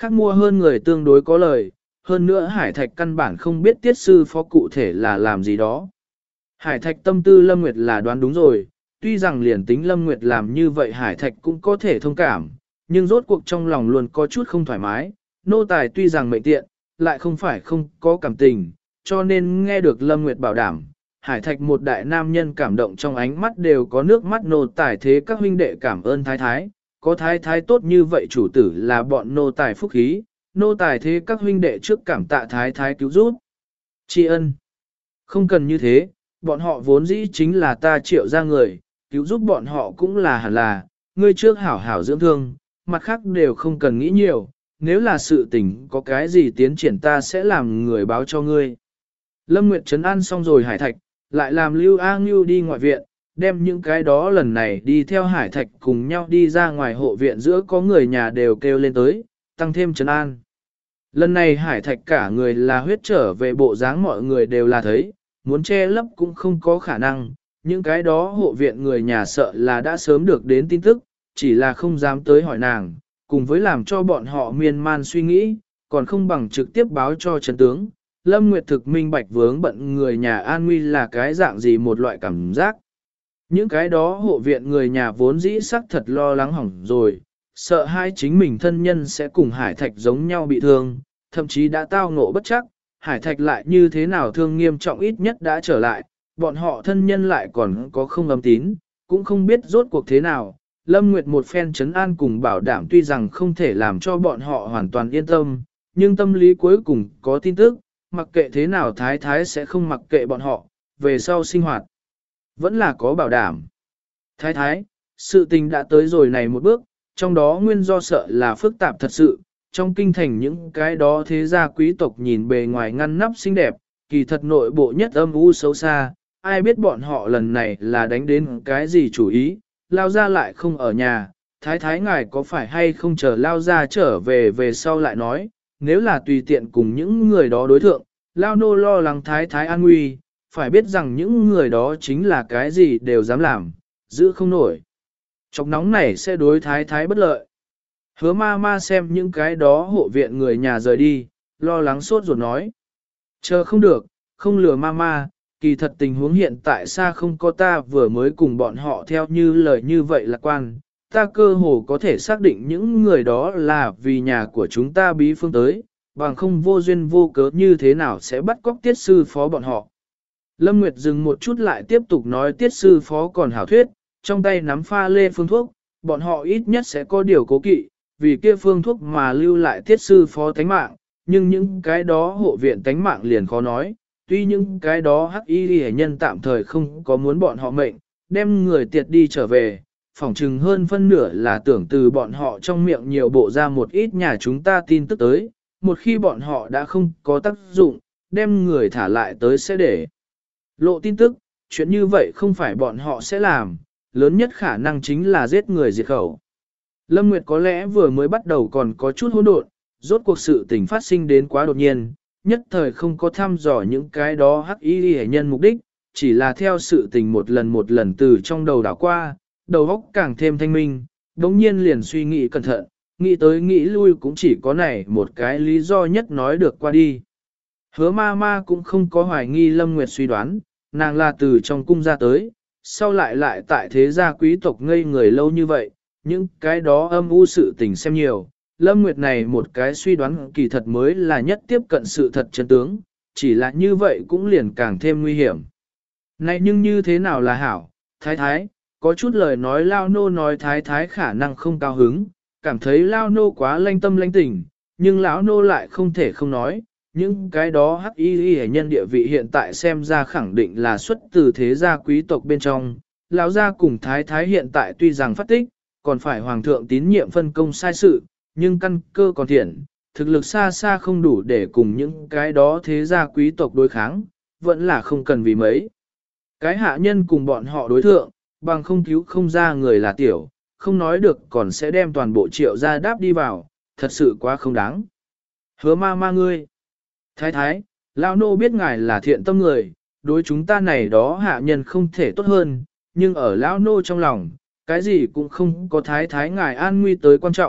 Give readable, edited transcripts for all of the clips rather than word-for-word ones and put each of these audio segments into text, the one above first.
khác mua hơn người tương đối có lời, hơn nữa Hải Thạch căn bản không biết tiết sư phó cụ thể là làm gì đó. Hải Thạch tâm tư Lâm Nguyệt là đoán đúng rồi, tuy rằng liền tính Lâm Nguyệt làm như vậy Hải Thạch cũng có thể thông cảm, nhưng rốt cuộc trong lòng luôn có chút không thoải mái, nô tài tuy rằng mệnh tiện, lại không phải không có cảm tình, cho nên nghe được Lâm Nguyệt bảo đảm, Hải Thạch một đại nam nhân cảm động trong ánh mắt đều có nước mắt nô tài thế các huynh đệ cảm ơn thái thái, có thái thái tốt như vậy chủ tử là bọn nô tài phúc khí, nô tài thế các huynh đệ trước cảm tạ thái thái cứu giúp. Tri ân. Không cần như thế, bọn họ vốn dĩ chính là ta Triệu ra người, cứu giúp bọn họ cũng là hẳn là, ngươi trước hảo hảo dưỡng thương, mặt khác đều không cần nghĩ nhiều, nếu là sự tình có cái gì tiến triển ta sẽ làm người báo cho ngươi. Lâm Nguyệt trấn an xong rồi Hải Thạch, lại làm Lưu A Ngưu đi ngoại viện, đem những cái đó lần này đi theo Hải Thạch cùng nhau đi ra ngoài hộ viện giữa có người nhà đều kêu lên tới, tăng thêm trấn an. Lần này Hải Thạch cả người là huyết trở về bộ dáng mọi người đều là thấy, muốn che lấp cũng không có khả năng, những cái đó hộ viện người nhà sợ là đã sớm được đến tin tức, chỉ là không dám tới hỏi nàng, cùng với làm cho bọn họ miên man suy nghĩ, còn không bằng trực tiếp báo cho trấn tướng. Lâm Nguyệt thực minh bạch vướng bận người nhà an nguy là cái dạng gì một loại cảm giác. Những cái đó hộ viện người nhà vốn dĩ sắc thật lo lắng hỏng rồi, sợ hai chính mình thân nhân sẽ cùng Hải Thạch giống nhau bị thương, thậm chí đã tao ngộ bất chắc, Hải Thạch lại như thế nào thương nghiêm trọng ít nhất đã trở lại, bọn họ thân nhân lại còn có không âm tín, cũng không biết rốt cuộc thế nào. Lâm Nguyệt một phen trấn an cùng bảo đảm tuy rằng không thể làm cho bọn họ hoàn toàn yên tâm, nhưng tâm lý cuối cùng có tin tức, mặc kệ thế nào thái thái sẽ không mặc kệ bọn họ, về sau sinh hoạt. Vẫn là có bảo đảm. Thái thái, sự tình đã tới rồi này một bước, trong đó nguyên do sợ là phức tạp thật sự, trong kinh thành những cái đó thế gia quý tộc nhìn bề ngoài ngăn nắp xinh đẹp, kỳ thật nội bộ nhất âm u xấu xa, ai biết bọn họ lần này là đánh đến cái gì chủ ý, lao ra lại không ở nhà, thái thái ngài có phải hay không chờ lao ra trở về sau lại nói, nếu là tùy tiện cùng những người đó đối thượng, lao nô lo lắng thái thái an nguy, phải biết rằng những người đó chính là cái gì đều dám làm, giữ không nổi. Chọc nóng này sẽ đối thái thái bất lợi. Hứa ma ma xem những cái đó hộ viện người nhà rời đi, lo lắng sốt ruột nói. Chờ không được, không lừa ma ma, kỳ thật tình huống hiện tại xa không có ta vừa mới cùng bọn họ theo như lời như vậy lạc quan. Ta cơ hồ có thể xác định những người đó là vì nhà của chúng ta bí phương tới, bằng không vô duyên vô cớ như thế nào sẽ bắt cóc tiết sư phó bọn họ. Lâm Nguyệt dừng một chút lại tiếp tục nói tiết sư phó còn hảo thuyết, trong tay nắm pha lê phương thuốc, bọn họ ít nhất sẽ có điều cố kỵ, vì kia phương thuốc mà lưu lại tiết sư phó tánh mạng, nhưng những cái đó hộ viện tánh mạng liền khó nói, tuy những cái đó hắc y hệ nhân tạm thời không có muốn bọn họ mệnh, đem người tiệt đi trở về, phỏng chừng hơn phân nửa là tưởng từ bọn họ trong miệng nhiều bộ ra một ít nhà chúng ta tin tức tới, một khi bọn họ đã không có tác dụng, đem người thả lại tới sẽ để lộ tin tức, chuyện như vậy không phải bọn họ sẽ làm, lớn nhất khả năng chính là giết người diệt khẩu. Lâm Nguyệt có lẽ vừa mới bắt đầu còn có chút hỗn độn, rốt cuộc sự tình phát sinh đến quá đột nhiên, nhất thời không có thăm dò những cái đó hắc y hệ nhân mục đích, chỉ là theo sự tình một lần từ trong đầu đảo qua, đầu óc càng thêm thanh minh, đống nhiên liền suy nghĩ cẩn thận, nghĩ tới nghĩ lui cũng chỉ có này một cái lý do nhất nói được qua đi. Hứa ma ma cũng không có hoài nghi Lâm Nguyệt suy đoán, nàng là từ trong cung ra tới, sau lại tại thế gia quý tộc ngây người lâu như vậy, những cái đó âm u sự tình xem nhiều. Lâm Nguyệt này một cái suy đoán kỳ thật mới là nhất tiếp cận sự thật chân tướng, chỉ là như vậy cũng liền càng thêm nguy hiểm. Này nhưng như thế nào là hảo, thái thái, có chút lời nói lao nô nói thái thái khả năng không cao hứng, cảm thấy lao nô quá lanh tâm lanh tình, nhưng lão nô lại không thể không nói, những cái đó hắc y hệ nhân địa vị hiện tại xem ra khẳng định là xuất từ thế gia quý tộc bên trong, lão gia cùng thái thái hiện tại tuy rằng phát tích, còn phải hoàng thượng tín nhiệm phân công sai sự, nhưng căn cơ còn thiện, thực lực xa xa không đủ để cùng những cái đó thế gia quý tộc đối kháng, vẫn là không cần vì mấy. Cái hạ nhân cùng bọn họ đối thượng, bằng không cứu không ra người là tiểu, không nói được còn sẽ đem toàn bộ Triệu gia đáp đi vào, thật sự quá không đáng. Hứa ma ma ngươi. Thái thái, lão nô biết ngài là thiện tâm người, đối chúng ta này đó hạ nhân không thể tốt hơn, nhưng ở lão nô trong lòng, cái gì cũng không có thái thái ngài an nguy tới quan trọng,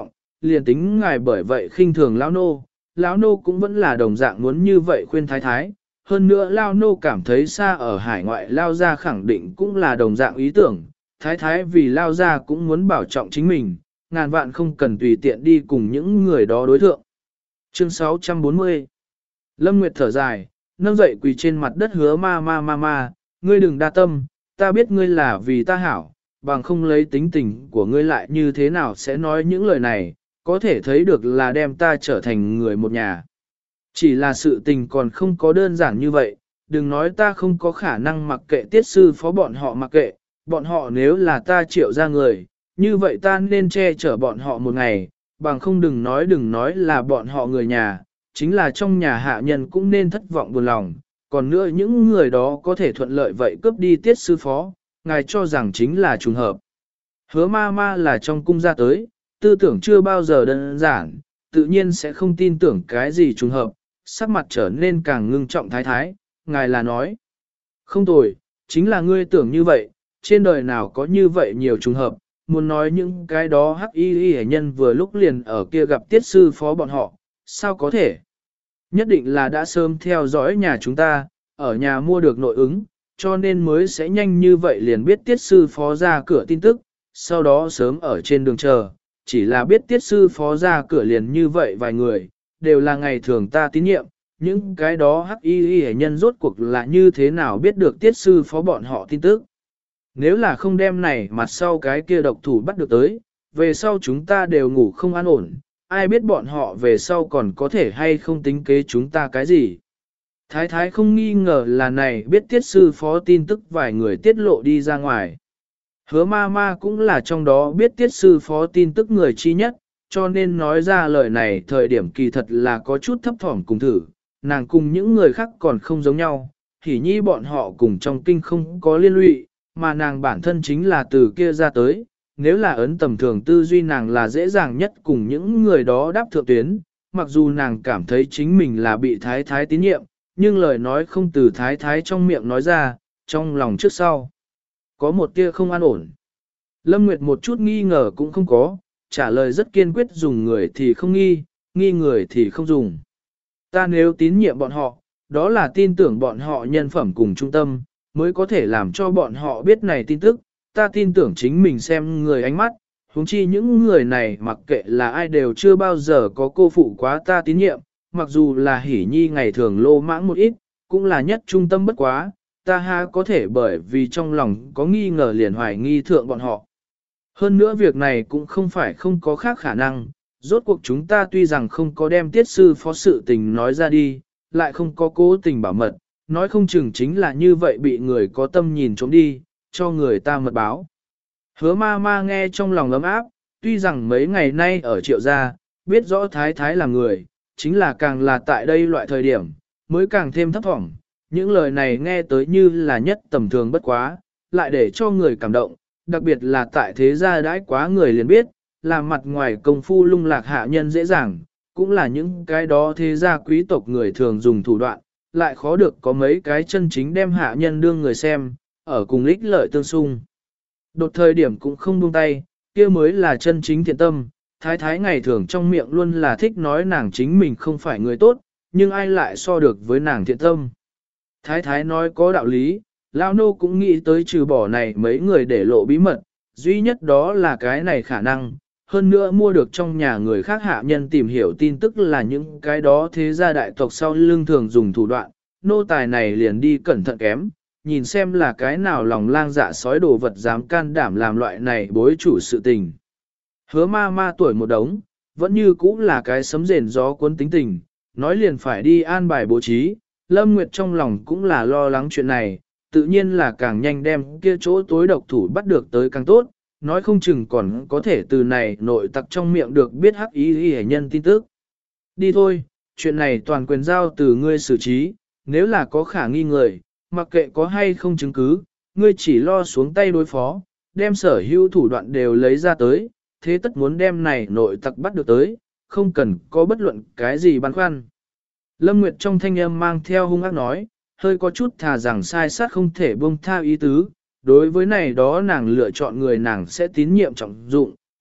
liền tính ngài bởi vậy khinh thường lão nô cũng vẫn là đồng dạng muốn như vậy khuyên thái thái. Hơn nữa lão nô cảm thấy xa ở hải ngoại lao ra khẳng định cũng là đồng dạng ý tưởng, thái thái vì lao ra cũng muốn bảo trọng chính mình, ngàn vạn không cần tùy tiện đi cùng những người đó đối thượng. Chương 640 Lâm Nguyệt thở dài, nâng dậy quỳ trên mặt đất hứa ma, ngươi đừng đa tâm, ta biết ngươi là vì ta hảo, bằng không lấy tính tình của ngươi lại như thế nào sẽ nói những lời này, có thể thấy được là đem ta trở thành người một nhà. Chỉ là sự tình còn không có đơn giản như vậy, đừng nói ta không có khả năng mặc kệ tiết sư phó bọn họ mặc kệ, bọn họ nếu là ta triệu ra người, như vậy ta nên che chở bọn họ một ngày, bằng không đừng nói là bọn họ người nhà, chính là trong nhà hạ nhân cũng nên thất vọng buồn lòng, còn nữa những người đó có thể thuận lợi vậy cướp đi tiết sư phó, ngài cho rằng chính là trùng hợp. Hứa ma là trong cung ra tới, tư tưởng chưa bao giờ đơn giản, tự nhiên sẽ không tin tưởng cái gì trùng hợp, sắc mặt trở nên càng ngưng trọng thái, ngài là nói. Không tồi, chính là ngươi tưởng như vậy, trên đời nào có như vậy nhiều trùng hợp, muốn nói những cái đó hắc y hệ nhân vừa lúc liền ở kia gặp tiết sư phó bọn họ, sao có thể? Nhất định là đã sớm theo dõi nhà chúng ta, ở nhà mua được nội ứng, cho nên mới sẽ nhanh như vậy liền biết tiết sư phó ra cửa tin tức, sau đó sớm ở trên đường chờ, chỉ là biết tiết sư phó ra cửa liền như vậy vài người, đều là ngày thường ta tín nhiệm, những cái đó hắc y hệ nhân rốt cuộc là như thế nào biết được tiết sư phó bọn họ tin tức. Nếu là không đem này mặt sau cái kia độc thủ bắt được tới, về sau chúng ta đều ngủ không an ổn, ai biết bọn họ về sau còn có thể hay không tính kế chúng ta cái gì. Thái thái không nghi ngờ là này biết tiết sư phó tin tức vài người tiết lộ đi ra ngoài. Hứa ma cũng là trong đó biết tiết sư phó tin tức người chi nhất, cho nên nói ra lời này thời điểm kỳ thật là có chút thấp thỏm cùng thử, nàng cùng những người khác còn không giống nhau, thì nhi bọn họ cùng trong kinh không có liên lụy, mà nàng bản thân chính là từ kia ra tới, nếu là ấn tầm thường tư duy nàng là dễ dàng nhất cùng những người đó đáp thượng tuyến, mặc dù nàng cảm thấy chính mình là bị thái thái tín nhiệm, nhưng lời nói không từ thái thái trong miệng nói ra, trong lòng trước sau. Có một tia không an ổn. Lâm Nguyệt một chút nghi ngờ cũng không có, trả lời rất kiên quyết dùng người thì không nghi người thì không dùng. Ta nếu tín nhiệm bọn họ, đó là tin tưởng bọn họ nhân phẩm cùng trung tâm, mới có thể làm cho bọn họ biết này tin tức, ta tin tưởng chính mình xem người ánh mắt, huống chi những người này mặc kệ là ai đều chưa bao giờ có cô phụ quá ta tín nhiệm, mặc dù là hỉ nhi ngày thường lô mãng một ít, cũng là nhất trung tâm bất quá, ta ha có thể bởi vì trong lòng có nghi ngờ liền hoài nghi thượng bọn họ. Hơn nữa việc này cũng không phải không có khác khả năng, rốt cuộc chúng ta tuy rằng không có đem tiết sư phó sự tình nói ra đi, lại không có cố tình bảo mật, nói không chừng chính là như vậy bị người có tâm nhìn trốn đi, cho người ta mật báo. Hứa ma nghe trong lòng ấm áp, tuy rằng mấy ngày nay ở triệu gia, biết rõ thái thái là người, chính là càng là tại đây loại thời điểm, mới càng thêm thấp thỏm. Những lời này nghe tới như là nhất tầm thường bất quá, lại để cho người cảm động, đặc biệt là tại thế gia đãi quá người liền biết, là mặt ngoài công phu lung lạc hạ nhân dễ dàng, cũng là những cái đó thế gia quý tộc người thường dùng thủ đoạn, lại khó được có mấy cái chân chính đem hạ nhân đương người xem, ở cùng ích lợi tương xung. Đột thời điểm cũng không buông tay, kia mới là chân chính thiện tâm, thái thái ngày thường trong miệng luôn là thích nói nàng chính mình không phải người tốt, nhưng ai lại so được với nàng thiện tâm. Thái thái nói có đạo lý, Lao nô cũng nghĩ tới trừ bỏ này mấy người để lộ bí mật, duy nhất đó là cái này khả năng, hơn nữa mua được trong nhà người khác hạ nhân tìm hiểu tin tức là những cái đó thế gia đại tộc sau lưng thường dùng thủ đoạn, nô tài này liền đi cẩn thận kém, nhìn xem là cái nào lòng lang dạ sói đồ vật dám can đảm làm loại này bối chủ sự tình. Hứa ma tuổi một đống, vẫn như cũ là cái sấm rền gió cuốn tính tình, nói liền phải đi an bài bố trí, Lâm Nguyệt trong lòng cũng là lo lắng chuyện này, tự nhiên là càng nhanh đem kia chỗ tối độc thủ bắt được tới càng tốt, nói không chừng còn có thể từ này nội tặc trong miệng được biết hắc ý hệ nhân tin tức. Đi thôi, chuyện này toàn quyền giao từ ngươi xử trí, nếu là có khả nghi người, mặc kệ có hay không chứng cứ, ngươi chỉ lo xuống tay đối phó, đem sở hữu thủ đoạn đều lấy ra tới, thế tất muốn đem này nội tặc bắt được tới, không cần có bất luận cái gì băn khoăn. Lâm Nguyệt trong thanh âm mang theo hung ác nói, hơi có chút thà rằng sai sát không thể buông tha ý tứ, đối với này đó nàng lựa chọn người nàng sẽ tín nhiệm trọng dụng,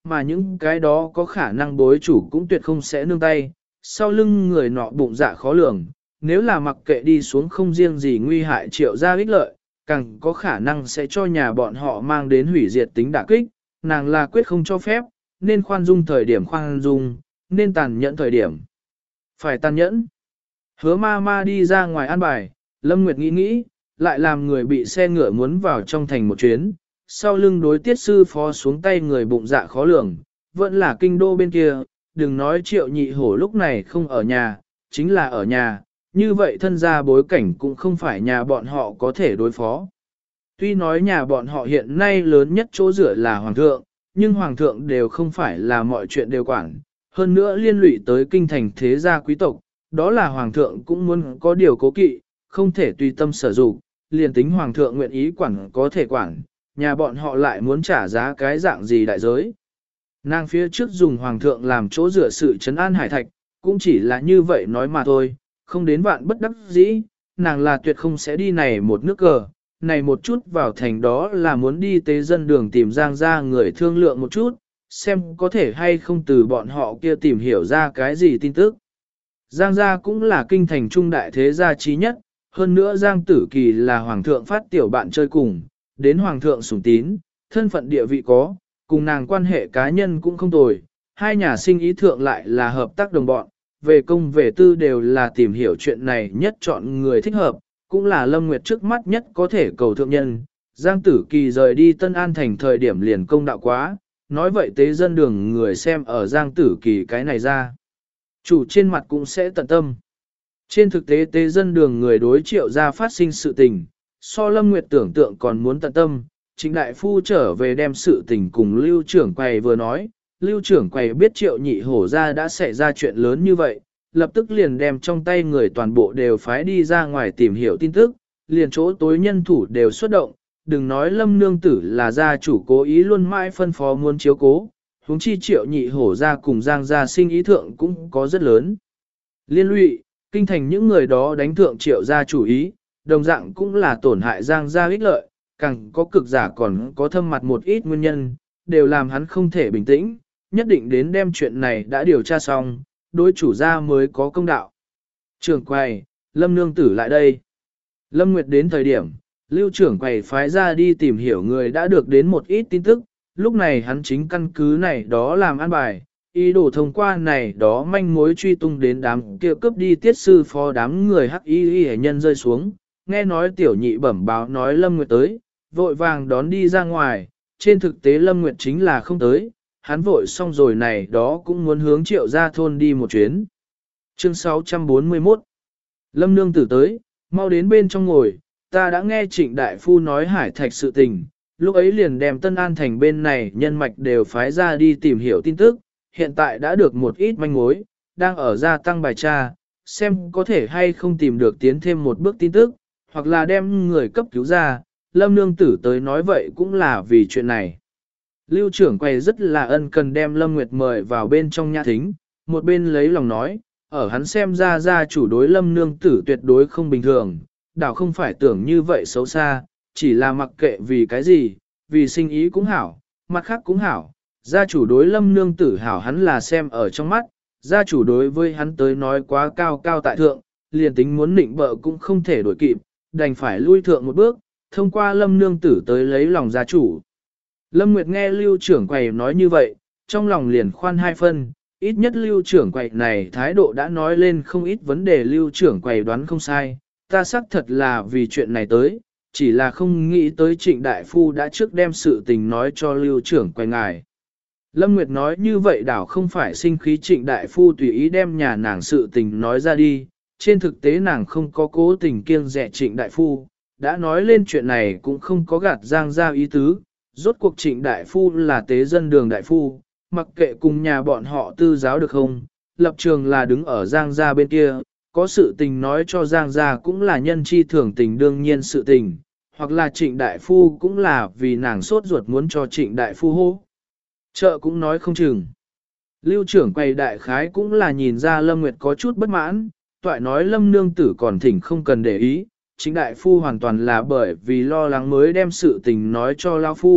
mà những cái đó có khả năng bối chủ cũng tuyệt không sẽ nương tay, sau lưng người nọ bụng dạ khó lường, nếu là mặc kệ đi xuống không riêng gì nguy hại Triệu gia ích lợi, càng có khả năng sẽ cho nhà bọn họ mang đến hủy diệt tính đả kích, nàng là quyết không cho phép, nên khoan dung thời điểm khoan dung, nên tàn nhẫn thời điểm. Phải tàn nhẫn. Hứa ma ma đi ra ngoài an bài, Lâm Nguyệt nghĩ, lại làm người bị xe ngựa muốn vào trong thành một chuyến, sau lưng đối tiết sư phó xuống tay người bụng dạ khó lường, vẫn là kinh đô bên kia, đừng nói Triệu Nhị Hổ lúc này không ở nhà, chính là ở nhà, như vậy thân gia bối cảnh cũng không phải nhà bọn họ có thể đối phó. Tuy nói nhà bọn họ hiện nay lớn nhất chỗ dựa là Hoàng thượng, nhưng Hoàng thượng đều không phải là mọi chuyện đều quản, hơn nữa liên lụy tới kinh thành thế gia quý tộc, đó là Hoàng thượng cũng muốn có điều cố kỵ, không thể tùy tâm sở dụng, liền tính Hoàng thượng nguyện ý quản có thể quản, nhà bọn họ lại muốn trả giá cái dạng gì đại giới. Nàng phía trước dùng Hoàng thượng làm chỗ dựa sự trấn an hải thạch, cũng chỉ là như vậy nói mà thôi, không đến vạn bất đắc dĩ, nàng là tuyệt không sẽ đi này một nước cờ, này một chút vào thành đó là muốn đi tế dân đường tìm Giang gia người thương lượng một chút, xem có thể hay không từ bọn họ kia tìm hiểu ra cái gì tin tức. Giang gia cũng là kinh thành trung đại thế gia trí nhất, hơn nữa Giang Tử Kỳ là Hoàng thượng phát tiểu bạn chơi cùng, đến Hoàng thượng sủng tín, thân phận địa vị có, cùng nàng quan hệ cá nhân cũng không tồi, hai nhà sinh ý thượng lại là hợp tác đồng bọn, về công về tư đều là tìm hiểu chuyện này nhất chọn người thích hợp, cũng là Lâm Nguyệt trước mắt nhất có thể cầu thượng nhân. Giang Tử Kỳ rời đi Tân An thành thời điểm liền công đạo quá, nói vậy tế dân đường người xem ở Giang Tử Kỳ cái này ra. Chủ trên mặt cũng sẽ tận tâm. Trên thực tế tế dân đường người đối Triệu gia phát sinh sự tình, so Lâm Nguyệt tưởng tượng còn muốn tận tâm. Trịnh đại phu trở về đem sự tình cùng Lưu trưởng quầy vừa nói, Lưu trưởng quầy biết Triệu Nhị Hổ gia đã xảy ra chuyện lớn như vậy, lập tức liền đem trong tay người toàn bộ đều phái đi ra ngoài tìm hiểu tin tức, liền chỗ tối nhân thủ đều xuất động, đừng nói Lâm nương tử là gia chủ cố ý luôn mãi phân phó muốn chiếu cố, huống chi Triệu Nhị Hổ gia cùng Giang gia sinh ý thượng cũng có rất lớn. Liên lụy, kinh thành những người đó đánh thượng Triệu gia chủ ý, đồng dạng cũng là tổn hại Giang gia ích lợi, càng có cực giả còn có thâm mặt một ít nguyên nhân, đều làm hắn không thể bình tĩnh, nhất định đến đem chuyện này đã điều tra xong, đối chủ gia mới có công đạo. Trưởng quầy, Lâm nương tử lại đây. Lâm Nguyệt đến thời điểm, Lưu trưởng quầy phái ra đi tìm hiểu người đã được đến một ít tin tức, lúc này hắn chính căn cứ này đó làm an bài, ý đồ thông qua này đó manh mối truy tung đến đám kia cướp đi tiết sư phó đám người hắc y nhân rơi xuống, nghe nói tiểu nhị bẩm báo nói Lâm Nguyệt tới, vội vàng đón đi ra ngoài, trên thực tế Lâm Nguyệt chính là không tới, hắn vội xong rồi này đó cũng muốn hướng Triệu gia thôn đi một chuyến. Chương 641 Lâm nương tử tới, mau đến bên trong ngồi, ta đã nghe Trịnh Đại Phu nói hải thạch sự tình, lúc ấy liền đem Tân An thành bên này nhân mạch đều phái ra đi tìm hiểu tin tức, hiện tại đã được một ít manh mối, đang ở gia tăng bài tra, xem có thể hay không tìm được tiến thêm một bước tin tức, hoặc là đem người cấp cứu ra, Lâm nương tử tới nói vậy cũng là vì chuyện này. Lưu trưởng quầy rất là ân cần đem Lâm Nguyệt mời vào bên trong nhà thính, một bên lấy lòng nói, ở hắn xem ra gia chủ đối Lâm nương tử tuyệt đối không bình thường, đảo không phải tưởng như vậy xấu xa, chỉ là mặc kệ vì cái gì, vì sinh ý cũng hảo, mặt khác cũng hảo, gia chủ đối Lâm nương tử hảo hắn là xem ở trong mắt, gia chủ đối với hắn tới nói quá cao cao tại thượng, liền tính muốn nịnh bợ cũng không thể đổi kịp, đành phải lui thượng một bước, thông qua Lâm nương tử tới lấy lòng gia chủ. Lâm Nguyệt nghe Lưu trưởng quầy nói như vậy, trong lòng liền khoan hai phân, ít nhất Lưu trưởng quầy này thái độ đã nói lên không ít vấn đề Lưu trưởng quầy đoán không sai, ta xác thật là vì chuyện này tới, chỉ là không nghĩ tới Trịnh Đại Phu đã trước đem sự tình nói cho Lưu trưởng quầy ngài. Lâm Nguyệt nói như vậy đảo không phải sinh khí Trịnh Đại Phu tùy ý đem nhà nàng sự tình nói ra đi, trên thực tế nàng không có cố tình kiêng dè Trịnh Đại Phu, đã nói lên chuyện này cũng không có gạt Giang ra ý tứ. Rốt cuộc Trịnh Đại Phu là tế dân đường Đại Phu, mặc kệ cùng nhà bọn họ tư giáo được không, lập trường là đứng ở Giang gia bên kia, có sự tình nói cho Giang gia cũng là nhân chi thường tình đương nhiên sự tình, hoặc là Trịnh Đại Phu cũng là vì nàng sốt ruột muốn cho Trịnh Đại Phu hô. Chợ cũng nói không chừng. Lưu trưởng quầy đại khái cũng là nhìn ra Lâm Nguyệt có chút bất mãn, toại nói Lâm nương tử còn thỉnh không cần để ý. Trịnh Đại Phu hoàn toàn là bởi vì lo lắng mới đem sự tình nói cho Lao Phu,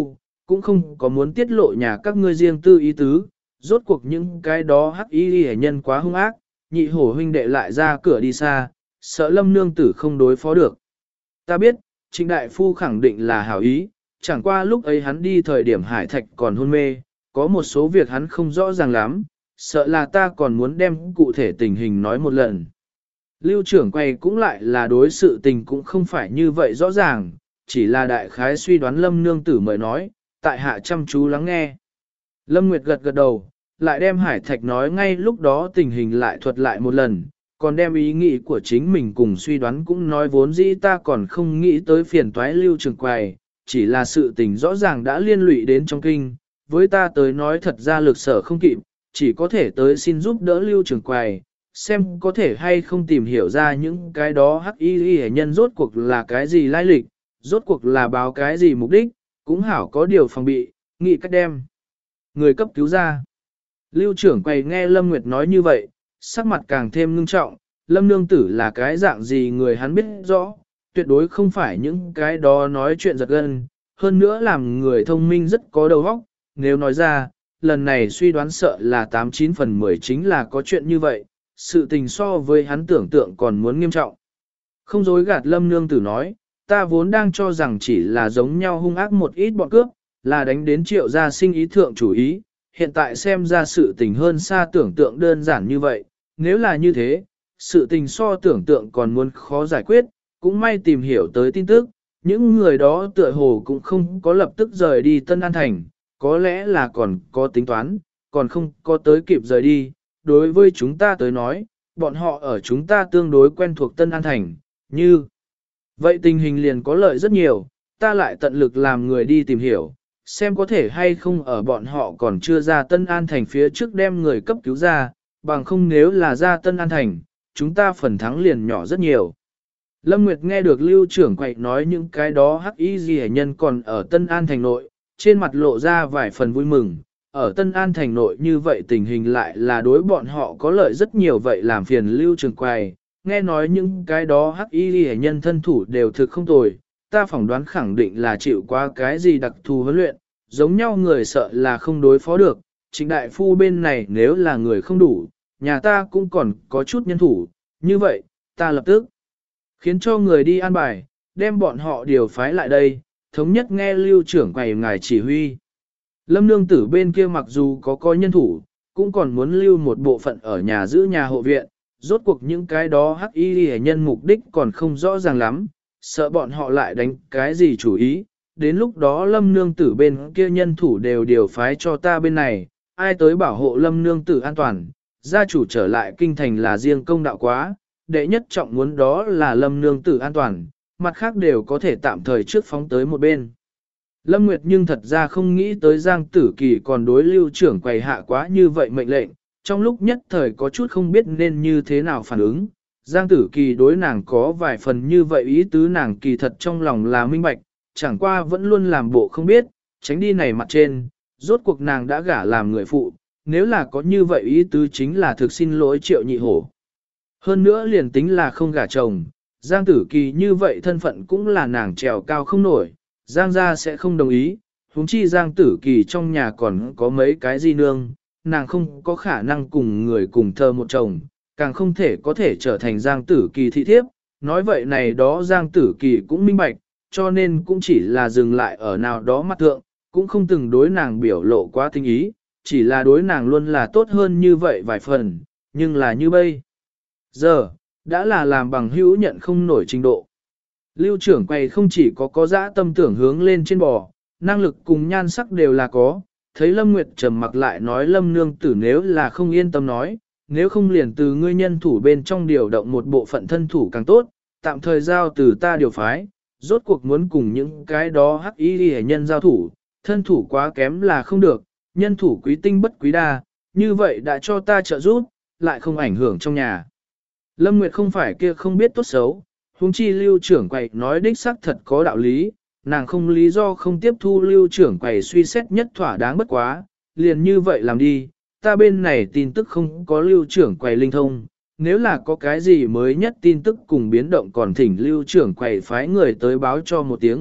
cũng không có muốn tiết lộ nhà các ngươi riêng tư ý tứ, rốt cuộc những cái đó hắc y hệ nhân quá hung ác, nhị hổ huynh đệ lại ra cửa đi xa, sợ Lâm nương tử không đối phó được. Ta biết, Trịnh đại phu khẳng định là hảo ý, chẳng qua lúc ấy hắn đi thời điểm Hải Thạch còn hôn mê, có một số việc hắn không rõ ràng lắm, sợ là ta còn muốn đem cụ thể tình hình nói một lần. Lưu trưởng quay cũng lại là đối sự tình cũng không phải như vậy rõ ràng, chỉ là đại khái suy đoán Lâm nương tử mời nói, tại hạ chăm chú lắng nghe. Lâm Nguyệt gật gật đầu, lại đem Hải Thạch nói ngay lúc đó tình hình lại thuật lại một lần, còn đem ý nghĩ của chính mình cùng suy đoán cũng nói vốn dĩ ta còn không nghĩ tới phiền toái Lưu trưởng quầy, chỉ là sự tình rõ ràng đã liên lụy đến trong kinh, với ta tới nói thật ra lực sở không kịp, chỉ có thể tới xin giúp đỡ Lưu trưởng quầy, xem có thể hay không tìm hiểu ra những cái đó hắc y hệ nhân rốt cuộc là cái gì lai lịch, rốt cuộc là báo cái gì mục đích, cũng hảo có điều phòng bị, nghĩ cách đem người cấp cứu ra. Lưu trưởng quầy nghe Lâm Nguyệt nói như vậy, sắc mặt càng thêm ngưng trọng, Lâm nương tử là cái dạng gì người hắn biết rõ, tuyệt đối không phải những cái đó nói chuyện giật gân, hơn nữa làm người thông minh rất có đầu óc, nếu nói ra, lần này suy đoán sợ là 89 phần 10 chính là có chuyện như vậy, sự tình so với hắn tưởng tượng còn muốn nghiêm trọng. Không dối gạt Lâm nương tử nói, ta vốn đang cho rằng chỉ là giống nhau hung ác một ít bọn cướp, là đánh đến Triệu gia sinh ý thượng chủ ý, hiện tại xem ra sự tình hơn xa tưởng tượng đơn giản như vậy, nếu là như thế, sự tình so tưởng tượng còn muốn khó giải quyết, cũng may tìm hiểu tới tin tức, những người đó tựa hồ cũng không có lập tức rời đi Tân An Thành, có lẽ là còn có tính toán, còn không có tới kịp rời đi, đối với chúng ta tới nói, bọn họ ở chúng ta tương đối quen thuộc Tân An Thành, như vậy tình hình liền có lợi rất nhiều, ta lại tận lực làm người đi tìm hiểu, xem có thể hay không ở bọn họ còn chưa ra Tân An Thành phía trước đem người cấp cứu ra, bằng không nếu là ra Tân An Thành, chúng ta phần thắng liền nhỏ rất nhiều. Lâm Nguyệt nghe được Lưu trưởng quậy nói những cái đó hắc y gì nhân còn ở Tân An Thành nội, trên mặt lộ ra vài phần vui mừng, ở Tân An Thành nội như vậy tình hình lại là đối bọn họ có lợi rất nhiều vậy làm phiền Lưu trưởng quầy, nghe nói những cái đó hắc y nhân thân thủ đều thực không tồi, ta phỏng đoán khẳng định là chịu qua cái gì đặc thù huấn luyện, giống nhau người sợ là không đối phó được, Trịnh đại phu bên này nếu là người không đủ, nhà ta cũng còn có chút nhân thủ, như vậy, ta lập tức khiến cho người đi an bài, đem bọn họ điều phái lại đây, thống nhất nghe Lưu trưởng quầy ngài chỉ huy. Lâm nương tử bên kia mặc dù có coi nhân thủ, cũng còn muốn lưu một bộ phận ở nhà giữ nhà hộ viện, rốt cuộc những cái đó hắc y hệ nhân mục đích còn không rõ ràng lắm, sợ bọn họ lại đánh cái gì chủ ý, đến lúc đó Lâm nương tử bên kia nhân thủ đều điều phái cho ta bên này, ai tới bảo hộ Lâm nương tử an toàn, gia chủ trở lại kinh thành là riêng công đạo quá, đệ nhất trọng muốn đó là Lâm nương tử an toàn, mặt khác đều có thể tạm thời trước phóng tới một bên. Lâm Nguyệt nhưng thật ra không nghĩ tới Giang Tử Kỳ còn đối Lưu trưởng quầy hạ quá như vậy mệnh lệnh, trong lúc nhất thời có chút không biết nên như thế nào phản ứng. Giang Tử Kỳ đối nàng có vài phần như vậy ý tứ nàng kỳ thật trong lòng là minh bạch, chẳng qua vẫn luôn làm bộ không biết, tránh đi này mặt trên, rốt cuộc nàng đã gả làm người phụ, nếu là có như vậy ý tứ chính là thực xin lỗi Triệu Nhị Hổ. Hơn nữa liền tính là không gả chồng, Giang Tử Kỳ như vậy thân phận cũng là nàng trèo cao không nổi, Giang gia sẽ không đồng ý, huống chi Giang Tử Kỳ trong nhà còn có mấy cái di nương, nàng không có khả năng cùng người cùng thơ một chồng, càng không thể có thể trở thành Giang Tử Kỳ thị thiếp, nói vậy này đó Giang Tử Kỳ cũng minh bạch, cho nên cũng chỉ là dừng lại ở nào đó mặt thượng, cũng không từng đối nàng biểu lộ quá tình ý, chỉ là đối nàng luôn là tốt hơn như vậy vài phần, nhưng là như bây giờ, đã là làm bằng hữu nhận không nổi trình độ. Lưu trưởng quầy không chỉ có dã tâm tưởng hướng lên trên bò, năng lực cùng nhan sắc đều là có, thấy Lâm Nguyệt trầm mặc lại nói Lâm nương tử nếu là không yên tâm nói, nếu không liền từ ngươi nhân thủ bên trong điều động một bộ phận thân thủ càng tốt, tạm thời giao từ ta điều phái, rốt cuộc muốn cùng những cái đó hắc y hệ nhân giao thủ, thân thủ quá kém là không được, nhân thủ quý tinh bất quý đa, như vậy đã cho ta trợ giúp, lại không ảnh hưởng trong nhà. Lâm Nguyệt không phải kia không biết tốt xấu, huống chi Lưu trưởng quầy nói đích xác thật có đạo lý, nàng không lý do không tiếp thu Lưu trưởng quầy suy xét nhất thỏa đáng bất quá, liền như vậy làm đi, ta bên này tin tức không có Lưu trưởng quầy linh thông, nếu là có cái gì mới nhất tin tức cùng biến động còn thỉnh Lưu trưởng quầy phái người tới báo cho một tiếng,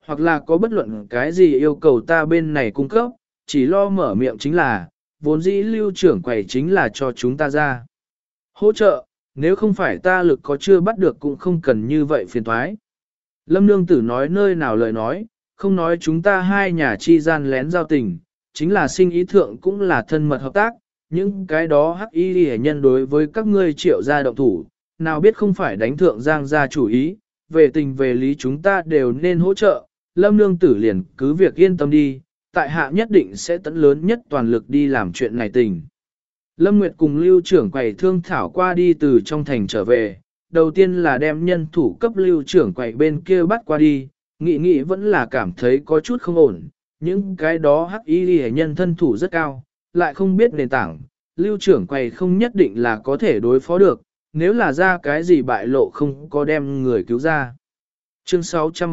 hoặc là có bất luận cái gì yêu cầu ta bên này cung cấp, chỉ lo mở miệng chính là, vốn dĩ Lưu trưởng quầy chính là cho chúng ta ra hỗ trợ, nếu không phải ta lực có chưa bắt được cũng không cần như vậy phiền thoái. Lâm nương tử nói nơi nào lời nói, không nói chúng ta hai nhà chi gian lén giao tình, chính là sinh ý thượng cũng là thân mật hợp tác, những cái đó hắc y hệ nhân đối với các ngươi Triệu gia động thủ, nào biết không phải đánh thượng Giang gia chủ ý, về tình về lý chúng ta đều nên hỗ trợ, Lâm nương tử liền cứ việc yên tâm đi, tại hạ nhất định sẽ tận lớn nhất toàn lực đi làm chuyện này tình. Lâm Nguyệt cùng Lưu trưởng quầy thương thảo qua đi từ trong thành trở về, đầu tiên là đem nhân thủ cấp Lưu trưởng quầy bên kia bắt qua đi, nghĩ vẫn là cảm thấy có chút không ổn, những cái đó hắc y hệ nhân thân thủ rất cao, lại không biết nền tảng, Lưu trưởng quầy không nhất định là có thể đối phó được, nếu là ra cái gì bại lộ không có đem người cứu ra. Chương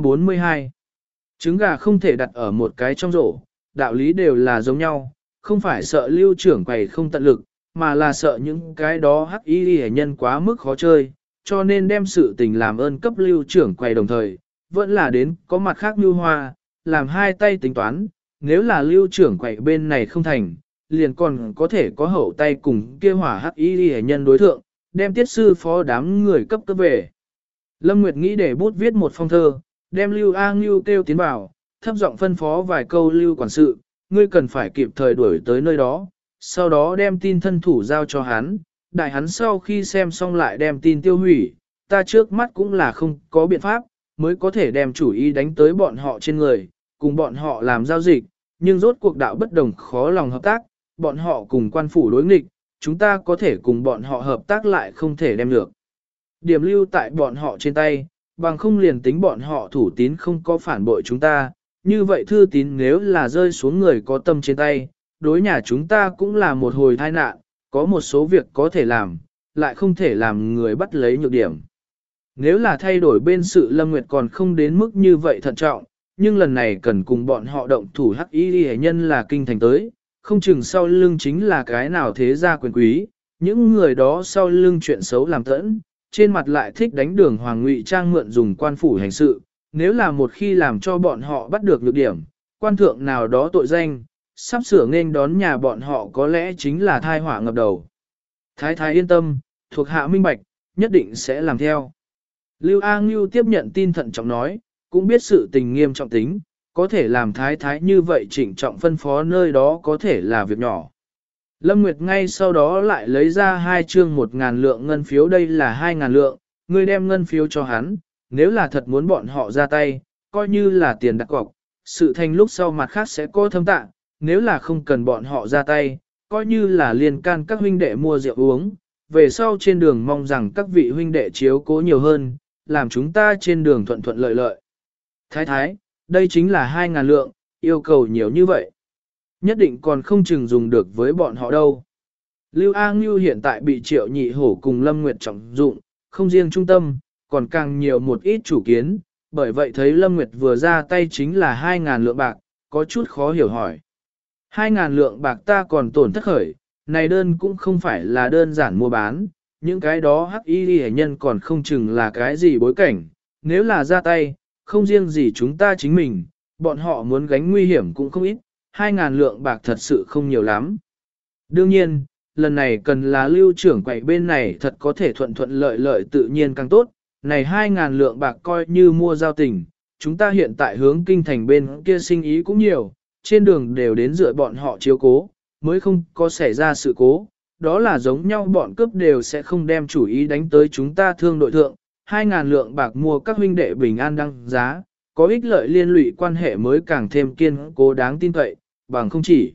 642 Trứng gà không thể đặt ở một cái trong rổ, đạo lý đều là giống nhau, không phải sợ Lưu trưởng quầy không tận lực, mà là sợ những cái đó hắc y hệ nhân quá mức khó chơi, cho nên đem sự tình làm ơn cấp Lưu trưởng quầy đồng thời, vẫn là đến có mặt khác mưu hoa, làm hai tay tính toán, nếu là Lưu trưởng quầy bên này không thành, liền còn có thể có hậu tay cùng kia hỏa hắc y hệ nhân đối thượng, đem tiết sư phó đám người cấp về. Lâm Nguyệt nghĩ để bút viết một phong thơ, đem Lưu A Ngưu kêu tiến vào, thấp giọng phân phó vài câu Lưu quản sự, ngươi cần phải kịp thời đuổi tới nơi đó, sau đó đem tin thân thủ giao cho hắn, đại hắn sau khi xem xong lại đem tin tiêu hủy, ta trước mắt cũng là không có biện pháp, mới có thể đem chủ ý đánh tới bọn họ trên người, cùng bọn họ làm giao dịch, nhưng rốt cuộc đạo bất đồng khó lòng hợp tác, bọn họ cùng quan phủ đối nghịch, chúng ta có thể cùng bọn họ hợp tác lại không thể đem được. Điểm lưu tại bọn họ trên tay, bằng không liền tính bọn họ thủ tín không có phản bội chúng ta, như vậy thư tín nếu là rơi xuống người có tâm trên tay, đối nhà chúng ta cũng là một hồi tai nạn, có một số việc có thể làm, lại không thể làm người bắt lấy nhược điểm. Nếu là thay đổi bên sự Lâm Nguyệt còn không đến mức như vậy thận trọng, nhưng lần này cần cùng bọn họ động thủ hắc y hệ nhân là kinh thành tới, không chừng sau lưng chính là cái nào thế gia quyền quý, những người đó sau lưng chuyện xấu làm tẫn, trên mặt lại thích đánh đường hoàng ngụy trang mượn dùng quan phủ hành sự, nếu là một khi làm cho bọn họ bắt được nhược điểm, quan thượng nào đó tội danh, sắp sửa nên đón nhà bọn họ có lẽ chính là thai họa ngập đầu. Thái thái yên tâm, thuộc hạ minh bạch, nhất định sẽ làm theo. Lưu A Ngưu tiếp nhận tin thận trọng nói, cũng biết sự tình nghiêm trọng tính, có thể làm thái thái như vậy chỉnh trọng phân phó nơi đó có thể là việc nhỏ. Lâm Nguyệt ngay sau đó lại lấy ra 2 chương 1.000 lượng ngân phiếu, đây là 2.000 lượng, ngươi đem ngân phiếu cho hắn, nếu là thật muốn bọn họ ra tay, coi như là tiền đặt cọc, sự thành lúc sau mặt khác sẽ có thâm tạ, nếu là không cần bọn họ ra tay, coi như là liên can các huynh đệ mua rượu uống, về sau trên đường mong rằng các vị huynh đệ chiếu cố nhiều hơn, làm chúng ta trên đường thuận thuận lợi lợi. Thái thái, đây chính là 2.000 lượng, yêu cầu nhiều như vậy. Nhất định còn không chừng dùng được với bọn họ đâu. Lưu A Ngưu hiện tại bị Triệu Nhị Hổ cùng Lâm Nguyệt trọng dụng, không riêng trung tâm, còn càng nhiều một ít chủ kiến, bởi vậy thấy Lâm Nguyệt vừa ra tay chính là 2.000 lượng bạc, có chút khó hiểu hỏi. 2.000 lượng bạc ta còn tổn thất khởi, này đơn cũng không phải là đơn giản mua bán, những cái đó hắc y hệ nhân còn không chừng là cái gì bối cảnh, nếu là ra tay, không riêng gì chúng ta chính mình, bọn họ muốn gánh nguy hiểm cũng không ít, 2.000 lượng bạc thật sự không nhiều lắm. Đương nhiên, lần này cần là Lưu trưởng quầy bên này thật có thể thuận thuận lợi lợi tự nhiên càng tốt, này 2.000 lượng bạc coi như mua giao tình, chúng ta hiện tại hướng kinh thành bên kia sinh ý cũng nhiều, trên đường đều đến dựa bọn họ chiếu cố, mới không có xảy ra sự cố, đó là giống nhau bọn cướp đều sẽ không đem chủ ý đánh tới chúng ta thương đội thượng, 2.000 lượng bạc mua các huynh đệ bình an đăng giá, có ích lợi liên lụy quan hệ mới càng thêm kiên cố đáng tin cậy, bằng không chỉ.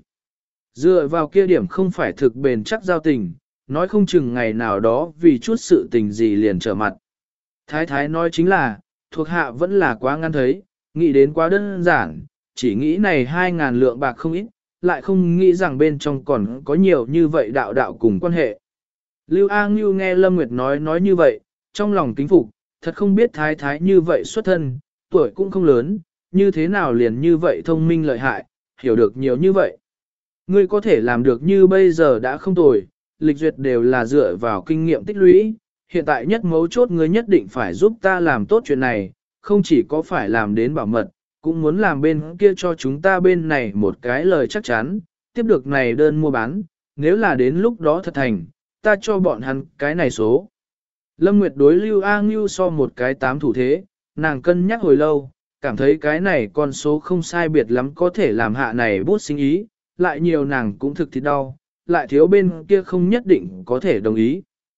Dựa vào kia điểm không phải thực bền chắc giao tình, nói không chừng ngày nào đó vì chút sự tình gì liền trở mặt. Thái thái nói chính là, thuộc hạ vẫn là quá ngăn thấy, nghĩ đến quá đơn giản, chỉ nghĩ này 2.000 lượng bạc không ít, lại không nghĩ rằng bên trong còn có nhiều như vậy đạo đạo cùng quan hệ. Lưu A Ngưu nghe Lâm Nguyệt nói như vậy, trong lòng kính phục, thật không biết thái thái như vậy xuất thân, tuổi cũng không lớn, như thế nào liền như vậy thông minh lợi hại, hiểu được nhiều như vậy. Ngươi có thể làm được như bây giờ đã không tồi, lịch duyệt đều là dựa vào kinh nghiệm tích lũy, hiện tại nhất mấu chốt ngươi nhất định phải giúp ta làm tốt chuyện này, không chỉ có phải làm đến bảo mật, cũng muốn làm bên kia cho chúng ta bên này một cái lời chắc chắn, tiếp được này đơn mua bán, nếu là đến lúc đó thật thành, ta cho bọn hắn cái này số. Lâm Nguyệt đối Lưu A Ngưu so một cái 8 thủ thế, nàng cân nhắc hồi lâu, cảm thấy cái này con số không sai biệt lắm có thể làm hạ này bút sinh ý, lại nhiều nàng cũng thực thịt đau, lại thiếu bên kia không nhất định có thể đồng ý.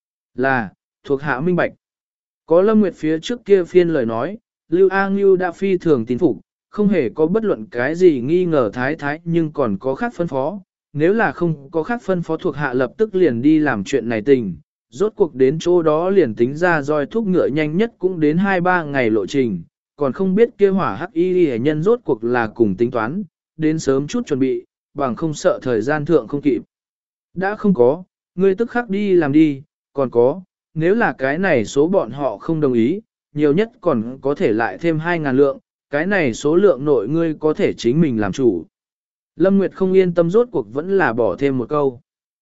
Là, thuộc hạ minh bạch. Có Lâm Nguyệt phía trước kia phiên lời nói, Lưu A Ngưu đã phi thường tín phục, không hề có bất luận cái gì nghi ngờ thái nhưng còn có khác phân phó. Nếu là không có khác phân phó thuộc hạ lập tức liền đi làm chuyện này tình, rốt cuộc đến chỗ đó liền tính ra roi thúc ngựa nhanh nhất cũng đến 2-3 ngày lộ trình, còn không biết kia hỏa hắc y hệ nhân rốt cuộc là cùng tính toán, đến sớm chút chuẩn bị, bằng không sợ thời gian thượng không kịp. Đã không có, ngươi tức khắc đi làm đi, còn có, nếu là cái này số bọn họ không đồng ý, nhiều nhất còn có thể lại thêm 2.000 lượng, cái này số lượng nội ngươi có thể chính mình làm chủ. Lâm Nguyệt không yên tâm rốt cuộc vẫn là bỏ thêm một câu.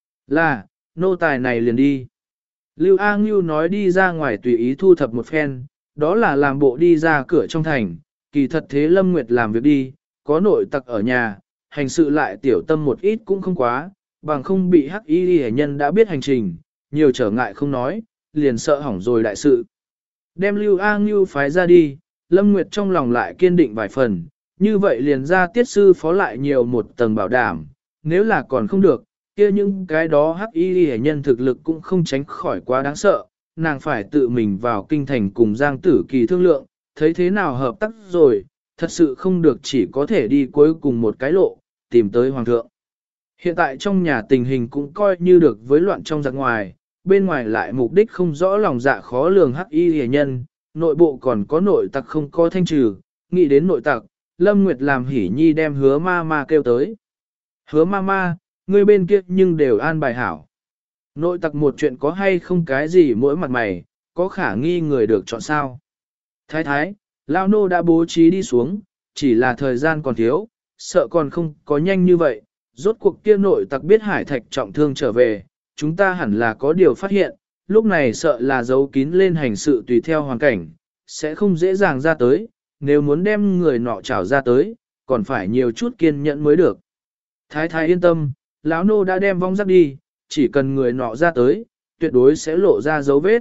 Là, nô tài này liền đi. Lưu A Ngưu nói đi ra ngoài tùy ý thu thập một phen, đó là làm bộ đi ra cửa trong thành, kỳ thật thế Lâm Nguyệt làm việc đi, có nội tặc ở nhà, hành sự lại tiểu tâm một ít cũng không quá, bằng không bị hắc y hệ nhân đã biết hành trình, nhiều trở ngại không nói, liền sợ hỏng rồi đại sự. Đem Lưu A Ngưu phái ra đi, Lâm Nguyệt trong lòng lại kiên định vài phần, như vậy liền ra tiết sư phó lại nhiều một tầng bảo đảm, nếu là còn không được, kia những cái đó hắc y hệ nhân thực lực cũng không tránh khỏi quá đáng sợ, nàng phải tự mình vào kinh thành cùng Giang Tử Kỳ thương lượng, thấy thế nào hợp tác rồi, thật sự không được chỉ có thể đi cuối cùng một cái lộ, tìm tới Hoàng thượng. Hiện tại trong nhà tình hình cũng coi như được với loạn trong giặc ngoài, bên ngoài lại mục đích không rõ lòng dạ khó lường hắc y hề nhân, nội bộ còn có nội tặc không có thanh trừ, nghĩ đến nội tặc, Lâm Nguyệt làm hỉ nhi đem hứa ma ma kêu tới. Hứa ma ma, ngươi bên kia nhưng đều an bài hảo. Nội tặc một chuyện có hay không cái gì mỗi mặt mày, có khả nghi người được chọn sao. Thái thái, Lao Nô đã bố trí đi xuống, chỉ là thời gian còn thiếu, sợ còn không có nhanh như vậy, rốt cuộc kia nội tặc biết Hải Thạch trọng thương trở về, chúng ta hẳn là có điều phát hiện, lúc này sợ là giấu kín lên hành sự tùy theo hoàn cảnh, sẽ không dễ dàng ra tới, nếu muốn đem người nọ trảo ra tới, còn phải nhiều chút kiên nhẫn mới được. Thái thái yên tâm, lão nô đã đem vong rắc đi, chỉ cần người nọ ra tới, tuyệt đối sẽ lộ ra dấu vết.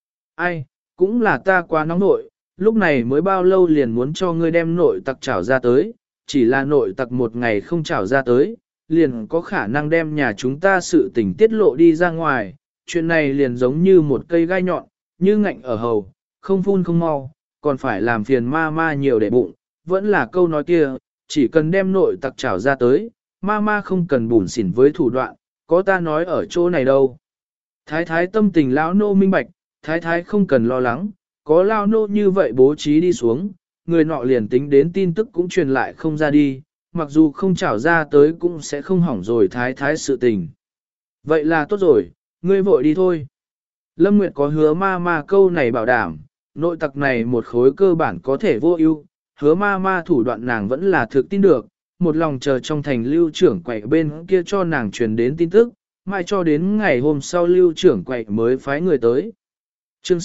Ai, cũng là ta quá nóng nội, lúc này mới bao lâu liền muốn cho ngươi đem nội tặc trảo ra tới, chỉ là nội tặc một ngày không trảo ra tới, liền có khả năng đem nhà chúng ta sự tình tiết lộ đi ra ngoài, chuyện này liền giống như một cây gai nhọn, như ngạnh ở hầu, không phun không mau, còn phải làm phiền ma ma nhiều để bụng, vẫn là câu nói kia, chỉ cần đem nội tặc trảo ra tới, ma ma không cần bủn xỉn với thủ đoạn, có ta nói ở chỗ này đâu. Thái thái tâm tình lão nô minh bạch, thái thái không cần lo lắng, có lão nô như vậy bố trí đi xuống, người nọ liền tính đến tin tức cũng truyền lại không ra đi, mặc dù không trảo ra tới cũng sẽ không hỏng rồi thái thái sự tình. Vậy là tốt rồi, ngươi vội đi thôi. Lâm Nguyệt có hứa ma ma câu này bảo đảm, nội tặc này một khối cơ bản có thể vô ưu, hứa ma ma thủ đoạn nàng vẫn là thực tin được, một lòng chờ trong thành lưu trưởng quậy bên kia cho nàng truyền đến tin tức, mai cho đến ngày hôm sau lưu trưởng quậy mới phái người tới. Chương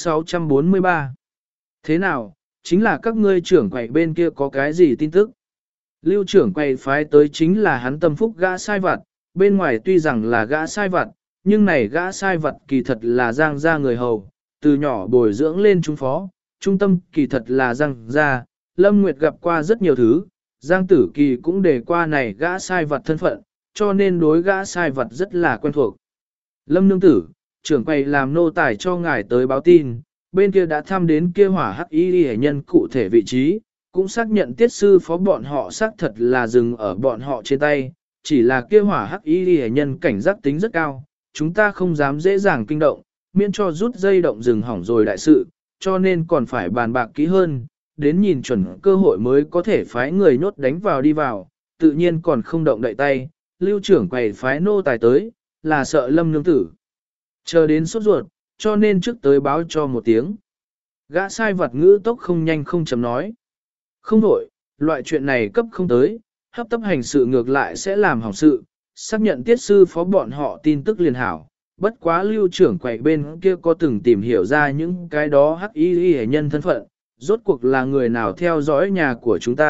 643 Thế nào, chính là các ngươi trưởng quậy bên kia có cái gì tin tức? Lưu trưởng quay phái tới chính là hắn tâm phúc gã sai vặt, bên ngoài tuy rằng là gã sai vặt, nhưng này gã sai vặt kỳ thật là Giang gia người hầu, từ nhỏ bồi dưỡng lên trung phó, trung tâm kỳ thật là Giang gia. Lâm Nguyệt gặp qua rất nhiều thứ, Giang Tử Kỳ cũng đề qua này gã sai vặt thân phận, cho nên đối gã sai vặt rất là quen thuộc. Lâm nương tử, trưởng quay làm nô tài cho ngài tới báo tin, bên kia đã thăm đến kia hỏa hắc y hệ nhân cụ thể vị trí, cũng xác nhận tiết sư phó bọn họ xác thật là dừng ở bọn họ trên tay, chỉ là kia hỏa hắc y hệ nhân cảnh giác tính rất cao, chúng ta không dám dễ dàng kinh động, miễn cho rút dây động rừng hỏng rồi đại sự, cho nên còn phải bàn bạc kỹ hơn, đến nhìn chuẩn cơ hội mới có thể phái người nhốt đánh vào đi vào, tự nhiên còn không động đậy tay, lưu trưởng quầy phái nô tài tới, là sợ Lâm nương tử. Chờ đến sốt ruột, cho nên trước tới báo cho một tiếng. Gã sai vặt ngữ tốc không nhanh không chấm nói. Không đổi, loại chuyện này cấp không tới, hấp tấp hành sự ngược lại sẽ làm hỏng sự, xác nhận tiết sư phó bọn họ tin tức liền hảo. Bất quá lưu trưởng quầy bên kia có từng tìm hiểu ra những cái đó hắc y hệ nhân thân phận, rốt cuộc là người nào theo dõi nhà của chúng ta,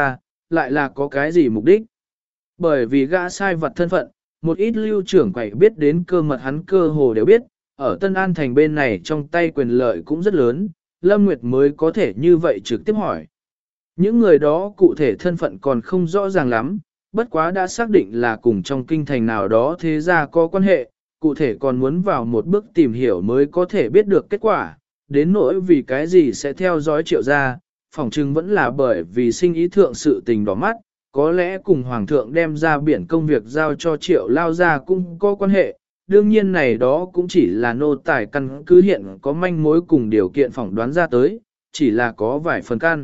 lại là có cái gì mục đích. Bởi vì gã sai vật thân phận, một ít lưu trưởng quầy biết đến cơ mật hắn cơ hồ đều biết, ở Tân An thành bên này trong tay quyền lợi cũng rất lớn, Lâm Nguyệt mới có thể như vậy trực tiếp hỏi. Những người đó cụ thể thân phận còn không rõ ràng lắm, bất quá đã xác định là cùng trong kinh thành nào đó thế ra có quan hệ, cụ thể còn muốn vào một bước tìm hiểu mới có thể biết được kết quả, đến nỗi vì cái gì sẽ theo dõi Triệu gia, phỏng chừng vẫn là bởi vì sinh ý thượng sự tình đỏ mắt, có lẽ cùng Hoàng thượng đem ra biển công việc giao cho Triệu lao ra cũng có quan hệ, đương nhiên này đó cũng chỉ là nô tài căn cứ hiện có manh mối cùng điều kiện phỏng đoán ra tới, chỉ là có vài phần căn.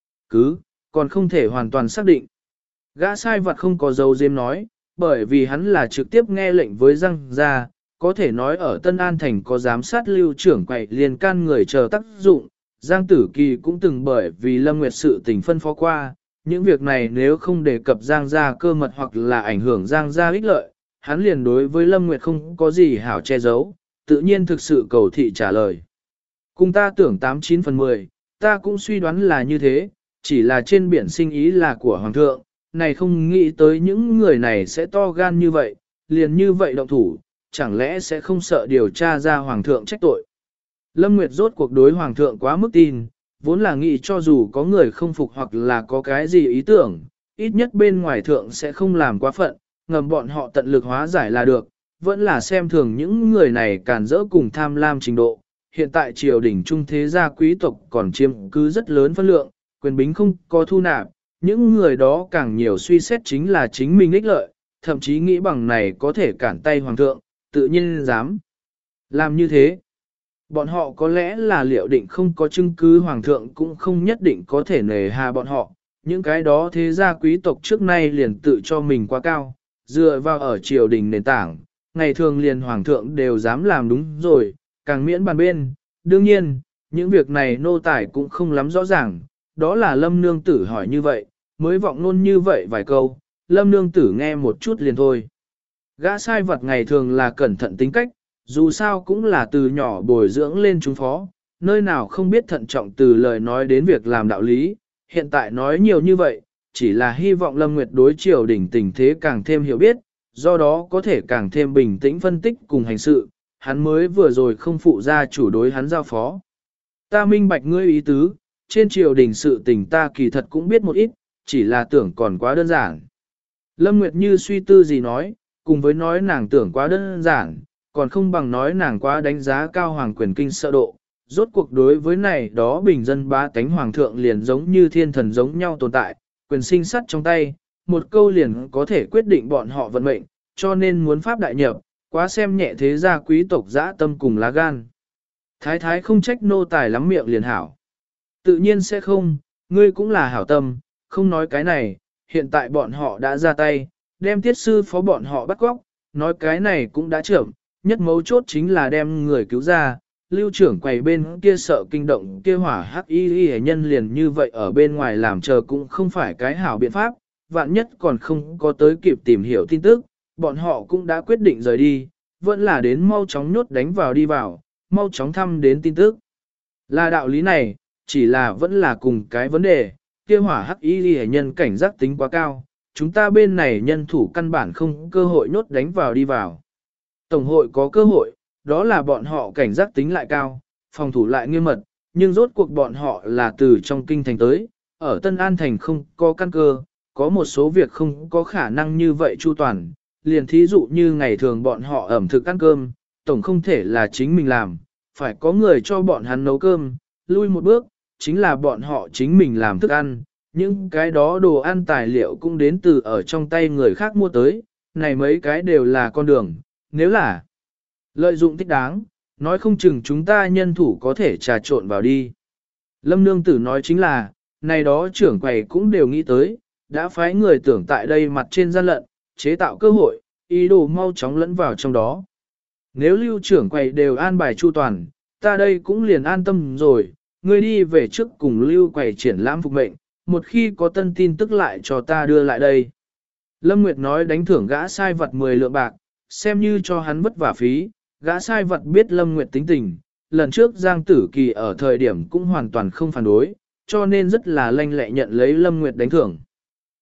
Còn không thể hoàn toàn xác định. Gã sai vật không có dấu diếm nói, bởi vì hắn là trực tiếp nghe lệnh với răng ra, có thể nói ở Tân An Thành có giám sát lưu trưởng quậy liền can người chờ tác dụng. Giang Tử Kỳ cũng từng bởi vì Lâm Nguyệt sự tình phân phó qua, những việc này nếu không đề cập Giang gia cơ mật hoặc là ảnh hưởng Giang gia ích lợi, hắn liền đối với Lâm Nguyệt không có gì hảo che giấu, tự nhiên thực sự cầu thị trả lời. Cùng ta tưởng 89 phần 10, ta cũng suy đoán là như thế, chỉ là trên biển sinh ý là của Hoàng thượng, này không nghĩ tới những người này sẽ to gan như vậy, liền như vậy động thủ, chẳng lẽ sẽ không sợ điều tra ra Hoàng thượng trách tội. Lâm Nguyệt rốt cuộc đối Hoàng thượng quá mức tin, vốn là nghĩ cho dù có người không phục hoặc là có cái gì ý tưởng, ít nhất bên ngoài thượng sẽ không làm quá phận, ngầm bọn họ tận lực hóa giải là được, vẫn là xem thường những người này càn rỡ cùng tham lam trình độ. Hiện tại triều đình trung thế gia quý tộc còn chiếm cứ rất lớn phân lượng, quyền bính không có thu nạp, những người đó càng nhiều suy xét chính là chính mình ích lợi, thậm chí nghĩ bằng này có thể cản tay hoàng thượng, tự nhiên dám làm như thế. Bọn họ có lẽ là liệu định không có chứng cứ hoàng thượng cũng không nhất định có thể nề hà bọn họ, những cái đó thế gia quý tộc trước nay liền tự cho mình quá cao, dựa vào ở triều đình nền tảng, ngày thường liền hoàng thượng đều dám làm đúng rồi, càng miễn bàn bên. Đương nhiên, những việc này nô tài cũng không lắm rõ ràng, đó là Lâm Nương Tử hỏi như vậy, mới vọng luôn như vậy vài câu, Lâm Nương Tử nghe một chút liền thôi. Gã sai vật ngày thường là cẩn thận tính cách, dù sao cũng là từ nhỏ bồi dưỡng lên chúng phó, nơi nào không biết thận trọng từ lời nói đến việc làm đạo lý, hiện tại nói nhiều như vậy, chỉ là hy vọng Lâm Nguyệt đối triều đỉnh tình thế càng thêm hiểu biết, do đó có thể càng thêm bình tĩnh phân tích cùng hành sự, hắn mới vừa rồi không phụ ra chủ đối hắn giao phó. Ta minh bạch ngươi ý tứ, trên triều đình sự tình ta kỳ thật cũng biết một ít, chỉ là tưởng còn quá đơn giản. Lâm Nguyệt như suy tư gì nói, cùng với nói nàng tưởng quá đơn giản, còn không bằng nói nàng quá đánh giá cao hoàng quyền kinh sợ độ. Rốt cuộc đối với này đó bình dân bá tánh hoàng thượng liền giống như thiên thần giống nhau tồn tại, quyền sinh sắt trong tay, một câu liền có thể quyết định bọn họ vận mệnh, cho nên muốn pháp đại nhập, quá xem nhẹ thế gia quý tộc dã tâm cùng lá gan. Thái thái không trách nô tài lắm miệng liền hảo. Tự nhiên sẽ không, ngươi cũng là hảo tâm, không nói cái này, hiện tại bọn họ đã ra tay, đem tiết sư phó bọn họ bắt cóc, nói cái này cũng đã trưởng, nhất mấu chốt chính là đem người cứu ra, lưu trưởng quầy bên kia sợ kinh động kia hỏa hắc y nhân liền như vậy ở bên ngoài làm chờ cũng không phải cái hảo biện pháp, vạn nhất còn không có tới kịp tìm hiểu tin tức, bọn họ cũng đã quyết định rời đi, vẫn là đến mau chóng nhốt đánh vào đi vào, mau chóng thăm đến tin tức. Là đạo lý này, chỉ là vẫn là cùng cái vấn đề, kia hỏa hắc y nhân cảnh giác tính quá cao, chúng ta bên này nhân thủ căn bản không cơ hội nhốt đánh vào đi vào. Tổng hội có cơ hội, đó là bọn họ cảnh giác tính lại cao, phòng thủ lại nghiêm mật, nhưng rốt cuộc bọn họ là từ trong kinh thành tới, ở Tân An thành không có căn cơ, có một số việc không có khả năng như vậy chu toàn, liền thí dụ như ngày thường bọn họ ẩm thực ăn cơm, tổng không thể là chính mình làm, phải có người cho bọn hắn nấu cơm, lui một bước, chính là bọn họ chính mình làm thức ăn, những cái đó đồ ăn tài liệu cũng đến từ ở trong tay người khác mua tới, này mấy cái đều là con đường, nếu là lợi dụng thích đáng, nói không chừng chúng ta nhân thủ có thể trà trộn vào đi. Lâm Nương Tử nói chính là, này đó trưởng quầy cũng đều nghĩ tới, đã phái người tưởng tại đây mặt trên gian lận, chế tạo cơ hội, ý đồ mau chóng lẫn vào trong đó. Nếu lưu trưởng quầy đều an bài chu toàn, ta đây cũng liền an tâm rồi, ngươi đi về trước cùng lưu quầy triển lãm phục mệnh, một khi có tân tin tức lại cho ta đưa lại đây. Lâm Nguyệt nói đánh thưởng gã sai vật 10 lượng bạc, xem như cho hắn vất vả phí, gã sai vật biết Lâm Nguyệt tính tình, lần trước Giang Tử Kỳ ở thời điểm cũng hoàn toàn không phản đối, cho nên rất là lanh lẹ nhận lấy Lâm Nguyệt đánh thưởng.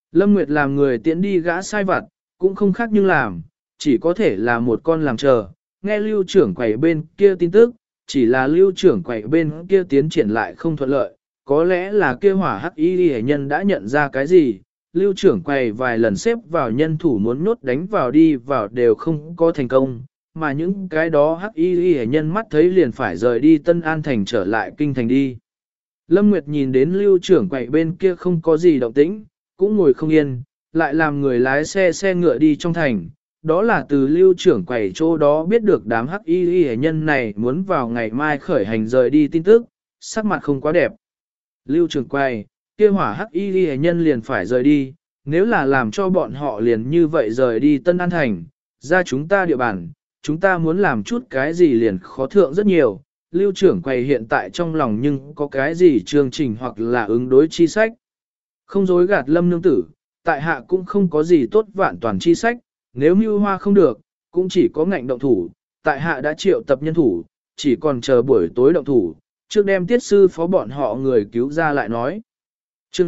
Lâm Nguyệt làm người tiễn đi gã sai vặt, cũng không khác nhưng làm, chỉ có thể là một con làm chờ, nghe lưu trưởng quầy bên kia tin tức, chỉ là lưu trưởng quầy bên kia tiến triển lại không thuận lợi, có lẽ là kia hỏa hắc y hệ nhân đã nhận ra cái gì, lưu trưởng quầy vài lần xếp vào nhân thủ muốn nhốt đánh vào đi vào đều không có thành công, mà những cái đó hắc y hệ nhân mắt thấy liền phải rời đi Tân An Thành trở lại kinh thành đi. Lâm Nguyệt nhìn đến lưu trưởng quầy bên kia không có gì động tĩnh, cũng ngồi không yên, lại làm người lái xe ngựa đi trong thành. Đó là từ lưu trưởng quầy chỗ đó biết được đám hắc y hệ nhân này muốn vào ngày mai khởi hành rời đi tin tức, sắc mặt không quá đẹp. Lưu trưởng quầy, kia hỏa hắc y hệ nhân liền phải rời đi, nếu là làm cho bọn họ liền như vậy rời đi Tân An Thành, ra chúng ta địa bàn, chúng ta muốn làm chút cái gì liền khó thượng rất nhiều. Lưu trưởng quầy hiện tại trong lòng nhưng có cái gì chương trình hoặc là ứng đối chi sách. Không dối gạt Lâm nương tử, tại hạ cũng không có gì tốt vạn toàn chi sách, nếu mưu hoa không được, cũng chỉ có ngạnh động thủ, tại hạ đã triệu tập nhân thủ, chỉ còn chờ buổi tối động thủ, trước đem tiết sư phó bọn họ người cứu ra lại nói. Chương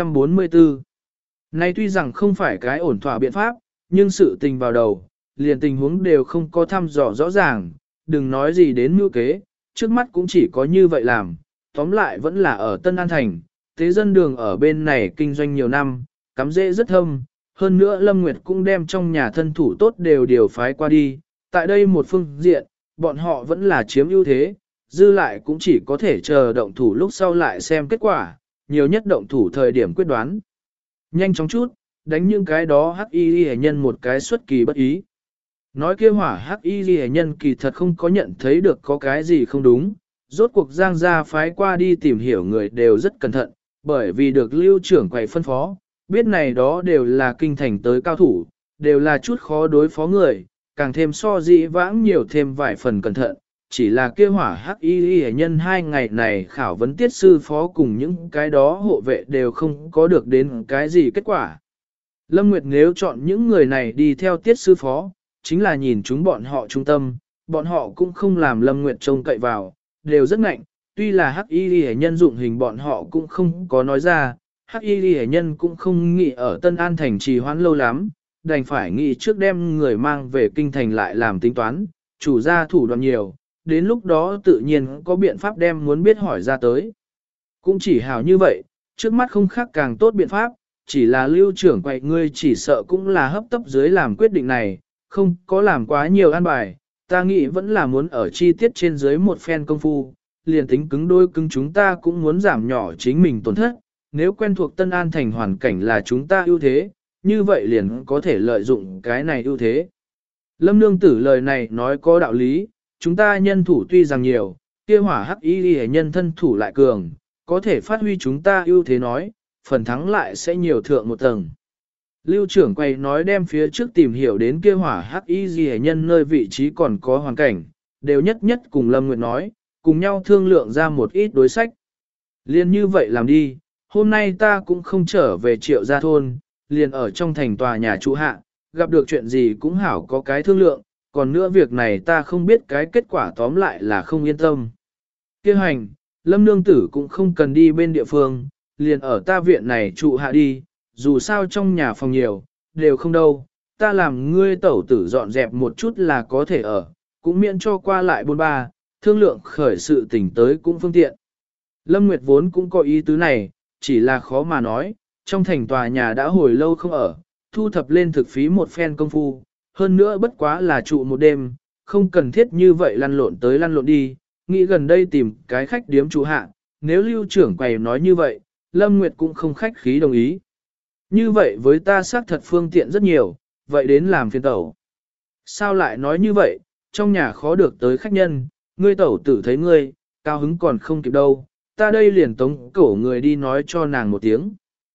644 Nay tuy rằng không phải cái ổn thỏa biện pháp, nhưng sự tình vào đầu, liền tình huống đều không có thăm dò rõ ràng, đừng nói gì đến mưu kế, trước mắt cũng chỉ có như vậy làm, tóm lại vẫn là ở Tân An Thành, thế dân đường ở bên này kinh doanh nhiều năm, cắm rễ rất thâm, hơn nữa Lâm Nguyệt cũng đem trong nhà thân thủ tốt đều điều phái qua đi, tại đây một phương diện, bọn họ vẫn là chiếm ưu thế, dư lại cũng chỉ có thể chờ động thủ lúc sau lại xem kết quả, nhiều nhất động thủ thời điểm quyết đoán. Nhanh chóng chút, đánh những cái đó hắc y hệ nhân một cái xuất kỳ bất ý. Nói kia hỏa hắc y hệ nhân kỳ thật không có nhận thấy được có cái gì không đúng, rốt cuộc Giang gia phái qua đi tìm hiểu người đều rất cẩn thận, bởi vì được lưu trưởng quầy phân phó, biết này đó đều là kinh thành tới cao thủ, đều là chút khó đối phó người, càng thêm so dĩ vãng nhiều thêm vài phần cẩn thận, chỉ là kia hỏa hắc y hệ nhân 2 ngày này khảo vấn tiết sư phó cùng những cái đó hộ vệ đều không có được đến cái gì kết quả. Lâm Nguyệt nếu chọn những người này đi theo tiết sư phó, chính là nhìn chúng bọn họ trung tâm, bọn họ cũng không làm Lâm Nguyệt trông cậy vào, đều rất ngạnh, tuy là hắc y hệ nhân dụng hình bọn họ cũng không có nói ra, hắc y hệ nhân cũng không nghĩ ở Tân An Thành trì hoãn lâu lắm, đành phải nghĩ trước đem người mang về kinh thành lại làm tính toán, chủ gia thủ đoạn nhiều, đến lúc đó tự nhiên có biện pháp đem muốn biết hỏi ra tới. Cũng chỉ hảo như vậy, trước mắt không khác càng tốt biện pháp, chỉ là lưu trưởng quậy ngươi chỉ sợ cũng là hấp tấp dưới làm quyết định này, không có làm quá nhiều an bài, ta nghĩ vẫn là muốn ở chi tiết trên dưới một phen công phu, liền tính cứng đôi cứng chúng ta cũng muốn giảm nhỏ chính mình tổn thất, nếu quen thuộc Tân An Thành hoàn cảnh là chúng ta ưu thế, như vậy liền có thể lợi dụng cái này ưu thế. Lâm nương tử lời này nói có đạo lý, chúng ta nhân thủ tuy rằng nhiều, kia hỏa hắc y hệ nhân thân thủ lại cường, có thể phát huy chúng ta ưu thế nói, phần thắng lại sẽ nhiều thượng một tầng. Lưu trưởng quay nói đem phía trước tìm hiểu đến kia hỏa hắc y hệ nhân nơi vị trí còn có hoàn cảnh, đều nhất nhất cùng Lâm Nguyệt nói, cùng nhau thương lượng ra một ít đối sách. Liên như vậy làm đi, hôm nay ta cũng không trở về Triệu Gia thôn, liền ở trong thành tòa nhà trụ hạ, gặp được chuyện gì cũng hảo có cái thương lượng, còn nữa việc này ta không biết cái kết quả tóm lại là không yên tâm. Kêu hành, Lâm nương tử cũng không cần đi bên địa phương, liền ở ta viện này trụ hạ đi, dù sao trong nhà phòng nhiều, đều không đâu, ta làm ngươi tẩu tử dọn dẹp một chút là có thể ở, cũng miễn cho qua lại bôn ba, thương lượng khởi sự tình tới cũng phương tiện. Lâm Nguyệt vốn cũng có ý tứ này, chỉ là khó mà nói, trong thành tòa nhà đã hồi lâu không ở, thu thập lên thực phí một phen công phu, hơn nữa bất quá là trụ một đêm, không cần thiết như vậy lăn lộn tới lăn lộn đi, nghĩ gần đây tìm cái khách điếm trụ hạ, nếu lưu trưởng quầy nói như vậy, Lâm Nguyệt cũng không khách khí đồng ý. Như vậy với ta xác thật phương tiện rất nhiều, vậy đến làm phiên tẩu. Sao lại nói như vậy, trong nhà khó được tới khách nhân, ngươi tẩu tử thấy ngươi, cao hứng còn không kịp đâu, ta đây liền tống cổ người đi nói cho nàng một tiếng.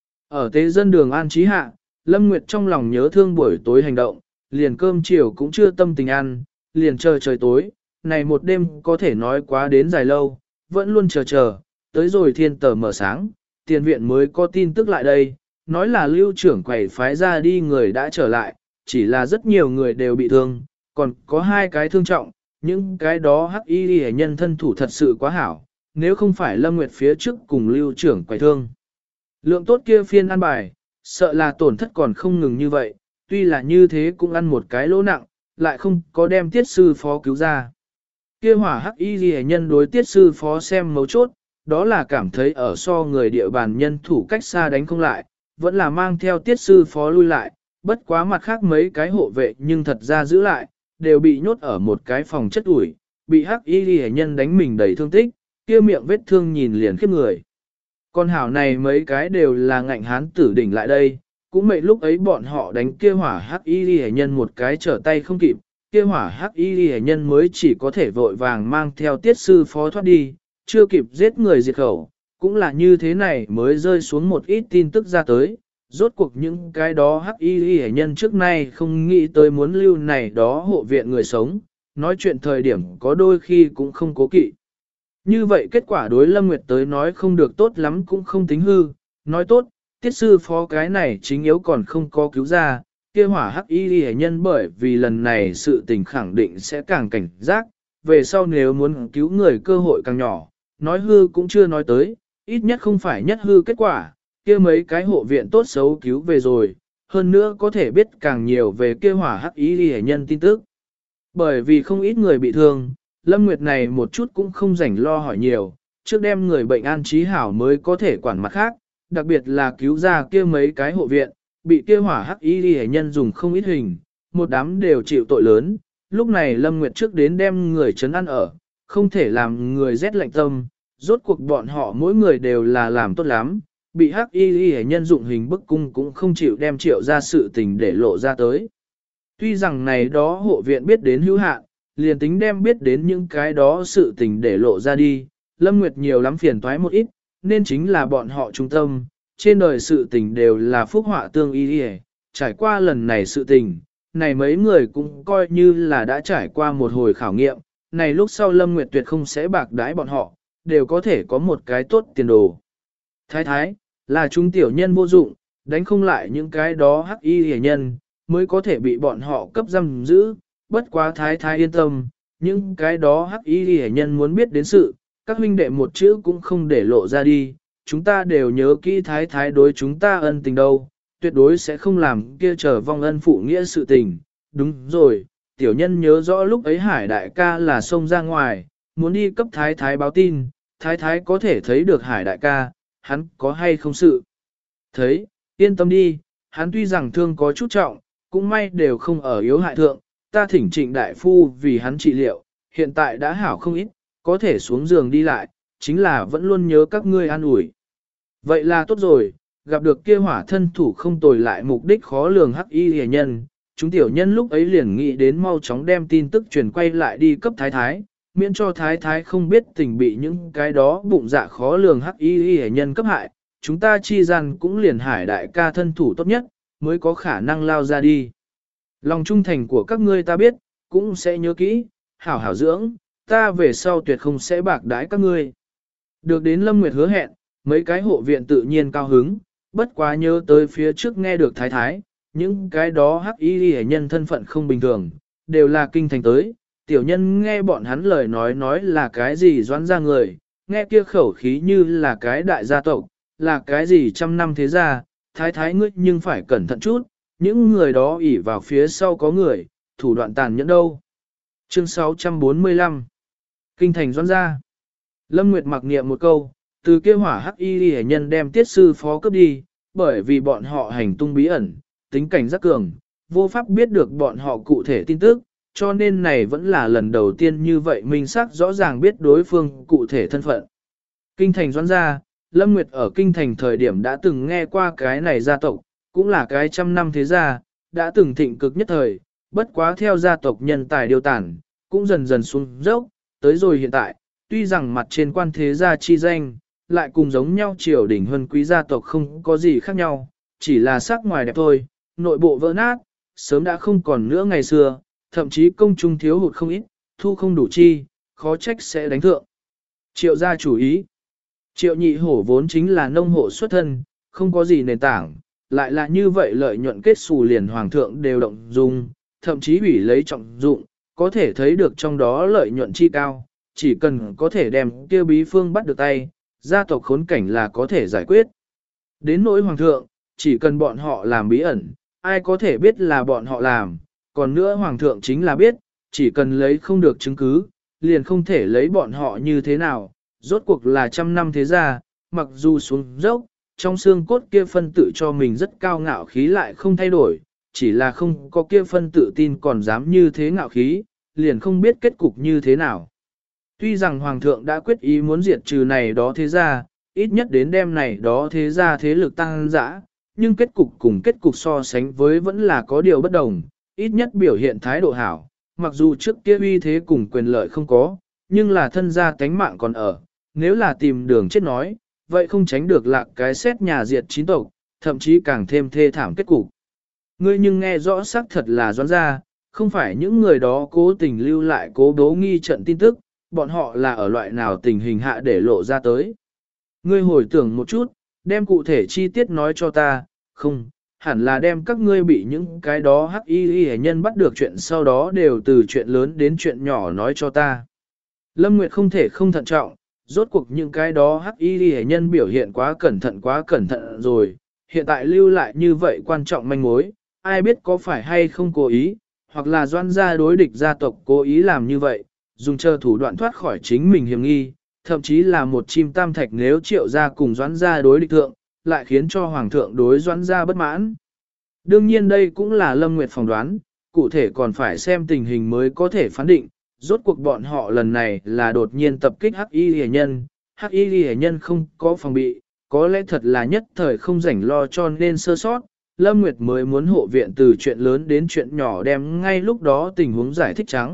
Ở tế dân đường An Trí Hạ, Lâm Nguyệt trong lòng nhớ thương buổi tối hành động, liền cơm chiều cũng chưa tâm tình ăn, liền chờ trời tối, này một đêm có thể nói quá đến dài lâu, vẫn luôn chờ, tới rồi thiên tờ mở sáng, tiền viện mới có tin tức lại đây, nói là lưu trưởng quầy phái ra đi người đã trở lại, chỉ là rất nhiều người đều bị thương, còn có 2 cái thương trọng, những cái đó hắc y hệ nhân thân thủ thật sự quá hảo, nếu không phải Lâm Nguyệt phía trước cùng lưu trưởng quầy thương. Lượng tốt kia phiên ăn bài, sợ là tổn thất còn không ngừng như vậy, tuy là như thế cũng ăn một cái lỗ nặng, lại không có đem tiết sư phó cứu ra. Kia hỏa hắc y ghi nhân đối tiết sư phó xem mấu chốt, đó là cảm thấy ở so người địa bàn nhân thủ cách xa đánh không lại, vẫn là mang theo tiết sư phó lui lại, bất quá mặt khác mấy cái hộ vệ nhưng thật ra giữ lại, đều bị nhốt ở một cái phòng chất ủi, bị hắc y ghi nhân đánh mình đầy thương tích, kia miệng vết thương nhìn liền khiếp người. Con hảo này mấy cái đều là ngạnh hán tử đỉnh lại đây, cũng mệnh lúc ấy bọn họ đánh kia hỏa hắc y ghi nhân một cái trở tay không kịp, kia hỏa hắc y ghi nhân mới chỉ có thể vội vàng mang theo tiết sư phó thoát đi, chưa kịp giết người diệt khẩu, cũng là như thế này mới rơi xuống một ít tin tức ra tới. Rốt cuộc những cái đó hắc y ghi nhân trước nay không nghĩ tới muốn lưu này đó hộ viện người sống, nói chuyện thời điểm có đôi khi cũng không cố kỵ. Như vậy kết quả đối Lâm Nguyệt tới nói không được tốt lắm cũng không tính hư, nói tốt, tiết sư phó cái này chính yếu còn không có cứu ra, kia hỏa hắc y hệ nhân bởi vì lần này sự tình khẳng định sẽ càng cảnh giác, về sau nếu muốn cứu người cơ hội càng nhỏ, nói hư cũng chưa nói tới, ít nhất không phải nhất hư kết quả, kia mấy cái hộ viện tốt xấu cứu về rồi, hơn nữa có thể biết càng nhiều về kia hỏa hắc y hệ nhân tin tức. Bởi vì không ít người bị thương, Lâm Nguyệt này một chút cũng không rảnh lo hỏi nhiều, trước đem người bệnh an trí hảo mới có thể quản mặt khác, đặc biệt là cứu ra kia mấy cái hộ viện, bị kia hỏa hắc y hệ nhân dùng không ít hình, một đám đều chịu tội lớn. Lúc này Lâm Nguyệt trước đến đem người trấn an ở, không thể làm người rét lạnh tâm, rốt cuộc bọn họ mỗi người đều là làm tốt lắm, bị hắc y hệ nhân dụng hình bức cung cũng không chịu đem Triệu ra sự tình để lộ ra tới. Tuy rằng này đó hộ viện biết đến hữu hạn, liền tính đem biết đến những cái đó sự tình để lộ ra đi, Lâm Nguyệt nhiều lắm phiền toái một ít, nên chính là bọn họ trung tâm, trên đời sự tình đều là phúc họa tương y y, trải qua lần này sự tình, này mấy người cũng coi như là đã trải qua một hồi khảo nghiệm, này lúc sau Lâm Nguyệt tuyệt không sẽ bạc đãi bọn họ, đều có thể có một cái tốt tiền đồ. Thái thái, là chúng tiểu nhân vô dụng, đánh không lại những cái đó hắc y hề nhân, mới có thể bị bọn họ cấp giam giữ, bất quá thái thái yên tâm, những cái đó hắc y hề nhân muốn biết đến sự, các huynh đệ một chữ cũng không để lộ ra đi, chúng ta đều nhớ kỹ thái thái đối chúng ta ân tình đâu, tuyệt đối sẽ không làm kia trở vong ân phụ nghĩa sự tình. Đúng rồi, tiểu nhân nhớ rõ lúc ấy Hải đại ca là xông ra ngoài, muốn đi cấp thái thái báo tin, thái thái có thể thấy được Hải đại ca, hắn có hay không sự. Thấy, yên tâm đi, hắn tuy rằng thương có chút trọng, cũng may đều không ở yếu hại thượng, ta thỉnh Trịnh đại phu vì hắn trị liệu, hiện tại đã hảo không ít, có thể xuống giường đi lại, chính là vẫn luôn nhớ các ngươi an ủi. Vậy là tốt rồi, gặp được kia hỏa thân thủ không tồi lại mục đích khó lường hắc y hề nhân, chúng tiểu nhân lúc ấy liền nghĩ đến mau chóng đem tin tức truyền quay lại đi cấp thái thái, miễn cho thái thái không biết tình bị những cái đó bụng dạ khó lường hắc y hề nhân cấp hại, chúng ta chi gian cũng liền Hải đại ca thân thủ tốt nhất, mới có khả năng lao ra đi. Lòng trung thành của các ngươi ta biết, cũng sẽ nhớ kỹ, hảo hảo dưỡng, ta về sau tuyệt không sẽ bạc đãi các ngươi. Được đến Lâm Nguyệt hứa hẹn, mấy cái hộ viện tự nhiên cao hứng, bất quá nhớ tới phía trước nghe được thái thái, những cái đó hắc y hệ nhân thân phận không bình thường, đều là kinh thành tới, tiểu nhân nghe bọn hắn lời nói là cái gì doãn ra người, nghe kia khẩu khí như là cái đại gia tộc, là cái gì trăm năm thế gia, thái thái ngươi nhưng phải cẩn thận chút, những người đó ỉ vào phía sau có người, thủ đoạn tàn nhẫn đâu. Chương 645 Kinh thành doãn ra. Lâm Nguyệt mặc niệm một câu, từ kia hỏa hắc y hệ nhân đem tiết sư phó cấp đi, bởi vì bọn họ hành tung bí ẩn, tính cảnh giác cường, vô pháp biết được bọn họ cụ thể tin tức, cho nên này vẫn là lần đầu tiên như vậy minh xác rõ ràng biết đối phương cụ thể thân phận. Kinh thành doãn ra, Lâm Nguyệt ở kinh thành thời điểm đã từng nghe qua cái này gia tộc, cũng là cái trăm năm thế gia, đã từng thịnh cực nhất thời, bất quá theo gia tộc nhân tài điều tản, cũng dần dần xuống dốc, tới rồi hiện tại, tuy rằng mặt trên quan thế gia chi danh, lại cùng giống nhau triều đỉnh huân quý gia tộc không có gì khác nhau, chỉ là sắc ngoài đẹp thôi, nội bộ vỡ nát, sớm đã không còn nữa ngày xưa, thậm chí công trung thiếu hụt không ít, thu không đủ chi, khó trách sẽ đánh thượng. Triệu gia chủ ý. Triệu nhị hổ vốn chính là nông hộ xuất thân, không có gì nền tảng, lại là như vậy lợi nhuận kết xù liền hoàng thượng đều động dung, thậm chí ủy lấy trọng dụng, có thể thấy được trong đó lợi nhuận chi cao, chỉ cần có thể đem kia bí phương bắt được tay, gia tộc khốn cảnh là có thể giải quyết. Đến nỗi hoàng thượng, chỉ cần bọn họ làm bí ẩn, ai có thể biết là bọn họ làm, còn nữa hoàng thượng chính là biết, chỉ cần lấy không được chứng cứ, liền không thể lấy bọn họ như thế nào, rốt cuộc là trăm năm thế gia, mặc dù xuống dốc, trong xương cốt kia phân tự cho mình rất cao ngạo khí lại không thay đổi, chỉ là không có kia phân tự tin còn dám như thế ngạo khí, liền không biết kết cục như thế nào. Tuy rằng Hoàng thượng đã quyết ý muốn diệt trừ này đó thế gia, ít nhất đến đêm này đó thế gia thế lực tăng dã, nhưng kết cục cùng kết cục so sánh với vẫn là có điều bất đồng, ít nhất biểu hiện thái độ hảo, mặc dù trước kia uy thế cùng quyền lợi không có, nhưng là thân gia tánh mạng còn ở, nếu là tìm đường chết nói, vậy không tránh được lạc cái xét nhà diệt chín tộc, thậm chí càng thêm thê thảm kết cục. Ngươi nhưng nghe rõ xác thật là Doãn gia, không phải những người đó cố tình lưu lại cố đố nghi trận tin tức, bọn họ là ở loại nào tình hình hạ để lộ ra tới. Ngươi hồi tưởng một chút, đem cụ thể chi tiết nói cho ta, không, hẳn là đem các ngươi bị những cái đó hắc y nhân bắt được chuyện sau đó đều từ chuyện lớn đến chuyện nhỏ nói cho ta. Lâm Nguyệt không thể không thận trọng, rốt cuộc những cái đó hắc y nhân biểu hiện quá cẩn thận rồi, hiện tại lưu lại như vậy quan trọng manh mối, ai biết có phải hay không cố ý, hoặc là Doãn gia đối địch gia tộc cố ý làm như vậy, dùng chờ thủ đoạn thoát khỏi chính mình hiểm nghi, thậm chí là một chim tam thạch nếu Triệu gia cùng Doãn gia đối địch thượng, lại khiến cho Hoàng thượng đối Doãn gia bất mãn. Đương nhiên đây cũng là Lâm Nguyệt phỏng đoán, cụ thể còn phải xem tình hình mới có thể phán định, rốt cuộc bọn họ lần này là đột nhiên tập kích hắc y hệ nhân, hắc y hệ nhân không có phòng bị, có lẽ thật là nhất thời không rảnh lo cho nên sơ sót, Lâm Nguyệt mới muốn hộ viện từ chuyện lớn đến chuyện nhỏ đem ngay lúc đó tình huống giải thích trắng.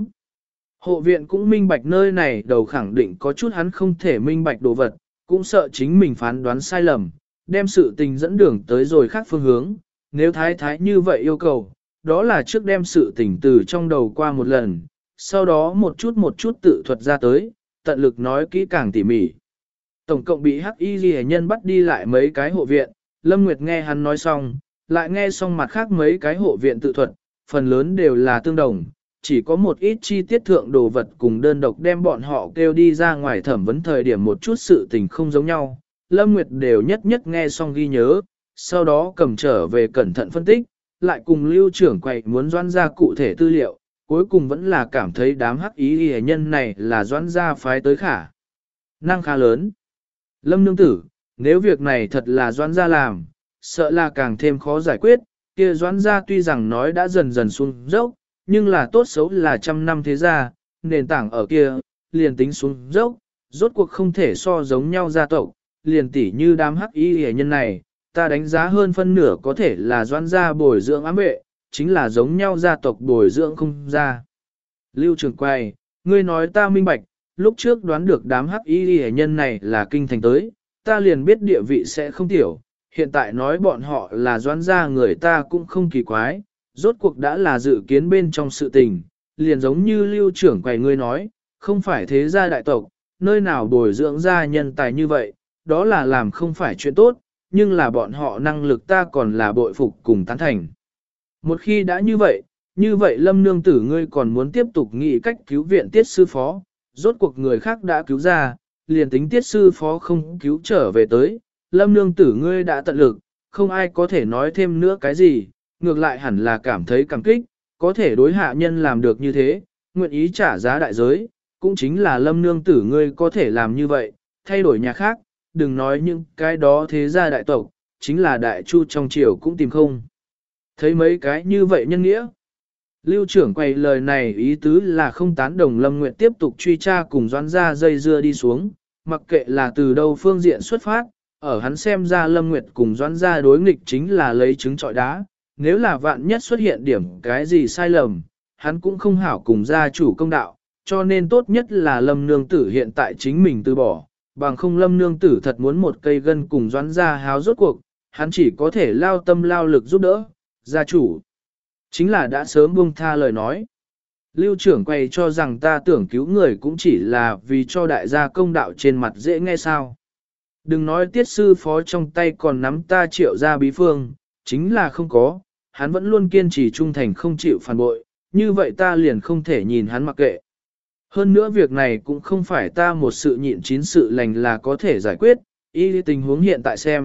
Hộ viện cũng minh bạch nơi này đầu khẳng định có chút hắn không thể minh bạch đồ vật, cũng sợ chính mình phán đoán sai lầm, đem sự tình dẫn đường tới rồi khác phương hướng, nếu thái thái như vậy yêu cầu, đó là trước đem sự tình từ trong đầu qua một lần, sau đó một chút tự thuật ra tới, tận lực nói kỹ càng tỉ mỉ. Tổng cộng bị hắc y ghi nhân bắt đi lại mấy cái hộ viện, Lâm Nguyệt nghe hắn nói xong, lại nghe xong mặt khác mấy cái hộ viện tự thuật, phần lớn đều là tương đồng, chỉ có một ít chi tiết thượng đồ vật cùng đơn độc đem bọn họ kêu đi ra ngoài thẩm vấn thời điểm một chút sự tình không giống nhau. Lâm Nguyệt đều nhất nhất nghe xong ghi nhớ, sau đó cầm trở về cẩn thận phân tích, lại cùng lưu trưởng quầy muốn Doãn gia cụ thể tư liệu, cuối cùng vẫn là cảm thấy đám hắc ý hề nhân này là Doãn gia phái tới khả. Năng khá lớn. Lâm nương tử, nếu việc này thật là Doãn gia làm, sợ là càng thêm khó giải quyết, kia Doãn gia tuy rằng nói đã dần dần xuống dốc, nhưng là tốt xấu là trăm năm thế gia, nền tảng ở kia, liền tính xuống dốc, rốt cuộc không thể so giống nhau gia tộc, liền tỉ như đám hắc y hề nhân này, ta đánh giá hơn phân nửa có thể là Doãn gia bồi dưỡng ám vệ, chính là giống nhau gia tộc bồi dưỡng không ra. Lưu Trường Quay, ngươi nói ta minh bạch, lúc trước đoán được đám hắc y hề nhân này là kinh thành tới, ta liền biết địa vị sẽ không tiểu, hiện tại nói bọn họ là Doãn gia người ta cũng không kỳ quái, rốt cuộc đã là dự kiến bên trong sự tình, liền giống như Lưu Trưởng Quầy ngươi nói, không phải thế gia đại tộc, nơi nào bồi dưỡng ra nhân tài như vậy, đó là làm không phải chuyện tốt, nhưng là bọn họ năng lực ta còn là bội phục cùng tán thành. Một khi đã như vậy Lâm nương tử ngươi còn muốn tiếp tục nghĩ cách cứu viện tiết sư phó, rốt cuộc người khác đã cứu ra, liền tính tiết sư phó không cứu trở về tới, Lâm nương tử ngươi đã tận lực, không ai có thể nói thêm nữa cái gì, ngược lại hẳn là cảm thấy cảm kích, có thể đối hạ nhân làm được như thế, nguyện ý trả giá đại giới, cũng chính là Lâm nương tử ngươi có thể làm như vậy, thay đổi nhà khác, đừng nói những cái đó thế gia đại tộc, chính là đại chu trong triều cũng tìm không. Thấy mấy cái như vậy nhân nghĩa. Lưu trưởng quay lời này ý tứ là không tán đồng Lâm Nguyệt tiếp tục truy tra cùng Doãn gia dây dưa đi xuống, mặc kệ là từ đâu phương diện xuất phát, ở hắn xem ra Lâm Nguyệt cùng Doãn gia đối nghịch chính là lấy trứng trọi đá, nếu là vạn nhất xuất hiện điểm cái gì sai lầm, hắn cũng không hảo cùng gia chủ công đạo, cho nên tốt nhất là Lâm nương tử hiện tại chính mình từ bỏ, bằng không Lâm nương tử thật muốn một cây gân cùng Doãn gia háo rốt cuộc, hắn chỉ có thể lao tâm lao lực giúp đỡ, gia chủ. Chính là đã sớm buông tha lời nói. Lưu trưởng quay cho rằng ta tưởng cứu người cũng chỉ là vì cho đại gia công đạo trên mặt dễ nghe sao. Đừng nói tiết sư phó trong tay còn nắm ta Triệu gia bí phương, chính là không có, hắn vẫn luôn kiên trì trung thành không chịu phản bội, như vậy ta liền không thể nhìn hắn mặc kệ. Hơn nữa việc này cũng không phải ta một sự nhịn chín sự lành là có thể giải quyết, y tình huống hiện tại xem,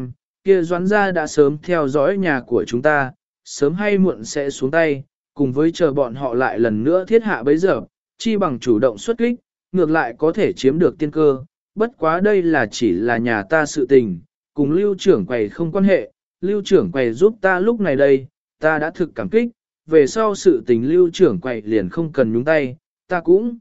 kia Doãn gia đã sớm theo dõi nhà của chúng ta, sớm hay muộn sẽ xuống tay, cùng với chờ bọn họ lại lần nữa thiết hạ bấy giờ, chi bằng chủ động xuất kích, ngược lại có thể chiếm được tiên cơ, bất quá đây là chỉ là nhà ta sự tình, cùng lưu trưởng quầy không quan hệ, lưu trưởng quầy giúp ta lúc này đây, ta đã thực cảm kích, về sau sự tình lưu trưởng quầy liền không cần nhúng tay, ta cũng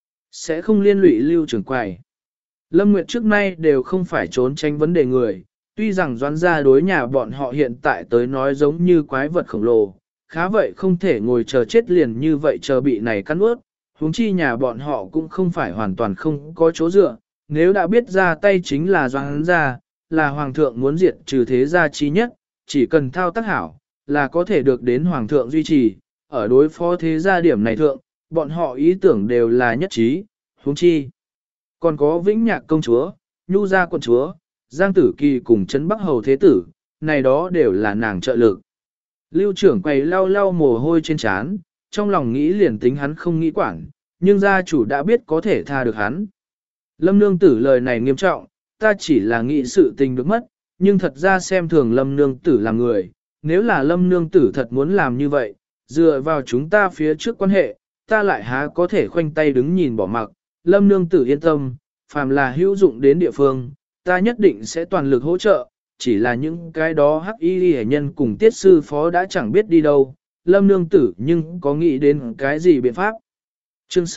sẽ không liên lụy lưu trưởng quầy. Lâm Nguyệt trước nay đều không phải trốn tránh vấn đề người, tuy rằng Doãn gia đối nhà bọn họ hiện tại tới nói giống như quái vật khổng lồ, khá vậy không thể ngồi chờ chết liền như vậy chờ bị này cắn ướt, huống chi nhà bọn họ cũng không phải hoàn toàn không có chỗ dựa, nếu đã biết ra tay chính là Doãn gia, là hoàng thượng muốn diệt trừ thế gia chí nhất, chỉ cần thao tác hảo, là có thể được đến hoàng thượng duy trì, ở đối phó thế gia điểm này thượng, bọn họ ý tưởng đều là nhất trí, huống chi. Còn có Vĩnh Nhạc công chúa, Nhu gia quận chúa, Giang Tử Kỳ cùng Trấn Bắc Hầu Thế Tử, này đó đều là nàng trợ lực. Lưu trưởng quầy lau lau mồ hôi trên trán, trong lòng nghĩ liền tính hắn không nghĩ quản, nhưng gia chủ đã biết có thể tha được hắn. Lâm nương tử lời này nghiêm trọng, ta chỉ là nghĩ sự tình được mất, nhưng thật ra xem thường Lâm nương tử là người, nếu là Lâm nương tử thật muốn làm như vậy, dựa vào chúng ta phía trước quan hệ, ta lại há có thể khoanh tay đứng nhìn bỏ mặc. Lâm nương tử yên tâm, phàm là hữu dụng đến địa phương, ta nhất định sẽ toàn lực hỗ trợ, chỉ là những cái đó hắc y hệ nhân cùng tiết sư phó đã chẳng biết đi đâu, Lâm nương tử nhưng có nghĩ đến cái gì biện pháp. Chương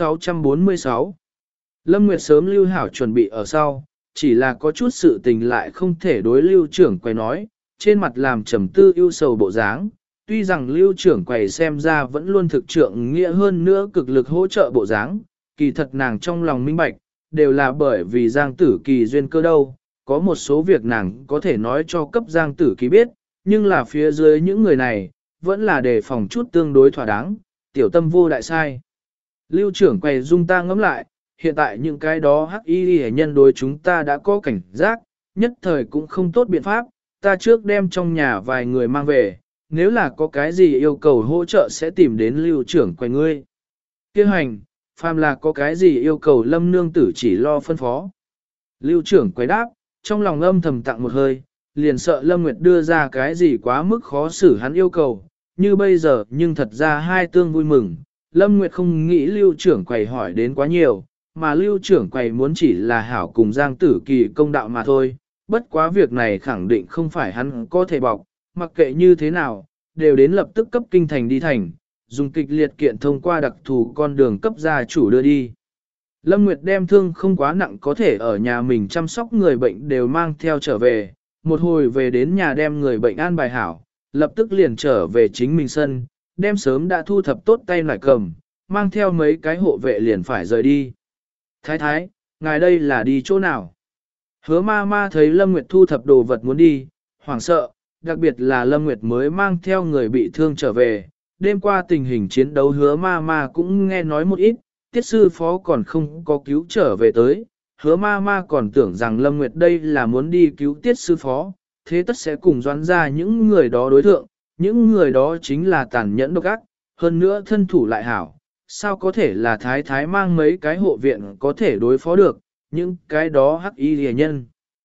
646 Lâm Nguyệt sớm lưu hảo chuẩn bị ở sau, chỉ là có chút sự tình lại không thể đối lưu trưởng quầy nói, trên mặt làm trầm tư ưu sầu bộ dáng. Tuy rằng lưu trưởng quầy xem ra vẫn luôn thực trượng nghĩa hơn nữa cực lực hỗ trợ bộ dáng, kỳ thật nàng trong lòng minh bạch, đều là bởi vì Giang Tử Kỳ duyên cơ đâu, có một số việc nàng có thể nói cho cấp Giang Tử Kỳ biết, nhưng là phía dưới những người này, vẫn là đề phòng chút tương đối thỏa đáng, tiểu tâm vô đại sai. Lưu trưởng quầy dung ta ngẫm lại, hiện tại những cái đó hắc y hệ nhân đối chúng ta đã có cảnh giác, nhất thời cũng không tốt biện pháp, ta trước đem trong nhà vài người mang về, nếu là có cái gì yêu cầu hỗ trợ sẽ tìm đến lưu trưởng quầy ngươi. Kêu hành, phàm là có cái gì yêu cầu Lâm nương tử chỉ lo phân phó. Lưu trưởng quầy đáp, trong lòng âm thầm tặng một hơi, liền sợ Lâm Nguyệt đưa ra cái gì quá mức khó xử hắn yêu cầu, như bây giờ nhưng thật ra hai tương vui mừng. Lâm Nguyệt không nghĩ lưu trưởng quầy hỏi đến quá nhiều, mà lưu trưởng quầy muốn chỉ là hảo cùng Giang Tử Kỳ công đạo mà thôi, bất quá việc này khẳng định không phải hắn có thể bọc, mặc kệ như thế nào, đều đến lập tức cấp kinh thành đi thành, dùng kịch liệt kiện thông qua đặc thù con đường cấp gia chủ đưa đi. Lâm Nguyệt đem thương không quá nặng có thể ở nhà mình chăm sóc người bệnh đều mang theo trở về, một hồi về đến nhà đem người bệnh an bài hảo, lập tức liền trở về chính mình sân, đem sớm đã thu thập tốt tay nải cầm, mang theo mấy cái hộ vệ liền phải rời đi. Thái thái, ngài đây là đi chỗ nào? Hứa ma ma thấy Lâm Nguyệt thu thập đồ vật muốn đi, hoảng sợ, đặc biệt là Lâm Nguyệt mới mang theo người bị thương trở về. Đêm qua tình hình chiến đấu hứa ma ma cũng nghe nói một ít, tiết sư phó còn không có cứu trở về tới. Hứa ma ma còn tưởng rằng Lâm Nguyệt đây là muốn đi cứu tiết sư phó, thế tất sẽ cùng doán ra những người đó đối thượng, những người đó chính là tàn nhẫn độc ác, hơn nữa thân thủ lại hảo. Sao có thể là thái thái mang mấy cái hộ viện có thể đối phó được, những cái đó hắc y rìa nhân.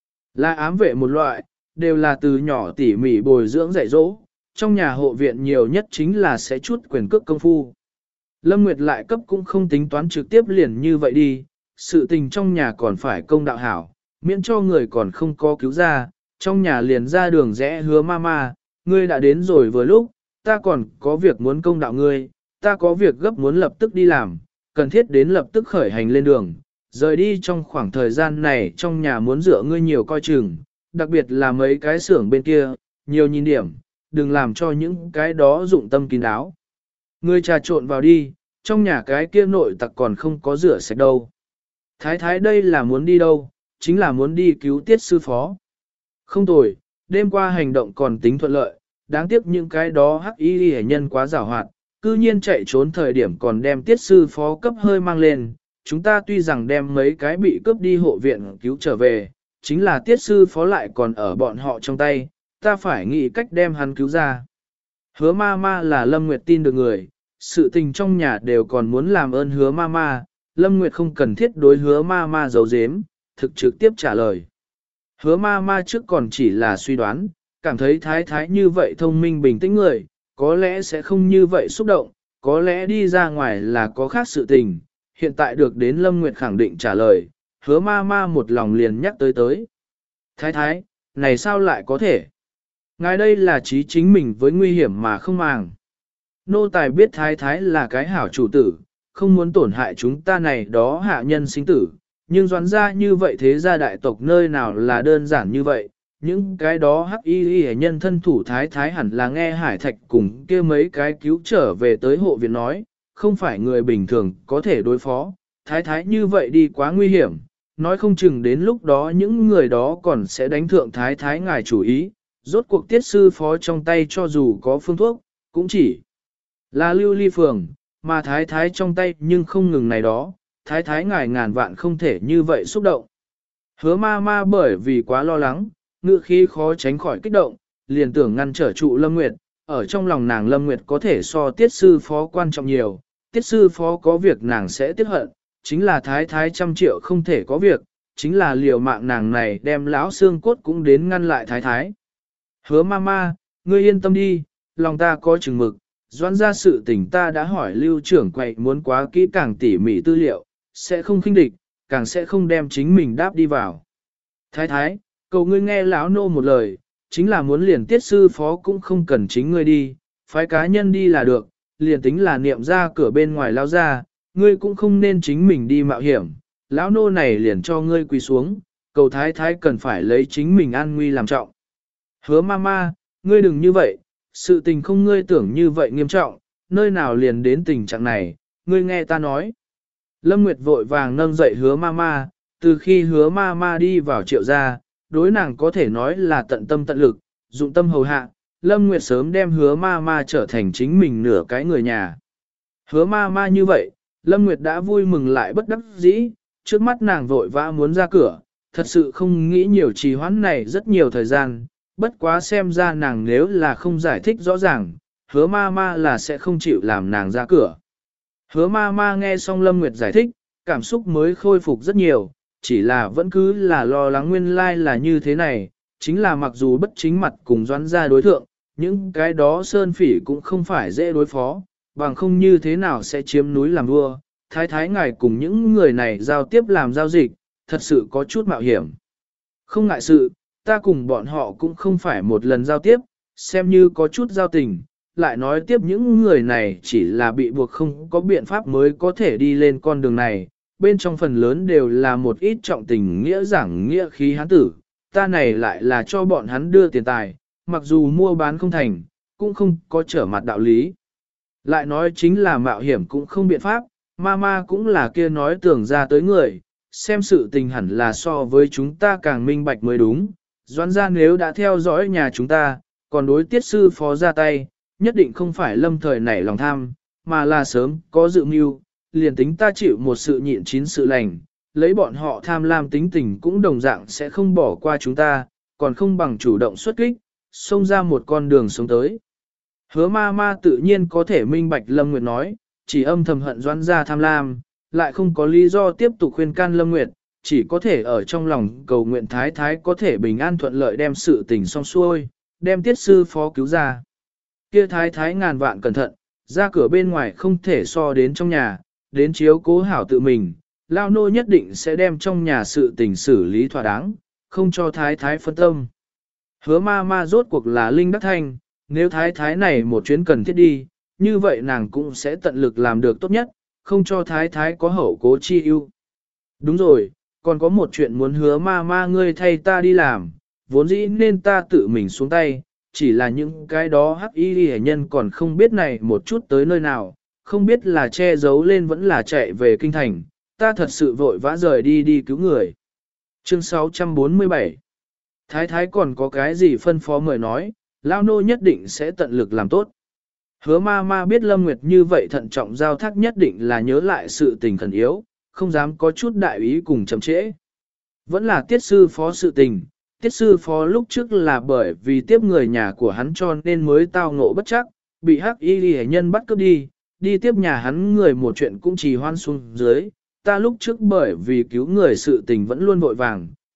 Là ám vệ một loại, đều là từ nhỏ tỉ mỉ bồi dưỡng dạy dỗ, trong nhà hộ viện nhiều nhất chính là sẽ chút quyền cước công phu. Lâm Nguyệt lại cấp cũng không tính toán trực tiếp liền như vậy đi, sự tình trong nhà còn phải công đạo hảo, miễn cho người còn không có cứu ra, trong nhà liền ra đường rẽ hứa mama, ngươi đã đến rồi vừa lúc, ta còn có việc muốn công đạo ngươi, ta có việc gấp muốn lập tức đi làm, cần thiết đến lập tức khởi hành lên đường, rời đi trong khoảng thời gian này trong nhà muốn dựa ngươi nhiều coi chừng, đặc biệt là mấy cái xưởng bên kia, nhiều nhìn điểm, đừng làm cho những cái đó dụng tâm kín đáo. Ngươi trà trộn vào đi, trong nhà cái kia nội tặc còn không có rửa sạch đâu. Thái thái đây là muốn đi đâu, chính là muốn đi cứu tiết sư phó. Không tồi, đêm qua hành động còn tính thuận lợi, đáng tiếc những cái đó hắc y hệ nhân quá giàu hoạt, cư nhiên chạy trốn thời điểm còn đem tiết sư phó cấp hơi mang lên. Chúng ta tuy rằng đem mấy cái bị cướp đi hộ viện cứu trở về, chính là tiết sư phó lại còn ở bọn họ trong tay, ta phải nghĩ cách đem hắn cứu ra. Hứa ma ma là Lâm Nguyệt tin được người, sự tình trong nhà đều còn muốn làm ơn hứa ma ma, Lâm Nguyệt không cần thiết đối hứa ma ma giấu giếm, thực trực tiếp trả lời. Hứa ma ma trước còn chỉ là suy đoán, cảm thấy thái thái như vậy thông minh bình tĩnh người, có lẽ sẽ không như vậy xúc động, có lẽ đi ra ngoài là có khác sự tình. Hiện tại được đến Lâm Nguyệt khẳng định trả lời, hứa ma ma một lòng liền nhắc tới. Thái thái, này sao lại có thể? Ngài đây là trí chính mình với nguy hiểm mà không màng. Nô tài biết thái thái là cái hảo chủ tử, không muốn tổn hại chúng ta này đó hạ nhân sinh tử, nhưng doán ra như vậy thế gia đại tộc nơi nào là đơn giản như vậy, những cái đó hắc y nhân thân thủ thái thái hẳn là nghe Hải Thạch cùng kia mấy cái cứu trở về tới hộ viện nói, không phải người bình thường có thể đối phó, thái thái như vậy đi quá nguy hiểm, nói không chừng đến lúc đó những người đó còn sẽ đánh thượng thái thái ngài chủ ý, rốt cuộc tiết sư phó trong tay cho dù có phương thuốc, cũng chỉ là lưu ly phường, mà thái thái trong tay nhưng không ngừng này đó, thái thái ngài ngàn vạn không thể như vậy xúc động. Hứa ma ma bởi vì quá lo lắng, ngữ khí khó tránh khỏi kích động, liền tưởng ngăn trở trụ Lâm Nguyệt, ở trong lòng nàng Lâm Nguyệt có thể so tiết sư phó quan trọng nhiều, tiết sư phó có việc nàng sẽ tiếc hận, chính là thái thái 100 triệu không thể có việc, chính là liều mạng nàng này đem lão xương cốt cũng đến ngăn lại thái thái. Hứa ma ma, ngươi yên tâm đi, lòng ta có chừng mực, doãn ra sự tình ta đã hỏi lưu trưởng quậy muốn quá kỹ càng tỉ mỉ tư liệu, sẽ không khinh địch, càng sẽ không đem chính mình đáp đi vào. Thái thái, cầu ngươi nghe lão nô một lời, chính là muốn liền tiết sư phó cũng không cần chính ngươi đi, phái cá nhân đi là được, liền tính là niệm ra cửa bên ngoài lao ra, ngươi cũng không nên chính mình đi mạo hiểm, lão nô này liền cho ngươi quỳ xuống, cầu thái thái cần phải lấy chính mình an nguy làm trọng. Hứa ma ma, ngươi đừng như vậy, sự tình không ngươi tưởng như vậy nghiêm trọng, nơi nào liền đến tình trạng này, ngươi nghe ta nói. Lâm Nguyệt vội vàng nâng dậy hứa ma ma, từ khi hứa ma ma đi vào triệu gia, đối nàng có thể nói là tận tâm tận lực, dụng tâm hầu hạ, Lâm Nguyệt sớm đem hứa ma ma trở thành chính mình nửa cái người nhà. Hứa ma ma như vậy, Lâm Nguyệt đã vui mừng lại bất đắc dĩ, trước mắt nàng vội vã muốn ra cửa, thật sự không nghĩ nhiều trì hoãn này rất nhiều thời gian, bất quá xem ra nàng nếu là không giải thích rõ ràng, hứa ma ma là sẽ không chịu làm nàng ra cửa. Hứa ma ma nghe xong Lâm Nguyệt giải thích, cảm xúc mới khôi phục rất nhiều, chỉ là vẫn cứ là lo lắng nguyên lai là như thế này, chính là mặc dù bất chính mặt cùng doãn ra đối thượng, những cái đó sơn phỉ cũng không phải dễ đối phó, bằng không như thế nào sẽ chiếm núi làm vua, thái thái ngài cùng những người này giao tiếp làm giao dịch, thật sự có chút mạo hiểm. Không ngại sự, ta cùng bọn họ cũng không phải một lần giao tiếp, xem như có chút giao tình, lại nói tiếp những người này chỉ là bị buộc không có biện pháp mới có thể đi lên con đường này, bên trong phần lớn đều là một ít trọng tình nghĩa giảng nghĩa khí hán tử, ta này lại là cho bọn hắn đưa tiền tài, mặc dù mua bán không thành, cũng không có trở mặt đạo lý. Lại nói chính là mạo hiểm cũng không biện pháp, mama cũng là kia nói tưởng ra tới người, xem sự tình hẳn là so với chúng ta càng minh bạch mới đúng, doãn ra nếu đã theo dõi nhà chúng ta, còn đối tiết sư phó ra tay, nhất định không phải lâm thời nảy lòng tham, mà là sớm có dự mưu, liền tính ta chịu một sự nhịn chín sự lành, lấy bọn họ tham lam tính tình cũng đồng dạng sẽ không bỏ qua chúng ta, còn không bằng chủ động xuất kích, xông ra một con đường sống tới. Hứa ma ma tự nhiên có thể minh bạch Lâm Nguyệt nói, chỉ âm thầm hận doãn ra tham lam, lại không có lý do tiếp tục khuyên can Lâm Nguyệt, chỉ có thể ở trong lòng cầu nguyện thái thái có thể bình an thuận lợi đem sự tình xong xuôi, đem tiết sư phó cứu ra. Kia thái thái ngàn vạn cẩn thận, ra cửa bên ngoài không thể so đến trong nhà, đến chiếu cố hảo tự mình, lao nô nhất định sẽ đem trong nhà sự tình xử lý thỏa đáng, không cho thái thái phân tâm. Hứa ma ma rốt cuộc là Linh Đắc Thanh, nếu thái thái này một chuyến cần thiết đi, như vậy nàng cũng sẽ tận lực làm được tốt nhất, không cho thái thái có hậu cố chi ưu. Đúng rồi, còn có một chuyện muốn hứa ma ma ngươi thay ta đi làm, vốn dĩ nên ta tự mình xuống tay, chỉ là những cái đó hắc y hệ nhân còn không biết này một chút tới nơi nào, không biết là che giấu lên vẫn là chạy về kinh thành, ta thật sự vội vã rời đi cứu người. Chương 647 Thái thái còn có cái gì phân phó mời nói, lao nô nhất định sẽ tận lực làm tốt. Hứa ma ma biết Lâm Nguyệt như vậy thận trọng giao thác nhất định là nhớ lại sự tình khẩn yếu, không dám có chút đại ý cùng chậm trễ. Vẫn là tiết sư phó sự tình, tiết sư phó lúc trước là bởi vì tiếp người nhà của hắn cho nên mới tao ngộ bất chắc, bị hắc y hệ nhân bắt cướp đi tiếp nhà hắn người một chuyện cũng trì hoan xuống dưới. Ta lúc trước bởi vì cứu người sự tình vẫn luôn vội vàng,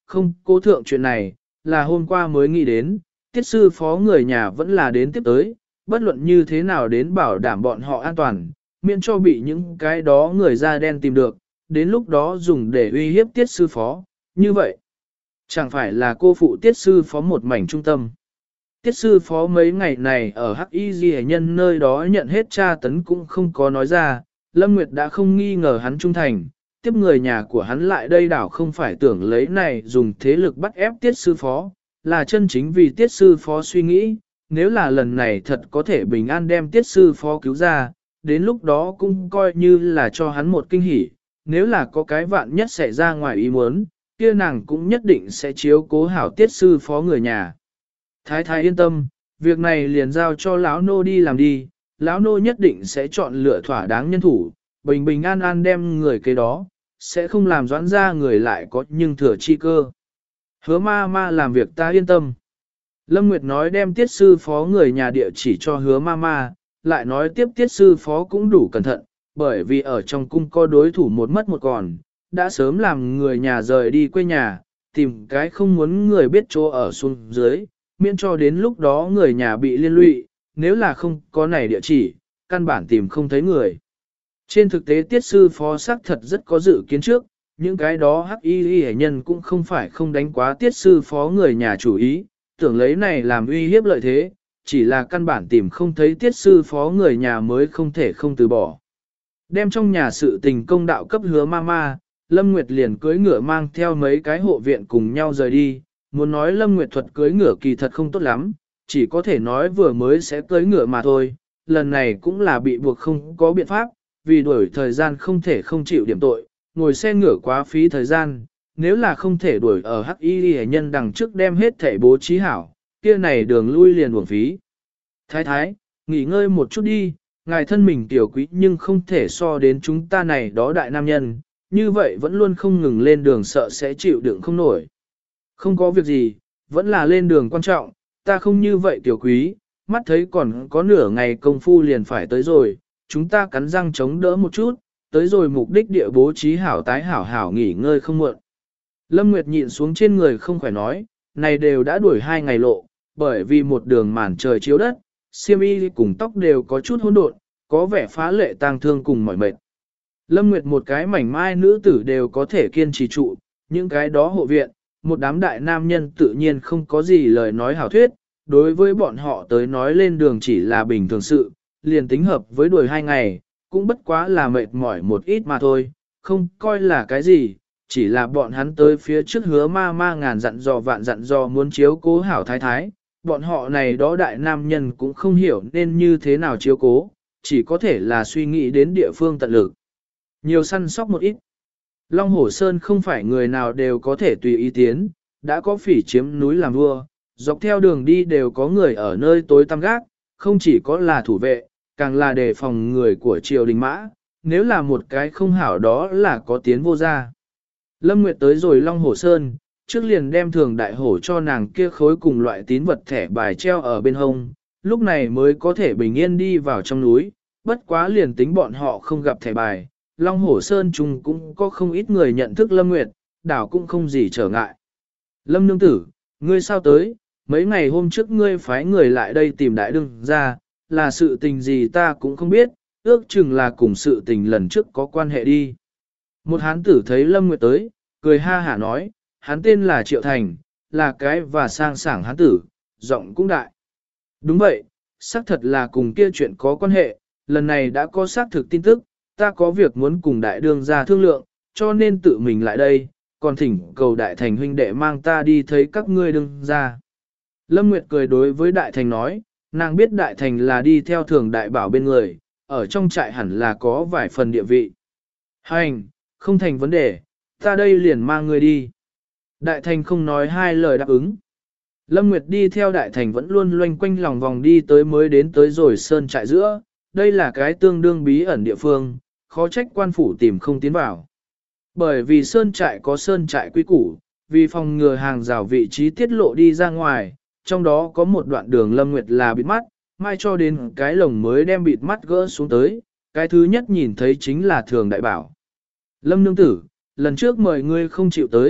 không cố thượng chuyện này, là hôm qua mới nghĩ đến, tiết sư phó người nhà vẫn là đến tiếp tới, bất luận như thế nào đến bảo đảm bọn họ an toàn, miễn cho bị những cái đó người da đen tìm được, đến lúc đó dùng để uy hiếp tiết sư phó, như vậy. Chẳng phải là cô phụ tiết sư phó một mảnh trung tâm. Tiết sư phó mấy ngày này ở Hắc Y Ghi Nhân nơi đó nhận hết tra tấn cũng không có nói ra, Lâm Nguyệt đã không nghi ngờ hắn trung thành, tiếp người nhà của hắn lại đây đảo không phải tưởng lấy này dùng thế lực bắt ép tiết sư phó, là chân chính vì tiết sư phó suy nghĩ, nếu là lần này thật có thể bình an đem tiết sư phó cứu ra, đến lúc đó cũng coi như là cho hắn một kinh hỉ, nếu là có cái vạn nhất xảy ra ngoài ý muốn, kia nàng cũng nhất định sẽ chiếu cố hảo tiết sư phó người nhà. Thái thái yên tâm, việc này liền giao cho lão nô đi làm đi, lão nô nhất định sẽ chọn lựa thỏa đáng nhân thủ, bình bình an an đem người kế đó, sẽ không làm doãn ra người lại có nhưng thừa chi cơ. Hứa ma ma làm việc ta yên tâm. Lâm Nguyệt nói đem tiết sư phó người nhà địa chỉ cho hứa ma ma, lại nói tiếp tiết sư phó cũng đủ cẩn thận, bởi vì ở trong cung có đối thủ một mất một còn, đã sớm làm người nhà rời đi quê nhà, tìm cái không muốn người biết chỗ ở xuống dưới, miễn cho đến lúc đó người nhà bị liên lụy, nếu là không có này địa chỉ, căn bản tìm không thấy người. Trên thực tế tiết sư phó xác thật rất có dự kiến trước, những cái đó hắc y hệ nhân cũng không phải không đánh quá tiết sư phó người nhà chủ ý, tưởng lấy này làm uy hiếp lợi thế, chỉ là căn bản tìm không thấy tiết sư phó người nhà mới không thể không từ bỏ. Đem trong nhà sự tình công đạo cấp hứa mama, Lâm Nguyệt liền cưới ngựa mang theo mấy cái hộ viện cùng nhau rời đi, muốn nói Lâm Nguyệt thuật cưới ngựa kỳ thật không tốt lắm, chỉ có thể nói vừa mới sẽ cưới ngựa mà thôi, lần này cũng là bị buộc không có biện pháp, vì đuổi thời gian không thể không chịu điểm tội, ngồi xe ngựa quá phí thời gian, nếu là không thể đuổi ở hắc y nhân đằng trước đem hết thể bố trí hảo, kia này đường lui liền uổng phí. Thái thái, nghỉ ngơi một chút đi, ngài thân mình tiểu quý nhưng không thể so đến chúng ta này đó đại nam nhân, như vậy vẫn luôn không ngừng lên đường sợ sẽ chịu đựng không nổi. Không có việc gì, vẫn là lên đường quan trọng, ta không như vậy tiểu quý, mắt thấy còn có nửa ngày công phu liền phải tới rồi, chúng ta cắn răng chống đỡ một chút, tới rồi mục đích địa bố trí hảo tái hảo hảo nghỉ ngơi không muộn. Lâm Nguyệt nhịn xuống trên người không khỏe nói, này đều đã đuổi 2 ngày lộ, bởi vì một đường màn trời chiếu đất, xiêm y cùng tóc đều có chút hỗn độn, có vẻ phá lệ tang thương cùng mỏi mệt. Lâm Nguyệt một cái mảnh mai nữ tử đều có thể kiên trì trụ, những cái đó hộ viện, một đám đại nam nhân tự nhiên không có gì lời nói hảo thuyết, đối với bọn họ tới nói lên đường chỉ là bình thường sự, liền tính hợp với đuổi 2 ngày, cũng bất quá là mệt mỏi một ít mà thôi, không coi là cái gì, chỉ là bọn hắn tới phía trước hứa ma ma ngàn dặn dò vạn dặn dò muốn chiếu cố hảo thái thái, bọn họ này đó đại nam nhân cũng không hiểu nên như thế nào chiếu cố, chỉ có thể là suy nghĩ đến địa phương tận lực. Nhiều săn sóc một ít. Long Hổ Sơn không phải người nào đều có thể tùy ý tiến, đã có phỉ chiếm núi làm vua, dọc theo đường đi đều có người ở nơi tối tăm gác, không chỉ có là thủ vệ, càng là đề phòng người của triều đình mã, nếu là một cái không hảo đó là có tiến vô ra. Lâm Nguyệt tới rồi Long Hổ Sơn, trước liền đem thường đại hổ cho nàng kia khối cùng loại tín vật thẻ bài treo ở bên hông, lúc này mới có thể bình yên đi vào trong núi, bất quá liền tính bọn họ không gặp thẻ bài, Long Hổ Sơn chung cũng có không ít người nhận thức Lâm Nguyệt, đảo cũng không gì trở ngại. Lâm nương tử, ngươi sao tới, mấy ngày hôm trước ngươi phái người lại đây tìm đại đương ra, là sự tình gì ta cũng không biết, ước chừng là cùng sự tình lần trước có quan hệ đi. Một hán tử thấy Lâm Nguyệt tới, cười ha hả nói, hắn tên là Triệu Thành, là cái và sang sảng hán tử, giọng cũng đại. Đúng vậy, xác thật là cùng kia chuyện có quan hệ, lần này đã có xác thực tin tức, ta có việc muốn cùng đại đương ra thương lượng, cho nên tự mình lại đây, còn thỉnh cầu đại thành huynh đệ mang ta đi thấy các ngươi đương ra. Lâm Nguyệt cười đối với đại thành nói, nàng biết đại thành là đi theo thường đại bảo bên người, ở trong trại hẳn là có vài phần địa vị. Hành, không thành vấn đề, ta đây liền mang người đi. Đại thành không nói hai lời đáp ứng. Lâm Nguyệt đi theo đại thành vẫn luôn loanh quanh lòng vòng đi tới mới đến tới rồi sơn trại giữa, đây là cái tương đương bí ẩn địa phương, khó trách quan phủ tìm không tiến vào. Bởi vì sơn trại có sơn trại quy củ, vì phòng ngừa hàng rào vị trí tiết lộ đi ra ngoài, trong đó có một đoạn đường Lâm Nguyệt là bịt mắt, mai cho đến cái lồng mới đem bịt mắt gỡ xuống tới, cái thứ nhất nhìn thấy chính là thường đại bảo. Lâm nương tử, lần trước mời ngươi không chịu tới,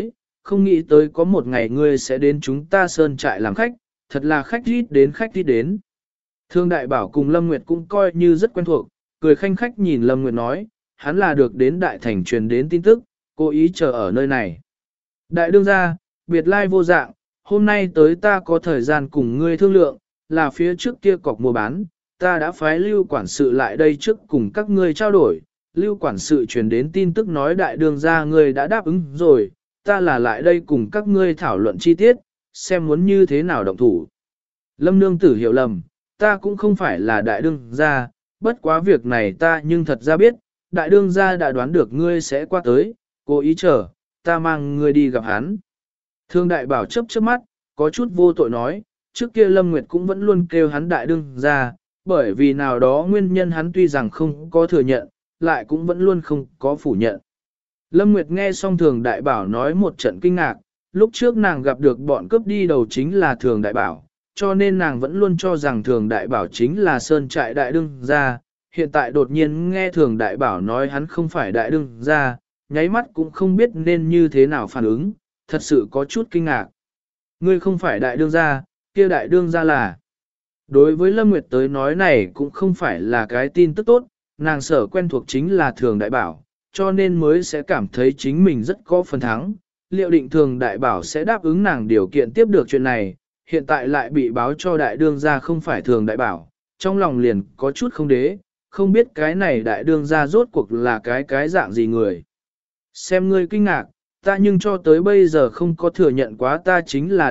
không nghĩ tới có một ngày ngươi sẽ đến chúng ta sơn trại làm khách, thật là khách ít đến. Thương đại bảo cùng Lâm Nguyệt cũng coi như rất quen thuộc, cười khanh khách nhìn Lâm Nguyệt nói, hắn là được đến đại thành truyền đến tin tức, cố ý chờ ở nơi này. Đại đương gia, biệt lai vô dạng, hôm nay tới ta có thời gian cùng ngươi thương lượng, là phía trước kia cọc mua bán, ta đã phái lưu quản sự lại đây trước cùng các ngươi trao đổi, lưu quản sự truyền đến tin tức nói đại đương gia ngươi đã đáp ứng rồi, ta là lại đây cùng các ngươi thảo luận chi tiết, xem muốn như thế nào động thủ. Lâm nương tử hiểu lầm, ta cũng không phải là đại đương gia, bất quá việc này ta nhưng thật ra biết, đại đương gia đã đoán được ngươi sẽ qua tới, cố ý chờ, ta mang ngươi đi gặp hắn. Thương đại bảo chớp chớp mắt, có chút vô tội nói, trước kia Lâm Nguyệt cũng vẫn luôn kêu hắn đại đương gia, bởi vì nào đó nguyên nhân hắn tuy rằng không có thừa nhận, lại cũng vẫn luôn không có phủ nhận. Lâm Nguyệt nghe xong thường đại bảo nói một trận kinh ngạc, lúc trước nàng gặp được bọn cướp đi đầu chính là thường đại bảo, cho nên nàng vẫn luôn cho rằng thường đại bảo chính là sơn trại đại đương gia, hiện tại đột nhiên nghe thường đại bảo nói hắn không phải đại đương gia, nháy mắt cũng không biết nên như thế nào phản ứng, thật sự có chút kinh ngạc. Ngươi không phải đại đương gia, kia đại đương gia là. Đối với Lâm Nguyệt tới nói này cũng không phải là cái tin tức tốt, nàng sở quen thuộc chính là thường đại bảo, cho nên mới sẽ cảm thấy chính mình rất có phần thắng. Liệu định thường đại bảo sẽ đáp ứng nàng điều kiện tiếp được chuyện này, hiện tại lại bị báo cho đại đương gia không phải thường đại bảo, trong lòng liền có chút không đế, không biết cái này đại đương gia rốt cuộc là cái dạng gì người. Xem ngươi kinh ngạc, ta nhưng cho tới bây giờ không có thừa nhận quá ta chính là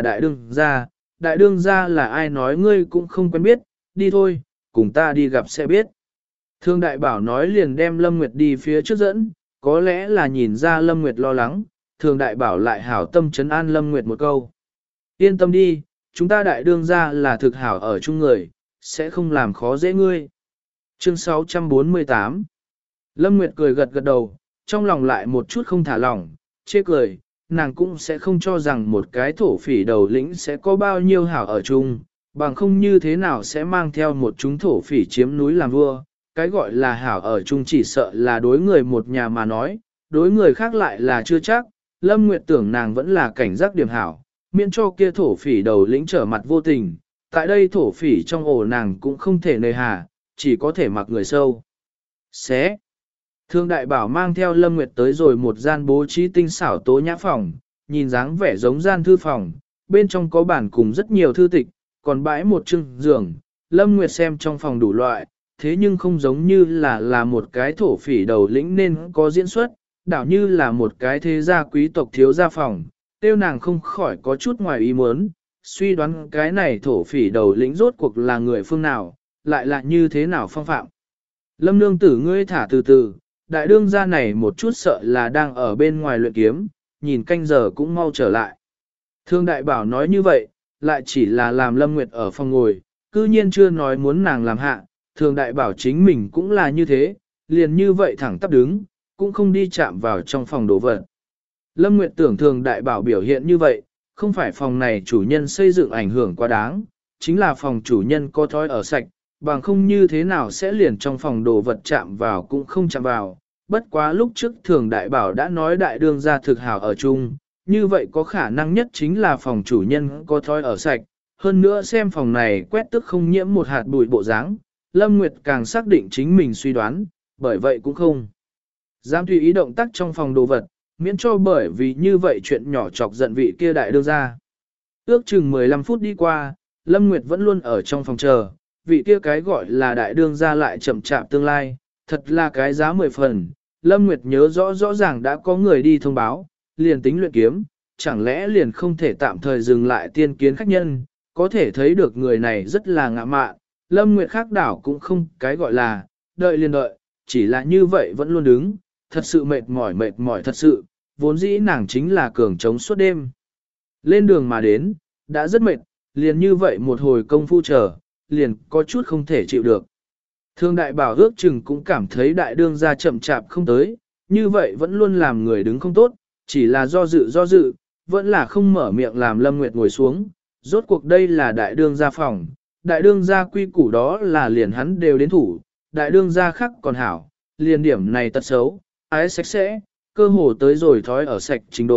đại đương gia là ai nói ngươi cũng không quen biết, đi thôi, cùng ta đi gặp sẽ biết. Thương đại bảo nói liền đem Lâm Nguyệt đi phía trước dẫn, có lẽ là nhìn ra Lâm Nguyệt lo lắng, thường đại bảo lại hảo tâm trấn an Lâm Nguyệt một câu. Yên tâm đi, chúng ta đại đương gia là thực hảo ở chung người, sẽ không làm khó dễ ngươi. Chương 648 Lâm Nguyệt cười gật gật đầu, trong lòng lại một chút không thả lỏng, chê cười, nàng cũng sẽ không cho rằng một cái thổ phỉ đầu lĩnh sẽ có bao nhiêu hảo ở chung, bằng không như thế nào sẽ mang theo một chúng thổ phỉ chiếm núi làm vua. Cái gọi là hảo ở chung chỉ sợ là đối người một nhà mà nói, đối người khác lại là chưa chắc. Lâm Nguyệt tưởng nàng vẫn là cảnh giác điểm hảo, miễn cho kia thổ phỉ đầu lĩnh trở mặt vô tình. Tại đây thổ phỉ trong ổ nàng cũng không thể nơi hà, chỉ có thể mặc người sâu. Xé. Thương đại bảo mang theo Lâm Nguyệt tới rồi một gian bố trí tinh xảo tố nhã phòng, nhìn dáng vẻ giống gian thư phòng, bên trong có bản cùng rất nhiều thư tịch, còn bãi một chưng giường. Lâm Nguyệt xem trong phòng đủ loại, thế nhưng không giống như là một cái thổ phỉ đầu lĩnh nên có diễn xuất, đảo như là một cái thế gia quý tộc thiếu gia phòng, tiêu nàng không khỏi có chút ngoài ý muốn, suy đoán cái này thổ phỉ đầu lĩnh rốt cuộc là người phương nào, lại là như thế nào phong phạm. Lâm nương tử ngươi thả từ từ, đại đương gia này một chút sợ là đang ở bên ngoài luyện kiếm, nhìn canh giờ cũng mau trở lại. Thương đại bảo nói như vậy, lại chỉ là làm Lâm Nguyệt ở phòng ngồi, cư nhiên chưa nói muốn nàng làm hạ. Thường đại bảo chính mình cũng là như thế, liền như vậy thẳng tắp đứng, cũng không đi chạm vào trong phòng đồ vật. Lâm Nguyệt tưởng thường đại bảo biểu hiện như vậy, không phải phòng này chủ nhân xây dựng ảnh hưởng quá đáng, chính là phòng chủ nhân có thói ở sạch, bằng không như thế nào sẽ liền trong phòng đồ vật chạm vào cũng không chạm vào. Bất quá lúc trước thường đại bảo đã nói đại đương gia thực hảo ở chung, như vậy có khả năng nhất chính là phòng chủ nhân có thói ở sạch, hơn nữa xem phòng này quét tức không nhiễm một hạt bụi bộ dáng. Lâm Nguyệt càng xác định chính mình suy đoán, bởi vậy cũng không dám tùy ý động tác trong phòng đồ vật, miễn cho bởi vì như vậy chuyện nhỏ chọc giận vị kia đại đương gia. Ước chừng 15 phút đi qua, Lâm Nguyệt vẫn luôn ở trong phòng chờ, vị kia cái gọi là đại đương gia lại chậm chạp tương lai, thật là cái giá 10 phần. Lâm Nguyệt nhớ rõ ràng đã có người đi thông báo, liền tính luyện kiếm, chẳng lẽ liền không thể tạm thời dừng lại tiên kiến khách nhân, có thể thấy được người này rất là ngạ mạn. Lâm Nguyệt khác đảo cũng không cái gọi là, đợi liền đợi, chỉ là như vậy vẫn luôn đứng, thật sự mệt mỏi thật sự, vốn dĩ nàng chính là cường trống suốt đêm. Lên đường mà đến, đã rất mệt, liền như vậy một hồi công phu chờ, liền có chút không thể chịu được. Thương đại bảo ước chừng cũng cảm thấy đại đương gia chậm chạp không tới, như vậy vẫn luôn làm người đứng không tốt, chỉ là do dự, vẫn là không mở miệng làm Lâm Nguyệt ngồi xuống, rốt cuộc đây là đại đương gia phòng. Đại đương gia quy củ đó là liền hắn đều đến thủ, đại đương gia khác còn hảo, liền điểm này tật xấu, ái sạch sẽ, cơ hồ tới rồi thói ở sạch trình độ,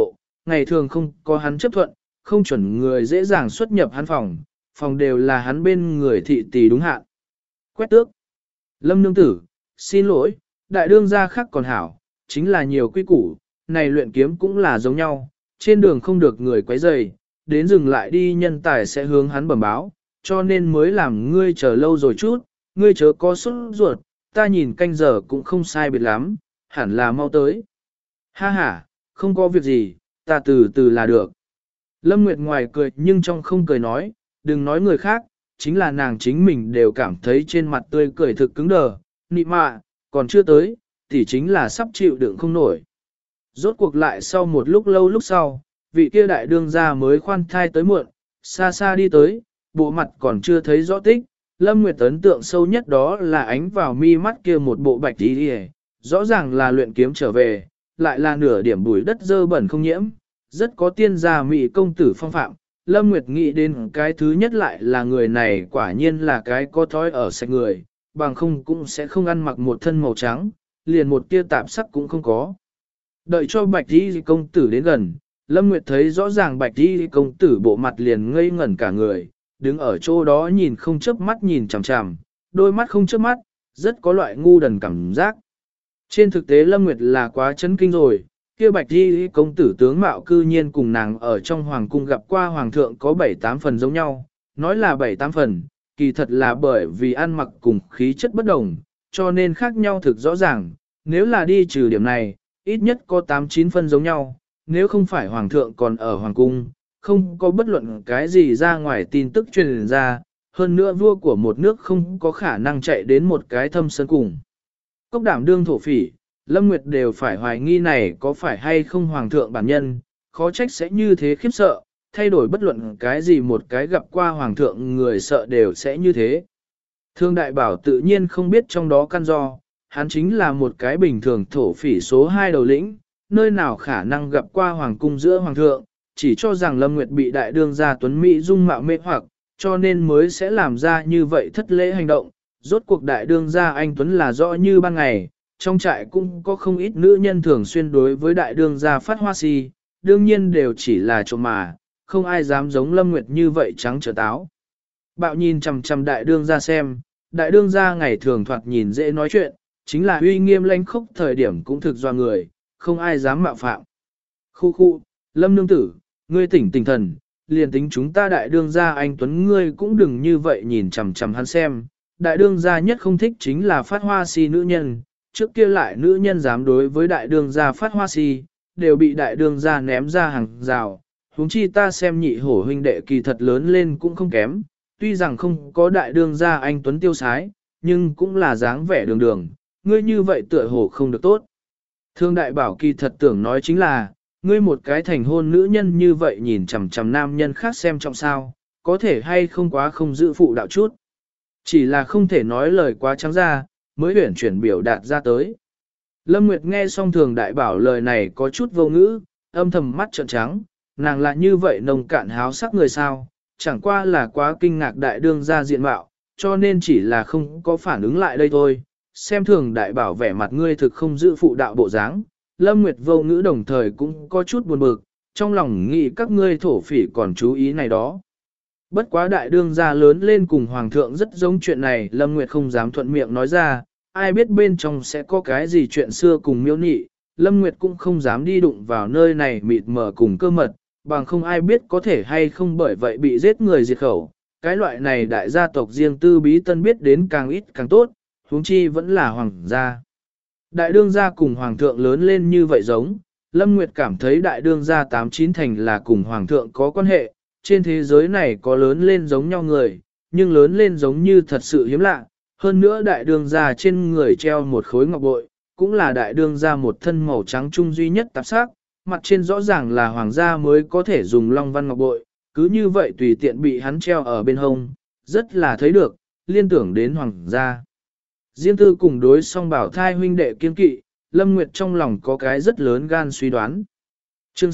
ngày thường không có hắn chấp thuận, không chuẩn người dễ dàng xuất nhập hắn phòng, phòng đều là hắn bên người thị tỷ đúng hạn. Quét tước. Lâm nương tử, xin lỗi, đại đương gia khác còn hảo, chính là nhiều quy củ, này luyện kiếm cũng là giống nhau, trên đường không được người quấy rầy, đến dừng lại đi nhân tài sẽ hướng hắn bẩm báo, cho nên mới làm ngươi chờ lâu rồi chút, ngươi chớ có sốt ruột, ta nhìn canh giờ cũng không sai biệt lắm, hẳn là mau tới. Ha ha, không có việc gì, ta từ từ là được. Lâm Nguyệt ngoài cười nhưng trong không cười nói, đừng nói người khác, chính là nàng chính mình đều cảm thấy trên mặt tươi cười thực cứng đờ, nị mạ, còn chưa tới, thì chính là sắp chịu đựng không nổi. Rốt cuộc lại sau một lúc lâu lúc sau, vị kia đại đương gia mới khoan thai tới muộn, xa xa đi tới, bộ mặt còn chưa thấy rõ tích. Lâm Nguyệt ấn tượng sâu nhất đó là ánh vào mi mắt kia một bộ bạch đi, rõ ràng là luyện kiếm trở về, lại là nửa điểm bụi đất dơ bẩn không nhiễm, rất có tiên gia mỹ công tử phong phạm. Lâm Nguyệt nghĩ đến cái thứ nhất lại là người này quả nhiên là cái có thói ở sạch người, bằng không cũng sẽ không ăn mặc một thân màu trắng, liền một tia tạp sắc cũng không có. Đợi cho bạch đi công tử đến gần, Lâm Nguyệt thấy rõ ràng bạch đi công tử bộ mặt liền ngây ngẩn cả người, đứng ở chỗ đó nhìn không chớp mắt nhìn chằm chằm, đôi mắt không chớp mắt, rất có loại ngu đần cảm giác. Trên thực tế Lâm Nguyệt là quá chấn kinh rồi, kia bạch đi công tử tướng mạo cư nhiên cùng nàng ở trong hoàng cung gặp qua hoàng thượng có 7-8 phần giống nhau, nói là 7-8 phần, kỳ thật là bởi vì ăn mặc cùng khí chất bất đồng, cho nên khác nhau thực rõ ràng, nếu là đi trừ điểm này, ít nhất có 8-9 phân giống nhau, nếu không phải hoàng thượng còn ở hoàng cung, không có bất luận cái gì ra ngoài tin tức truyền ra, hơn nữa vua của một nước không có khả năng chạy đến một cái thâm sơn cùng. Cốc đảm đương thổ phỉ, Lâm Nguyệt đều phải hoài nghi này có phải hay không hoàng thượng bản nhân, khó trách sẽ như thế khiếp sợ, thay đổi bất luận cái gì một cái gặp qua hoàng thượng người sợ đều sẽ như thế. Thương đại bảo tự nhiên không biết trong đó căn do, hắn chính là một cái bình thường thổ phỉ số 2 đầu lĩnh, nơi nào khả năng gặp qua hoàng cung giữa hoàng thượng, chỉ cho rằng Lâm Nguyệt bị đại đương gia tuấn Mỹ dung mạo mê hoặc, cho nên mới sẽ làm ra như vậy thất lễ hành động. Rốt cuộc đại đương gia anh Tuấn là rõ như ban ngày, trong trại cũng có không ít nữ nhân thường xuyên đối với đại đương gia phát hoa si, đương nhiên đều chỉ là trộm mà, không ai dám giống Lâm Nguyệt như vậy trắng trở táo. Bạo nhìn chằm chằm đại đương gia xem, đại đương gia ngày thường thoạt nhìn dễ nói chuyện, chính là uy nghiêm lãnh khốc thời điểm cũng thực doa người, không ai dám mạo phạm. Khu khu, Lâm nương tử, ngươi tỉnh tỉnh thần, liền tính chúng ta đại đương gia anh Tuấn ngươi cũng đừng như vậy nhìn chằm chằm hắn xem. Đại đương gia nhất không thích chính là phát hoa si nữ nhân, trước kia lại nữ nhân dám đối với đại đương gia phát hoa si, đều bị đại đương gia ném ra hàng rào. Huống chi ta xem nhị hổ huynh đệ kỳ thật lớn lên cũng không kém, tuy rằng không có đại đương gia anh Tuấn tiêu sái, nhưng cũng là dáng vẻ đường đường, ngươi như vậy tựa hồ không được tốt. Thương đại bảo kỳ thật tưởng nói chính là, ngươi một cái thành hôn nữ nhân như vậy nhìn chằm chằm nam nhân khác xem trọng sao, có thể hay không quá không giữ phụ đạo chút. Chỉ là không thể nói lời quá trắng ra, mới huyển chuyển biểu đạt ra tới. Lâm Nguyệt nghe xong thường đại bảo lời này có chút vô ngữ, âm thầm mắt trợn trắng, nàng lại như vậy nồng cạn háo sắc người sao, chẳng qua là quá kinh ngạc đại đương gia diện mạo, cho nên chỉ là không có phản ứng lại đây thôi. Xem thường đại bảo vẻ mặt ngươi thực không giữ phụ đạo bộ dáng, Lâm Nguyệt vô ngữ đồng thời cũng có chút buồn bực, trong lòng nghĩ các ngươi thổ phỉ còn chú ý này đó. Bất quá đại đương gia lớn lên cùng hoàng thượng rất giống chuyện này, Lâm Nguyệt không dám thuận miệng nói ra, ai biết bên trong sẽ có cái gì chuyện xưa cùng miêu nị, Lâm Nguyệt cũng không dám đi đụng vào nơi này mịt mờ cùng cơ mật, bằng không ai biết có thể hay không bởi vậy bị giết người diệt khẩu. Cái loại này đại gia tộc riêng tư bí tân biết đến càng ít càng tốt, huống chi vẫn là hoàng gia. Đại đương gia cùng hoàng thượng lớn lên như vậy giống, Lâm Nguyệt cảm thấy đại đương gia 89 thành là cùng hoàng thượng có quan hệ, trên thế giới này có lớn lên giống nhau người, nhưng lớn lên giống như thật sự hiếm lạ. Hơn nữa đại đương gia trên người treo một khối ngọc bội, cũng là đại đương gia một thân màu trắng trung duy nhất tạp sắc, mặt trên rõ ràng là hoàng gia mới có thể dùng long văn ngọc bội, cứ như vậy tùy tiện bị hắn treo ở bên hông, rất là thấy được, liên tưởng đến hoàng gia. Diêm tư cùng đối song bảo thai huynh đệ kiên kỵ, Lâm Nguyệt trong lòng có cái rất lớn gan suy đoán. Chương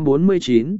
649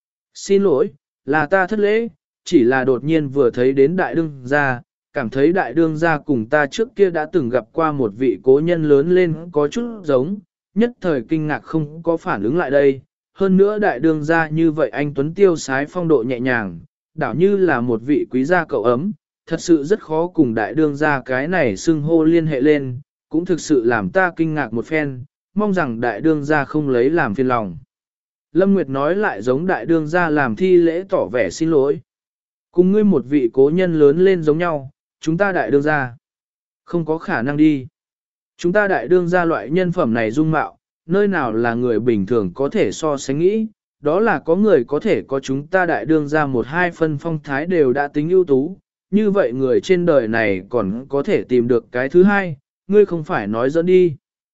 Xin lỗi, là ta thất lễ, chỉ là đột nhiên vừa thấy đến đại đương gia, cảm thấy đại đương gia cùng ta trước kia đã từng gặp qua một vị cố nhân lớn lên có chút giống, nhất thời kinh ngạc không có phản ứng lại đây, hơn nữa đại đương gia như vậy anh Tuấn tiêu sái phong độ nhẹ nhàng, đảo như là một vị quý gia cậu ấm, thật sự rất khó cùng đại đương gia cái này xưng hô liên hệ lên, cũng thực sự làm ta kinh ngạc một phen, mong rằng đại đương gia không lấy làm phiền lòng. Lâm Nguyệt nói lại giống đại đương gia làm thi lễ tỏ vẻ xin lỗi. Cùng ngươi một vị cố nhân lớn lên giống nhau, chúng ta đại đương gia. Không có khả năng đi. Chúng ta đại đương gia loại nhân phẩm này dung mạo, nơi nào là người bình thường có thể so sánh nghĩ, đó là có người có thể có chúng ta đại đương gia một hai phân phong thái đều đã tính ưu tú, như vậy người trên đời này còn có thể tìm được cái thứ hai, ngươi không phải nói dẫn đi.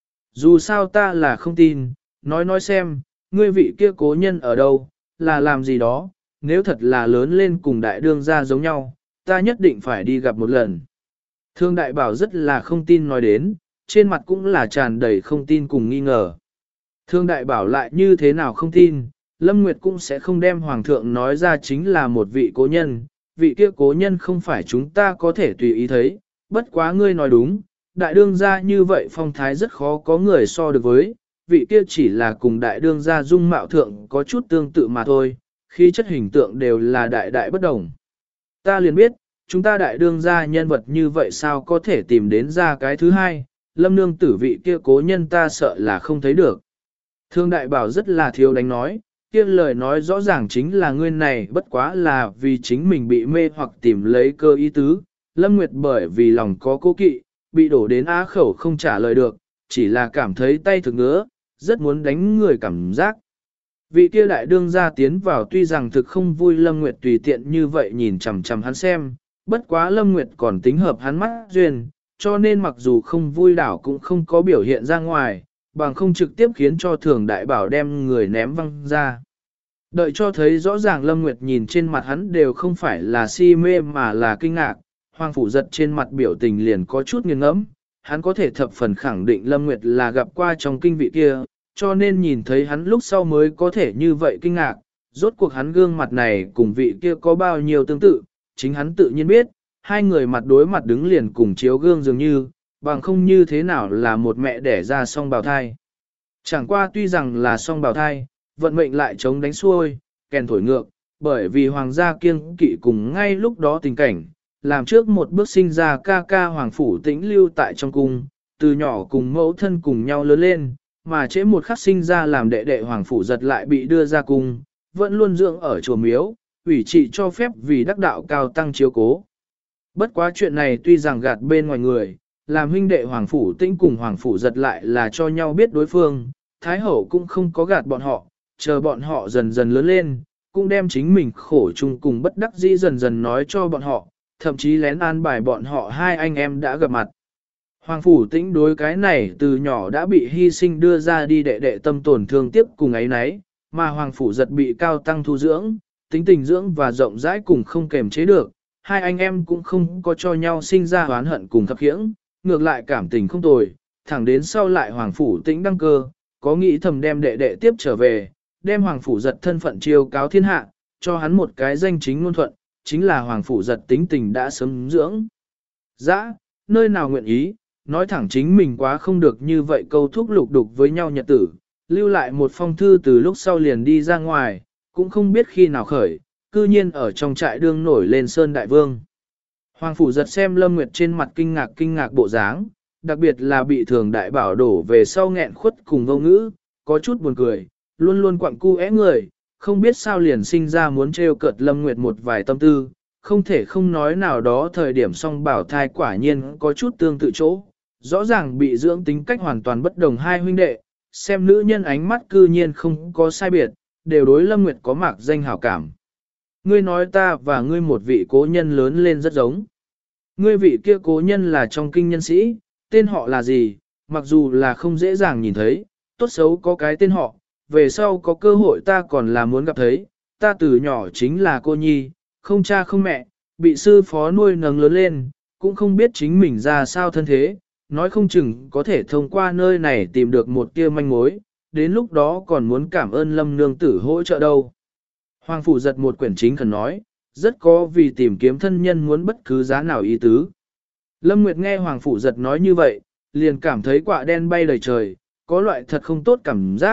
Dù sao ta là không tin, nói xem, ngươi vị kia cố nhân ở đâu, là làm gì đó, nếu thật là lớn lên cùng đại đương gia giống nhau, ta nhất định phải đi gặp một lần. Thương đại bảo rất là không tin nói đến, trên mặt cũng là tràn đầy không tin cùng nghi ngờ. Thương đại bảo lại như thế nào không tin, Lâm Nguyệt cũng sẽ không đem Hoàng thượng nói ra chính là một vị cố nhân, vị kia cố nhân không phải chúng ta có thể tùy ý thấy, bất quá ngươi nói đúng, đại đương gia như vậy phong thái rất khó có người so được với, vị kia chỉ là cùng đại đương gia dung mạo thượng có chút tương tự mà thôi, khí chất hình tượng đều là đại đại bất đồng. Ta liền biết, chúng ta đại đương gia nhân vật như vậy sao có thể tìm đến ra cái thứ hai, Lâm nương tử vị kia cố nhân ta sợ là không thấy được. Thương đại bảo rất là thiếu đánh nói, kia lời nói rõ ràng chính là ngươi này bất quá là vì chính mình bị mê hoặc tìm lấy cơ ý tứ, Lâm Nguyệt bởi vì lòng có cố kỵ, bị đổ đến á khẩu không trả lời được, chỉ là cảm thấy tay thực ngứa, rất muốn đánh người cảm giác. Vị kia đại đương gia tiến vào tuy rằng thực không vui Lâm Nguyệt tùy tiện như vậy nhìn chằm chằm hắn xem, bất quá Lâm Nguyệt còn tính hợp hắn mắt duyên, cho nên mặc dù không vui đảo cũng không có biểu hiện ra ngoài, bằng không trực tiếp khiến cho thường đại bảo đem người ném văng ra. Đợi cho thấy rõ ràng Lâm Nguyệt nhìn trên mặt hắn đều không phải là si mê mà là kinh ngạc, Hoàng Phủ Giật trên mặt biểu tình liền có chút nghiêng ngẫm, hắn có thể thập phần khẳng định Lâm Nguyệt là gặp qua trong kinh vị kia, cho nên nhìn thấy hắn lúc sau mới có thể như vậy kinh ngạc, rốt cuộc hắn gương mặt này cùng vị kia có bao nhiêu tương tự, chính hắn tự nhiên biết, hai người mặt đối mặt đứng liền cùng chiếu gương dường như, bằng không như thế nào là một mẹ đẻ ra song bào thai. Chẳng qua tuy rằng là song bào thai, vận mệnh lại chống đánh xuôi, kèn thổi ngược, bởi vì hoàng gia kiêng kỵ cùng ngay lúc đó tình cảnh, làm trước một bước sinh ra ca ca hoàng phủ tĩnh lưu tại trong cung, từ nhỏ cùng mẫu thân cùng nhau lớn lên, mà trễ một khắc sinh ra làm đệ đệ hoàng phủ giật lại bị đưa ra cung, vẫn luôn dưỡng ở chùa miếu, ủy trị cho phép vì đắc đạo cao tăng chiếu cố. Bất quá chuyện này tuy rằng gạt bên ngoài người, làm huynh đệ hoàng phủ tĩnh cùng hoàng phủ giật lại là cho nhau biết đối phương, thái hậu cũng không có gạt bọn họ, chờ bọn họ dần dần lớn lên, cũng đem chính mình khổ chung cùng bất đắc dĩ dần dần nói cho bọn họ, thậm chí lén an bài bọn họ hai anh em đã gặp mặt. Hoàng phủ tĩnh đối cái này từ nhỏ đã bị hy sinh đưa ra đi đệ đệ tâm tổn thương tiếp cùng ấy nấy, mà hoàng phủ giật bị cao tăng thu dưỡng, tính tình dưỡng và rộng rãi cùng không kềm chế được, hai anh em cũng không có cho nhau sinh ra oán hận cùng thập khiễng, ngược lại cảm tình không tồi, thẳng đến sau lại hoàng phủ tĩnh đăng cơ, có nghĩ thầm đem đệ đệ tiếp trở về, đem hoàng phủ giật thân phận chiêu cáo thiên hạ, cho hắn một cái danh chính ngôn thuận, chính là hoàng phủ giật tính tình đã sớm dưỡng. Dã, nơi nào nguyện ý, nói thẳng chính mình quá không được như vậy câu thúc lục đục với nhau nhật tử, lưu lại một phong thư từ lúc sau liền đi ra ngoài, cũng không biết khi nào khởi, cư nhiên ở trong trại đương nổi lên Sơn Đại Vương. Hoàng phủ giật xem Lâm Nguyệt trên mặt kinh ngạc bộ dáng, đặc biệt là bị thường đại bảo đổ về sau nghẹn khuất cùng vô ngữ, có chút buồn cười, luôn luôn quặng cu é người, không biết sao liền sinh ra muốn trêu cợt Lâm Nguyệt một vài tâm tư, không thể không nói nào đó thời điểm song bảo thai quả nhiên có chút tương tự chỗ, rõ ràng bị dưỡng tính cách hoàn toàn bất đồng hai huynh đệ, xem nữ nhân ánh mắt cư nhiên không có sai biệt, đều đối Lâm Nguyệt có mạc danh hảo cảm. Ngươi nói ta và ngươi một vị cố nhân lớn lên rất giống. Ngươi vị kia cố nhân là trong kinh nhân sĩ, tên họ là gì, mặc dù là không dễ dàng nhìn thấy, tốt xấu có cái tên họ, về sau có cơ hội ta còn là muốn gặp thấy, ta từ nhỏ chính là cô nhi, không cha không mẹ, bị sư phó nuôi nấng lớn lên, cũng không biết chính mình ra sao thân thế, nói không chừng có thể thông qua nơi này tìm được một tia manh mối, đến lúc đó còn muốn cảm ơn Lâm nương tử hỗ trợ đâu. Hoàng phủ giật một quyển chính khẩn nói, rất có vì tìm kiếm thân nhân muốn bất cứ giá nào ý tứ. Lâm Nguyệt nghe Hoàng phủ giật nói như vậy, liền cảm thấy quạ đen bay đầy trời, có loại thật không tốt cảm giác,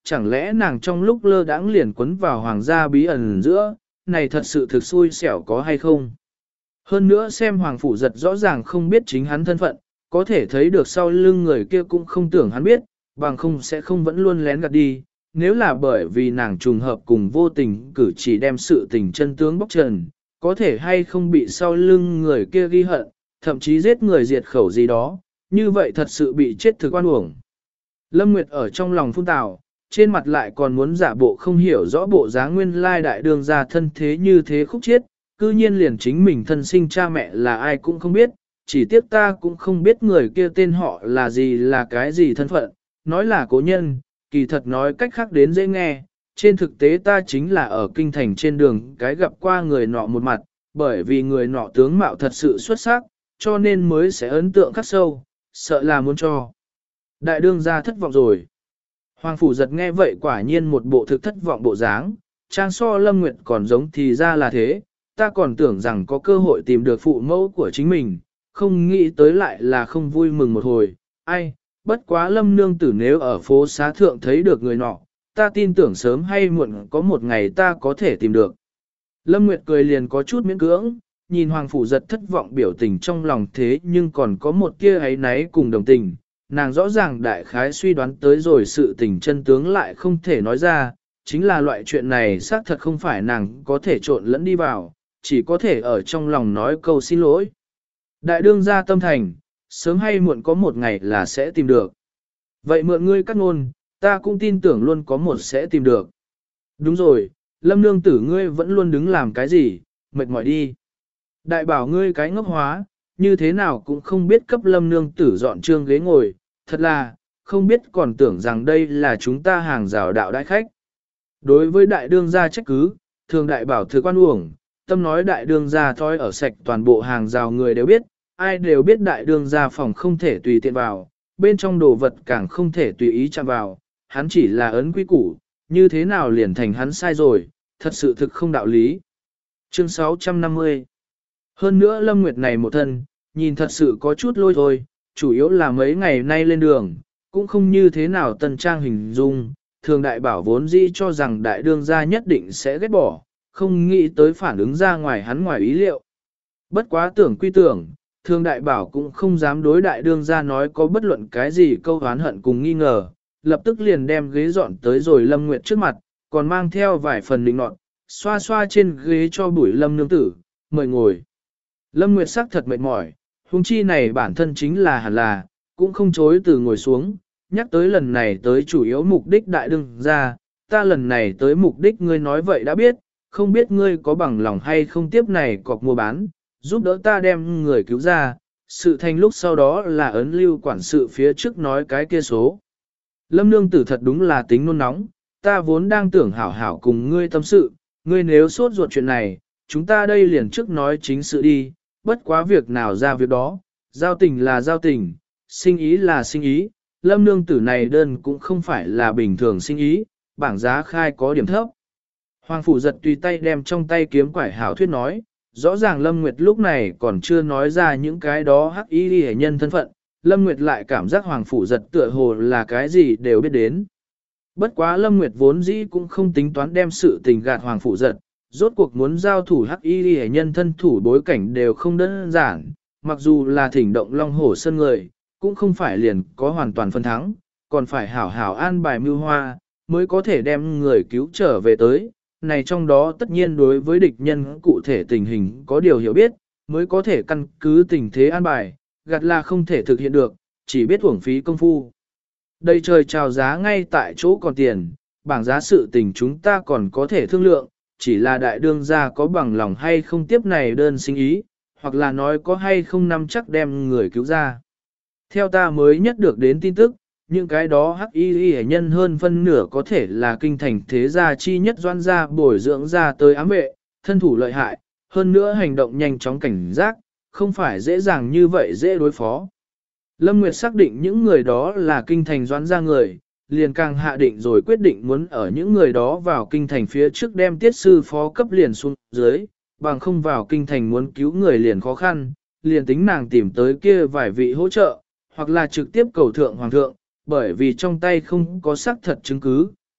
chẳng lẽ nàng trong lúc lơ đãng liền quấn vào hoàng gia bí ẩn giữa, này thật sự thực xui xẻo có hay không? Hơn nữa xem hoàng phủ giật rõ ràng không biết chính hắn thân phận, có thể thấy được sau lưng người kia cũng không tưởng hắn biết, bằng không sẽ không vẫn luôn lén gạt đi. Nếu là bởi vì nàng trùng hợp cùng vô tình cử chỉ đem sự tình chân tướng bóc trần, có thể hay không bị sau lưng người kia ghi hận, thậm chí giết người diệt khẩu gì đó, như vậy thật sự bị chết thực oan uổng. Lâm Nguyệt ở trong lòng phun tào, trên mặt lại còn muốn giả bộ không hiểu rõ bộ dáng nguyên lai đại đường ra thân thế như thế khúc chiết, cư nhiên liền chính mình thân sinh cha mẹ là ai cũng không biết, chỉ tiếc ta cũng không biết người kia tên họ là gì là cái gì thân phận, nói là cố nhân, kỳ thật nói cách khác đến dễ nghe, trên thực tế ta chính là ở kinh thành trên đường cái gặp qua người nọ một mặt, bởi vì người nọ tướng mạo thật sự xuất sắc, cho nên mới sẽ ấn tượng khắc sâu, sợ là muốn cho. Đại đương gia thất vọng rồi. Hoàng phủ giật nghe vậy quả nhiên một bộ thực thất vọng bộ dáng, trang so Lâm Nguyệt còn giống thì ra là thế, ta còn tưởng rằng có cơ hội tìm được phụ mẫu của chính mình, không nghĩ tới lại là không vui mừng một hồi, ai, bất quá Lâm nương tử nếu ở phố xá thượng thấy được người nọ, ta tin tưởng sớm hay muộn có một ngày ta có thể tìm được. Lâm Nguyệt cười liền có chút miễn cưỡng, nhìn Hoàng phủ giật thất vọng biểu tình trong lòng thế nhưng còn có một kia ấy náy cùng đồng tình, nàng rõ ràng đại khái suy đoán tới rồi sự tình chân tướng lại không thể nói ra, chính là loại chuyện này xác thật không phải nàng có thể trộn lẫn đi vào, chỉ có thể ở trong lòng nói câu xin lỗi. Đại đương gia tâm thành, sớm hay muộn có một ngày là sẽ tìm được. Vậy mượn ngươi cắt ngôn, ta cũng tin tưởng luôn có một sẽ tìm được. Đúng rồi, Lâm nương tử ngươi vẫn luôn đứng làm cái gì, mệt mỏi đi. Đại bảo ngươi cái ngốc hóa, như thế nào cũng không biết cấp Lâm nương tử dọn trương ghế ngồi, thật là, không biết còn tưởng rằng đây là chúng ta hàng rào đạo đại khách. Đối với đại đương gia trách cứ, thường đại bảo thừa quan uổng, tâm nói đại đương gia thói ở sạch toàn bộ hàng rào người đều biết, ai đều biết đại đương gia phòng không thể tùy tiện vào, bên trong đồ vật càng không thể tùy ý chạm vào, hắn chỉ là ấn quy củ, như thế nào liền thành hắn sai rồi, thật sự thực không đạo lý. Chương 650. Hơn nữa Lâm Nguyệt này một thân, nhìn thật sự có chút lôi thôi, chủ yếu là mấy ngày nay lên đường, cũng không như thế nào tân trang hình dung, thường đại bảo vốn dĩ cho rằng đại đương gia nhất định sẽ ghét bỏ, không nghĩ tới phản ứng ra ngoài hắn ngoài ý liệu. Bất quá tưởng quy tưởng, thường đại bảo cũng không dám đối đại đương gia nói có bất luận cái gì câu oán hận cùng nghi ngờ, lập tức liền đem ghế dọn tới rồi Lâm Nguyệt trước mặt, còn mang theo vài phần định nọt, xoa xoa trên ghế cho bụi Lâm nương tử, mời ngồi. Lâm Nguyệt sắc thật mệt mỏi, huống chi này bản thân chính là hẳn là, cũng không chối từ ngồi xuống, nhắc tới lần này tới chủ yếu mục đích đại đương gia, ta lần này tới mục đích ngươi nói vậy đã biết, không biết ngươi có bằng lòng hay không tiếp này cọc mua bán, giúp đỡ ta đem người cứu ra, sự thành lúc sau đó là ấn lưu quản sự phía trước nói cái kia số. Lâm nương tử thật đúng là tính nôn nóng, ta vốn đang tưởng hảo hảo cùng ngươi tâm sự, ngươi nếu sốt ruột chuyện này, chúng ta đây liền trước nói chính sự đi, bất quá việc nào ra việc đó, giao tình là giao tình, sinh ý là sinh ý, Lâm nương tử này đơn cũng không phải là bình thường sinh ý, bảng giá khai có điểm thấp. Hoàng phủ giật tùy tay đem trong tay kiếm quải hảo thuyết nói, rõ ràng Lâm Nguyệt lúc này còn chưa nói ra những cái đó hắc y đi nhân thân phận, Lâm Nguyệt lại cảm giác Hoàng phủ giật tựa hồ là cái gì đều biết đến. Bất quá Lâm Nguyệt vốn dĩ cũng không tính toán đem sự tình gạt Hoàng phủ giật, rốt cuộc muốn giao thủ hắc y đi nhân thân thủ bối cảnh đều không đơn giản, mặc dù là thỉnh động long hổ sơn người, cũng không phải liền có hoàn toàn phân thắng, còn phải hảo hảo an bài mưu hoa, mới có thể đem người cứu trở về tới. Này trong đó tất nhiên đối với địch nhân cụ thể tình hình có điều hiểu biết, mới có thể căn cứ tình thế an bài, gạt là không thể thực hiện được, chỉ biết uổng phí công phu. Đây trời chào giá ngay tại chỗ còn tiền, bảng giá sự tình chúng ta còn có thể thương lượng, chỉ là đại đương gia có bằng lòng hay không tiếp này đơn sinh ý, hoặc là nói có hay không nắm chắc đem người cứu ra. Theo ta mới nhất được đến tin tức, những cái đó hắc y hệ nhân hơn phân nửa có thể là kinh thành thế gia chi nhất doan gia bồi dưỡng ra tới ám vệ, thân thủ lợi hại, hơn nữa hành động nhanh chóng cảnh giác, không phải dễ dàng như vậy dễ đối phó. Lâm Nguyệt xác định những người đó là kinh thành doan gia người, liền càng hạ định rồi quyết định muốn ở những người đó vào kinh thành phía trước đem tiết sư phó cấp liền xuống dưới, bằng không vào kinh thành muốn cứu người liền khó khăn, liền tính nàng tìm tới kia vài vị hỗ trợ, hoặc là trực tiếp cầu thượng hoàng thượng, bởi vì trong tay không có xác thật chứng cứ,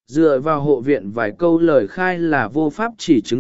dựa vào hộ viện vài câu lời khai là vô pháp chỉ chứng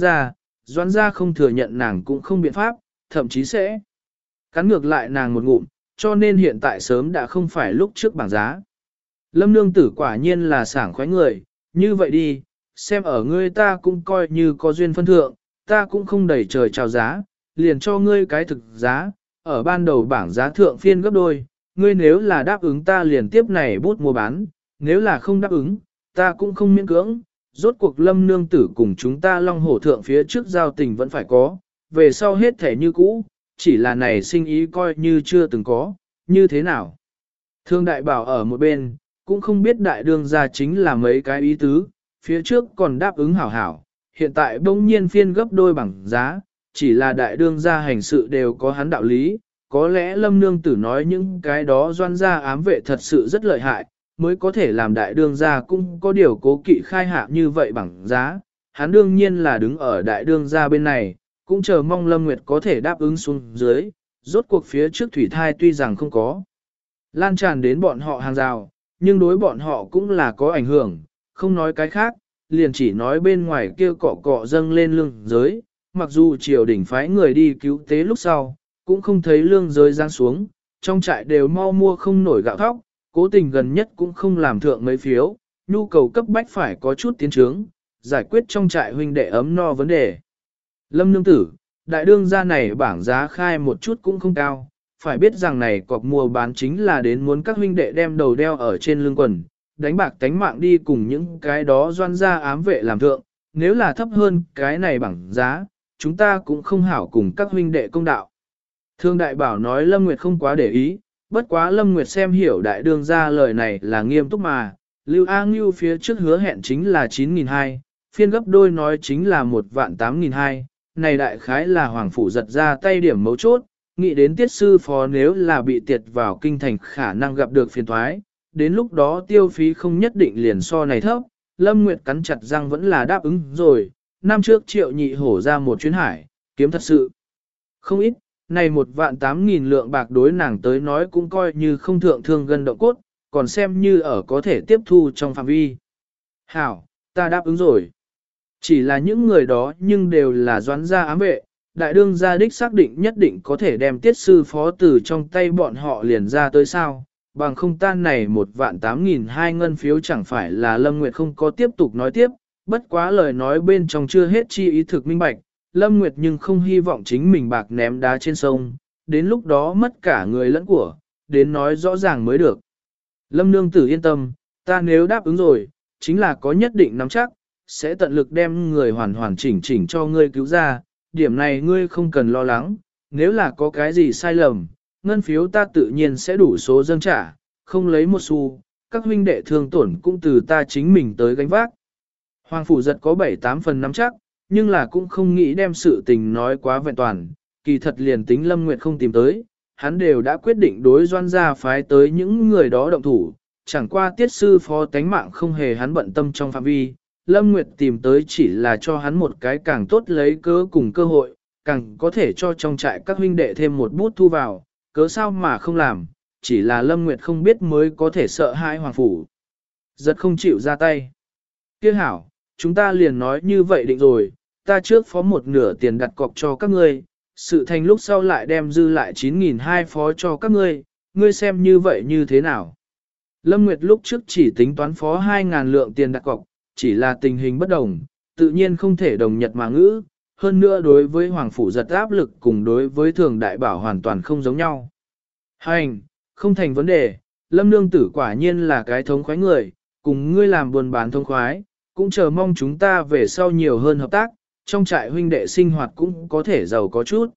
Doãn gia không thừa nhận nàng cũng không biện pháp, thậm chí sẽ cắn ngược lại nàng một ngụm, cho nên hiện tại sớm đã không phải lúc trước bảng giá. Lâm nương tử quả nhiên là sảng khoái người, như vậy đi, xem ở ngươi ta cũng coi như có duyên phân thượng, ta cũng không đẩy trời chào giá, liền cho ngươi cái thực giá, ở ban đầu bảng giá thượng phiên gấp đôi, ngươi nếu là đáp ứng ta liền tiếp này bút mua bán, nếu là không đáp ứng, ta cũng không miễn cưỡng, rốt cuộc Lâm nương tử cùng chúng ta Long Hổ thượng phía trước giao tình vẫn phải có, về sau hết thể như cũ, chỉ là này sinh ý coi như chưa từng có, như thế nào. Thương đại bảo ở một bên, cũng không biết đại đương gia chính là mấy cái ý tứ, phía trước còn đáp ứng hảo hảo, hiện tại bỗng nhiên phiên gấp đôi bằng giá, chỉ là đại đương gia hành sự đều có hắn đạo lý, có lẽ Lâm nương tử nói những cái đó Doan gia ám vệ thật sự rất lợi hại, mới có thể làm đại đương gia cũng có điều cố kỵ khai hạ như vậy bằng giá, hắn đương nhiên là đứng ở đại đương gia bên này, cũng chờ mong Lâm Nguyệt có thể đáp ứng xuống dưới, rốt cuộc phía trước thủy thai tuy rằng không có lan tràn đến bọn họ hàng rào, nhưng đối bọn họ cũng là có ảnh hưởng, không nói cái khác, liền chỉ nói bên ngoài kia cọ cọ dâng lên lương giới, mặc dù triều đình phái người đi cứu tế lúc sau, cũng không thấy lương giới giáng xuống, trong trại đều mau mua không nổi gạo thóc, cố tình gần nhất cũng không làm thượng mấy phiếu, nhu cầu cấp bách phải có chút tiến trướng, giải quyết trong trại huynh đệ ấm no vấn đề. Lâm nương tử, đại đương gia này bảng giá khai một chút cũng không cao, phải biết rằng này cọc mua bán chính là đến muốn các huynh đệ đem đầu đeo ở trên lưng quần, đánh bạc tánh mạng đi cùng những cái đó Doan gia ám vệ làm thượng, nếu là thấp hơn cái này bảng giá, chúng ta cũng không hảo cùng các huynh đệ công đạo. Thương đại bảo nói Lâm Nguyệt không quá để ý, bất quá Lâm Nguyệt xem hiểu đại đương gia lời này là nghiêm túc mà, Lưu A Ngưu phía trước hứa hẹn chính là 9.200, phiên gấp đôi nói chính là 1.8.200, này đại khái là hoàng phủ giật ra tay điểm mấu chốt, nghĩ đến tiết sư phó nếu là bị tiệt vào kinh thành khả năng gặp được phiền thoái, đến lúc đó tiêu phí không nhất định liền so này thấp, Lâm Nguyệt cắn chặt răng vẫn là đáp ứng rồi, năm trước Triệu Nhị hổ ra một chuyến hải, kiếm thật sự không ít, này 1.800.000 lượng bạc đối nàng tới nói cũng coi như không thượng thương gân động cốt, còn xem như ở có thể tiếp thu trong phạm vi. Hảo, ta đáp ứng rồi. Chỉ là những người đó nhưng đều là doán gia ám vệ, đại đương gia đích xác định nhất định có thể đem tiết sư phó từ trong tay bọn họ liền ra tới sao, bằng không tan này 1.800.000 ngân phiếu chẳng phải là Lâm Nguyệt không có tiếp tục nói tiếp, bất quá lời nói bên trong chưa hết chi ý thực minh bạch, Lâm Nguyệt nhưng không hy vọng chính mình bạc ném đá trên sông, đến lúc đó mất cả người lẫn của, đến nói rõ ràng mới được. Lâm nương tử yên tâm, ta nếu đáp ứng rồi, chính là có nhất định nắm chắc, sẽ tận lực đem người hoàn hoàn chỉnh chỉnh cho ngươi cứu ra, điểm này ngươi không cần lo lắng, nếu là có cái gì sai lầm, ngân phiếu ta tự nhiên sẽ đủ số dâng trả, không lấy một xu, các huynh đệ thương tổn cũng từ ta chính mình tới gánh vác. Hoàng phủ giật có 7-8 phần nắm chắc, nhưng là cũng không nghĩ đem sự tình nói quá vẹn toàn, kỳ thật liền tính Lâm Nguyệt không tìm tới, hắn đều đã quyết định đối Doan gia phái tới những người đó động thủ, chẳng qua tiết sư phó tánh mạng không hề hắn bận tâm trong phạm vi, Lâm Nguyệt tìm tới chỉ là cho hắn một cái càng tốt lấy cớ cùng cơ hội, càng có thể cho trong trại các huynh đệ thêm một bút thu vào, cớ sao mà không làm, chỉ là Lâm Nguyệt không biết mới có thể sợ hãi hoàng phủ. Giật không chịu ra tay. Kia hảo, chúng ta liền nói như vậy định rồi, ta trước phó một nửa tiền đặt cọc cho các ngươi, sự thành lúc sau lại đem dư lại 9.200 phó cho các ngươi, ngươi xem như vậy như thế nào. Lâm Nguyệt lúc trước chỉ tính toán phó 2.000 lượng tiền đặt cọc, chỉ là tình hình bất đồng, tự nhiên không thể đồng nhật mà ngữ, hơn nữa đối với Hoàng Phủ Giật áp lực cùng đối với Thường Đại Bảo hoàn toàn không giống nhau. Hành, không thành vấn đề, Lâm Nương Tử quả nhiên là cái thống khoái người, cùng ngươi làm buôn bán thống khoái, cũng chờ mong chúng ta về sau nhiều hơn hợp tác, trong trại huynh đệ sinh hoạt cũng có thể giàu có chút.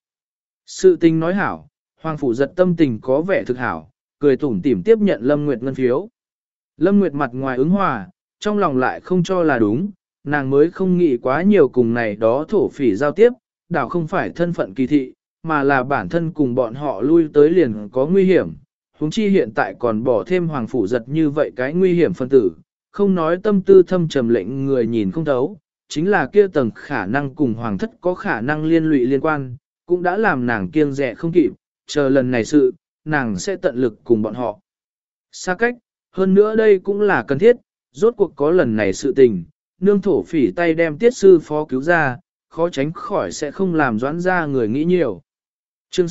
Sự tình nói hảo, Hoàng Phủ Giật tâm tình có vẻ thực hảo, cười tủm tỉm tiếp nhận Lâm Nguyệt ngân phiếu. Lâm Nguyệt mặt ngoài ứng hòa, trong lòng lại không cho là đúng, nàng mới không nghĩ quá nhiều cùng này đó thổ phỉ giao tiếp, đảo không phải thân phận kỳ thị, mà là bản thân cùng bọn họ lui tới liền có nguy hiểm. Huống chi hiện tại còn bỏ thêm Hoàng Phủ Giật như vậy cái nguy hiểm phân tử, không nói tâm tư thâm trầm lệnh người nhìn không thấu, chính là kia tầng khả năng cùng Hoàng thất có khả năng liên lụy liên quan, cũng đã làm nàng kiêng dè không kịp, chờ lần này sự, nàng sẽ tận lực cùng bọn họ. Xa cách, hơn nữa đây cũng là cần thiết, rốt cuộc có lần này sự tình, nương thổ phỉ tay đem tiết sư phó cứu ra, khó tránh khỏi sẽ không làm doãn ra người nghĩ nhiều. Chương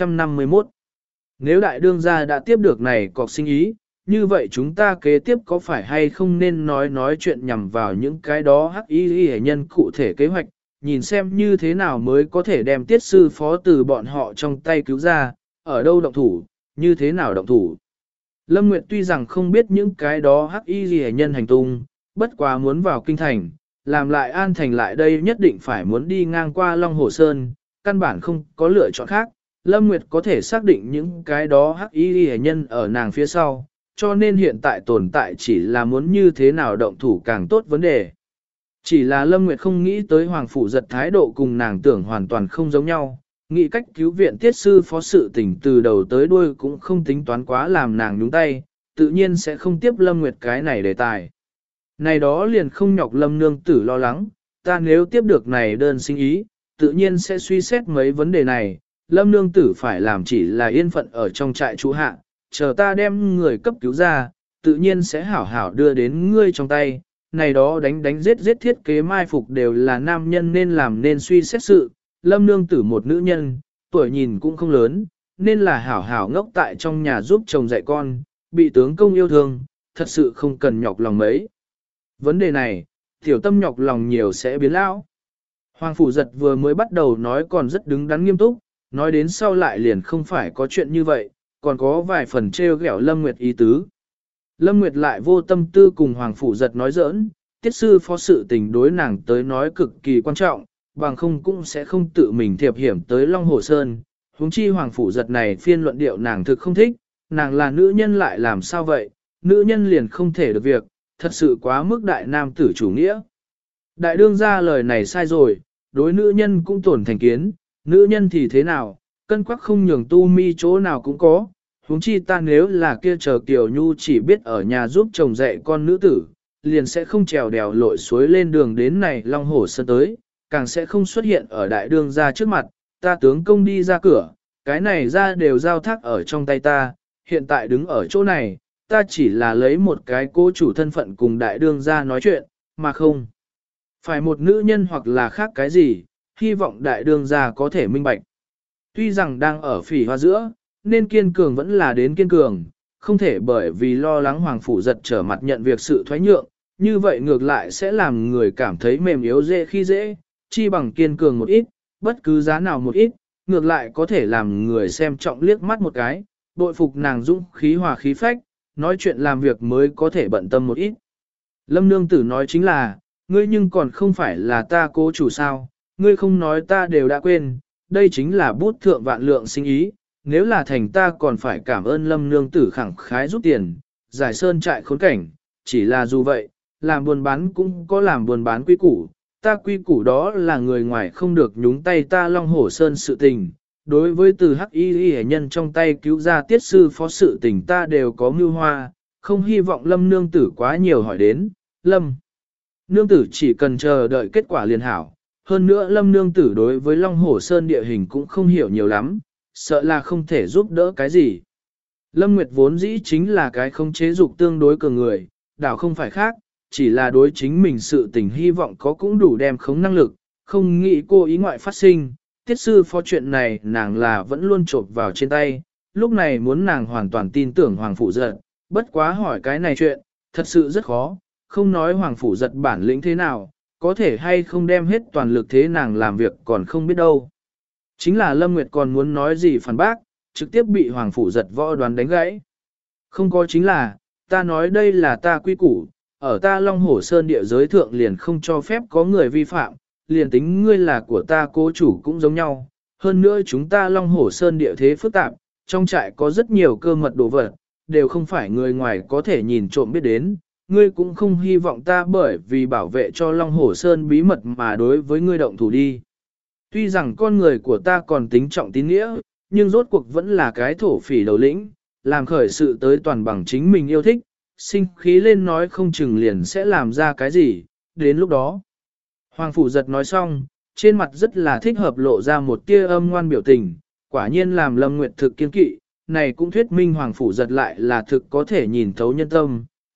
651 Nếu đại đương gia đã tiếp được này cọc sinh ý, như vậy chúng ta kế tiếp có phải hay không nên nói chuyện nhằm vào những cái đó hắc y hệ nhân cụ thể kế hoạch, nhìn xem như thế nào mới có thể đem tiết sư phó từ bọn họ trong tay cứu ra, ở đâu động thủ, như thế nào động thủ. Lâm Nguyệt tuy rằng không biết những cái đó hắc y hệ nhân hành tung, bất quá muốn vào kinh thành, làm lại an thành lại đây nhất định phải muốn đi ngang qua Long Hồ Sơn, căn bản không có lựa chọn khác. Lâm Nguyệt có thể xác định những cái đó hắc y hệ nhân ở nàng phía sau, cho nên hiện tại tồn tại chỉ là muốn như thế nào động thủ càng tốt vấn đề. Chỉ là Lâm Nguyệt không nghĩ tới Hoàng Phủ Giật thái độ cùng nàng tưởng hoàn toàn không giống nhau, nghĩ cách cứu viện tiết sư phó sự tình từ đầu tới đuôi cũng không tính toán quá làm nàng nhúng tay, tự nhiên sẽ không tiếp Lâm Nguyệt cái này đề tài. Này đó liền không nhọc Lâm nương tử lo lắng, ta nếu tiếp được này đơn sinh ý, tự nhiên sẽ suy xét mấy vấn đề này, Lâm nương tử phải làm chỉ là yên phận ở trong trại trú hạ, chờ ta đem người cấp cứu ra, tự nhiên sẽ hảo hảo đưa đến ngươi trong tay. Này đó đánh giết thiết kế mai phục đều là nam nhân nên làm nên suy xét sự, Lâm nương tử một nữ nhân, tuổi nhìn cũng không lớn, nên là hảo hảo ngốc tại trong nhà giúp chồng dạy con, bị tướng công yêu thương, thật sự không cần nhọc lòng mấy. Vấn đề này, tiểu tâm nhọc lòng nhiều sẽ biến lão. Hoàng Phủ Giật vừa mới bắt đầu nói còn rất đứng đắn nghiêm túc, nói đến sau lại liền không phải có chuyện như vậy, còn có vài phần trêu ghẹo Lâm Nguyệt ý tứ. Lâm Nguyệt lại vô tâm tư cùng Hoàng Phủ Giật nói giỡn, tiết sư phó sự tình đối nàng tới nói cực kỳ quan trọng, bằng không cũng sẽ không tự mình thiệp hiểm tới Long Hồ Sơn. Huống chi Hoàng Phủ Giật này phiên luận điệu nàng thực không thích, nàng là nữ nhân lại làm sao vậy, nữ nhân liền không thể được việc, thật sự quá mức đại nam tử chủ nghĩa. Đại đương gia lời này sai rồi, đối nữ nhân cũng tổn thành kiến, nữ nhân thì thế nào, cân quắc không nhường tu mi chỗ nào cũng có. Huống chi ta nếu là kia chờ Kiều Nhu chỉ biết ở nhà giúp chồng dạy con nữ tử, liền sẽ không trèo đèo lội suối lên đường đến này Long Hồ Sơn tới, càng sẽ không xuất hiện ở đại đương gia trước mặt, ta tướng công đi ra cửa, cái này ra đều giao thác ở trong tay ta, hiện tại đứng ở chỗ này, ta chỉ là lấy một cái cô chủ thân phận cùng đại đương gia nói chuyện, mà không phải một nữ nhân hoặc là khác cái gì, hy vọng đại đương gia có thể minh bạch. Tuy rằng đang ở phỉ hoa giữa, nên kiên cường vẫn là đến kiên cường, không thể bởi vì lo lắng Hoàng Phủ Giật trở mặt nhận việc sự thoái nhượng, như vậy ngược lại sẽ làm người cảm thấy mềm yếu dễ khi dễ, chi bằng kiên cường một ít, bất cứ giá nào một ít, ngược lại có thể làm người xem trọng liếc mắt một cái, bội phục nàng dũng khí hòa khí phách, nói chuyện làm việc mới có thể bận tâm một ít. Lâm nương tử nói chính là, ngươi nhưng còn không phải là ta cố chủ sao, ngươi không nói ta đều đã quên, đây chính là bút thượng vạn lượng sinh ý, nếu là thành ta còn phải cảm ơn Lâm nương tử khẳng khái giúp tiền, giải sơn trại khốn cảnh, chỉ là dù vậy, làm buôn bán cũng có làm buôn bán quy củ, ta quy củ đó là người ngoài không được nhúng tay ta Long Hổ Sơn sự tình. Đối với từ hắc y hệ nhân trong tay cứu ra tiết sư phó sự tình ta đều có mưu hoa, không hy vọng Lâm nương tử quá nhiều hỏi đến, Lâm nương tử chỉ cần chờ đợi kết quả liền hảo. Hơn nữa Lâm nương tử đối với Long Hổ Sơn địa hình cũng không hiểu nhiều lắm, sợ là không thể giúp đỡ cái gì. Lâm Nguyệt vốn dĩ chính là cái không chế dục tương đối cường người, đảo không phải khác, chỉ là đối chính mình sự tình hy vọng có cũng đủ đem khống năng lực, không nghĩ cô ý ngoại phát sinh. Tiết sư phó chuyện này nàng là vẫn luôn trộp vào trên tay, lúc này muốn nàng hoàn toàn tin tưởng Hoàng Phủ Giật, bất quá hỏi cái này chuyện, thật sự rất khó, không nói Hoàng Phủ Giật bản lĩnh thế nào, có thể hay không đem hết toàn lực thế nàng làm việc còn không biết đâu. Chính là Lâm Nguyệt còn muốn nói gì phản bác, trực tiếp bị Hoàng Phủ Giật võ đoán đánh gãy. Không có chính là, ta nói đây là ta quy củ, ở ta Long Hổ Sơn địa giới thượng liền không cho phép có người vi phạm, liền tính ngươi là của ta cố chủ cũng giống nhau. Hơn nữa chúng ta Long Hổ Sơn địa thế phức tạp, trong trại có rất nhiều cơ mật đồ vật, đều không phải người ngoài có thể nhìn trộm biết đến. Ngươi cũng không hy vọng ta bởi vì bảo vệ cho Long Hổ Sơn bí mật mà đối với ngươi động thủ đi. Tuy rằng con người của ta còn tính trọng tín nghĩa, nhưng rốt cuộc vẫn là cái thổ phỉ đầu lĩnh, làm khởi sự tới toàn bằng chính mình yêu thích, sinh khí lên nói không chừng liền sẽ làm ra cái gì, đến lúc đó. Hoàng Phủ Giật nói xong, trên mặt rất là thích hợp lộ ra một tia âm ngoan biểu tình, quả nhiên làm Lâm Nguyệt thực kiên kỵ, này cũng thuyết minh Hoàng Phủ Giật lại là thực có thể nhìn thấu nhân tâm,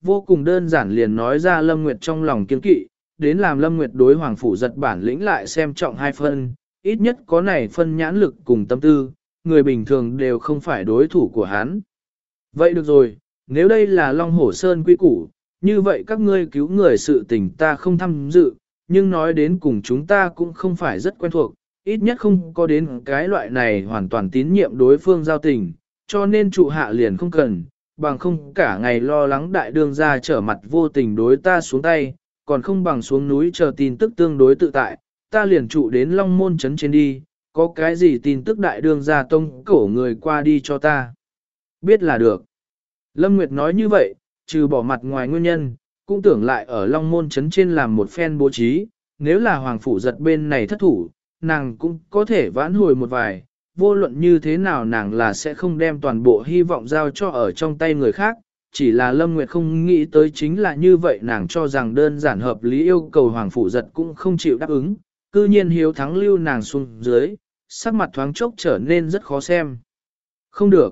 vô cùng đơn giản liền nói ra Lâm Nguyệt trong lòng kiên kỵ, đến làm Lâm Nguyệt đối Hoàng Phủ Giật bản lĩnh lại xem trọng hai phân, ít nhất có này phân nhãn lực cùng tâm tư, người bình thường đều không phải đối thủ của hắn. Vậy được rồi, nếu đây là Long Hổ Sơn quy củ, như vậy các ngươi cứu người sự tình ta không tham dự, nhưng nói đến cùng chúng ta cũng không phải rất quen thuộc, ít nhất không có đến cái loại này hoàn toàn tín nhiệm đối phương giao tình, cho nên trụ hạ liền không cần, bằng không cả ngày lo lắng đại đương ra trở mặt vô tình đối ta xuống tay, còn không bằng xuống núi chờ tin tức tương đối tự tại, ta liền trụ đến Long Môn Trấn trên đi, có cái gì tin tức đại đương ra tông cổ người qua đi cho ta. Biết là được. Lâm Nguyệt nói như vậy, trừ bỏ mặt ngoài nguyên nhân, cũng tưởng lại ở Long Môn Trấn trên làm một phen bố trí, nếu là Hoàng Phủ Giật bên này thất thủ, nàng cũng có thể vãn hồi một vài, vô luận như thế nào nàng là sẽ không đem toàn bộ hy vọng giao cho ở trong tay người khác, chỉ là Lâm Nguyệt không nghĩ tới chính là như vậy nàng cho rằng đơn giản hợp lý yêu cầu Hoàng Phủ Giật cũng không chịu đáp ứng, cư nhiên hiếu thắng lưu nàng xuống dưới, sắc mặt thoáng chốc trở nên rất khó xem. Không được.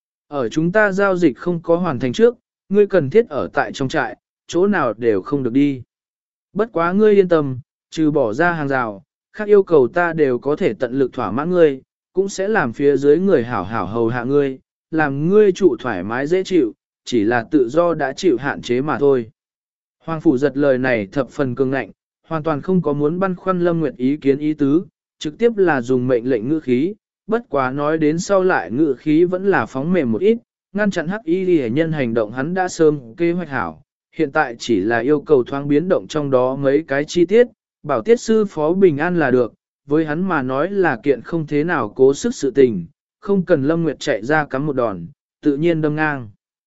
Ở chúng ta giao dịch không có hoàn thành trước, ngươi cần thiết ở tại trong trại, chỗ nào đều không được đi. Bất quá ngươi yên tâm, trừ bỏ ra hàng rào, khác yêu cầu ta đều có thể tận lực thỏa mãn ngươi, cũng sẽ làm phía dưới người hảo hảo hầu hạ ngươi, làm ngươi trụ thoải mái dễ chịu, chỉ là tự do đã chịu hạn chế mà thôi. Hoàng Phủ Giật lời này thập phần cường ngạnh, hoàn toàn không có muốn băn khoăn Lâm Nguyệt ý kiến ý tứ, trực tiếp là dùng mệnh lệnh ngữ khí, bất quá nói đến sau lại ngữ khí vẫn là phóng mềm một ít, ngăn chặn hắc y ghi nhân hành động hắn đã sớm kế hoạch hảo, hiện tại chỉ là yêu cầu thoáng biến động trong đó mấy cái chi tiết, bảo tiết sư phó bình an là được, với hắn mà nói là kiện không thế nào cố sức sự tình, không cần Lâm Nguyệt chạy ra cắm một đòn, tự nhiên đâm ngang.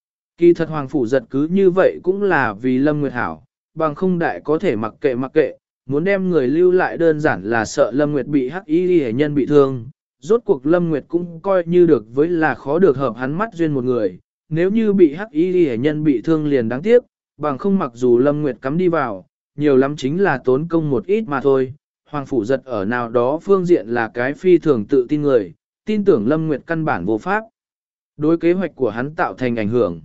Kỳ thật Hoàng Phủ Giật cứ như vậy cũng là vì Lâm Nguyệt hảo, bằng không đại có thể mặc kệ, muốn đem người lưu lại đơn giản là sợ Lâm Nguyệt bị hắc y hệ nhân bị thương. Rốt cuộc Lâm Nguyệt cũng coi như được với là khó được hợp hắn mắt duyên một người, nếu như bị hắc y hệ nhân bị thương liền đáng tiếc, bằng không mặc dù Lâm Nguyệt cắm đi vào, nhiều lắm chính là tốn công một ít mà thôi. Hoàng Phủ Giật ở nào đó phương diện là cái phi thường tự tin người, tin tưởng Lâm Nguyệt căn bản vô pháp. Đối kế hoạch của hắn tạo thành ảnh hưởng.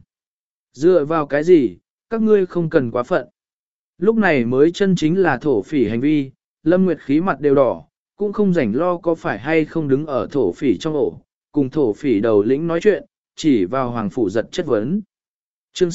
Dựa vào cái gì, các ngươi không cần quá phận. Lúc này mới chân chính là thổ phỉ hành vi, Lâm Nguyệt khí mặt đều đỏ, cũng không rảnh lo có phải hay không đứng ở thổ phỉ trong ổ, cùng thổ phỉ đầu lĩnh nói chuyện, chỉ vào Hoàng Phủ Giật chất vấn. Chương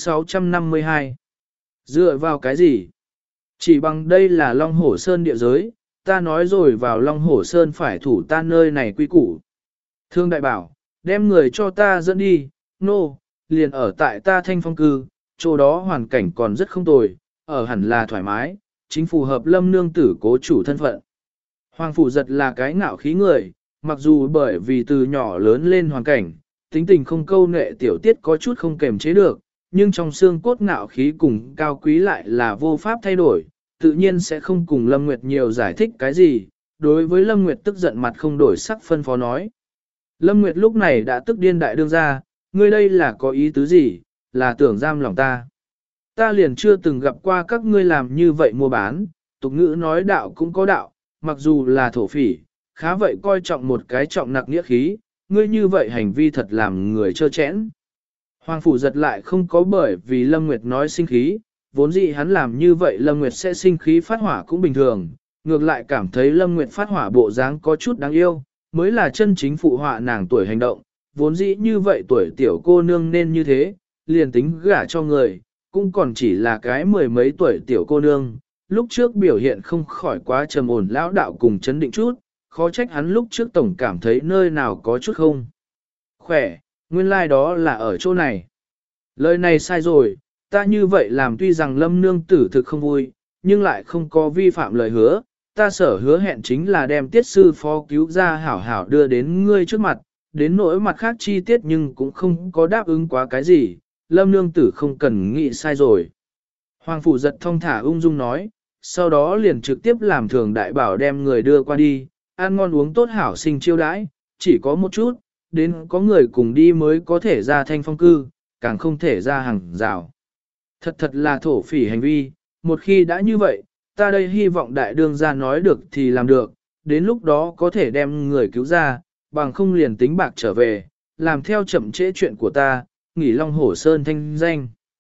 652 Dựa vào cái gì? Chỉ bằng đây là Long Hổ Sơn địa giới, ta nói rồi vào Long Hổ Sơn phải thủ ta nơi này quy củ. Thương đại bảo, đem người cho ta dẫn đi, nô, liền ở tại ta Thanh Phong cư, chỗ đó hoàn cảnh còn rất không tồi, ở hẳn là thoải mái, chính phù hợp Lâm nương tử cố chủ thân phận. Hoàng Phủ Giật là cái ngạo khí người, mặc dù bởi vì từ nhỏ lớn lên hoàn cảnh, tính tình không câu nệ tiểu tiết có chút không kềm chế được, nhưng trong xương cốt ngạo khí cùng cao quý lại là vô pháp thay đổi, tự nhiên sẽ không cùng Lâm Nguyệt nhiều giải thích cái gì, đối với Lâm Nguyệt tức giận mặt không đổi sắc phân phó nói. Lâm Nguyệt lúc này đã tức điên đại đương ra, ngươi đây là có ý tứ gì, là tưởng giam lòng ta. Ta liền chưa từng gặp qua các ngươi làm như vậy mua bán, tục ngữ nói đạo cũng có đạo, mặc dù là thổ phỉ, khá vậy coi trọng một cái trọng nặc nghĩa khí, ngươi như vậy hành vi thật làm người trơ chẽn. Hoàng Phủ Giật lại không có bởi vì Lâm Nguyệt nói sinh khí, vốn dĩ hắn làm như vậy Lâm Nguyệt sẽ sinh khí phát hỏa cũng bình thường, ngược lại cảm thấy Lâm Nguyệt phát hỏa bộ dáng có chút đáng yêu, mới là chân chính phụ họa nàng tuổi hành động, vốn dĩ như vậy tuổi tiểu cô nương nên như thế, liền tính gả cho người, cũng còn chỉ là cái mười mấy tuổi tiểu cô nương, lúc trước biểu hiện không khỏi quá trầm ổn lão đạo cùng chấn định chút, khó trách hắn lúc trước tổng cảm thấy nơi nào có chút không khỏe, nguyên lai like đó là ở chỗ này. Lời này sai rồi, ta như vậy làm tuy rằng Lâm nương tử thực không vui, nhưng lại không có vi phạm lời hứa, ta sở hứa hẹn chính là đem tiết sư phó cứu ra hảo hảo đưa đến ngươi trước mặt, đến nỗi mặt khác chi tiết nhưng cũng không có đáp ứng quá cái gì, Lâm nương tử không cần nghĩ sai rồi. Hoàng Phủ Giật thong thả ung dung nói, sau đó liền trực tiếp làm thường đại bảo đem người đưa qua đi, ăn ngon uống tốt hảo sinh chiêu đãi, chỉ có một chút, đến có người cùng đi mới có thể ra Thanh Phong cư, càng không thể ra hàng rào. Thật là thổ phỉ hành vi, một khi đã như vậy, ta đây hy vọng đại đương gia nói được thì làm được, đến lúc đó có thể đem người cứu ra, bằng không liền tính bạc trở về, làm theo chậm trễ chuyện của ta, nghỉ Long Hổ Sơn thanh danh.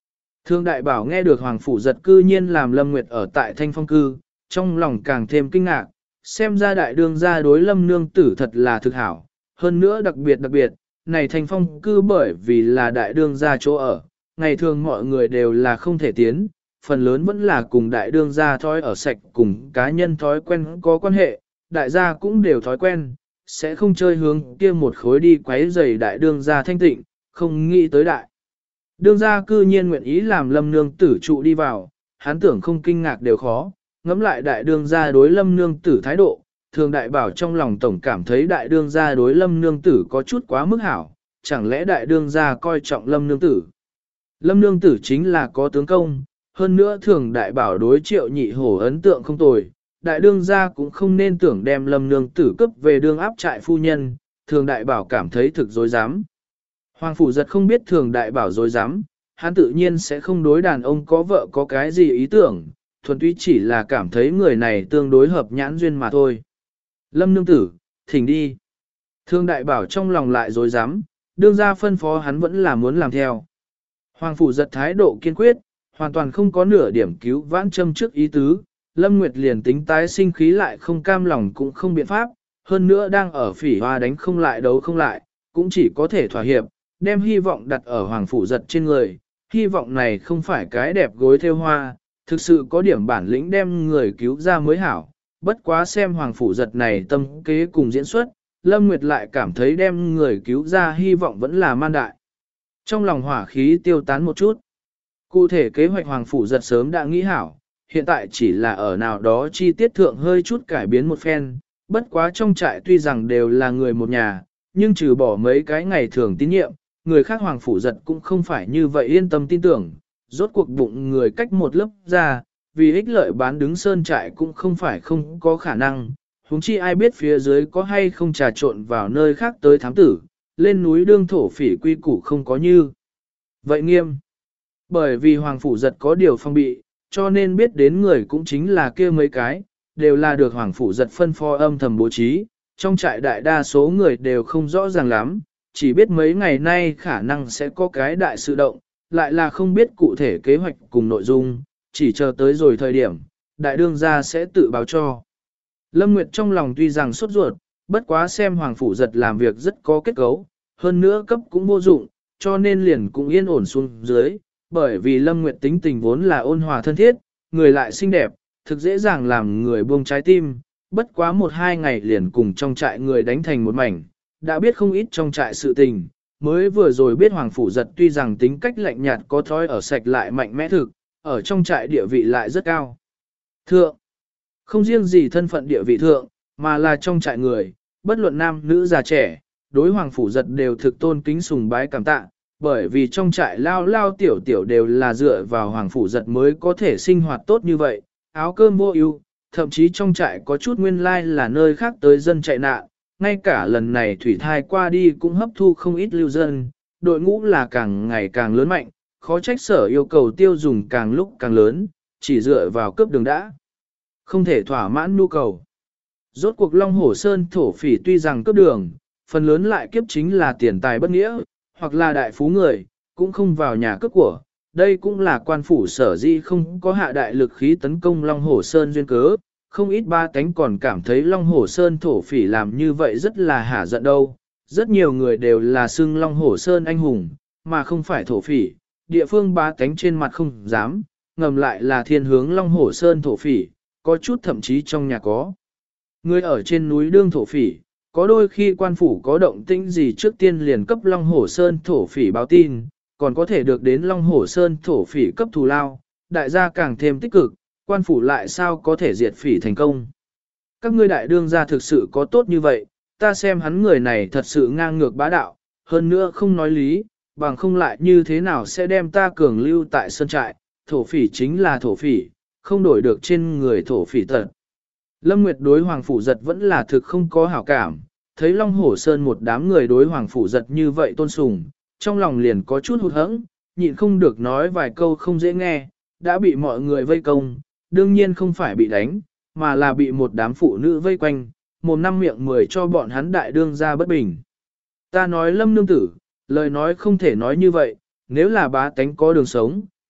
Thương đại bảo nghe được Hoàng Phủ Giật cư nhiên làm Lâm Nguyệt ở tại Thanh Phong cư, trong lòng càng thêm kinh ngạc, xem ra đại đương gia đối Lâm nương tử thật là thực hảo, hơn nữa đặc biệt, này Thanh Phong cư bởi vì là đại đương gia chỗ ở, ngày thường mọi người đều là không thể tiến, phần lớn vẫn là cùng đại đương gia thói ở sạch cùng cá nhân thói quen có quan hệ, đại gia cũng đều thói quen, sẽ không chơi hướng kia một khối đi quấy rầy đại đương gia thanh tịnh, không nghĩ tới đại. Đương gia cư nhiên nguyện ý làm Lâm nương tử trụ đi vào, hắn tưởng không kinh ngạc đều khó, ngẫm lại đại đương gia đối Lâm nương tử thái độ, thường đại bảo trong lòng tổng cảm thấy đại đương gia đối Lâm nương tử có chút quá mức hảo, chẳng lẽ đại đương gia coi trọng Lâm nương tử. Lâm nương tử chính là có tướng công, hơn nữa thường đại bảo đối Triệu Nhị Hổ ấn tượng không tồi, đại đương gia cũng không nên tưởng đem Lâm nương tử cấp về đương áp trại phu nhân, thường đại bảo cảm thấy thực dối dám. Hoàng Phủ Giật không biết thường đại bảo dối dám, hắn tự nhiên sẽ không đối đàn ông có vợ có cái gì ý tưởng, thuần túy chỉ là cảm thấy người này tương đối hợp nhãn duyên mà thôi. Lâm nương tử, thỉnh đi. Thường đại bảo trong lòng lại dối dám, đương gia phân phó hắn vẫn là muốn làm theo. Hoàng Phủ Giật thái độ kiên quyết, hoàn toàn không có nửa điểm cứu vãn châm trước ý tứ, Lâm Nguyệt liền tính tái sinh khí lại không cam lòng cũng không biện pháp, hơn nữa đang ở phỉ hoa đánh không lại đấu không lại, cũng chỉ có thể thỏa hiệp, đem hy vọng đặt ở Hoàng Phủ Giật trên người, hy vọng này không phải cái đẹp gối theo hoa, thực sự có điểm bản lĩnh đem người cứu ra mới hảo, bất quá xem Hoàng Phủ Giật này tâm kế cùng diễn xuất, Lâm Nguyệt lại cảm thấy đem người cứu ra hy vọng vẫn là man đại. Trong lòng hỏa khí tiêu tán một chút. Cụ thể kế hoạch Hoàng Phủ Giật sớm đã nghĩ hảo, hiện tại chỉ là ở nào đó chi tiết thượng hơi chút cải biến một phen, bất quá trong trại tuy rằng đều là người một nhà, nhưng trừ bỏ mấy cái ngày thường tín nhiệm, người khác Hoàng Phủ Giật cũng không phải như vậy yên tâm tin tưởng, rốt cuộc bụng người cách một lớp ra, vì ích lợi bán đứng sơn trại cũng không phải không có khả năng, huống chi ai biết phía dưới có hay không trà trộn vào nơi khác tới thám tử, lên núi đương thổ phỉ quy củ không có như. Vậy nghiêm, bởi vì Hoàng Phủ Giật có điều phong bị, cho nên biết đến người cũng chính là kia mấy cái, đều là được Hoàng Phủ Giật phân phó âm thầm bố trí, trong trại đại đa số người đều không rõ ràng lắm, chỉ biết mấy ngày nay khả năng sẽ có cái đại sự động, lại là không biết cụ thể kế hoạch cùng nội dung, chỉ chờ tới rồi thời điểm, đại đương gia sẽ tự báo cho. Lâm Nguyệt trong lòng tuy rằng sốt ruột, bất quá xem Hoàng Phủ Giật làm việc rất có kết cấu, hơn nữa cấp cũng vô dụng, cho nên liền cũng yên ổn xuống dưới, bởi vì Lâm Nguyệt tính tình vốn là ôn hòa thân thiết, người lại xinh đẹp, thực dễ dàng làm người buông trái tim, bất quá 1-2 ngày liền cùng trong trại người đánh thành một mảnh, đã biết không ít trong trại sự tình, mới vừa rồi biết Hoàng Phủ Giật tuy rằng tính cách lạnh nhạt có thói ở sạch lại mạnh mẽ thực, ở trong trại địa vị lại rất cao. Thượng, không riêng gì thân phận địa vị thượng, mà là trong trại người, bất luận nam nữ già trẻ, đối Hoàng Phủ Giật đều thực tôn kính sùng bái cảm tạ, bởi vì trong trại lao lao tiểu tiểu đều là dựa vào Hoàng Phủ Giật mới có thể sinh hoạt tốt như vậy, áo cơm vô ưu, thậm chí trong trại có chút nguyên lai là nơi khác tới dân chạy nạn, ngay cả lần này thủy thai qua đi cũng hấp thu không ít lưu dân, đội ngũ là càng ngày càng lớn mạnh, khó trách sở yêu cầu tiêu dùng càng lúc càng lớn, chỉ dựa vào cướp đường đã. Không thể thỏa mãn nhu cầu. Rốt cuộc Long Hổ Sơn thổ phỉ tuy rằng cướp đường, phần lớn lại kiếp chính là tiền tài bất nghĩa, hoặc là đại phú người, cũng không vào nhà cướp của. Đây cũng là quan phủ sở di không có hạ đại lực khí tấn công Long Hổ Sơn duyên cớ, không ít ba tánh còn cảm thấy Long Hổ Sơn thổ phỉ làm như vậy rất là hả giận đâu. Rất nhiều người đều là xưng Long Hổ Sơn anh hùng, mà không phải thổ phỉ, địa phương ba tánh trên mặt không dám, ngầm lại là thiên hướng Long Hổ Sơn thổ phỉ, có chút thậm chí trong nhà có. Người ở trên núi đương thổ phỉ, có đôi khi quan phủ có động tĩnh gì trước tiên liền cấp Long Hổ Sơn thổ phỉ báo tin, còn có thể được đến Long Hổ Sơn thổ phỉ cấp thù lao, đại gia càng thêm tích cực, quan phủ lại sao có thể diệt phỉ thành công. Các ngươi đại đương gia thực sự có tốt như vậy, ta xem hắn người này thật sự ngang ngược bá đạo, hơn nữa không nói lý, bằng không lại như thế nào sẽ đem ta cường lưu tại sơn trại, thổ phỉ chính là thổ phỉ, không đổi được trên người thổ phỉ tật. Lâm Nguyệt đối Hoàng Phủ Giật vẫn là thực không có hảo cảm, thấy Long Hổ Sơn một đám người đối Hoàng Phủ Giật như vậy tôn sùng, trong lòng liền có chút hụt hẫng, nhịn không được nói vài câu không dễ nghe, đã bị mọi người vây công, đương nhiên không phải bị đánh, mà là bị một đám phụ nữ vây quanh, mồm năm miệng mười cho bọn hắn đại đương ra bất bình. Ta nói Lâm nương tử, lời nói không thể nói như vậy, nếu là bá tánh có đường sống,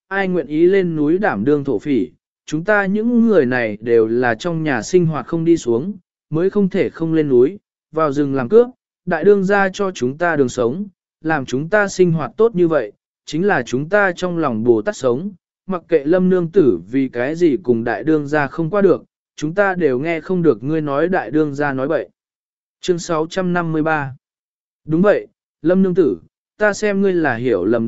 ai nguyện ý lên núi đảm đương thổ phỉ, chúng ta những người này đều là trong nhà sinh hoạt không đi xuống, mới không thể không lên núi, vào rừng làm cướp, đại đương gia cho chúng ta đường sống, làm chúng ta sinh hoạt tốt như vậy, chính là chúng ta trong lòng Bồ Tát sống, mặc kệ Lâm nương tử vì cái gì cùng đại đương gia không qua được, chúng ta đều nghe không được ngươi nói đại đương gia nói bậy. Chương 653. Đúng vậy, Lâm nương tử, ta xem ngươi là hiểu lầm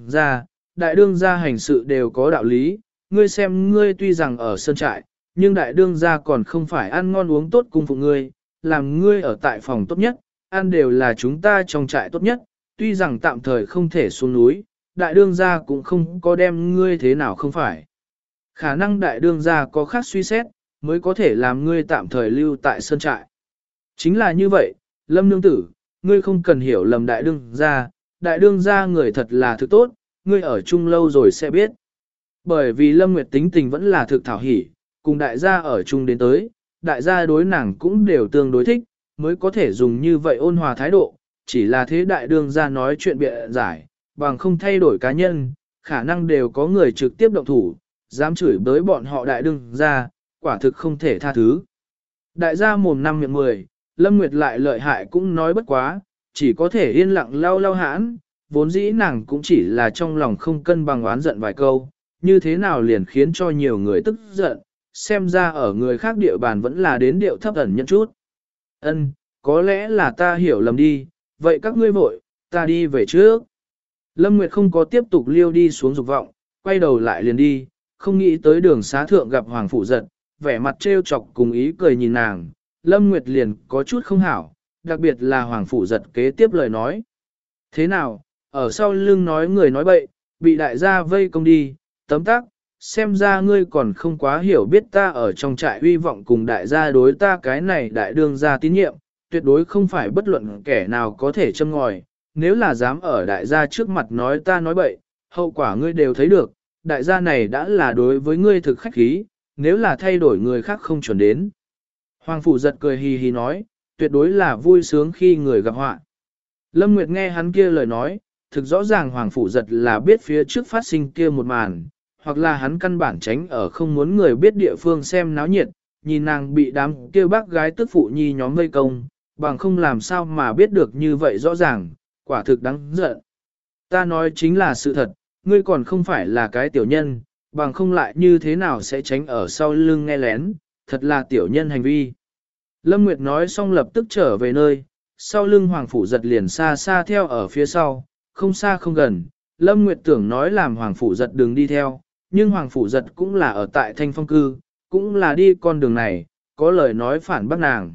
đại đương gia hành sự đều có đạo lý, ngươi xem ngươi tuy rằng ở sơn trại, nhưng đại đương gia còn không phải ăn ngon uống tốt cung phụ ngươi, làm ngươi ở tại phòng tốt nhất, ăn đều là chúng ta trong trại tốt nhất, tuy rằng tạm thời không thể xuống núi, đại đương gia cũng không có đem ngươi thế nào không phải. Khả năng đại đương gia có khác suy xét, mới có thể làm ngươi tạm thời lưu tại sơn trại. Chính là như vậy, Lâm nương tử, ngươi không cần hiểu lầm đại đương gia người thật là thực tốt, ngươi ở chung lâu rồi sẽ biết. Bởi vì Lâm Nguyệt tính tình vẫn là thực thảo hỉ, cùng đại gia ở chung đến tới, đại gia đối nàng cũng đều tương đối thích, mới có thể dùng như vậy ôn hòa thái độ, chỉ là thế đại đương gia nói chuyện bịa giải, bằng không thay đổi cá nhân, khả năng đều có người trực tiếp động thủ, dám chửi bới bọn họ đại đương gia, quả thực không thể tha thứ. Đại gia mồm năm miệng 10, Lâm Nguyệt lại lợi hại cũng nói bất quá, chỉ có thể yên lặng lau lau hãn, vốn dĩ nàng cũng chỉ là trong lòng không cân bằng oán giận vài câu, như thế nào liền khiến cho nhiều người tức giận, xem ra ở người khác địa bàn vẫn là đến điệu thấp ẩn nhận chút. Ân, có lẽ là ta hiểu lầm đi, vậy các ngươi vội, ta đi về trước. Lâm Nguyệt không có tiếp tục liêu đi xuống dục vọng, quay đầu lại liền đi, không nghĩ tới đường xá thượng gặp Hoàng Phủ Giật, vẻ mặt trêu chọc cùng ý cười nhìn nàng, Lâm Nguyệt liền có chút không hảo, đặc biệt là Hoàng Phủ Giật kế tiếp lời nói. Thế nào, ở sau lưng nói người nói bậy, bị đại gia vây công đi, tấm tắc, xem ra ngươi còn không quá hiểu biết ta ở trong trại uy vọng cùng đại gia đối ta cái này đại đương gia tín nhiệm, tuyệt đối không phải bất luận kẻ nào có thể châm ngòi, nếu là dám ở đại gia trước mặt nói ta nói bậy, hậu quả ngươi đều thấy được, đại gia này đã là đối với ngươi thực khách khí, nếu là thay đổi người khác không chuẩn đến. Hoàng Phủ Giật cười hì hì nói, tuyệt đối là vui sướng khi người gặp họa. Lâm Nguyệt nghe hắn kia lời nói, thực rõ ràng Hoàng Phủ Giật là biết phía trước phát sinh kia một màn, hoặc là hắn căn bản tránh ở không muốn người biết địa phương xem náo nhiệt, nhìn nàng bị đám kia bác gái tức phụ nhi nhóm vây công, bằng không làm sao mà biết được như vậy rõ ràng, quả thực đáng giận. Ta nói chính là sự thật, ngươi còn không phải là cái tiểu nhân, bằng không lại như thế nào sẽ tránh ở sau lưng nghe lén, thật là tiểu nhân hành vi. Lâm Nguyệt nói xong lập tức trở về nơi, sau lưng Hoàng Phủ Giật liền xa xa theo ở phía sau, không xa không gần, Lâm Nguyệt tưởng nói làm Hoàng Phủ Giật đừng đi theo, nhưng Hoàng Phủ Giật cũng là ở tại Thanh Phong Cư, cũng là đi con đường này, có lời nói phản bác nàng.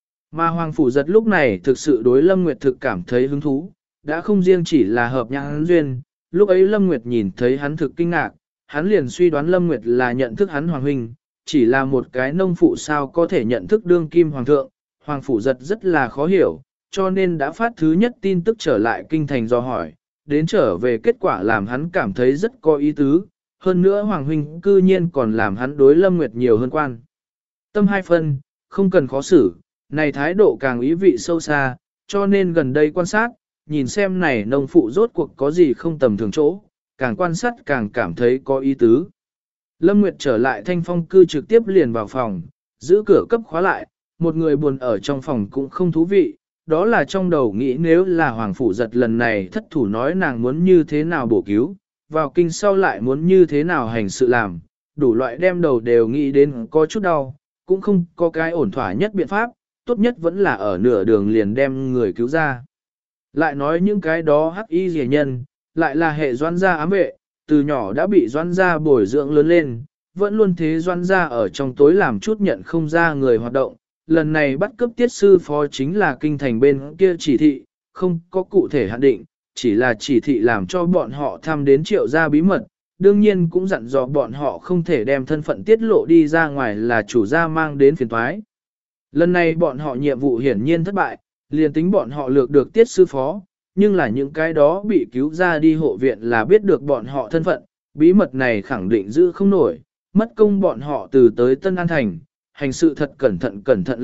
Mà Hoàng Phủ Giật lúc này thực sự đối Lâm Nguyệt thực cảm thấy hứng thú, đã không riêng chỉ là hợp nhãn duyên, lúc ấy Lâm Nguyệt nhìn thấy hắn thực kinh ngạc, hắn liền suy đoán Lâm Nguyệt là nhận thức hắn Hoàng Huynh, chỉ là một cái nông phụ sao có thể nhận thức đương kim Hoàng thượng, Hoàng Phủ Giật rất là khó hiểu, cho nên đã phát thứ nhất tin tức trở lại kinh thành do hỏi, đến trở về kết quả làm hắn cảm thấy rất có ý tứ, hơn nữa Hoàng Huynh cư nhiên còn làm hắn đối Lâm Nguyệt nhiều hơn quan. Tâm hai phân, không cần khó xử, này thái độ càng ý vị sâu xa, cho nên gần đây quan sát, nhìn xem này nông phụ rốt cuộc có gì không tầm thường chỗ, càng quan sát càng cảm thấy có ý tứ. Lâm Nguyệt trở lại Thanh Phong Cư trực tiếp liền vào phòng, giữ cửa cấp khóa lại, một người buồn ở trong phòng cũng không thú vị, đó là trong đầu nghĩ nếu là Hoàng Phủ Giật lần này thất thủ nói nàng muốn như thế nào bổ cứu, vào kinh sau lại muốn như thế nào hành sự làm, đủ loại đem đầu đều nghĩ đến có chút đau, cũng không có cái ổn thỏa nhất biện pháp, tốt nhất vẫn là ở nửa đường liền đem người cứu ra. Lại nói những cái đó hắc y rẻ nhân, lại là hệ Doãn gia ám vệ, từ nhỏ đã bị Doãn gia bồi dưỡng lớn lên, vẫn luôn thế Doãn gia ở trong tối làm chút nhận không ra người hoạt động. Lần này bắt cướp tiết sư phó chính là kinh thành bên kia chỉ thị, không có cụ thể hạn định, chỉ là chỉ thị làm cho bọn họ thăm đến Triệu gia bí mật, đương nhiên cũng dặn dò bọn họ không thể đem thân phận tiết lộ đi ra ngoài là chủ gia mang đến phiền toái. Lần này bọn họ nhiệm vụ hiển nhiên thất bại, liền tính bọn họ lược được tiết sư phó, nhưng là những cái đó bị cứu ra đi hộ viện là biết được bọn họ thân phận, bí mật này khẳng định giữ không nổi, mất công bọn họ từ tới Tân An Thành, hành sự thật cẩn thận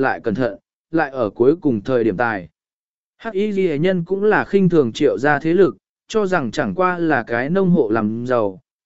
lại ở cuối cùng thời điểm tài. Hắc y ghi nhân cũng là khinh thường Triệu gia thế lực, cho rằng chẳng qua là cái nông hộ làm giàu,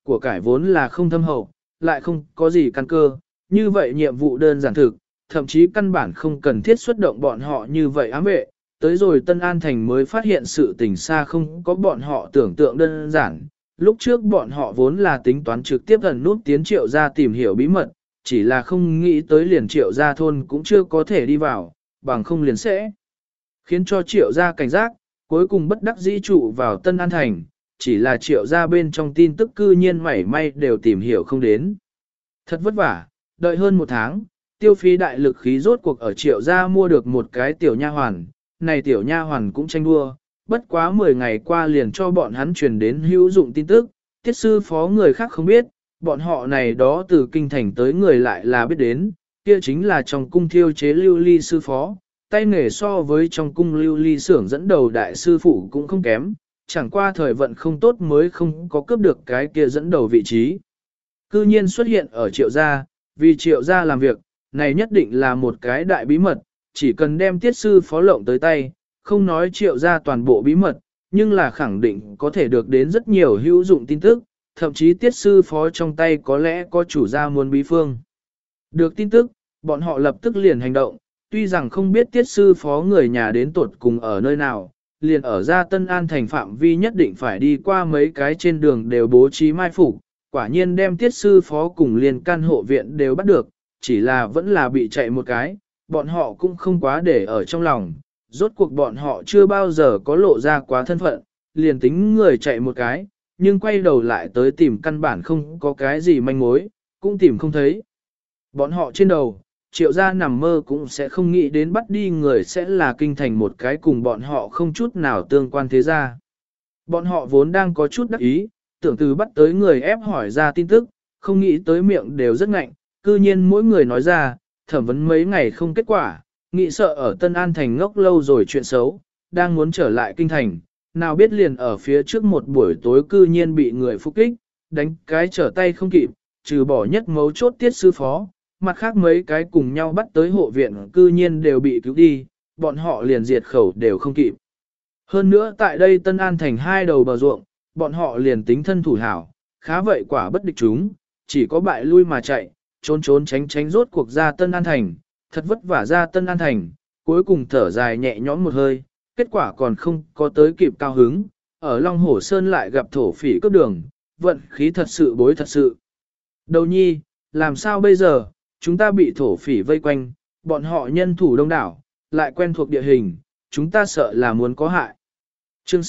của cải vốn là không thâm hậu, lại không có gì căn cơ, như vậy nhiệm vụ đơn giản thực, thậm chí căn bản không cần thiết xuất động bọn họ như vậy ám vệ, tới rồi Tân An Thành mới phát hiện sự tình xa không có bọn họ tưởng tượng đơn giản. Lúc trước bọn họ vốn là tính toán trực tiếp gần nút tiến Triệu gia tìm hiểu bí mật, chỉ là không nghĩ tới liền Triệu gia thôn cũng chưa có thể đi vào, bằng không liền sẽ khiến cho Triệu gia cảnh giác, cuối cùng bất đắc dĩ trụ vào Tân An Thành, chỉ là Triệu gia bên trong tin tức cư nhiên mảy may đều tìm hiểu không đến. Thật vất vả, đợi hơn một tháng, tiêu phí đại lực khí rốt cuộc ở Triệu gia mua được một cái tiểu nha hoàn, này tiểu nha hoàn cũng tranh đua, bất quá 10 ngày qua liền cho bọn hắn truyền đến hữu dụng tin tức, tiết sư phó người khác không biết, bọn họ này đó từ kinh thành tới người lại là biết đến, kia chính là trong cung thiêu chế lưu ly sư phó, tay nghề so với trong cung lưu ly xưởng dẫn đầu đại sư phụ cũng không kém, chẳng qua thời vận không tốt mới không có cướp được cái kia dẫn đầu vị trí. Cư nhiên xuất hiện ở Triệu gia, vì Triệu gia làm việc, này nhất định là một cái đại bí mật, chỉ cần đem tiết sư phó lộng tới tay, không nói Triệu gia toàn bộ bí mật, nhưng là khẳng định có thể được đến rất nhiều hữu dụng tin tức, thậm chí tiết sư phó trong tay có lẽ có chủ gia muốn bí phương. Được tin tức, bọn họ lập tức liền hành động, tuy rằng không biết tiết sư phó người nhà đến tuột cùng ở nơi nào, liền ở ra Tân An Thành phạm vi nhất định phải đi qua mấy cái trên đường đều bố trí mai phục, quả nhiên đem tiết sư phó cùng liền căn hộ viện đều bắt được, chỉ là vẫn là bị chạy một cái, bọn họ cũng không quá để ở trong lòng, rốt cuộc bọn họ chưa bao giờ có lộ ra quá thân phận, liền tính người chạy một cái, nhưng quay đầu lại tới tìm căn bản không có cái gì manh mối, cũng tìm không thấy. Bọn họ trên đầu, Triệu gia nằm mơ cũng sẽ không nghĩ đến bắt đi người sẽ là kinh thành một cái cùng bọn họ không chút nào tương quan thế gia. Bọn họ vốn đang có chút đắc ý, tưởng từ bắt tới người ép hỏi ra tin tức, không nghĩ tới miệng đều rất ngạnh, cư nhiên mỗi người nói ra, thẩm vấn mấy ngày không kết quả, nghĩ sợ ở Tân An Thành ngốc lâu rồi chuyện xấu, đang muốn trở lại kinh thành, nào biết liền ở phía trước một buổi tối cư nhiên bị người phục kích, đánh cái trở tay không kịp, trừ bỏ nhất mấu chốt tiết sư phó, mặt khác mấy cái cùng nhau bắt tới hộ viện cư nhiên đều bị cứu đi, bọn họ liền diệt khẩu đều không kịp. Hơn nữa tại đây Tân An Thành hai đầu bờ ruộng, bọn họ liền tính thân thủ hảo, khá vậy quả bất địch chúng, chỉ có bại lui mà chạy, trốn trốn tránh tránh rốt cuộc ra Tân An Thành, thật vất vả ra Tân An Thành, cuối cùng thở dài nhẹ nhõm một hơi, kết quả còn không có tới kịp cao hứng, ở Long Hổ Sơn lại gặp thổ phỉ cướp đường, vận khí thật sự bối thật sự. Đầu nhi, làm sao bây giờ, chúng ta bị thổ phỉ vây quanh, bọn họ nhân thủ đông đảo, lại quen thuộc địa hình, chúng ta sợ là muốn có hại. Chương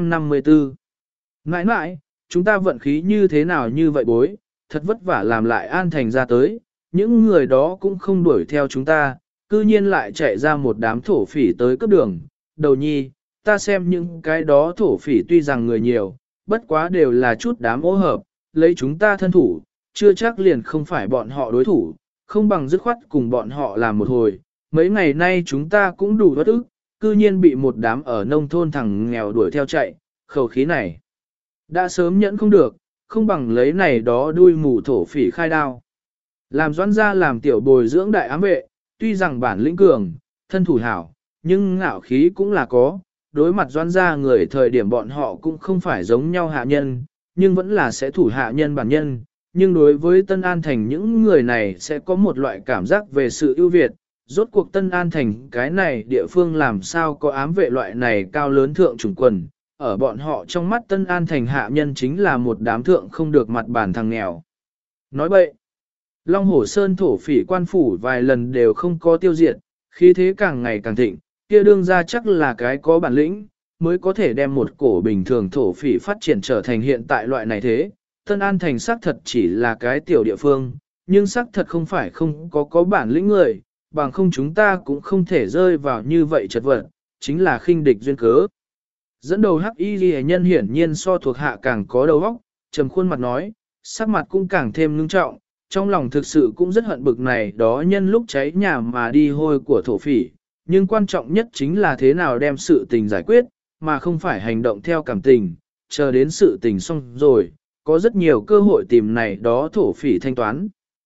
654 Ngãi ngãi, chúng ta vận khí như thế nào như vậy bối, thật vất vả làm lại An Thành ra tới, những người đó cũng không đuổi theo chúng ta, cư nhiên lại chạy ra một đám thổ phỉ tới cướp đường. Đầu nhi, ta xem những cái đó thổ phỉ tuy rằng người nhiều, bất quá đều là chút đám ô hợp, lấy chúng ta thân thủ, chưa chắc liền không phải bọn họ đối thủ, không bằng dứt khoát cùng bọn họ làm một hồi. Mấy ngày nay chúng ta cũng đủ bất ức, cư nhiên bị một đám ở nông thôn thằng nghèo đuổi theo chạy, khẩu khí này. Đã sớm nhẫn không được, không bằng lấy này đó đuôi mù thổ phỉ khai đao. Làm Doãn gia làm tiểu bồi dưỡng đại ám vệ, tuy rằng bản lĩnh cường, thân thủ hảo, nhưng ngạo khí cũng là có. Đối mặt Doãn gia người thời điểm bọn họ cũng không phải giống nhau hạ nhân, nhưng vẫn là sẽ thủ hạ nhân bản nhân. Nhưng đối với Tân An Thành những người này sẽ có một loại cảm giác về sự ưu việt. Rốt cuộc Tân An Thành cái này địa phương làm sao có ám vệ loại này cao lớn thượng chủng quần. Ở bọn họ trong mắt Tân An Thành hạ nhân chính là một đám thượng không được mặt bản thằng nghèo. Nói bậy, Long Hổ Sơn thổ phỉ quan phủ vài lần đều không có tiêu diệt, khí thế càng ngày càng thịnh, kia đương ra chắc là cái có bản lĩnh, mới có thể đem một cổ bình thường thổ phỉ phát triển trở thành hiện tại loại này thế. Tân An Thành xác thật chỉ là cái tiểu địa phương, nhưng xác thật không phải không có bản lĩnh người, bằng không chúng ta cũng không thể rơi vào như vậy chật vật, chính là khinh địch duyên cớ. Dẫn đầu hắc y ghi nhân hiển nhiên so thuộc hạ càng có đầu óc, trầm khuôn mặt nói, sắc mặt cũng càng thêm ngưng trọng, trong lòng thực sự cũng rất hận bực này đó nhân lúc cháy nhà mà đi hôi của thổ phỉ, nhưng quan trọng nhất chính là thế nào đem sự tình giải quyết, mà không phải hành động theo cảm tình, chờ đến sự tình xong rồi, có rất nhiều cơ hội tìm này đó thổ phỉ thanh toán.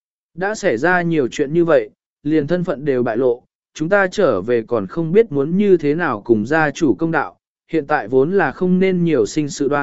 Đã xảy ra nhiều chuyện như vậy, liền thân phận đều bại lộ, chúng ta trở về còn không biết muốn như thế nào cùng gia chủ công đạo, hiện tại vốn là không nên nhiều sinh sự đoan,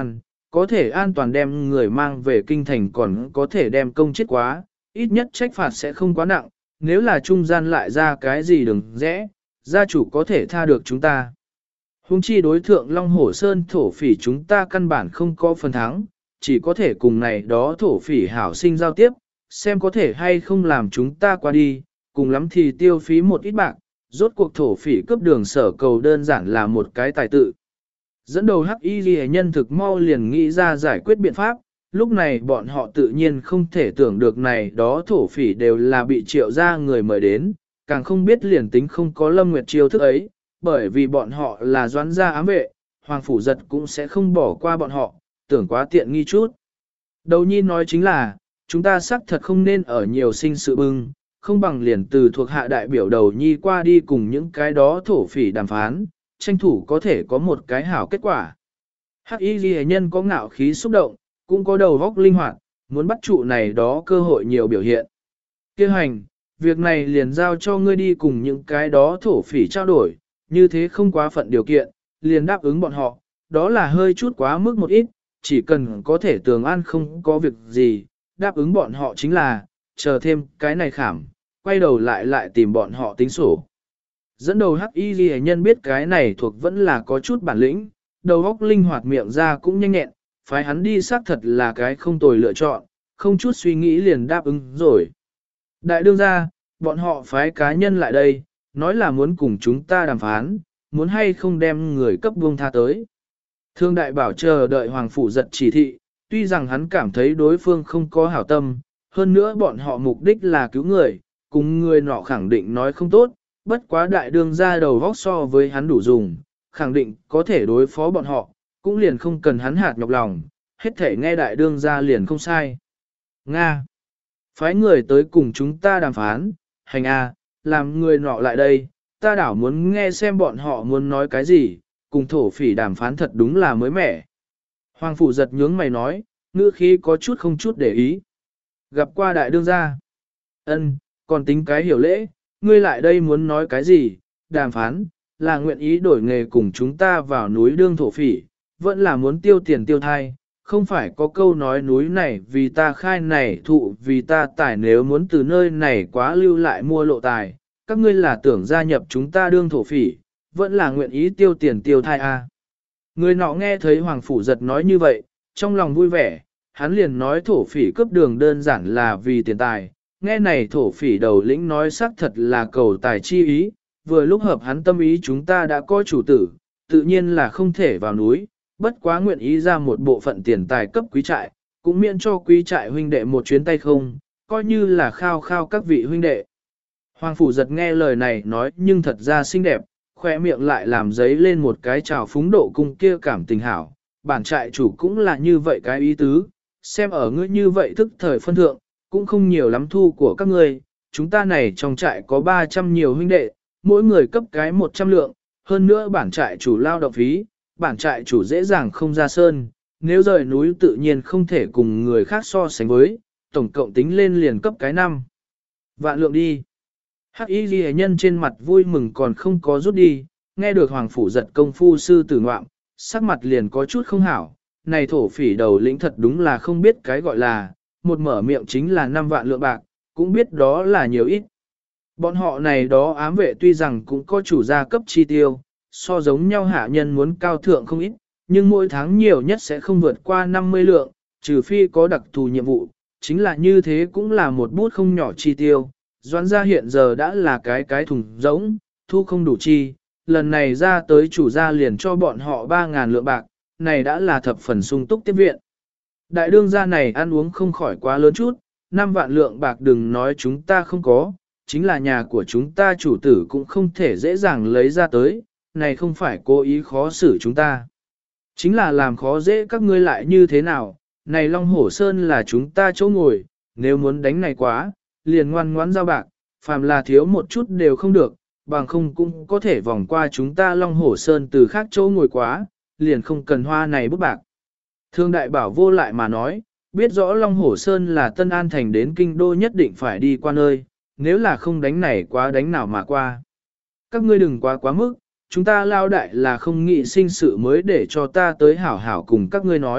có thể an toàn đem người mang về kinh thành còn có thể đem công chết quá, ít nhất trách phạt sẽ không quá nặng, nếu là trung gian lại ra cái gì đừng rẽ, gia chủ có thể tha được chúng ta. Hùng chi đối thượng Long Hổ Sơn thổ phỉ chúng ta căn bản không có phần thắng, chỉ có thể cùng này đó thổ phỉ hảo sinh giao tiếp, xem có thể hay không làm chúng ta qua đi, cùng lắm thì tiêu phí một ít bạc, rốt cuộc thổ phỉ cướp đường sở cầu đơn giản là một cái tài tự. Dẫn đầu hắc y ghi nhân thực mau liền nghĩ ra giải quyết biện pháp, lúc này bọn họ tự nhiên không thể tưởng được này đó thổ phỉ đều là bị triệu ra người mời đến, càng không biết liền tính không có Lâm Nguyệt chiêu thức ấy, bởi vì bọn họ là doãn gia ám vệ, Hoàng Phủ Giật cũng sẽ không bỏ qua bọn họ, tưởng quá tiện nghi chút. Đầu nhi nói chính là, chúng ta xác thật không nên ở nhiều sinh sự bưng, không bằng liền từ thuộc hạ đại biểu đầu nhi qua đi cùng những cái đó thổ phỉ đàm phán, tranh thủ có thể có một cái hảo kết quả. Hắc y ghi nhân có ngạo khí xúc động, cũng có đầu óc linh hoạt, muốn bắt trụ này đó cơ hội nhiều biểu hiện. Kêu hành, việc này liền giao cho ngươi đi cùng những cái đó thổ phỉ trao đổi, như thế không quá phận điều kiện, liền đáp ứng bọn họ, đó là hơi chút quá mức một ít, chỉ cần có thể tường an không có việc gì, đáp ứng bọn họ chính là, chờ thêm cái này khảm, quay đầu lại tìm bọn họ tính sổ. Dẫn đầu hắc y ghi nhân biết cái này thuộc vẫn là có chút bản lĩnh, đầu óc linh hoạt miệng ra cũng nhanh nhẹn, phái hắn đi xác thật là cái không tồi lựa chọn, không chút suy nghĩ liền đáp ứng rồi. Đại đương gia, bọn họ phái cá nhân lại đây, nói là muốn cùng chúng ta đàm phán, muốn hay không đem người cấp buông tha tới. Thương đại bảo chờ đợi Hoàng Phủ Giật chỉ thị, tuy rằng hắn cảm thấy đối phương không có hảo tâm, hơn nữa bọn họ mục đích là cứu người, cùng người nọ khẳng định nói không tốt, bất quá đại đương gia đầu vóc so với hắn đủ dùng, khẳng định có thể đối phó bọn họ, cũng liền không cần hắn hạt nhọc lòng, hết thể nghe đại đương gia liền không sai. Nga! Phái người tới cùng chúng ta đàm phán, hành a, làm người nọ lại đây, ta đảo muốn nghe xem bọn họ muốn nói cái gì, cùng thổ phỉ đàm phán thật đúng là mới mẻ. Hoàng Phủ Giật nhướng mày nói, ngữ khí có chút không chút để ý. Gặp qua đại đương gia. Ân, còn tính cái hiểu lễ, ngươi lại đây muốn nói cái gì, đàm phán, là nguyện ý đổi nghề cùng chúng ta vào núi đương thổ phỉ, vẫn là muốn tiêu tiền tiêu thai, không phải có câu nói núi này vì ta khai này thụ vì ta tài nếu muốn từ nơi này quá lưu lại mua lộ tài, các ngươi là tưởng gia nhập chúng ta đương thổ phỉ, vẫn là nguyện ý tiêu tiền tiêu thai a. Người nọ nghe thấy Hoàng Phủ Giật nói như vậy, trong lòng vui vẻ, hắn liền nói thổ phỉ cướp đường đơn giản là vì tiền tài, nghe này thổ phỉ đầu lĩnh nói xác thật là cầu tài chi ý, vừa lúc hợp hắn tâm ý chúng ta đã có chủ tử, tự nhiên là không thể vào núi, bất quá nguyện ý ra một bộ phận tiền tài cấp quý trại, cũng miễn cho quý trại huynh đệ một chuyến tay không, coi như là khao khao các vị huynh đệ. Hoàng Phủ Giật nghe lời này nói nhưng thật ra xinh đẹp, khoe miệng lại làm giấy lên một cái trào phúng độ cung kia cảm tình hảo, bản trại chủ cũng là như vậy cái ý tứ, xem ở ngươi như vậy thức thời phân thượng, cũng không nhiều lắm thu của các ngươi, chúng ta này trong trại có 300 nhiều huynh đệ, mỗi người cấp cái 100 lượng, hơn nữa bản trại chủ lao động phí, bản trại chủ dễ dàng không ra sơn, nếu rời núi tự nhiên không thể cùng người khác so sánh với, tổng cộng tính lên liền cấp cái 5 vạn lượng đi. Hắc y ghi nhân trên mặt vui mừng còn không có rút đi, nghe được Hoàng Phủ Giật công phu sư tử ngoạm, sắc mặt liền có chút không hảo, này thổ phỉ đầu lĩnh thật đúng là không biết cái gọi là, một mở miệng chính là 5 vạn lượng bạc, cũng biết đó là nhiều ít. Bọn họ này đó ám vệ tuy rằng cũng có chủ gia cấp chi tiêu, so giống nhau hạ nhân muốn cao thượng không ít, nhưng mỗi tháng nhiều nhất sẽ không vượt qua 50 lượng, trừ phi có đặc thù nhiệm vụ, chính là như thế cũng là một bút không nhỏ chi tiêu. Doãn gia hiện giờ đã là cái thùng rỗng, thu không đủ chi, lần này ra tới chủ gia liền cho bọn họ 3.000 lượng bạc, này đã là thập phần sung túc tiếp viện. Đại đương gia này ăn uống không khỏi quá lớn chút, 5 vạn lượng bạc đừng nói chúng ta không có, chính là nhà của chúng ta chủ tử cũng không thể dễ dàng lấy ra tới, này không phải cố ý khó xử chúng ta. Chính là làm khó dễ các ngươi lại như thế nào, này Long Hổ Sơn là chúng ta chỗ ngồi, nếu muốn đánh này quá, liền ngoan ngoãn giao bạc, phàm là thiếu một chút đều không được, bằng không cũng có thể vòng qua chúng ta Long Hổ Sơn từ khác chỗ ngồi quá, liền không cần hoa này bút bạc. Thương đại bảo vô lại mà nói, biết rõ Long Hổ Sơn là Tân An thành đến kinh đô nhất định phải đi qua nơi, nếu là không đánh này quá đánh nào mà qua. Các ngươi đừng quá mức, chúng ta lao đại là không nghĩ sinh sự mới để cho ta tới hảo hảo cùng các ngươi nói,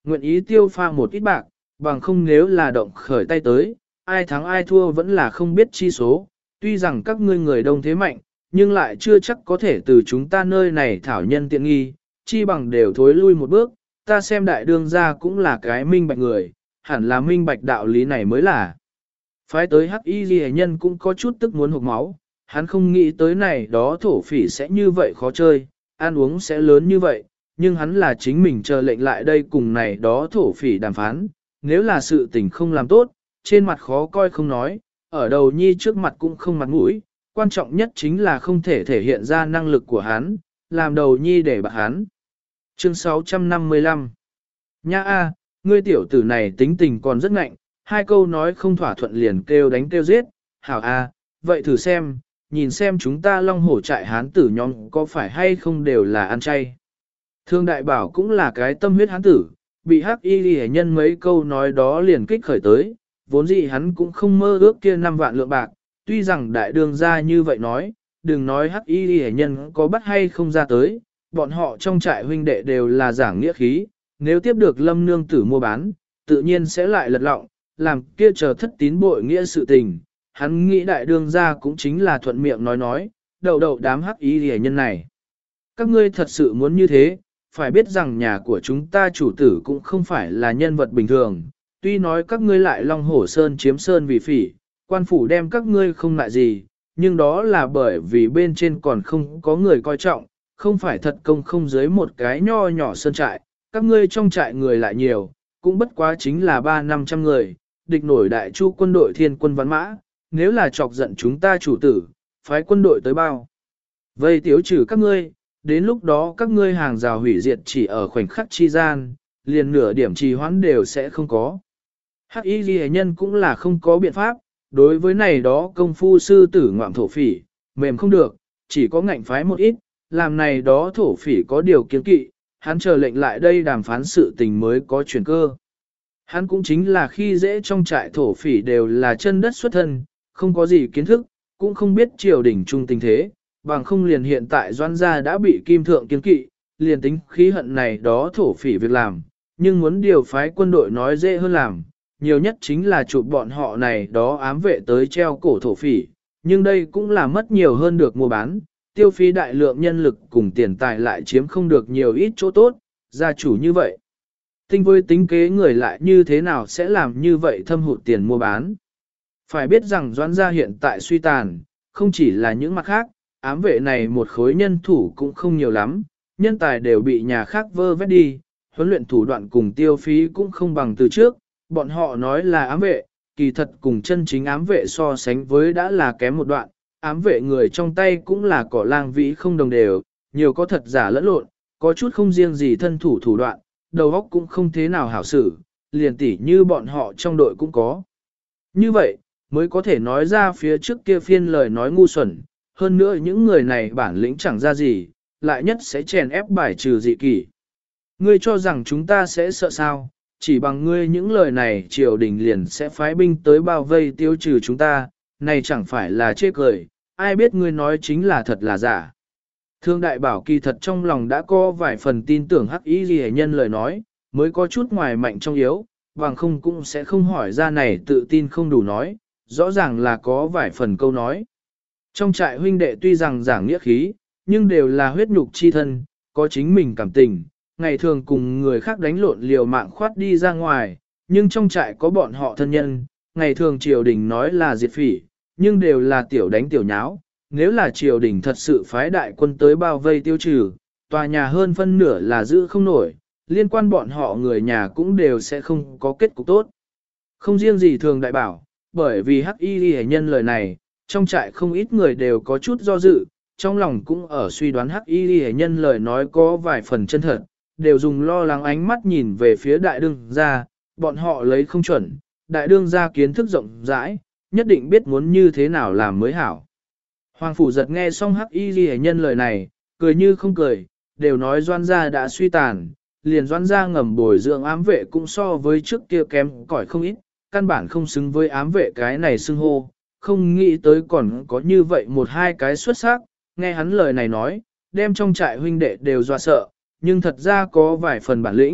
nguyện ý tiêu pha một ít bạc, bằng không nếu là động khởi tay tới, ai thắng ai thua vẫn là không biết chi số, tuy rằng các ngươi người đông thế mạnh, nhưng lại chưa chắc có thể từ chúng ta nơi này thảo nhân tiện nghi, chi bằng đều thối lui một bước, ta xem đại đương gia cũng là cái minh bạch người, hẳn là minh bạch đạo lý này mới là. Phái tới hắc y ghi nhân cũng có chút tức muốn hộc máu, hắn không nghĩ tới này đó thổ phỉ sẽ như vậy khó chơi, ăn uống sẽ lớn như vậy, nhưng hắn là chính mình chờ lệnh lại đây cùng này đó thổ phỉ đàm phán, nếu là sự tình không làm tốt, trên mặt khó coi không nói, ở đầu nhi trước mặt cũng không mặt mũi, quan trọng nhất chính là không thể thể hiện ra năng lực của hắn, làm đầu nhi để bạc hắn. Chương 655 Nha a, ngươi tiểu tử này tính tình còn rất ngạnh, hai câu nói không thỏa thuận liền kêu đánh kêu giết, hảo a, vậy thử xem, nhìn xem chúng ta long hổ trại hán tử nhóm có phải hay không đều là ăn chay. Thương đại bảo cũng là cái tâm huyết hán tử, bị hắc y ghi nhân mấy câu nói đó liền kích khởi tới, vốn dĩ hắn cũng không mơ ước kia 5 vạn lượng bạc, tuy rằng đại đương gia như vậy nói, đừng nói hắc y ghi nhân có bắt hay không ra tới, bọn họ trong trại huynh đệ đều là giảng nghĩa khí, nếu tiếp được lâm nương tử mua bán, tự nhiên sẽ lại lật lọng, làm kia chờ thất tín bội nghĩa sự tình. Hắn nghĩ đại đương gia cũng chính là thuận miệng nói, đậu đám hắc y ghi nhân này. Các ngươi thật sự muốn như thế, phải biết rằng nhà của chúng ta chủ tử cũng không phải là nhân vật bình thường, tuy nói các ngươi lại long hổ sơn chiếm sơn vì phỉ, quan phủ đem các ngươi không lại gì, nhưng đó là bởi vì bên trên còn không có người coi trọng, không phải thật công không dưới một cái nho nhỏ sơn trại, các ngươi trong trại người lại nhiều, cũng bất quá chính là 300-500 người, địch nổi đại chu quân đội thiên quân văn mã, nếu là chọc giận chúng ta chủ tử, phái quân đội tới bao. Vây tiếu trừ các ngươi, đến lúc đó các ngươi hàng rào hủy diệt chỉ ở khoảnh khắc chi gian, liền nửa điểm trì hoãn đều sẽ không có. Hắc y ghi nhân cũng là không có biện pháp, đối với này đó công phu sư tử ngoạm thổ phỉ, mềm không được, chỉ có ngạnh phái một ít, làm này đó thổ phỉ có điều kiến kỵ, hắn chờ lệnh lại đây đàm phán sự tình mới có chuyển cơ. Hắn cũng chính là khi dễ trong trại thổ phỉ đều là chân đất xuất thân, không có gì kiến thức, cũng không biết triều đình trung tình thế, bằng không liền hiện tại doan gia đã bị kim thượng kiến kỵ, liền tính khí hận này đó thổ phỉ việc làm, nhưng muốn điều phái quân đội nói dễ hơn làm, nhiều nhất chính là chụp bọn họ này đó ám vệ tới treo cổ thổ phỉ, nhưng đây cũng là mất nhiều hơn được mua bán, tiêu phí đại lượng nhân lực cùng tiền tài lại chiếm không được nhiều ít chỗ tốt, gia chủ như vậy. Tinh với tính kế người lại như thế nào sẽ làm như vậy thâm hụt tiền mua bán. Phải biết rằng doãn gia hiện tại suy tàn, không chỉ là những mặt khác, ám vệ này một khối nhân thủ cũng không nhiều lắm, nhân tài đều bị nhà khác vơ vét đi, huấn luyện thủ đoạn cùng tiêu phí cũng không bằng từ trước, bọn họ nói là ám vệ, kỳ thật cùng chân chính ám vệ so sánh với đã là kém một đoạn, ám vệ người trong tay cũng là cỏ lang vĩ không đồng đều, nhiều có thật giả lẫn lộn, có chút không riêng gì thân thủ thủ đoạn, đầu óc cũng không thế nào hảo xử, liền tỉ như bọn họ trong đội cũng có. Như vậy, mới có thể nói ra phía trước kia phiên lời nói ngu xuẩn, hơn nữa những người này bản lĩnh chẳng ra gì, lại nhất sẽ chèn ép bài trừ dị kỷ. Ngươi cho rằng chúng ta sẽ sợ sao, chỉ bằng ngươi những lời này triều đình liền sẽ phái binh tới bao vây tiêu trừ chúng ta, này chẳng phải là chê cười, ai biết ngươi nói chính là thật là giả. Thương đại bảo kỳ thật trong lòng đã có vài phần tin tưởng hắc ý ghi nhân lời nói, mới có chút ngoài mạnh trong yếu, bằng không cũng sẽ không hỏi ra này tự tin không đủ nói, rõ ràng là có vài phần câu nói. Trong trại huynh đệ tuy rằng giảng nghĩa khí, nhưng đều là huyết nhục chi thân, có chính mình cảm tình, ngày thường cùng người khác đánh lộn liều mạng khoát đi ra ngoài, nhưng trong trại có bọn họ thân nhân, ngày thường triều đình nói là diệt phỉ, nhưng đều là tiểu đánh tiểu nháo, nếu là triều đình thật sự phái đại quân tới bao vây tiêu trừ, tòa nhà hơn phân nửa là giữ không nổi, liên quan bọn họ người nhà cũng đều sẽ không có kết cục tốt. Không riêng gì thường đại bảo, bởi vì hắc y ghi nhân lời này, trong trại không ít người đều có chút do dự, trong lòng cũng ở suy đoán hắc y ghi nhân lời nói có vài phần chân thật, đều dùng lo lắng ánh mắt nhìn về phía đại đương gia, bọn họ lấy không chuẩn, đại đương gia kiến thức rộng rãi, nhất định biết muốn như thế nào làm mới hảo. Hoàng phủ giật nghe xong hắc y ghi nhân lời này, cười như không cười, đều nói doan gia đã suy tàn, liền doan gia ngầm bồi dưỡng ám vệ cũng so với trước kia kém cỏi không ít, căn bản không xứng với ám vệ cái này xưng hô, không nghĩ tới còn có như vậy một hai cái xuất sắc, nghe hắn lời này nói, đem trong trại huynh đệ đều dọa sợ, nhưng thật ra có vài phần bản lĩnh,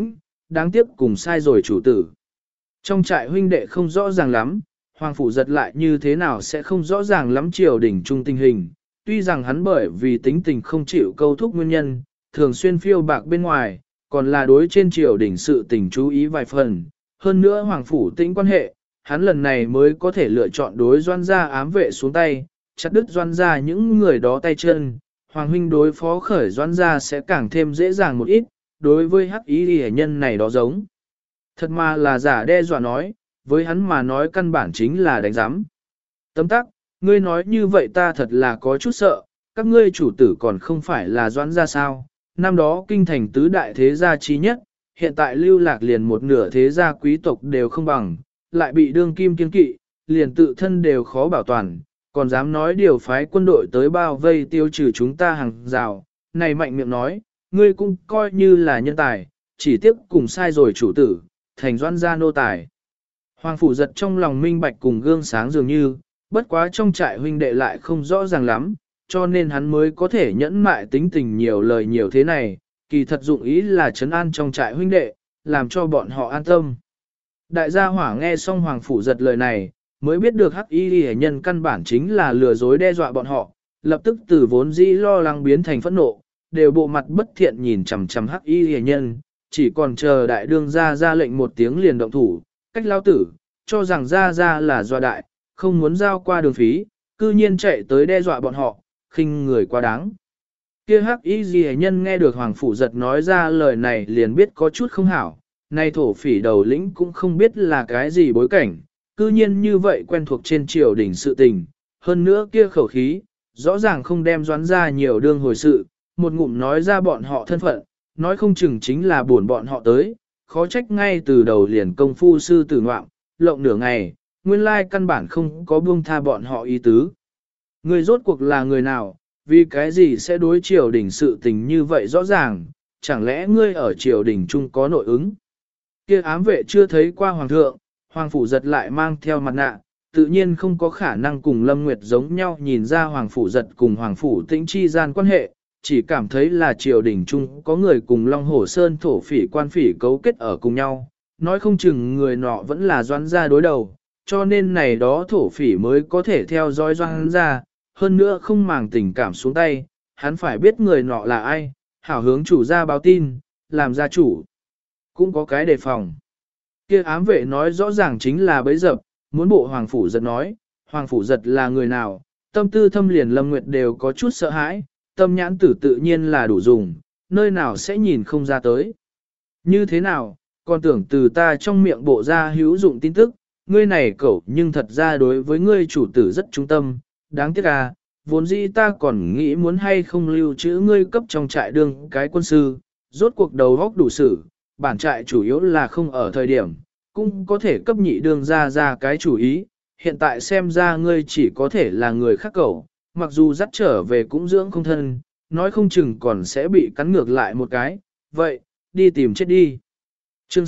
đáng tiếc cùng sai rồi chủ tử. Trong trại huynh đệ không rõ ràng lắm, Hoàng Phủ Giật lại như thế nào sẽ không rõ ràng lắm triều đình trung tình hình, tuy rằng hắn bởi vì tính tình không chịu câu thúc nguyên nhân, thường xuyên phiêu bạc bên ngoài, còn là đối trên triều đình sự tình chú ý vài phần, hơn nữa Hoàng Phủ Tĩnh quan hệ, hắn lần này mới có thể lựa chọn đối Doan gia ám vệ xuống tay, chặt đứt Doan gia những người đó tay chân, Hoàng huynh đối phó khởi Doan gia sẽ càng thêm dễ dàng một ít, đối với hắc ý hệ nhân này đó giống. Thật mà là giả đe dọa nói, với hắn mà nói căn bản chính là đánh giám. Tấm tắc, ngươi nói như vậy ta thật là có chút sợ, các ngươi chủ tử còn không phải là Doãn gia sao, năm đó kinh thành tứ đại thế gia chí nhất, hiện tại lưu lạc liền một nửa thế gia quý tộc đều không bằng, lại bị đương kim kiên kỵ, liền tự thân đều khó bảo toàn, còn dám nói điều phái quân đội tới bao vây tiêu trừ chúng ta hàng rào, này mạnh miệng nói, ngươi cũng coi như là nhân tài, chỉ tiếc cùng sai rồi chủ tử, thành Doãn gia nô tài. Hoàng Phủ Giật trong lòng minh bạch cùng gương sáng dường như, bất quá trong trại huynh đệ lại không rõ ràng lắm, cho nên hắn mới có thể nhẫn mại tính tình nhiều lời nhiều thế này, kỳ thật dụng ý là trấn an trong trại huynh đệ, làm cho bọn họ an tâm. Đại gia hỏa nghe xong Hoàng Phủ Giật lời này, mới biết được hắc y hệ nhân căn bản chính là lừa dối đe dọa bọn họ, lập tức từ vốn dĩ lo lắng biến thành phẫn nộ, đều bộ mặt bất thiện nhìn chằm chằm hắc y hệ nhân, chỉ còn chờ đại đương ra lệnh một tiếng liền động thủ, cách lao tử, cho rằng ra là dọa đại, không muốn giao qua đường phí, cư nhiên chạy tới đe dọa bọn họ, khinh người quá đáng. Kia hắc y gì nhân nghe được Hoàng Phủ Giật nói ra lời này liền biết có chút không hảo, nay thổ phỉ đầu lĩnh cũng không biết là cái gì bối cảnh, cư nhiên như vậy quen thuộc trên triều đình sự tình, hơn nữa kia khẩu khí, rõ ràng không đem Doãn ra nhiều đương hồi sự, một ngụm nói ra bọn họ thân phận, nói không chừng chính là buồn bọn họ tới, khó trách ngay từ đầu liền công phu sư tử ngoạm, lộng nửa ngày, nguyên lai căn bản không có buông tha bọn họ ý tứ. Người rốt cuộc là người nào, vì cái gì sẽ đối triều đình sự tình như vậy rõ ràng, chẳng lẽ ngươi ở triều đình chung có nội ứng? Kia ám vệ chưa thấy qua hoàng thượng, Hoàng Phủ Giật lại mang theo mặt nạ, tự nhiên không có khả năng cùng Lâm Nguyệt giống nhau nhìn ra Hoàng Phủ Giật cùng Hoàng Phủ Tĩnh chi gian quan hệ, chỉ cảm thấy là triều đình chung có người cùng Long Hổ Sơn thổ phỉ quan phỉ cấu kết ở cùng nhau, nói không chừng người nọ vẫn là Doãn gia đối đầu, cho nên này đó thổ phỉ mới có thể theo dõi Doãn gia, hơn nữa không màng tình cảm xuống tay, hắn phải biết người nọ là ai, hảo hướng chủ gia báo tin, làm gia chủ, cũng có cái đề phòng. Kia ám vệ nói rõ ràng chính là bấy dập, muốn bộ Hoàng Phủ Giật nói, Hoàng Phủ Giật là người nào, tâm tư thâm liền Lâm Nguyệt đều có chút sợ hãi, tâm nhãn tử tự nhiên là đủ dùng, nơi nào sẽ nhìn không ra tới. Như thế nào, còn tưởng từ ta trong miệng bộ ra hữu dụng tin tức, ngươi này cậu nhưng thật ra đối với ngươi chủ tử rất trung tâm, đáng tiếc à, vốn dĩ ta còn nghĩ muốn hay không lưu trữ ngươi cấp trong trại đương cái quân sư, rốt cuộc đầu góc đủ sự, bản trại chủ yếu là không ở thời điểm, cũng có thể cấp nhị đương ra cái chủ ý, hiện tại xem ra ngươi chỉ có thể là người khác cậu, mặc dù dắt trở về cũng dưỡng không thân, nói không chừng còn sẽ bị cắn ngược lại một cái, vậy, đi tìm chết đi. Chương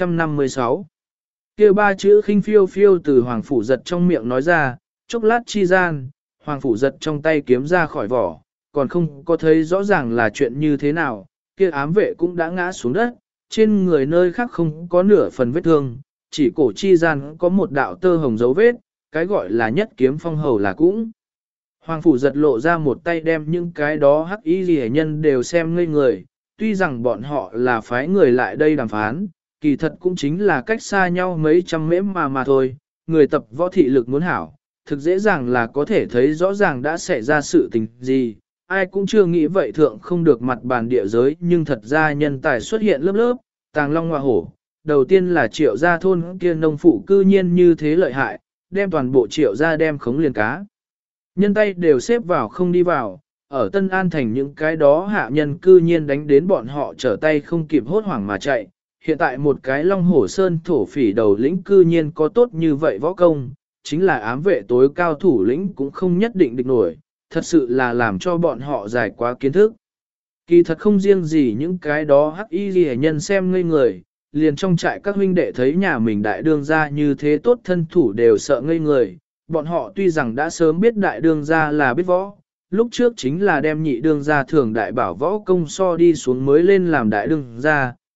656 kia ba chữ khinh phiêu phiêu từ Hoàng Phủ Giật trong miệng nói ra, chốc lát chi gian, Hoàng Phủ Giật trong tay kiếm ra khỏi vỏ, còn không có thấy rõ ràng là chuyện như thế nào, kia ám vệ cũng đã ngã xuống đất, trên người nơi khác không có nửa phần vết thương, chỉ cổ chi gian có một đạo tơ hồng dấu vết, cái gọi là nhất kiếm phong hầu là cũng. Hoàng Phủ Giật lộ ra một tay đem những cái đó hắc y rìa nhân đều xem ngây người, tuy rằng bọn họ là phái người lại đây đàm phán, kỳ thật cũng chính là cách xa nhau mấy trăm mễ mà thôi, người tập võ thị lực muốn hảo, thực dễ dàng là có thể thấy rõ ràng đã xảy ra sự tình gì, ai cũng chưa nghĩ vậy thượng không được mặt bàn địa giới nhưng thật ra nhân tài xuất hiện lớp lớp, tàng long hoa hổ, đầu tiên là Triệu gia thôn kia nông phụ cư nhiên như thế lợi hại, đem toàn bộ Triệu gia đem khống liền cá. Nhân tay đều xếp vào không đi vào, ở Tân An thành những cái đó hạ nhân cư nhiên đánh đến bọn họ trở tay không kịp hốt hoảng mà chạy. Hiện tại một cái Long Hổ Sơn thổ phỉ đầu lĩnh cư nhiên có tốt như vậy võ công, chính là ám vệ tối cao thủ lĩnh cũng không nhất định địch nổi, thật sự là làm cho bọn họ giải quá kiến thức. Kỳ thật không riêng gì những cái đó hắc y ghi nhân xem ngây người, liền trong trại các huynh đệ thấy nhà mình đại đương gia như thế tốt thân thủ đều sợ ngây người, bọn họ tuy rằng đã sớm biết đại đương gia là biết võ, lúc trước chính là đem nhị đương gia thường đại bảo võ công so đi xuống mới lên làm đại đương gia,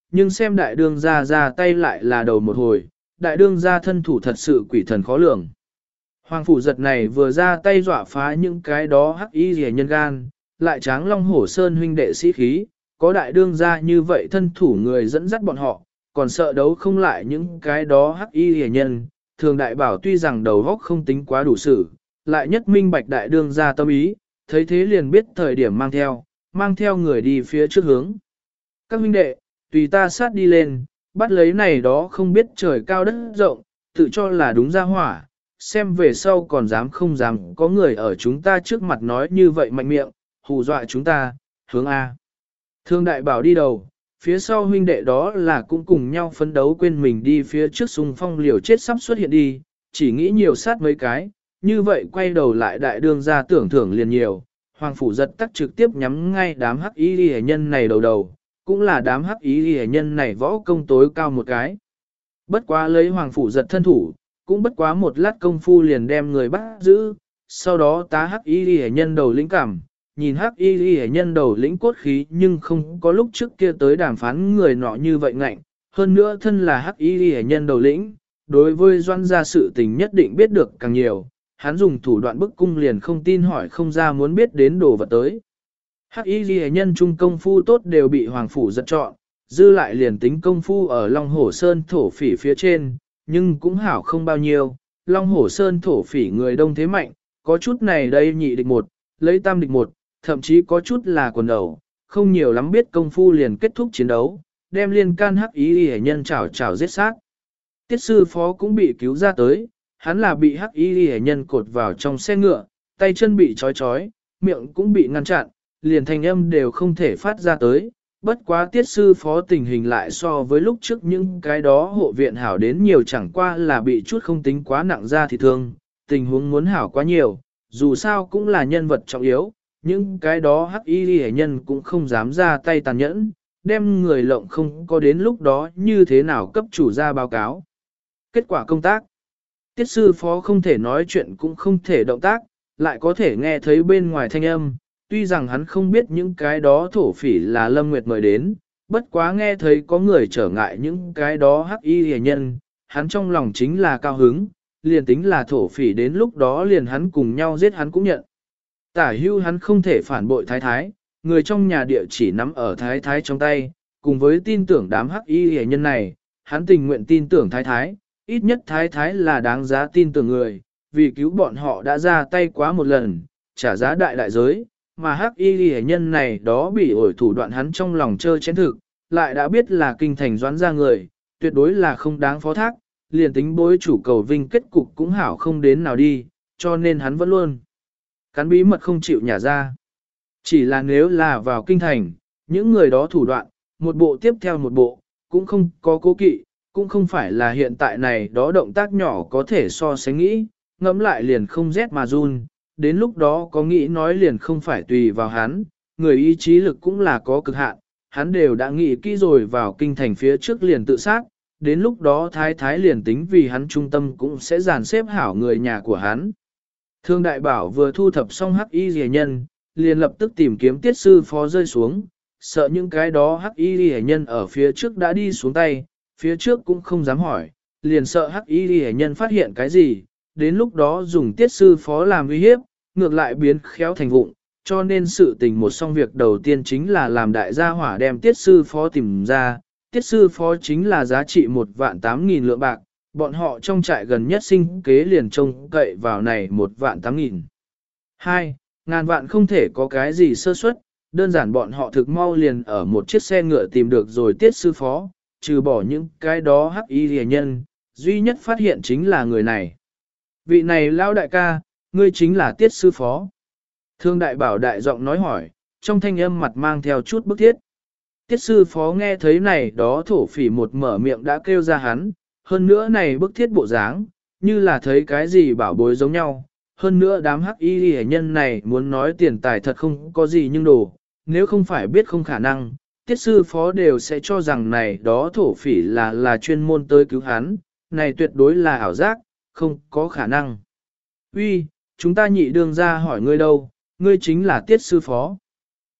nhưng xem đại đương gia ra tay lại là đầu một hồi, đại đương gia thân thủ thật sự quỷ thần khó lường. Hoàng phủ giật này vừa ra tay dọa phá những cái đó hắc y rẻ nhân gan, lại tráng long hổ sơn huynh đệ sĩ khí, có đại đương gia như vậy thân thủ người dẫn dắt bọn họ, còn sợ đấu không lại những cái đó hắc y rẻ nhân. Thường đại bảo tuy rằng đầu óc không tính quá đủ sự, lại nhất minh bạch đại đương gia tâm ý, thấy thế liền biết thời điểm mang theo người đi phía trước hướng. Các huynh đệ, tùy ta sát đi lên, bắt lấy này đó không biết trời cao đất rộng, tự cho là đúng ra hỏa, xem về sau còn dám không dám có người ở chúng ta trước mặt nói như vậy mạnh miệng, hù dọa chúng ta, hướng A. Thương đại bảo đi đầu, phía sau huynh đệ đó là cũng cùng nhau phấn đấu quên mình đi phía trước xung phong liều chết sắp xuất hiện đi, chỉ nghĩ nhiều sát mấy cái, như vậy quay đầu lại đại đương ra tưởng thưởng liền nhiều, hoàng phủ giật tắc trực tiếp nhắm ngay đám hắc y hệ nhân này đầu, cũng là đám hắc y hệ nhân này võ công tối cao một cái. Bất quá lấy hoàng phủ giật thân thủ, cũng bất quá một lát công phu liền đem người bắt giữ, sau đó tá hắc y hệ nhân đầu lĩnh cảm, nhìn hắc y hệ nhân đầu lĩnh cốt khí nhưng không có lúc trước kia tới đàm phán người nọ như vậy ngạnh, hơn nữa thân là hắc y hệ nhân đầu lĩnh, đối với doan gia sự tình nhất định biết được càng nhiều, hắn dùng thủ đoạn bức cung liền không tin hỏi không ra muốn biết đến đồ vật tới. Hắc y hệ nhân trung công phu tốt đều bị hoàng phủ giật chọn, dư lại liền tính công phu ở Long Hổ Sơn thổ phỉ phía trên, nhưng cũng hảo không bao nhiêu, Long Hổ Sơn thổ phỉ người đông thế mạnh, có chút này đây nhị địch một, lấy tam địch một, thậm chí có chút là quần đầu, không nhiều lắm biết công phu liền kết thúc chiến đấu, đem liên can hắc y hệ nhân chảo giết sát. Tiết sư phó cũng bị cứu ra tới, hắn là bị hắc y hệ nhân cột vào trong xe ngựa, tay chân bị trói, miệng cũng bị ngăn chặn, liền thanh âm đều không thể phát ra tới. Bất quá tiết sư phó tình hình lại so với lúc trước những cái đó hộ viện hảo đến nhiều chẳng qua là bị chút không tính quá nặng ra thì thương, tình huống muốn hảo quá nhiều, dù sao cũng là nhân vật trọng yếu, những cái đó hắc y hệ nhân cũng không dám ra tay tàn nhẫn, đem người lộng không có đến lúc đó như thế nào cấp chủ ra báo cáo. Kết quả công tác, tiết sư phó không thể nói chuyện cũng không thể động tác, lại có thể nghe thấy bên ngoài thanh âm. Tuy rằng hắn không biết những cái đó thổ phỉ là Lâm Nguyệt mời đến, bất quá nghe thấy có người trở ngại những cái đó hắc y hề nhân, hắn trong lòng chính là cao hứng, liền tính là thổ phỉ đến lúc đó liền hắn cùng nhau giết hắn cũng nhận. Tả hưu hắn không thể phản bội thái thái, người trong nhà địa chỉ nắm ở thái thái trong tay, cùng với tin tưởng đám hắc y hề nhân này, hắn tình nguyện tin tưởng thái thái, ít nhất thái thái là đáng giá tin tưởng người, vì cứu bọn họ đã ra tay quá một lần, trả giá đại giới. Mà hắc y hệ nhân này đó bị ổi thủ đoạn hắn trong lòng chơi chén thực, lại đã biết là kinh thành doãn ra người, tuyệt đối là không đáng phó thác, liền tính bối chủ cầu vinh kết cục cũng hảo không đến nào đi, cho nên hắn vẫn luôn cắn bí mật không chịu nhả ra. Chỉ là nếu là vào kinh thành, những người đó thủ đoạn, một bộ tiếp theo một bộ, cũng không có cố kỵ, cũng không phải là hiện tại này đó động tác nhỏ có thể so sánh nghĩ, ngẫm lại liền không rét mà run. Đến lúc đó có nghĩ nói liền không phải tùy vào hắn, người ý chí lực cũng là có cực hạn, hắn đều đã nghĩ kỹ rồi vào kinh thành phía trước liền tự sát, đến lúc đó thái thái liền tính vì hắn trung tâm cũng sẽ dàn xếp hảo người nhà của hắn. Thương đại bảo vừa thu thập xong hắc y rẻ nhân, liền lập tức tìm kiếm tiết sư phó rơi xuống, sợ những cái đó hắc y rẻ nhân ở phía trước đã đi xuống tay, phía trước cũng không dám hỏi, liền sợ hắc y rẻ nhân phát hiện cái gì, đến lúc đó dùng tiết sư phó làm uy hiếp, ngược lại biến khéo thành vụng, cho nên sự tình một xong việc đầu tiên chính là làm đại gia hỏa đem tiết sư phó tìm ra, tiết sư phó chính là giá trị 1.800.000 lượng bạc, bọn họ trong trại gần nhất sinh kế liền trông cậy vào này 1.800.000. 2.000 vạn không thể có cái gì sơ suất, đơn giản bọn họ thực mau liền ở một chiếc xe ngựa tìm được rồi tiết sư phó, trừ bỏ những cái đó hắc y rẻ nhân, duy nhất phát hiện chính là người này. Vị này lão đại ca, ngươi chính là tiết sư phó. Thương đại bảo đại giọng nói hỏi, trong thanh âm mặt mang theo chút bức thiết. Tiết sư phó nghe thấy này đó thổ phỉ một mở miệng đã kêu ra hắn, hơn nữa này bức thiết bộ dáng, như là thấy cái gì bảo bối giống nhau. Hơn nữa đám hắc y hệ nhân này muốn nói tiền tài thật không có gì nhưng đồ, nếu không phải biết không khả năng, tiết sư phó đều sẽ cho rằng này đó thổ phỉ là chuyên môn tới cứu hắn, này tuyệt đối là ảo giác, không có khả năng. Uy, chúng ta nhị đương ra hỏi ngươi đâu, ngươi chính là tiết sư phó.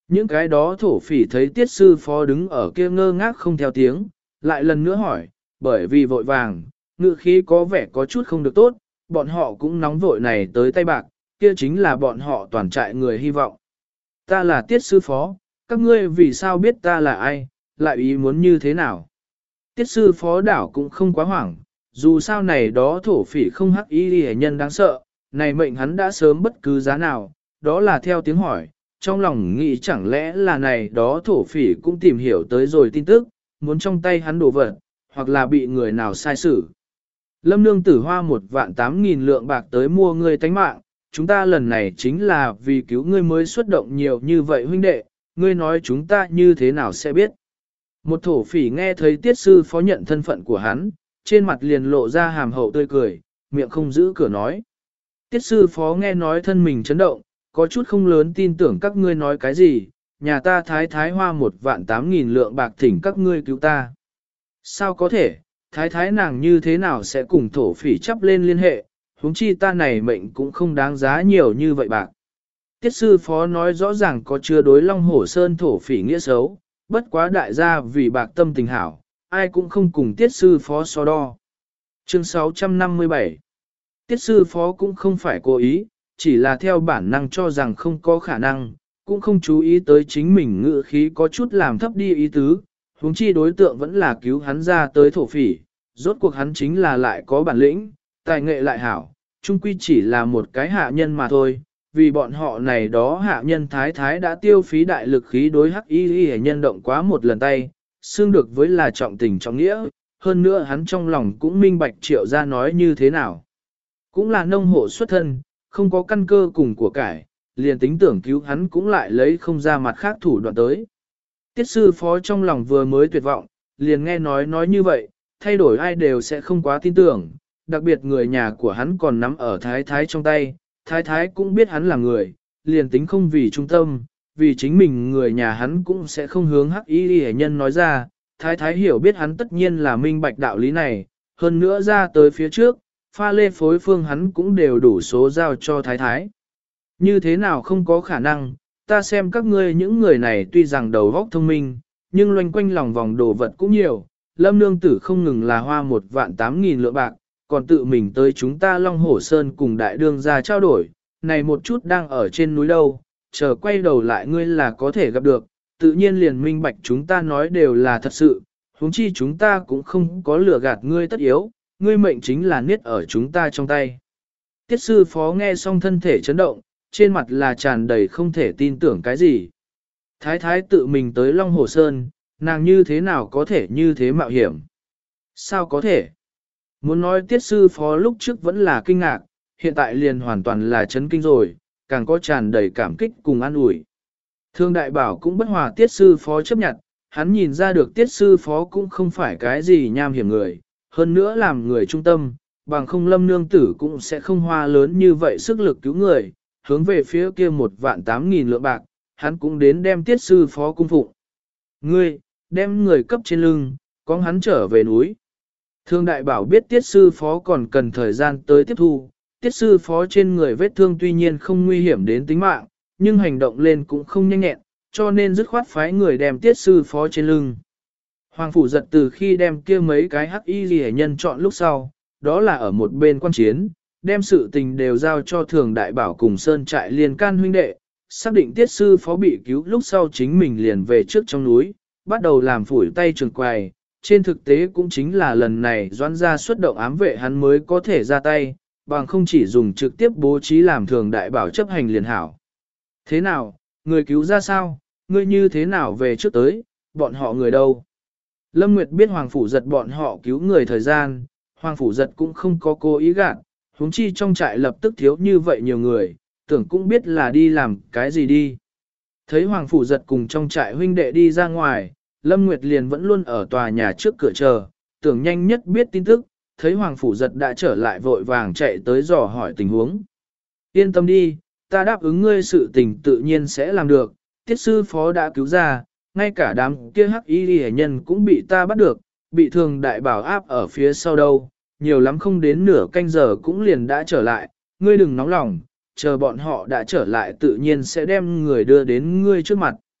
Những cái đó thổ phỉ thấy tiết sư phó đứng ở kia ngơ ngác không theo tiếng, lại lần nữa hỏi, bởi vì vội vàng, ngự khí có vẻ có chút không được tốt, bọn họ cũng nóng vội này tới tay bạc, kia chính là bọn họ toàn trại người hy vọng. Ta là tiết sư phó, các ngươi vì sao biết ta là ai, lại ý muốn như thế nào? Tiết sư phó đảo cũng không quá hoảng, dù sao này đó thổ phỉ không hắc y hệ nhân đáng sợ, này mệnh hắn đã sớm bất cứ giá nào, đó là theo tiếng hỏi, trong lòng nghĩ chẳng lẽ là này đó thổ phỉ cũng tìm hiểu tới rồi tin tức, muốn trong tay hắn đổ vật, hoặc là bị người nào sai xử. Lâm nương tử hoa 1.800.000 lượng bạc tới mua ngươi tánh mạng, chúng ta lần này chính là vì cứu ngươi mới xuất động nhiều như vậy huynh đệ, ngươi nói chúng ta như thế nào sẽ biết. Một thổ phỉ nghe thấy tiết sư phó nhận thân phận của hắn, trên mặt liền lộ ra hàm hậu tươi cười, miệng không giữ cửa nói. Tiết sư phó nghe nói thân mình chấn động, có chút không lớn tin tưởng các ngươi nói cái gì, nhà ta thái thái hoa 1.800.000 lượng bạc thỉnh các ngươi cứu ta. Sao có thể, thái thái nàng như thế nào sẽ cùng thổ phỉ chấp lên liên hệ, huống chi ta này mệnh cũng không đáng giá nhiều như vậy bạc. Tiết sư phó nói rõ ràng có chứa đối Long Hổ Sơn thổ phỉ nghĩa xấu, bất quá đại gia vì bạc tâm tình hảo, ai cũng không cùng tiết sư phó so đo. Chương 657 Tiết sư phó cũng không phải cố ý, chỉ là theo bản năng cho rằng không có khả năng, cũng không chú ý tới chính mình ngự khí có chút làm thấp đi ý tứ, huống chi đối tượng vẫn là cứu hắn ra tới thổ phỉ, rốt cuộc hắn chính là lại có bản lĩnh, tài nghệ lại hảo, chung quy chỉ là một cái hạ nhân mà thôi, vì bọn họ này đó hạ nhân thái thái đã tiêu phí đại lực khí đối hắc y nhân động quá một lần tay, xương được với là trọng tình trọng nghĩa, hơn nữa hắn trong lòng cũng minh bạch Triệu gia nói như thế nào. Cũng là nông hộ xuất thân, không có căn cơ cùng của cải, liền tính tưởng cứu hắn cũng lại lấy không ra mặt khác thủ đoạn tới. Tiết sư phó trong lòng vừa mới tuyệt vọng, liền nghe nói như vậy, thay đổi ai đều sẽ không quá tin tưởng, đặc biệt người nhà của hắn còn nắm ở thái thái trong tay, thái thái cũng biết hắn là người, liền tính không vì trung tâm, vì chính mình người nhà hắn cũng sẽ không hướng hắc y hệ nhân nói ra, thái thái hiểu biết hắn tất nhiên là minh bạch đạo lý này, hơn nữa ra tới phía trước, pha lê phối phương hắn cũng đều đủ số giao cho thái thái. Như thế nào không có khả năng, ta xem các ngươi những người này tuy rằng đầu óc thông minh, nhưng loanh quanh lòng vòng đồ vật cũng nhiều, Lâm nương tử không ngừng là hoa 1.800.000 lượng bạc, còn tự mình tới chúng ta Long Hổ Sơn cùng đại đương ra trao đổi, này một chút đang ở trên núi đâu, chờ quay đầu lại ngươi là có thể gặp được, tự nhiên liền minh bạch chúng ta nói đều là thật sự, huống chi chúng ta cũng không có lừa gạt ngươi tất yếu, ngươi mệnh chính là niết ở chúng ta trong tay. Tiết sư phó nghe xong thân thể chấn động, trên mặt là tràn đầy không thể tin tưởng cái gì. Thái thái tự mình tới Long Hồ Sơn, nàng như thế nào có thể như thế mạo hiểm? Sao có thể? Muốn nói tiết sư phó lúc trước vẫn là kinh ngạc, hiện tại liền hoàn toàn là chấn kinh rồi, càng có tràn đầy cảm kích cùng an ủi. Thương đại bảo cũng bất hòa tiết sư phó chấp nhận, hắn nhìn ra được tiết sư phó cũng không phải cái gì nham hiểm người, hơn nữa làm người trung tâm, bằng không Lâm nương tử cũng sẽ không hoa lớn như vậy sức lực cứu người, hướng về phía kia 1.800.000 lượng bạc, hắn cũng đến đem tiết sư phó cung phụng. Ngươi, đem người cấp trên lưng, có hắn trở về núi. Thương đại bảo biết tiết sư phó còn cần thời gian tới tiếp thu, tiết sư phó trên người vết thương tuy nhiên không nguy hiểm đến tính mạng, nhưng hành động lên cũng không nhanh nhẹn, cho nên dứt khoát phái người đem tiết sư phó trên lưng. Hoàng phủ giật từ khi đem kia mấy cái hắc y rìa nhân chọn lúc sau, đó là ở một bên quan chiến, đem sự tình đều giao cho thường đại bảo cùng sơn trại liên can huynh đệ, xác định tiết sư phó bị cứu lúc sau chính mình liền về trước trong núi, bắt đầu làm phủi tay trường quài. Trên thực tế cũng chính là lần này doãn ra xuất động ám vệ hắn mới có thể ra tay, bằng không chỉ dùng trực tiếp bố trí làm thường đại bảo chấp hành liền hảo. Thế nào, người cứu ra sao, ngươi như thế nào về trước tới, bọn họ người đâu? Lâm Nguyệt biết Hoàng Phủ Giật bọn họ cứu người thời gian, Hoàng Phủ Giật cũng không có cố ý gạt, huống chi trong trại lập tức thiếu như vậy nhiều người, tưởng cũng biết là đi làm cái gì đi. Thấy Hoàng Phủ Giật cùng trong trại huynh đệ đi ra ngoài, Lâm Nguyệt liền vẫn luôn ở tòa nhà trước cửa chờ, tưởng nhanh nhất biết tin tức, thấy Hoàng Phủ Giật đã trở lại vội vàng chạy tới dò hỏi tình huống. Yên tâm đi, ta đáp ứng ngươi sự tình tự nhiên sẽ làm được, tiết sư phó đã cứu ra, ngay cả đám kia hắc y hệ nhân cũng bị ta bắt được, bị thường đại bảo áp ở phía sau đâu, nhiều lắm không đến nửa canh giờ cũng liền đã trở lại, ngươi đừng nóng lòng, chờ bọn họ đã trở lại tự nhiên sẽ đem người đưa đến ngươi trước mặt.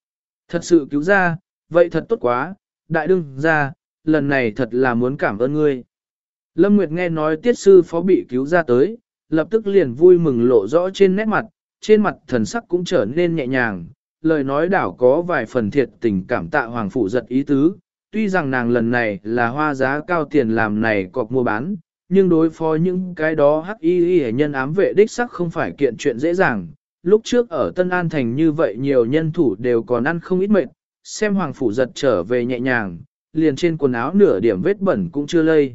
Thật sự cứu ra, vậy thật tốt quá, đại đương ra, lần này thật là muốn cảm ơn ngươi. Lâm Nguyệt nghe nói tiết sư phó bị cứu ra tới, lập tức liền vui mừng lộ rõ trên nét mặt, trên mặt thần sắc cũng trở nên nhẹ nhàng, lời nói đảo có vài phần thiệt tình cảm tạ Hoàng Phủ Giật ý tứ, tuy rằng nàng lần này là hoa giá cao tiền làm này cọc mua bán, nhưng đối phó những cái đó hắc y nhân ám vệ đích sắc không phải kiện chuyện dễ dàng. Lúc trước ở Tân An Thành như vậy nhiều nhân thủ đều còn ăn không ít mệt, xem Hoàng Phủ Giật trở về nhẹ nhàng, liền trên quần áo nửa điểm vết bẩn cũng chưa lây.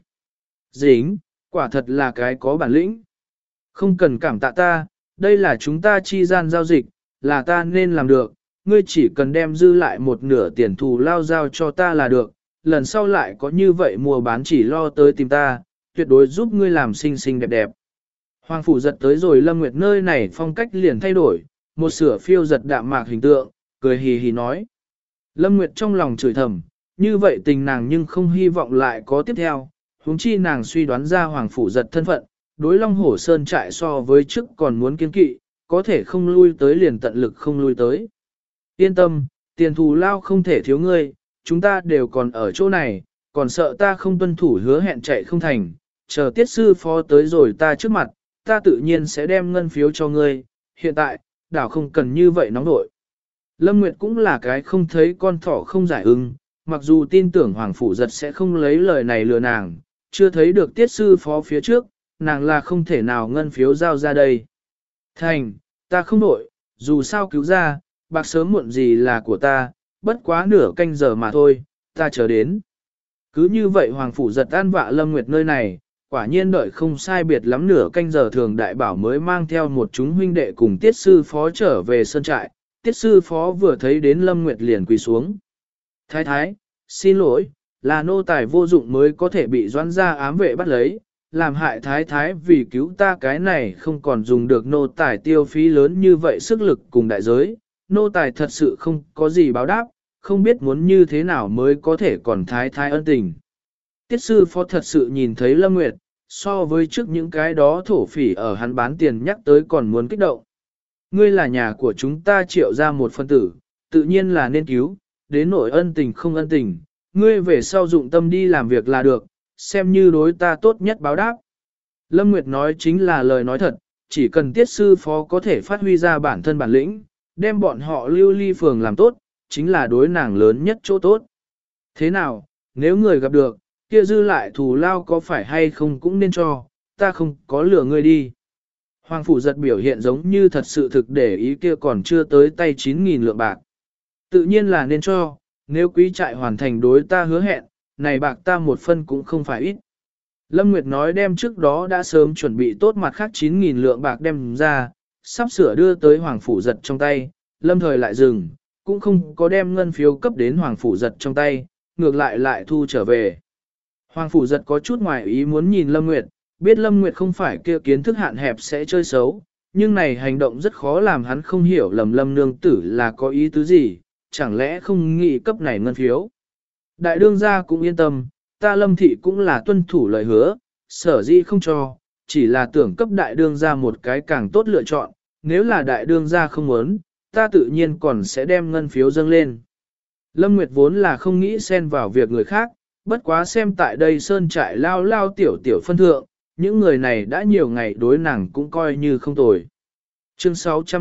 Dính, quả thật là cái có bản lĩnh. Không cần cảm tạ ta, đây là chúng ta chi gian giao dịch, là ta nên làm được, ngươi chỉ cần đem dư lại một nửa tiền thù lao giao cho ta là được, lần sau lại có như vậy mua bán chỉ lo tới tìm ta, tuyệt đối giúp ngươi làm xinh xinh đẹp đẹp. Hoàng Phủ Giật tới rồi Lâm Nguyệt nơi này phong cách liền thay đổi, một sửa phiêu giật đạm mạc hình tượng, cười hì hì nói. Lâm Nguyệt trong lòng chửi thầm, như vậy tình nàng nhưng không hy vọng lại có tiếp theo, huống chi nàng suy đoán ra Hoàng Phủ Giật thân phận, đối Long Hổ Sơn trại so với trước còn muốn kiên kỵ, có thể không lui tới liền tận lực không lui tới. Yên tâm, tiền thù lao không thể thiếu ngươi, chúng ta đều còn ở chỗ này, còn sợ ta không tuân thủ hứa hẹn chạy không thành, chờ tiết sư phó tới rồi ta trước mặt, ta tự nhiên sẽ đem ngân phiếu cho ngươi, hiện tại, đảo không cần như vậy nóng nội. Lâm Nguyệt cũng là cái không thấy con thỏ không giải ưng, mặc dù tin tưởng Hoàng Phủ Giật sẽ không lấy lời này lừa nàng, chưa thấy được tiết sư phó phía trước, nàng là không thể nào ngân phiếu giao ra đây. Thành, ta không nội, dù sao cứu ra, bạc sớm muộn gì là của ta, bất quá nửa canh giờ mà thôi, ta chờ đến. Cứ như vậy Hoàng Phủ Giật an vạ Lâm Nguyệt nơi này, quả nhiên đợi không sai biệt lắm nửa canh giờ thường đại bảo mới mang theo một chúng huynh đệ cùng tiết sư phó trở về sơn trại, tiết sư phó vừa thấy đến Lâm Nguyệt liền quỳ xuống. Thái thái, xin lỗi, là nô tài vô dụng mới có thể bị doãn gia ám vệ bắt lấy, làm hại thái thái vì cứu ta cái này không còn dùng được nô tài tiêu phí lớn như vậy sức lực cùng đại giới, nô tài thật sự không có gì báo đáp, không biết muốn như thế nào mới có thể còn thái thái ân tình. Tiết sư phó thật sự nhìn thấy Lâm Nguyệt, so với trước những cái đó thổ phỉ ở hắn bán tiền nhắc tới còn muốn kích động. Ngươi là nhà của chúng ta triệu ra một phân tử, tự nhiên là nên cứu, đến nỗi ân tình không ân tình, ngươi về sau dụng tâm đi làm việc là được, xem như đối ta tốt nhất báo đáp. Lâm Nguyệt nói chính là lời nói thật, chỉ cần tiết sư phó có thể phát huy ra bản thân bản lĩnh, đem bọn họ lưu ly phường làm tốt, chính là đối nàng lớn nhất chỗ tốt. Thế nào, nếu người gặp được, kia dư lại thù lao có phải hay không cũng nên cho, ta không có lừa ngươi đi. Hoàng Phủ Giật biểu hiện giống như thật sự thực để ý kia còn chưa tới tay 9.000 lượng bạc. Tự nhiên là nên cho, nếu quý trại hoàn thành đối ta hứa hẹn, này bạc ta một phân cũng không phải ít. Lâm Nguyệt nói đem trước đó đã sớm chuẩn bị tốt mặt khác 9.000 lượng bạc đem ra, sắp sửa đưa tới Hoàng Phủ Giật trong tay, Lâm thời lại dừng, cũng không có đem ngân phiếu cấp đến Hoàng Phủ Giật trong tay, ngược lại thu trở về. Hoàng Phủ Giật có chút ngoài ý muốn nhìn Lâm Nguyệt, biết Lâm Nguyệt không phải kia kiến thức hạn hẹp sẽ chơi xấu, nhưng này hành động rất khó làm hắn không hiểu lầm Lâm nương tử là có ý tứ gì, chẳng lẽ không nghĩ cấp này ngân phiếu. Đại đương gia cũng yên tâm, ta Lâm thị cũng là tuân thủ lời hứa, sở dĩ không cho, chỉ là tưởng cấp đại đương gia một cái càng tốt lựa chọn, nếu là đại đương gia không muốn, ta tự nhiên còn sẽ đem ngân phiếu dâng lên. Lâm Nguyệt vốn là không nghĩ xen vào việc người khác, bất quá xem tại đây sơn trại lao tiểu phân thượng, những người này đã nhiều ngày đối nàng cũng coi như không tồi. Chương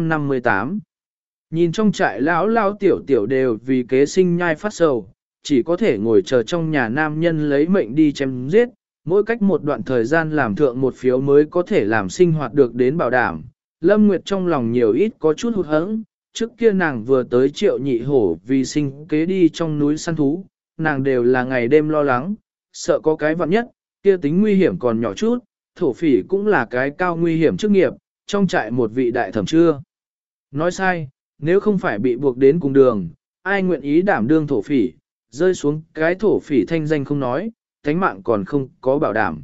658 Nhìn trong trại lao tiểu đều vì kế sinh nhai phát sầu, chỉ có thể ngồi chờ trong nhà nam nhân lấy mệnh đi chém giết, mỗi cách một đoạn thời gian làm thượng một phiếu mới có thể làm sinh hoạt được đến bảo đảm. Lâm Nguyệt trong lòng nhiều ít có chút hụt hẫng, trước kia nàng vừa tới Triệu Nhị Hổ vì sinh kế đi trong núi săn thú, nàng đều là ngày đêm lo lắng, sợ có cái vặn nhất, kia tính nguy hiểm còn nhỏ chút, thổ phỉ cũng là cái cao nguy hiểm chức nghiệp, trong trại một vị đại thẩm chưa. Nói sai, nếu không phải bị buộc đến cùng đường, ai nguyện ý đảm đương thổ phỉ, rơi xuống cái thổ phỉ thanh danh không nói, thánh mạng còn không có bảo đảm.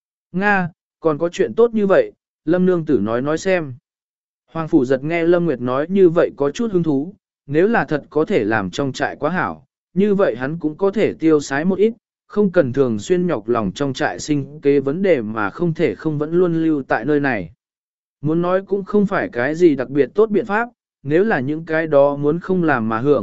Nga, còn có chuyện tốt như vậy, Lâm nương tử nói xem. Hoàng Phủ Giật nghe Lâm Nguyệt nói như vậy có chút hứng thú, nếu là thật có thể làm trong trại quá hảo, như vậy hắn cũng có thể tiêu sái một ít, không cần thường xuyên nhọc lòng trong trại sinh kế vấn đề mà không thể không vẫn luôn lưu tại nơi này. Muốn nói cũng không phải cái gì đặc biệt tốt biện pháp, nếu là những cái đó muốn không làm mà hưởng,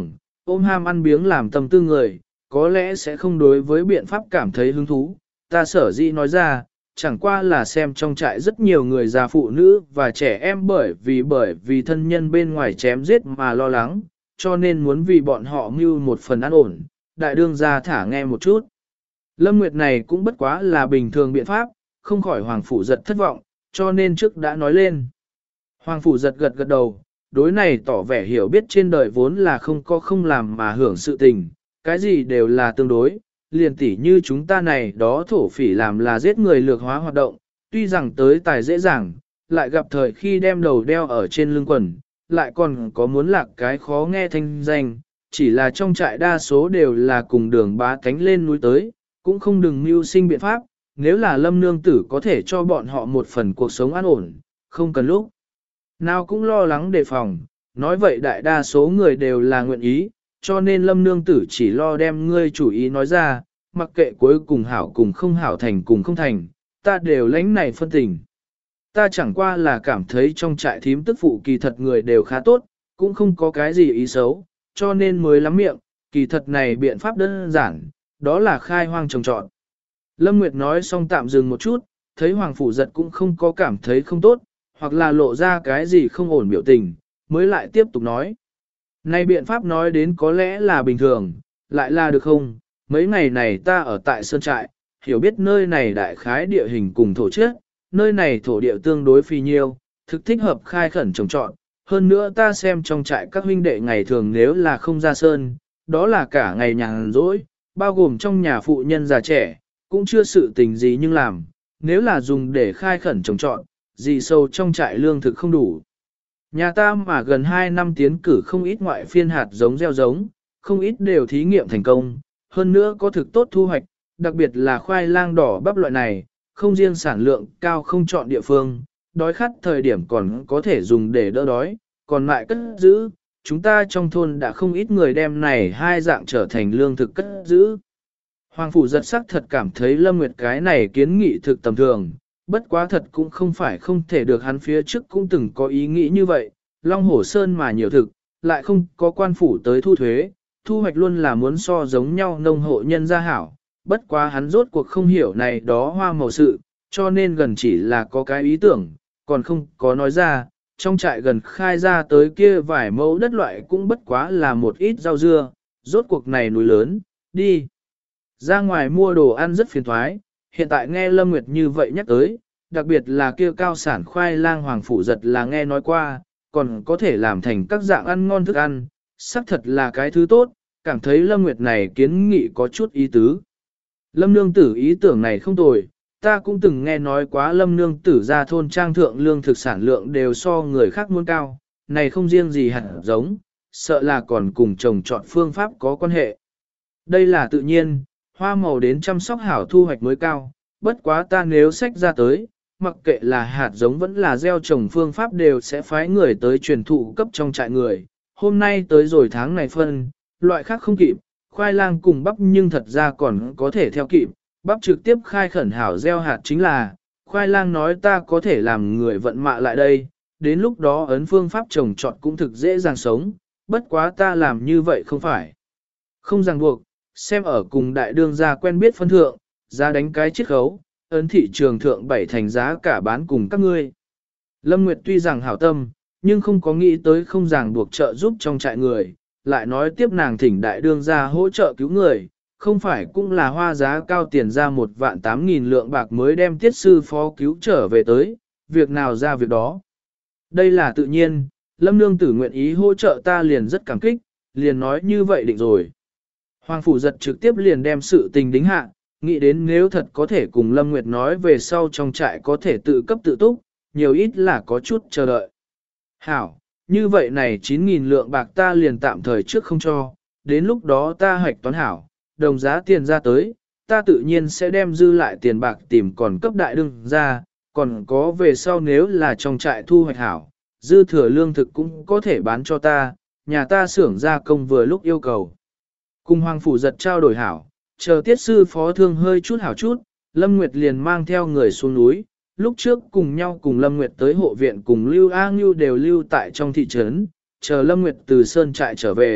ôm ham ăn biếng làm tâm tư người, có lẽ sẽ không đối với biện pháp cảm thấy hứng thú. Ta sở dĩ nói ra, chẳng qua là xem trong trại rất nhiều người già phụ nữ và trẻ em bởi vì thân nhân bên ngoài chém giết mà lo lắng, cho nên muốn vì bọn họ mưu một phần an ổn, đại đương gia thả nghe một chút. Lâm Nguyệt này cũng bất quá là bình thường biện pháp, không khỏi Hoàng Phủ Giật thất vọng, cho nên trước đã nói lên. Hoàng Phủ Giật gật gật đầu, đối này tỏ vẻ hiểu biết trên đời vốn là không có không làm mà hưởng sự tình, cái gì đều là tương đối, liền tỉ như chúng ta này đó thổ phỉ làm là giết người lược hóa hoạt động, tuy rằng tới tài dễ dàng, lại gặp thời khi đem đầu đeo ở trên lưng quần, lại còn có muốn lạc cái khó nghe thanh danh, chỉ là trong trại đa số đều là cùng đường bá cánh lên núi tới, cũng không đừng mưu sinh biện pháp, nếu là Lâm nương tử có thể cho bọn họ một phần cuộc sống an ổn, không cần lúc nào cũng lo lắng đề phòng, nói vậy đại đa số người đều là nguyện ý, cho nên Lâm nương tử chỉ lo đem ngươi chủ ý nói ra, mặc kệ cuối cùng hảo cùng không hảo thành cùng không thành, ta đều lãnh này phân tình. Ta chẳng qua là cảm thấy trong trại thím tức phụ kỳ thật người đều khá tốt, cũng không có cái gì ý xấu, cho nên mới lắm miệng, kỳ thật này biện pháp đơn giản, đó là khai hoang trồng trọt. Lâm Nguyệt nói xong tạm dừng một chút, thấy Hoàng Phủ Giật cũng không có cảm thấy không tốt, hoặc là lộ ra cái gì không ổn biểu tình, mới lại tiếp tục nói. Này biện pháp nói đến có lẽ là bình thường, lại là được không? Mấy ngày này ta ở tại Sơn Trại, hiểu biết nơi này đại khái địa hình cùng thổ chất, nơi này thổ địa tương đối phi nhiêu, thực thích hợp khai khẩn trồng trọt. Hơn nữa ta xem trong trại các huynh đệ ngày thường nếu là không ra sơn, đó là cả ngày nhàn rỗi, bao gồm trong nhà phụ nhân già trẻ, cũng chưa sự tình gì nhưng làm, nếu là dùng để khai khẩn trồng trọt, gì sâu trong trại lương thực không đủ. Nhà ta mà gần 2 năm tiến cử không ít ngoại phiên hạt giống gieo giống, không ít đều thí nghiệm thành công, hơn nữa có thực tốt thu hoạch, đặc biệt là khoai lang đỏ bắp loại này, không riêng sản lượng cao không chọn địa phương, đói khát thời điểm còn có thể dùng để đỡ đói, còn lại cất giữ, chúng ta trong thôn đã không ít người đem này hai dạng trở thành lương thực cất giữ. Hoàng Phủ Giật sắc thật cảm thấy Lâm Nguyệt cái này kiến nghị thực tầm thường, bất quá thật cũng không phải không thể được, hắn phía trước cũng từng có ý nghĩ như vậy, Long Hổ Sơn mà nhiều thực, lại không có quan phủ tới thu thuế, thu hoạch luôn là muốn so giống nhau nông hộ nhân gia hảo, bất quá hắn rốt cuộc không hiểu này đó hoa màu sự, cho nên gần chỉ là có cái ý tưởng, còn không có nói ra, trong trại gần khai ra tới kia vài mẫu đất loại cũng bất quá là một ít rau dưa, rốt cuộc này núi lớn, đi. Ra ngoài mua đồ ăn rất phiền thoái, hiện tại nghe Lâm Nguyệt như vậy nhắc tới, đặc biệt là kia cao sản khoai lang Hoàng Phủ Giật là nghe nói qua, còn có thể làm thành các dạng ăn ngon thức ăn, xác thật là cái thứ tốt, cảm thấy Lâm Nguyệt này kiến nghị có chút ý tứ. Lâm nương tử ý tưởng này không tồi, ta cũng từng nghe nói quá Lâm nương tử ra thôn trang thượng lương thực sản lượng đều so người khác muốn cao, này không riêng gì hẳn giống, sợ là còn cùng trồng trọt phương pháp có quan hệ. Đây là tự nhiên, hoa màu đến chăm sóc hảo thu hoạch mới cao, bất quá ta nếu sách ra tới, mặc kệ là hạt giống vẫn là gieo trồng phương pháp đều sẽ phái người tới truyền thụ cấp trong trại người. Hôm nay tới rồi tháng này phân, loại khác không kịp, khoai lang cùng bắp nhưng thật ra còn có thể theo kịp, bắp trực tiếp khai khẩn hảo gieo hạt chính là, khoai lang nói ta có thể làm người vận mạ lại đây, đến lúc đó ấn phương pháp trồng trọt cũng thực dễ dàng sống, bất quá ta làm như vậy không phải. Không ràng buộc, xem ở cùng đại đương gia quen biết phân thượng, ra đánh cái chiết khấu, ấn thị trường thượng 7 thành giá cả bán cùng các ngươi. Lâm Nguyệt tuy rằng hảo tâm, nhưng không có nghĩ tới không ràng buộc trợ giúp trong trại người, lại nói tiếp nàng thỉnh đại đương gia hỗ trợ cứu người, không phải cũng là hoa giá cao tiền ra 1.800.000 lượng bạc mới đem tiết sư phó cứu trở về tới, việc nào ra việc đó. Đây là tự nhiên, Lâm nương tử nguyện ý hỗ trợ ta liền rất cảm kích, liền nói như vậy định rồi. Hoàng Phủ Giật trực tiếp liền đem sự tình đính hạ, nghĩ đến nếu thật có thể cùng Lâm Nguyệt nói về sau trong trại có thể tự cấp tự túc, nhiều ít là có chút chờ đợi. Hảo, như vậy này 9.000 lượng bạc ta liền tạm thời trước không cho, đến lúc đó ta hạch toán hảo, đồng giá tiền ra tới, ta tự nhiên sẽ đem dư lại tiền bạc tìm còn cấp đại đương ra, còn có về sau nếu là trong trại thu hoạch hảo, dư thừa lương thực cũng có thể bán cho ta, nhà ta xưởng gia công vừa lúc yêu cầu. Cùng Hoàng Phủ Giật trao đổi hảo, chờ tiết sư phó thương hơi chút hảo chút, Lâm Nguyệt liền mang theo người xuống núi, lúc trước cùng nhau cùng Lâm Nguyệt tới hộ viện cùng Lưu A Ngưu đều lưu tại trong thị trấn, chờ Lâm Nguyệt từ sơn trại trở về,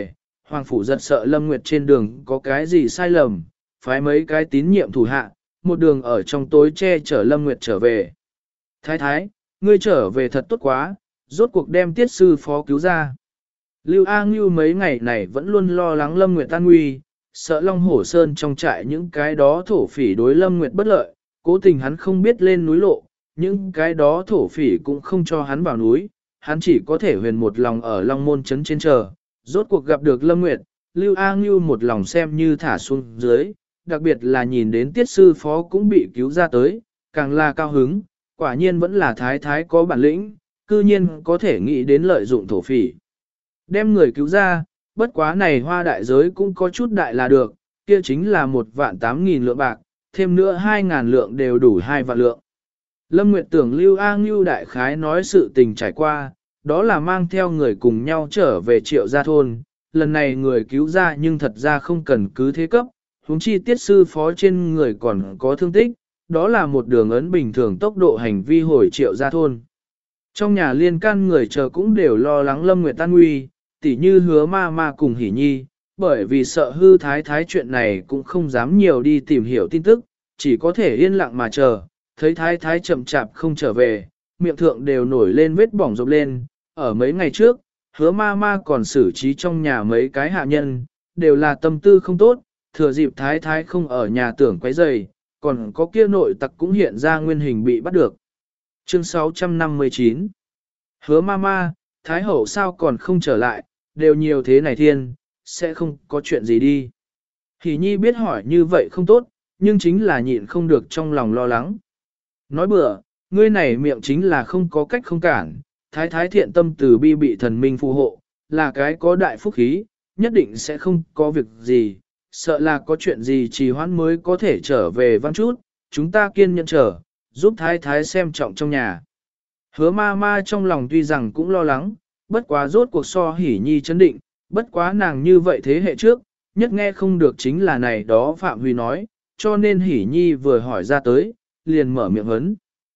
Hoàng phủ giật sợ Lâm Nguyệt trên đường có cái gì sai lầm, phái mấy cái tín nhiệm thủ hạ, một đường ở trong tối che chở Lâm Nguyệt trở về. Thái thái, ngươi trở về thật tốt quá, rốt cuộc đem tiết sư phó cứu ra. Lưu A Ngưu mấy ngày này vẫn luôn lo lắng Lâm Nguyệt an nguy, sợ Long Hổ Sơn trong trại những cái đó thổ phỉ đối Lâm Nguyệt bất lợi, cố tình hắn không biết lên núi lộ, những cái đó thổ phỉ cũng không cho hắn vào núi, hắn chỉ có thể huyền một lòng ở Long Môn Trấn trên chờ, rốt cuộc gặp được Lâm Nguyệt, Lưu A Ngưu một lòng xem như thả xuống dưới, đặc biệt là nhìn đến tiết sư phó cũng bị cứu ra tới, càng là cao hứng, quả nhiên vẫn là thái thái có bản lĩnh, cư nhiên có thể nghĩ đến lợi dụng thổ phỉ. Đem người cứu ra, bất quá này hoa đại giới cũng có chút đại là được, kia chính là 1.800.000 lượng bạc, thêm nữa 2.000 lượng đều đủ 2 vạn lượng. Lâm Nguyệt tưởng Lưu A Ngưu đại khái nói sự tình trải qua, đó là mang theo người cùng nhau trở về Triệu Gia thôn, lần này người cứu ra nhưng thật ra không cần cứ thế cấp, huống chi tiết sư phó trên người còn có thương tích, đó là một đường ấn bình thường tốc độ hành vi hồi Triệu Gia thôn. Trong nhà liên can người chờ cũng đều lo lắng Lâm Nguyệt an nguy, tỉ như Hứa ma ma cùng Hỷ Nhi, bởi vì sợ hư thái thái chuyện này cũng không dám nhiều đi tìm hiểu tin tức, chỉ có thể yên lặng mà chờ, thấy thái thái chậm chạp không trở về, miệng thượng đều nổi lên vết bỏng rộp lên, ở mấy ngày trước, Hứa ma ma còn xử trí trong nhà mấy cái hạ nhân, đều là tâm tư không tốt, thừa dịp thái thái không ở nhà tưởng quấy rầy, còn có kia nội tặc cũng hiện ra nguyên hình bị bắt được. Chương 659 Hứa ma ma, thái hậu sao còn không trở lại, đều nhiều thế này thiên, sẽ không có chuyện gì đi. Hỷ Nhi biết hỏi như vậy không tốt, nhưng chính là nhịn không được trong lòng lo lắng. Nói bừa, ngươi này miệng chính là không có cách không cản, thái thái thiện tâm từ bi bị thần minh phù hộ, là cái có đại phúc khí, nhất định sẽ không có việc gì, sợ là có chuyện gì trì hoãn mới có thể trở về văn chút, chúng ta kiên nhẫn chờ, giúp thái thái xem trọng trong nhà. Hứa ma ma trong lòng tuy rằng cũng lo lắng, bất quá rốt cuộc so Hỷ Nhi chấn định, bất quá nàng như vậy thế hệ trước, nhất nghe không được chính là này đó Phạm Huy nói, cho nên Hỷ Nhi vừa hỏi ra tới, liền mở miệng hấn.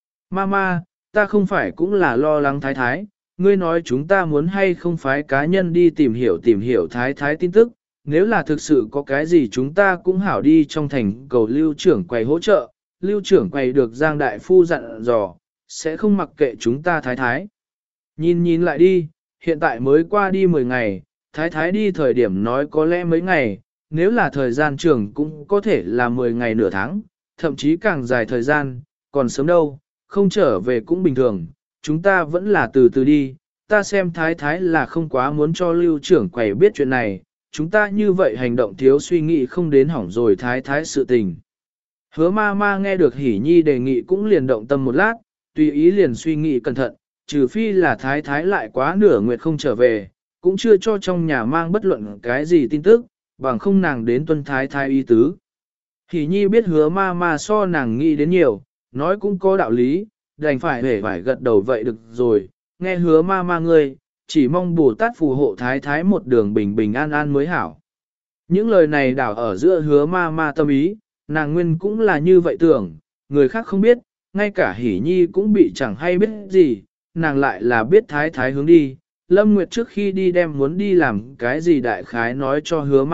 Mama, ta không phải cũng là lo lắng thái thái, ngươi nói chúng ta muốn hay không phái cá nhân đi tìm hiểu thái thái tin tức, nếu là thực sự có cái gì chúng ta cũng hảo đi trong thành cầu lưu trưởng quầy hỗ trợ, lưu trưởng quầy được Giang Đại Phu dặn dò, sẽ không mặc kệ chúng ta thái thái. Nhìn lại đi, hiện tại mới qua đi 10 ngày, thái thái đi thời điểm nói có lẽ mấy ngày, nếu là thời gian trường cũng có thể là 10 ngày nửa tháng, thậm chí càng dài thời gian, còn sớm đâu, không trở về cũng bình thường, chúng ta vẫn là từ từ đi, ta xem thái thái là không quá muốn cho lưu trưởng quầy biết chuyện này, chúng ta như vậy hành động thiếu suy nghĩ không đến hỏng rồi thái thái sự tình. Hứa ma ma nghe được Hỷ Nhi đề nghị cũng liền động tâm một lát, tùy ý liền suy nghĩ cẩn thận, trừ phi là thái thái lại quá nửa nguyệt không trở về, cũng chưa cho trong nhà mang bất luận cái gì tin tức, bằng không nàng đến tuân thái thái y tứ. Hỷ Nhi biết hứa ma ma so nàng nghĩ đến nhiều, nói cũng có đạo lý, đành phải hề phải gật đầu vậy được rồi, nghe hứa ma ma ngươi, chỉ mong Bồ Tát phù hộ thái thái một đường bình bình an an mới hảo. Những lời này đảo ở giữa hứa ma ma tâm ý, nàng nguyên cũng là như vậy tưởng, người khác không biết, ngay cả Hỷ Nhi cũng bị chẳng hay biết gì, nàng lại là biết thái thái hướng đi. Lâm Nguyệt trước khi đi đem muốn đi làm cái gì đại khái nói cho hứa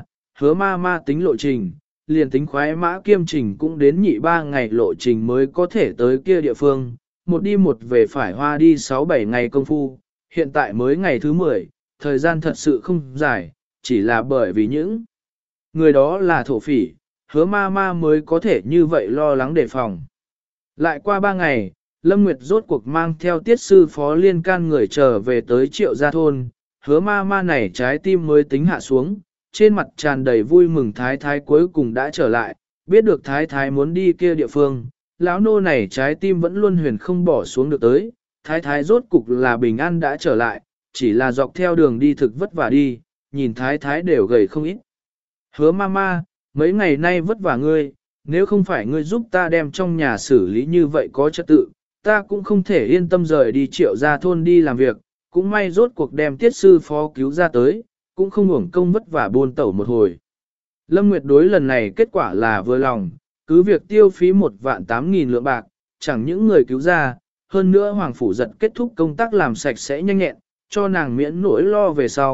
ma ma tính lộ trình, liền tính khoái mã kiêm trình cũng đến nhị 3 ngày lộ trình mới có thể tới kia địa phương, một đi một về phải hoa đi 6-7 ngày công phu, hiện tại mới ngày thứ 10, thời gian thật sự không dài, chỉ là bởi vì những người đó là thổ phỉ, hứa ma ma mới có thể như vậy lo lắng đề phòng. Lại qua 3 ngày, Lâm Nguyệt rốt cuộc mang theo tiết sư phó liên can người trở về tới Triệu Gia thôn, hứa ma ma này trái tim mới tính hạ xuống, trên mặt tràn đầy vui mừng thái thái cuối cùng đã trở lại, biết được thái thái muốn đi kia địa phương, lão nô này trái tim vẫn luôn huyền không bỏ xuống được tới, thái thái rốt cục là bình an đã trở lại, chỉ là dọc theo đường đi thực vất vả đi, nhìn thái thái đều gầy không ít. Hứa ma ma, mấy ngày nay vất vả ngươi, nếu không phải ngươi giúp ta đem trong nhà xử lý như vậy có trật tự, ta cũng không thể yên tâm rời đi Triệu Gia thôn đi làm việc, cũng may rốt cuộc đem tiết sư phó cứu ra tới, cũng không uổng công vất vả buôn tẩu một hồi. Lâm Nguyệt đối lần này kết quả là vừa lòng, cứ việc tiêu phí 1.800.000 lượng bạc, chẳng những người cứu ra, hơn nữa Hoàng Phủ Giật kết thúc công tác làm sạch sẽ nhanh nhẹn, cho nàng miễn nỗi lo về sau,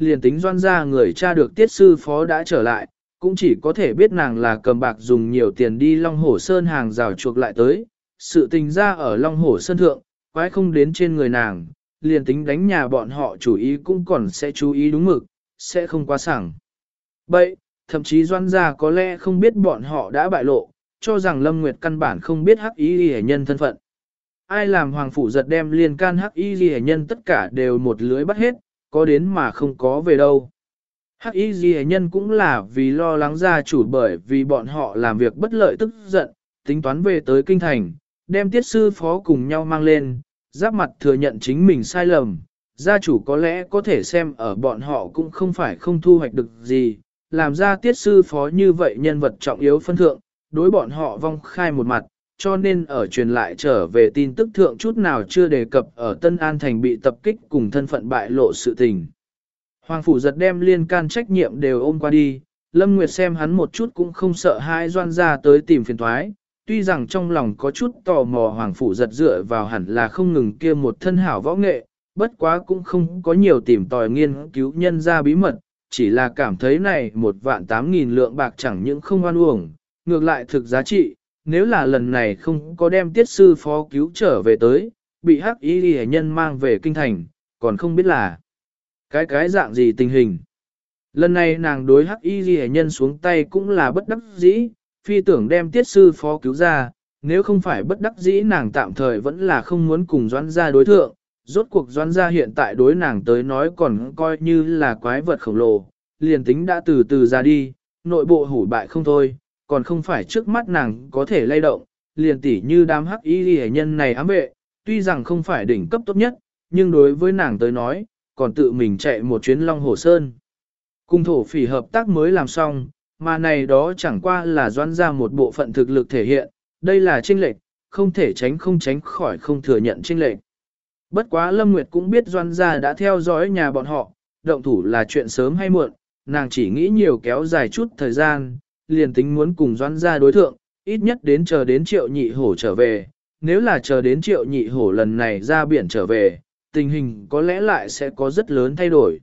liền tính doan ra người cha được tiết sư phó đã trở lại, cũng chỉ có thể biết nàng là cầm bạc dùng nhiều tiền đi Long Hổ Sơn hàng rào chuộc lại tới, sự tình ra ở Long Hổ Sơn thượng, quái không đến trên người nàng, liền tính đánh nhà bọn họ chủ ý cũng còn sẽ chú ý đúng mực, sẽ không quá sảng. Vậy, thậm chí doan gia có lẽ không biết bọn họ đã bại lộ, cho rằng Lâm Nguyệt căn bản không biết hắc y ghi nhân thân phận. Ai làm hoàng phủ giật đem liên can hắc y ghi nhân tất cả đều một lưới bắt hết, có đến mà không có về đâu. Hắc y ghi nhân cũng là vì lo lắng gia chủ bởi vì bọn họ làm việc bất lợi tức giận, tính toán về tới kinh thành, đem tiết sư phó cùng nhau mang lên, giáp mặt thừa nhận chính mình sai lầm. Gia chủ có lẽ có thể xem ở bọn họ cũng không phải không thu hoạch được gì, làm ra tiết sư phó như vậy nhân vật trọng yếu phân thượng, đối bọn họ vong khai một mặt, cho nên ở truyền lại trở về tin tức thượng chút nào chưa đề cập ở Tân An Thành bị tập kích cùng thân phận bại lộ sự tình. Hoàng phủ giật đem liên can trách nhiệm đều ôm qua đi, Lâm Nguyệt xem hắn một chút cũng không sợ hai doan ra tới tìm phiền thoái, tuy rằng trong lòng có chút tò mò Hoàng phủ giật dựa vào hẳn là không ngừng kia một thân hảo võ nghệ, bất quá cũng không có nhiều tìm tòi nghiên cứu nhân ra bí mật, chỉ là cảm thấy này 1.800.000 lượng bạc chẳng những không oan uổng, ngược lại thực giá trị, nếu là lần này không có đem tiết sư phó cứu trở về tới, bị hắc y ghi nhân mang về kinh thành, còn không biết là cái dạng gì tình hình. Lần này nàng đối hắc y ghi nhân xuống tay cũng là bất đắc dĩ, phi tưởng đem tiết sư phó cứu ra, nếu không phải bất đắc dĩ nàng tạm thời vẫn là không muốn cùng doãn gia đối thượng, rốt cuộc doãn gia hiện tại đối nàng tới nói còn coi như là quái vật khổng lồ, liền tính đã từ từ ra đi, nội bộ hủ bại không thôi, còn không phải trước mắt nàng có thể lay động, liền tỉ như đám hắc y ghi nhân này ám vệ, tuy rằng không phải đỉnh cấp tốt nhất, nhưng đối với nàng tới nói, còn tự mình chạy một chuyến Long Hồ Sơn. Cùng thổ phỉ hợp tác mới làm xong, mà này đó chẳng qua là doãn ra một bộ phận thực lực thể hiện, đây là chênh lệch, không thể tránh khỏi không thừa nhận chênh lệch. Bất quá Lâm Nguyệt cũng biết doãn gia đã theo dõi nhà bọn họ, động thủ là chuyện sớm hay muộn, nàng chỉ nghĩ nhiều kéo dài chút thời gian, liền tính muốn cùng doãn gia đối thượng, ít nhất đến chờ đến Triệu Nhị Hổ trở về, nếu là chờ đến Triệu Nhị Hổ lần này ra biển trở về, tình hình có lẽ lại sẽ có rất lớn thay đổi.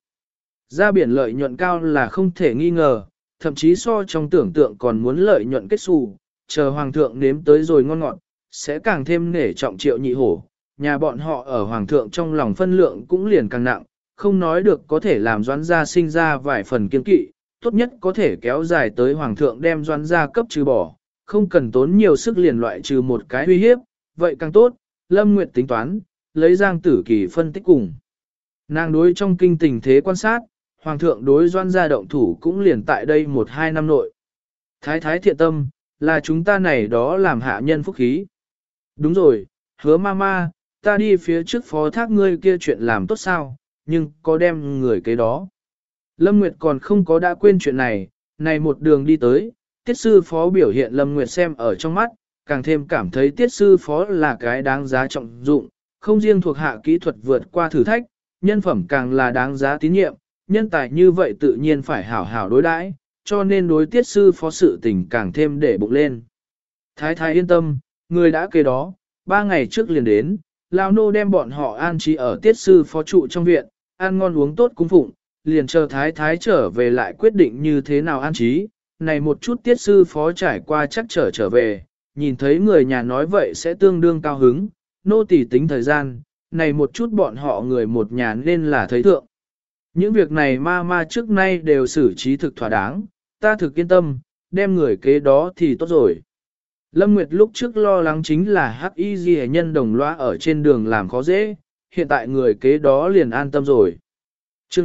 Ra biển lợi nhuận cao là không thể nghi ngờ, thậm chí so trong tưởng tượng còn muốn lợi nhuận kết xù, chờ Hoàng thượng nếm tới rồi ngon ngọt, sẽ càng thêm nể trọng Triệu Nhị Hổ, nhà bọn họ ở Hoàng thượng trong lòng phân lượng cũng liền càng nặng, không nói được có thể làm doãn gia sinh ra vài phần kiên kỵ, tốt nhất có thể kéo dài tới Hoàng thượng đem doãn gia cấp trừ bỏ, không cần tốn nhiều sức liền loại trừ một cái uy hiếp, vậy càng tốt. Lâm Nguyệt tính toán, lấy Giang Tử Kỳ phân tích cùng. Nàng đối trong kinh tình thế quan sát, Hoàng thượng đối doãn gia động thủ cũng liền tại đây 1-2 năm nội. Thái thái thiện tâm, là chúng ta này đó làm hạ nhân phúc khí. Đúng rồi, Hứa Mama, ta đi phía trước phó thác ngươi kia chuyện làm tốt sao, nhưng có đem người kế đó. Lâm Nguyệt còn không có đã quên chuyện này, này một đường đi tới, tiết sư phó biểu hiện Lâm Nguyệt xem ở trong mắt, càng thêm cảm thấy tiết sư phó là cái đáng giá trọng dụng, không riêng thuộc hạ kỹ thuật vượt qua thử thách, nhân phẩm càng là đáng giá tín nhiệm, nhân tài như vậy tự nhiên phải hảo hảo đối đãi, cho nên đối tiết sư phó sự tình càng thêm để bụng lên. Thái thái yên tâm, người đã kế đó, 3 ngày trước liền đến, Lão nô đem bọn họ an trí ở tiết sư phó trụ trong viện, ăn ngon uống tốt cung phụng, liền chờ thái thái trở về lại quyết định như thế nào an trí. Này một chút tiết sư phó trải qua chắc trở về, nhìn thấy người nhà nói vậy sẽ tương đương cao hứng, nô tỳ tính thời gian, này một chút bọn họ người một nhà nên là thấy thượng. Những việc này ma trước nay đều xử trí thực thỏa đáng, ta thực yên tâm, đem người kế đó thì tốt rồi. Lâm Nguyệt lúc trước lo lắng chính là hắc y ghi nhân đồng loa ở trên đường làm khó dễ, hiện tại người kế đó liền an tâm rồi. Chương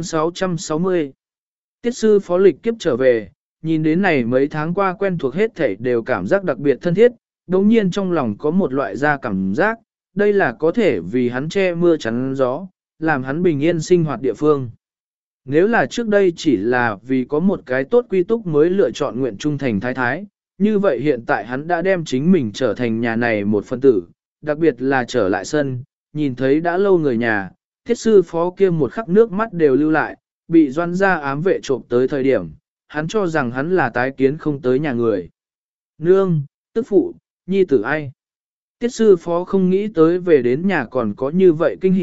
660 Tiết sư phó lịch kiếp trở về, nhìn đến này mấy tháng qua quen thuộc hết thảy đều cảm giác đặc biệt thân thiết, đồng nhiên trong lòng có một loại da cảm giác, đây là có thể vì hắn che mưa chắn gió, làm hắn bình yên sinh hoạt địa phương. Nếu là trước đây chỉ là vì có một cái tốt quy túc mới lựa chọn nguyện trung thành thái thái, như vậy hiện tại hắn đã đem chính mình trở thành nhà này một phân tử, đặc biệt là trở lại sân, nhìn thấy đã lâu người nhà, thiết sư phó kia một khắc nước mắt đều lưu lại, bị doan gia ám vệ trộm tới thời điểm, hắn cho rằng hắn là tái kiến không tới nhà người. Nương, tức phụ, nhi tử ai? Tiết sư phó không nghĩ tới về đến nhà còn có như vậy kinh hỉ,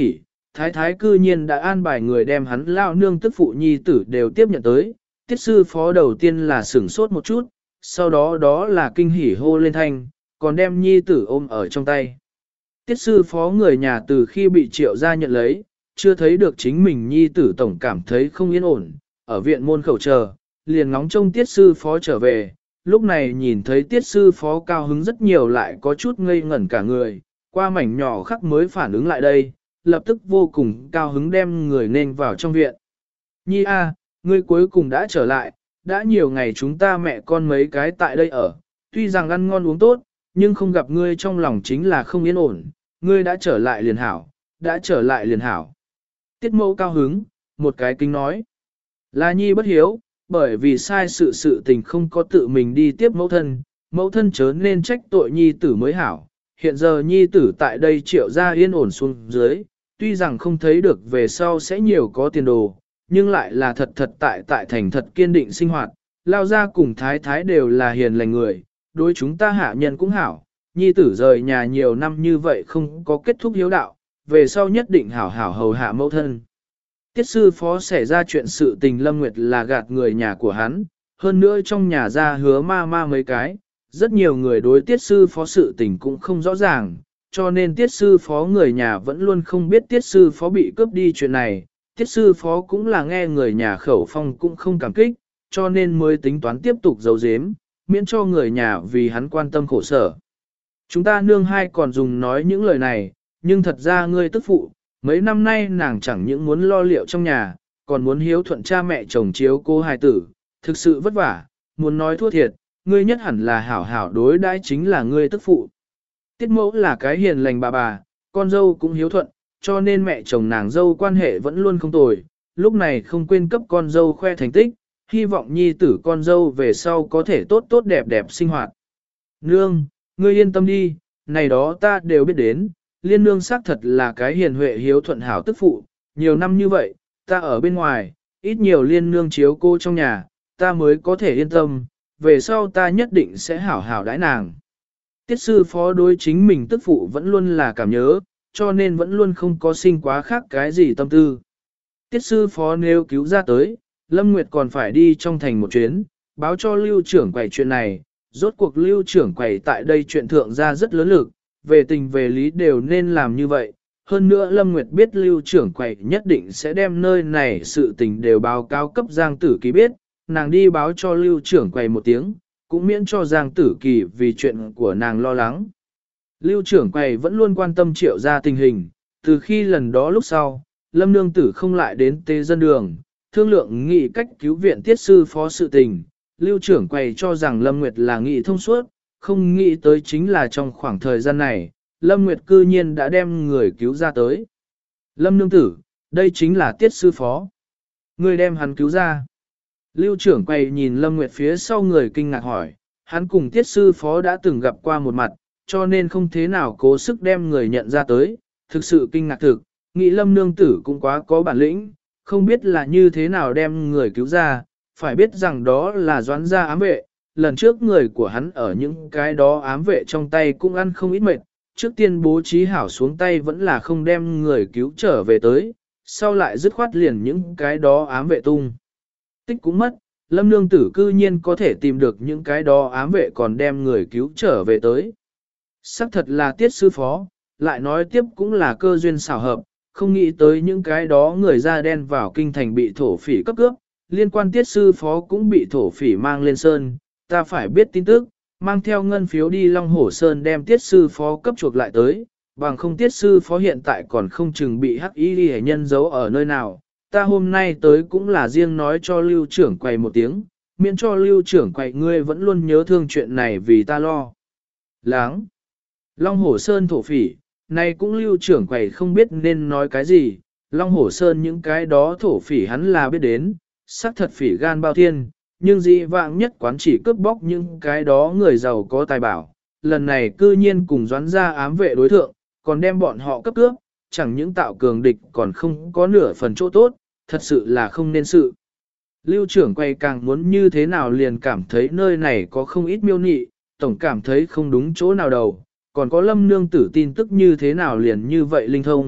thái thái cư nhiên đã an bài người đem hắn lao nương tức phụ nhi tử đều tiếp nhận tới, tiết sư phó đầu tiên là sửng sốt một chút, sau đó đó là kinh hỉ hô lên thanh, còn đem nhi tử ôm ở trong tay. Tiết sư phó người nhà từ khi bị triệu gia nhận lấy, chưa thấy được chính mình nhi tử tổng cảm thấy không yên ổn, ở viện môn khẩu chờ, liền ngóng trông tiết sư phó trở về, lúc này nhìn thấy tiết sư phó cao hứng rất nhiều lại có chút ngây ngẩn cả người, qua mảnh nhỏ khắc mới phản ứng lại đây, lập tức vô cùng cao hứng đem người nên vào trong viện. Nhi a, ngươi cuối cùng đã trở lại, đã nhiều ngày chúng ta mẹ con mấy cái tại đây ở, tuy rằng ăn ngon uống tốt, nhưng không gặp ngươi trong lòng chính là không yên ổn, ngươi đã trở lại liền hảo, đã trở lại liền hảo. Tiết mẫu cao hứng, một cái kính nói, là Nhi bất hiếu, bởi vì sai sự tình không có tự mình đi tiếp mẫu thân chớ nên trách tội Nhi tử mới hảo. Hiện giờ Nhi tử tại đây triệu ra yên ổn xuống dưới, tuy rằng không thấy được về sau sẽ nhiều có tiền đồ, nhưng lại là thật tại thành thật kiên định sinh hoạt, lao ra cùng thái thái đều là hiền lành người, đối chúng ta hạ nhân cũng hảo, Nhi tử rời nhà nhiều năm như vậy không có kết thúc hiếu đạo, về sau nhất định hảo hảo hầu hạ mẫu thân. Tiết sư phó xảy ra chuyện sự tình Lâm Nguyệt là gạt người nhà của hắn, hơn nữa trong nhà ra hứa ma mấy cái, rất nhiều người đối tiết sư phó sự tình cũng không rõ ràng, cho nên tiết sư phó người nhà vẫn luôn không biết tiết sư phó bị cướp đi chuyện này, tiết sư phó cũng là nghe người nhà khẩu phong cũng không cảm kích, cho nên mới tính toán tiếp tục giấu giếm, miễn cho người nhà vì hắn quan tâm khổ sở. Chúng ta nương hai còn dùng nói những lời này, nhưng thật ra ngươi tức phụ, mấy năm nay nàng chẳng những muốn lo liệu trong nhà, còn muốn hiếu thuận cha mẹ chồng chiếu cô hài tử, thực sự vất vả, muốn nói thua thiệt, ngươi nhất hẳn là hảo hảo đối đãi chính là ngươi tức phụ. Tiết mẫu là cái hiền lành bà, con dâu cũng hiếu thuận, cho nên mẹ chồng nàng dâu quan hệ vẫn luôn không tồi, lúc này không quên cấp con dâu khoe thành tích, hy vọng nhi tử con dâu về sau có thể tốt đẹp sinh hoạt. Nương, ngươi yên tâm đi, này đó ta đều biết đến, liên nương xác thật là cái hiền huệ hiếu thuận hảo tức phụ, nhiều năm như vậy, ta ở bên ngoài, ít nhiều liên nương chiếu cô trong nhà, ta mới có thể yên tâm, về sau ta nhất định sẽ hảo hảo đãi nàng. Tiết sư phó đối chính mình tức phụ vẫn luôn là cảm nhớ, cho nên vẫn luôn không có sinh quá khác cái gì tâm tư. Tiết sư phó nếu cứu ra tới, Lâm Nguyệt còn phải đi trong thành một chuyến, báo cho lưu trưởng quầy chuyện này, rốt cuộc lưu trưởng quầy tại đây chuyện thượng ra rất lớn lực, về tình về lý đều nên làm như vậy. Hơn nữa Lâm Nguyệt biết lưu trưởng quầy nhất định sẽ đem nơi này sự tình đều báo cáo cấp Giang Tử Kỳ biết, nàng đi báo cho lưu trưởng quầy một tiếng, cũng miễn cho Giang Tử Kỳ vì chuyện của nàng lo lắng. Lưu trưởng quầy vẫn luôn quan tâm Triệu gia tình hình, từ khi lần đó lúc sau, Lâm Nương Tử không lại đến tế dân đường, thương lượng nghị cách cứu viện tiết sư phó sự tình. Lưu trưởng quầy cho rằng Lâm Nguyệt là nghị thông suốt, không nghĩ tới chính là trong khoảng thời gian này, Lâm Nguyệt cư nhiên đã đem người cứu ra tới. Lâm Nương Tử, đây chính là tiết sư phó. Người đem hắn cứu ra. Lưu trưởng quầy nhìn Lâm Nguyệt phía sau người kinh ngạc hỏi, hắn cùng tiết sư phó đã từng gặp qua một mặt, cho nên không thế nào cố sức đem người nhận ra tới, thực sự kinh ngạc thực, nghĩ Lâm Nương Tử cũng quá có bản lĩnh, không biết là như thế nào đem người cứu ra, phải biết rằng đó là Doãn gia ám vệ, lần trước người của hắn ở những cái đó ám vệ trong tay cũng ăn không ít mệt, trước tiên bố trí hảo xuống tay vẫn là không đem người cứu trở về tới, sau lại dứt khoát liền những cái đó ám vệ tung. Tích cũng mất, Lâm Nương Tử cư nhiên có thể tìm được những cái đó ám vệ còn đem người cứu trở về tới. Sắc thật là tiết sư phó, lại nói tiếp cũng là cơ duyên xảo hợp, không nghĩ tới những cái đó người da đen vào kinh thành bị thổ phỉ cấp cướp, liên quan tiết sư phó cũng bị thổ phỉ mang lên sơn, ta phải biết tin tức, mang theo ngân phiếu đi Long Hổ Sơn đem tiết sư phó cấp chuộc lại tới, bằng không tiết sư phó hiện tại còn không chừng bị hắc y hệ nhân giấu ở nơi nào. Ta hôm nay tới cũng là riêng nói cho lưu trưởng quầy một tiếng, miễn cho lưu trưởng quầy ngươi vẫn luôn nhớ thương chuyện này vì ta lo. Láng! Long Hổ Sơn thổ phỉ, này cũng lưu trưởng quầy không biết nên nói cái gì, Long Hổ Sơn những cái đó thổ phỉ hắn là biết đến, xác thật phỉ gan bao thiên, nhưng dị vạng nhất quán chỉ cướp bóc những cái đó người giàu có tài bảo, lần này cư nhiên cùng Doãn gia ám vệ đối thượng, còn đem bọn họ cấp cướp, chẳng những tạo cường địch còn không có nửa phần chỗ tốt, thật sự là không nên sự. Lưu trưởng quay càng muốn như thế nào liền cảm thấy nơi này có không ít miêu nị, tổng cảm thấy không đúng chỗ nào đầu, còn có Lâm Nương Tử tin tức như thế nào liền như vậy linh thông,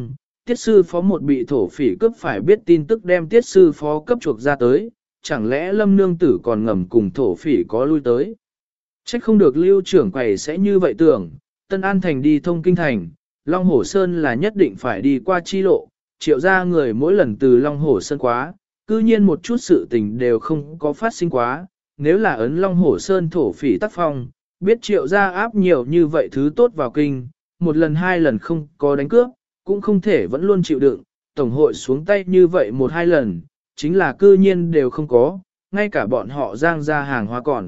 tiết sư phó một bị thổ phỉ cướp phải biết tin tức đem tiết sư phó cấp chuộc ra tới, chẳng lẽ lâm nương tử còn ngầm cùng thổ phỉ có lui tới. Trách không được lưu trưởng quầy sẽ như vậy tưởng, Tân An Thành đi thông kinh thành, Long Hổ Sơn là nhất định phải đi qua chi lộ, triệu ra người mỗi lần từ Long Hổ Sơn quá, cư nhiên một chút sự tình đều không có phát sinh quá, nếu là ấn Long Hổ Sơn thổ phỉ tác phong, biết triệu ra áp nhiều như vậy thứ tốt vào kinh, một lần hai lần không có đánh cướp, cũng không thể vẫn luôn chịu đựng, tổng hội xuống tay như vậy một hai lần, chính là cư nhiên đều không có, ngay cả bọn họ giang ra hàng hóa còn.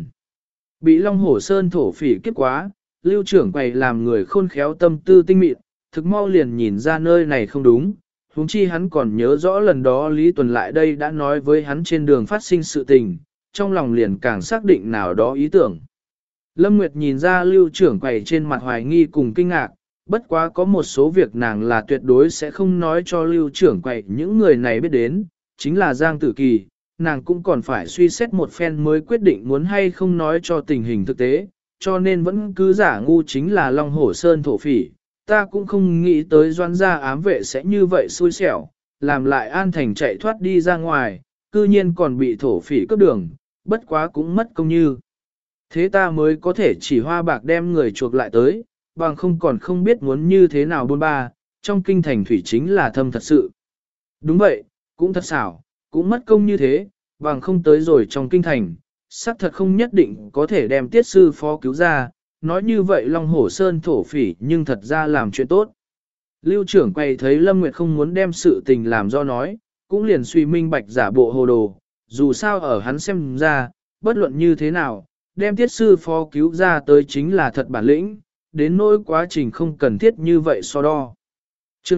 Bị Long Hổ Sơn thổ phỉ kiếp quá, lưu trưởng quầy làm người khôn khéo tâm tư tinh mịn, thực mau liền nhìn ra nơi này không đúng, huống chi hắn còn nhớ rõ lần đó Lý Tuần lại đây đã nói với hắn trên đường phát sinh sự tình, trong lòng liền càng xác định nào đó ý tưởng. Lâm Nguyệt nhìn ra lưu trưởng quầy trên mặt hoài nghi cùng kinh ngạc, bất quá có một số việc nàng là tuyệt đối sẽ không nói cho lưu trưởng quầy những người này biết đến, chính là Giang Tử Kỳ, nàng cũng còn phải suy xét một phen mới quyết định muốn hay không nói cho tình hình thực tế, cho nên vẫn cứ giả ngu chính là Long Hổ Sơn thổ phỉ. Ta cũng không nghĩ tới doan gia ám vệ sẽ như vậy xui xẻo, làm lại An Thành chạy thoát đi ra ngoài, cư nhiên còn bị thổ phỉ cướp đường, bất quá cũng mất công như. Thế ta mới có thể chỉ hoa bạc đem người chuộc lại tới, bằng không còn không biết muốn như thế nào buôn ba, trong kinh thành thủy chính là thâm thật sự. Đúng vậy, cũng thật xảo, cũng mất công như thế, bằng không tới rồi trong kinh thành, xác thật không nhất định có thể đem tiết sư phó cứu ra, nói như vậy Long Hổ Sơn thổ phỉ nhưng thật ra làm chuyện tốt. Lưu trưởng quay thấy Lâm Nguyệt không muốn đem sự tình làm do nói, cũng liền suy minh bạch giả bộ hồ đồ, dù sao ở hắn xem ra, bất luận như thế nào, đem tiết sư phó cứu ra tới chính là thật bản lĩnh, đến nỗi quá trình không cần thiết như vậy so đo. Chương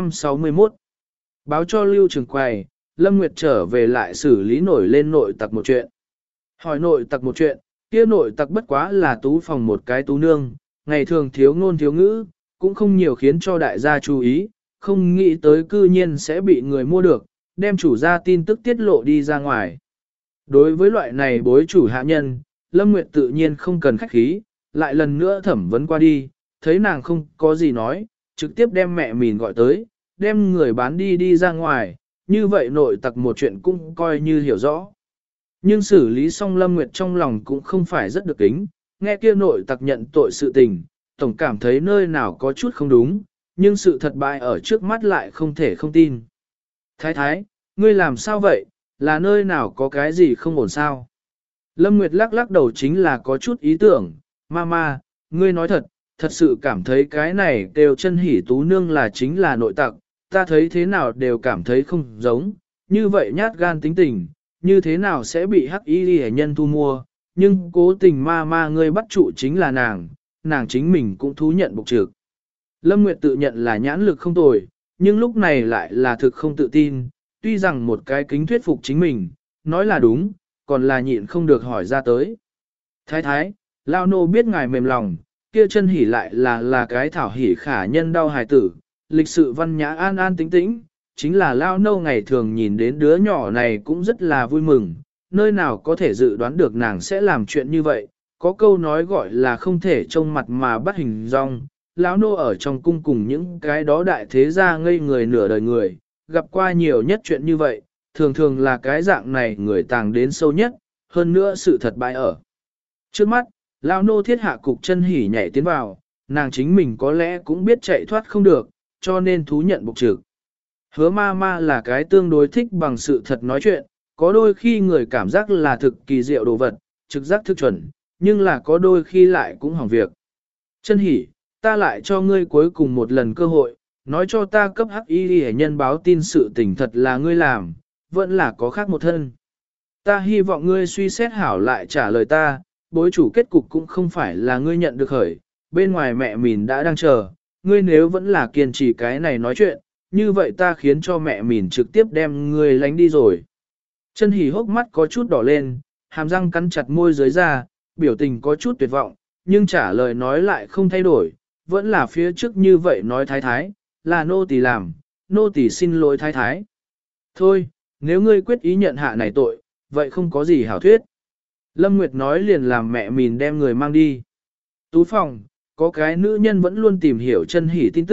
661 báo cho Lưu trưởng quầy, Lâm Nguyệt trở về lại xử lý nổi lên nội tặc một chuyện. Hỏi nội tặc một chuyện, kia nội tặc bất quá là tú phòng một cái tú nương, ngày thường thiếu ngôn thiếu ngữ, cũng không nhiều khiến cho đại gia chú ý, không nghĩ tới cư nhiên sẽ bị người mua được, đem chủ gia tin tức tiết lộ đi ra ngoài. Đối với loại này bối chủ hạ nhân, Lâm Nguyệt tự nhiên không cần khách khí, lại lần nữa thẩm vấn qua đi, thấy nàng không có gì nói, trực tiếp đem mẹ mình gọi tới, đem người bán đi ra ngoài, như vậy nội tặc một chuyện cũng coi như hiểu rõ. Nhưng xử lý xong Lâm Nguyệt trong lòng cũng không phải rất được kính, nghe kia nội tặc nhận tội sự tình, tổng cảm thấy nơi nào có chút không đúng, nhưng sự thật bại ở trước mắt lại không thể không tin. Thái thái, ngươi làm sao vậy, là nơi nào có cái gì không ổn sao? Lâm Nguyệt lắc lắc đầu chính là có chút ý tưởng, Mama, ngươi nói thật, thật sự cảm thấy cái này đều chân hỉ tú nương là chính là nội tặc, ta thấy thế nào đều cảm thấy không giống, như vậy nhát gan tính tình, như thế nào sẽ bị hắc y hệ nhân thu mua, nhưng cố tình Mama ngươi bắt trụ chính là nàng chính mình cũng thú nhận bục trực. Lâm Nguyệt tự nhận là nhãn lực không tồi, nhưng lúc này lại là thực không tự tin, tuy rằng một cái kính thuyết phục chính mình, nói là đúng, còn là nhịn không được hỏi ra tới. Thái thái, Lao nô biết ngài mềm lòng, kia chân hỉ lại là cái thảo hỉ khả nhân đau hài tử, lịch sự văn nhã an an tĩnh tĩnh, chính là Lao nô ngày thường nhìn đến đứa nhỏ này cũng rất là vui mừng, nơi nào có thể dự đoán được nàng sẽ làm chuyện như vậy, có câu nói gọi là không thể trông mặt mà bắt hình dong. Lão nô ở trong cung cùng những cái đó đại thế gia ngây người nửa đời người, gặp qua nhiều nhất chuyện như vậy, thường thường là cái dạng này người tàng đến sâu nhất, hơn nữa sự thật bại ở. Trước mắt, lão nô thiết hạ cục chân hỉ nhảy tiến vào, nàng chính mình có lẽ cũng biết chạy thoát không được, cho nên thú nhận bục trực. Hứa ma ma là cái tương đối thích bằng sự thật nói chuyện, có đôi khi người cảm giác là thực kỳ diệu đồ vật, trực giác thức chuẩn, nhưng là có đôi khi lại cũng hỏng việc. Chân hỉ, ta lại cho ngươi cuối cùng một lần cơ hội, nói cho ta cấp hắc y hệ nhân báo tin sự tình thật là ngươi làm, vẫn là có khác một thân. Ta hy vọng ngươi suy xét hảo lại trả lời ta, bối chủ kết cục cũng không phải là ngươi nhận được khởi, bên ngoài mẹ mình đã đang chờ, ngươi nếu vẫn là kiên trì cái này nói chuyện, như vậy ta khiến cho mẹ mình trực tiếp đem ngươi lánh đi rồi. Chân hỉ hốc mắt có chút đỏ lên, hàm răng cắn chặt môi dưới ra, biểu tình có chút tuyệt vọng, nhưng trả lời nói lại không thay đổi, vẫn là phía trước như vậy nói thái thái, là nô tỳ làm, nô tỳ xin lỗi thái thái. Thôi, nếu ngươi quyết ý nhận hạ này tội, vậy không có gì hảo thuyết. Lâm Nguyệt nói liền làm mẹ mình đem người mang đi. Tú phòng, có cái nữ nhân vẫn luôn tìm hiểu chân hỉ tin tức,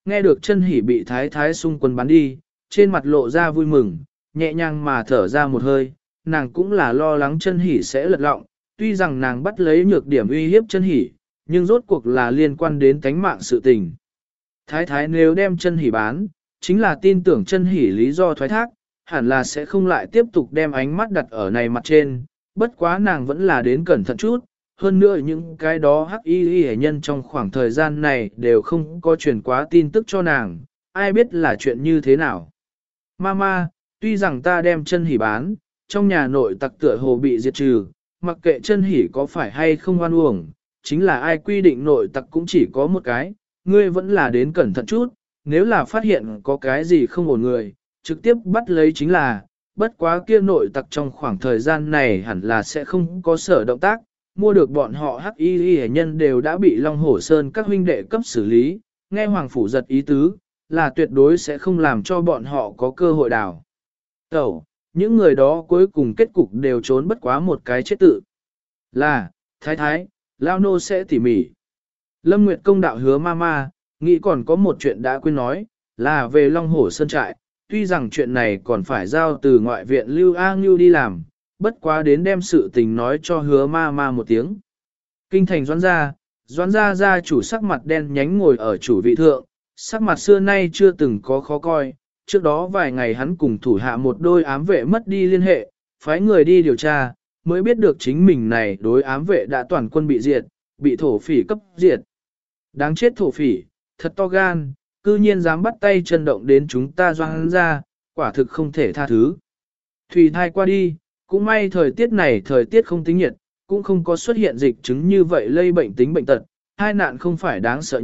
nghe được chân hỉ bị thái thái xung quân bắn đi, trên mặt lộ ra vui mừng, nhẹ nhàng mà thở ra một hơi, nàng cũng là lo lắng chân hỉ sẽ lật lọng, tuy rằng nàng bắt lấy nhược điểm uy hiếp chân hỉ, nhưng rốt cuộc là liên quan đến tánh mạng sự tình. Thái thái nếu đem chân hỉ bán, chính là tin tưởng chân hỉ lý do thoái thác, hẳn là sẽ không lại tiếp tục đem ánh mắt đặt ở này mặt trên, bất quá nàng vẫn là đến cẩn thận chút, hơn nữa những cái đó hắc y hệ nhân trong khoảng thời gian này đều không có truyền quá tin tức cho nàng, ai biết là chuyện như thế nào. Mama, tuy rằng ta đem chân hỉ bán, trong nhà nội tặc tựa hồ bị diệt trừ, mặc kệ chân hỉ có phải hay không oan uổng, chính là ai quy định nội tặc cũng chỉ có một cái, ngươi vẫn là đến cẩn thận chút, nếu là phát hiện có cái gì không ổn người, trực tiếp bắt lấy chính là, bất quá kia nội tặc trong khoảng thời gian này hẳn là sẽ không có sở động tác, mua được bọn họ hắc y hệ nhân đều đã bị Long Hổ Sơn các huynh đệ cấp xử lý, nghe Hoàng Phủ giật ý tứ, là tuyệt đối sẽ không làm cho bọn họ có cơ hội đào tẩu, những người đó cuối cùng kết cục đều trốn bất quá một cái chết tự. Là, thái thái, Lao Nô sẽ tỉ mỉ. Lâm Nguyệt công đạo hứa mama, nghĩ còn có một chuyện đã quên nói, là về Long Hổ Sơn trại, tuy rằng chuyện này còn phải giao từ ngoại viện Lưu A Ngưu đi làm, bất quá đến đem sự tình nói cho hứa mama một tiếng. Kinh thành Doãn gia gia chủ sắc mặt đen nhánh ngồi ở chủ vị thượng, sắc mặt xưa nay chưa từng có khó coi, trước đó vài ngày hắn cùng thủ hạ một đôi ám vệ mất đi liên hệ, phái người đi điều tra, mới biết được chính mình này đối ám vệ đã toàn quân bị diệt, bị thổ phỉ cấp diệt. Đáng chết thổ phỉ, thật to gan, cư nhiên dám bắt tay chân động đến chúng ta Doãn gia, quả thực không thể tha thứ. Thủy thai qua đi, cũng may thời tiết này thời tiết không tính nhiệt, cũng không có xuất hiện dịch chứng như vậy lây bệnh tính bệnh tật, thai nạn không phải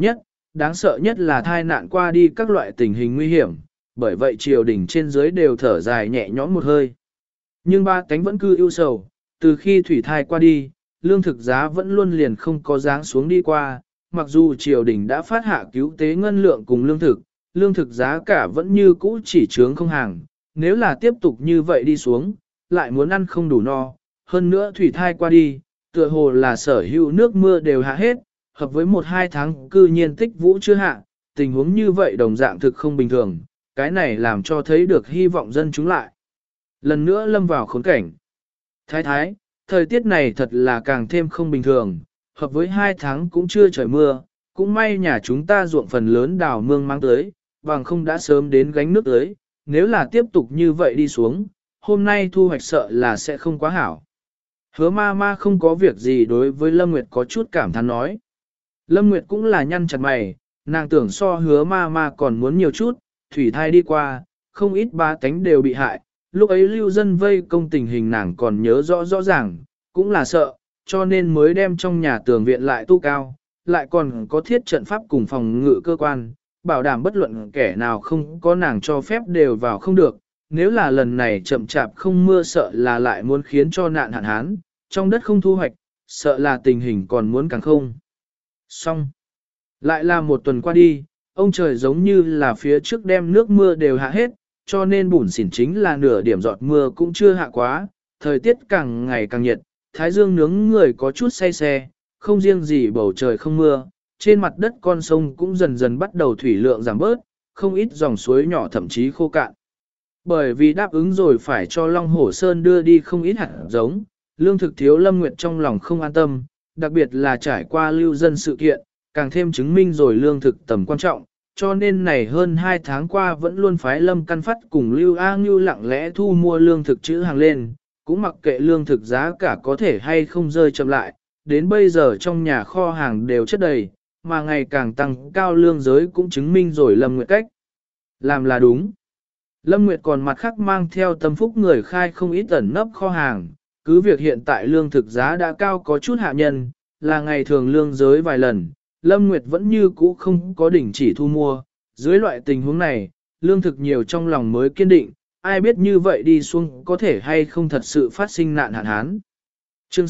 đáng sợ nhất là thai nạn qua đi các loại tình hình nguy hiểm, bởi vậy triều đình trên dưới đều thở dài nhẹ nhõm một hơi. Nhưng ba cánh vẫn cứ ưu sầu, từ khi thủy thai qua đi, lương thực giá vẫn luôn liền không có dáng xuống đi qua, mặc dù triều đình đã phát hạ cứu tế ngân lượng cùng lương thực giá cả vẫn như cũ chỉ trướng không hàng, nếu là tiếp tục như vậy đi xuống, lại muốn ăn không đủ no, hơn nữa thủy thai qua đi, tựa hồ là sở hữu nước mưa đều hạ hết, hợp với 1-2 tháng cư nhiên tích vũ chưa hạ, tình huống như vậy đồng dạng thực không bình thường, cái này làm cho thấy được hy vọng dân chúng lại. Lần nữa lâm vào khốn cảnh. Thái thái, thời tiết này thật là càng thêm không bình thường, hợp với 2 tháng cũng chưa trời mưa, cũng may nhà chúng ta ruộng phần lớn đào mương mang tới, bằng không đã sớm đến gánh nước tới, nếu là tiếp tục như vậy đi xuống, hôm nay thu hoạch sợ là sẽ không quá hảo. Hứa ma không có việc gì đối với Lâm Nguyệt có chút cảm thán nói. Lâm Nguyệt cũng là nhăn chặt mày, nàng tưởng so hứa ma còn muốn nhiều chút, thủy thai đi qua, không ít ba tánh đều bị hại, lúc ấy lưu dân vây công tình hình nàng còn nhớ rõ ràng, cũng là sợ, cho nên mới đem trong nhà tường viện lại tu cao, lại còn có thiết trận pháp cùng phòng ngự cơ quan, bảo đảm bất luận kẻ nào không có nàng cho phép đều vào không được, nếu là lần này chậm chạp không mưa sợ là lại muốn khiến cho nạn hạn hán, trong đất không thu hoạch, sợ là tình hình còn muốn càng không. Xong. Lại là một tuần qua đi, ông trời giống như là phía trước đem nước mưa đều hạ hết, cho nên bùn xỉn chính là nửa điểm giọt mưa cũng chưa hạ quá, thời tiết càng ngày càng nhiệt, thái dương nướng người có chút say xe, không riêng gì bầu trời không mưa, trên mặt đất con sông cũng dần dần bắt đầu thủy lượng giảm bớt, không ít dòng suối nhỏ thậm chí khô cạn. Bởi vì đáp ứng rồi phải cho Long Hổ Sơn đưa đi không ít hạt giống, lương thực thiếu Lâm Nguyệt trong lòng không an tâm, đặc biệt là trải qua lưu dân sự kiện, càng thêm chứng minh rồi lương thực tầm quan trọng, cho nên này hơn 2 tháng qua vẫn luôn phái Lâm Căn Phát cùng Lưu A Ngưu lặng lẽ thu mua lương thực trữ hàng lên, cũng mặc kệ lương thực giá cả có thể hay không rơi chậm lại, đến bây giờ trong nhà kho hàng đều chất đầy, mà ngày càng tăng cao lương giới cũng chứng minh rồi Lâm Nguyệt cách làm là đúng. Lâm Nguyệt còn mặt khác mang theo tâm phúc người khai không ít ẩn nấp kho hàng, cứ việc hiện tại lương thực giá đã cao có chút hạ nhân, là ngày thường lương giới vài lần, Lâm Nguyệt vẫn như cũ không có đỉnh chỉ thu mua, dưới loại tình huống này, lương thực nhiều trong lòng mới kiên định, ai biết như vậy đi xuống có thể hay không thật sự phát sinh nạn hạn hán. Chương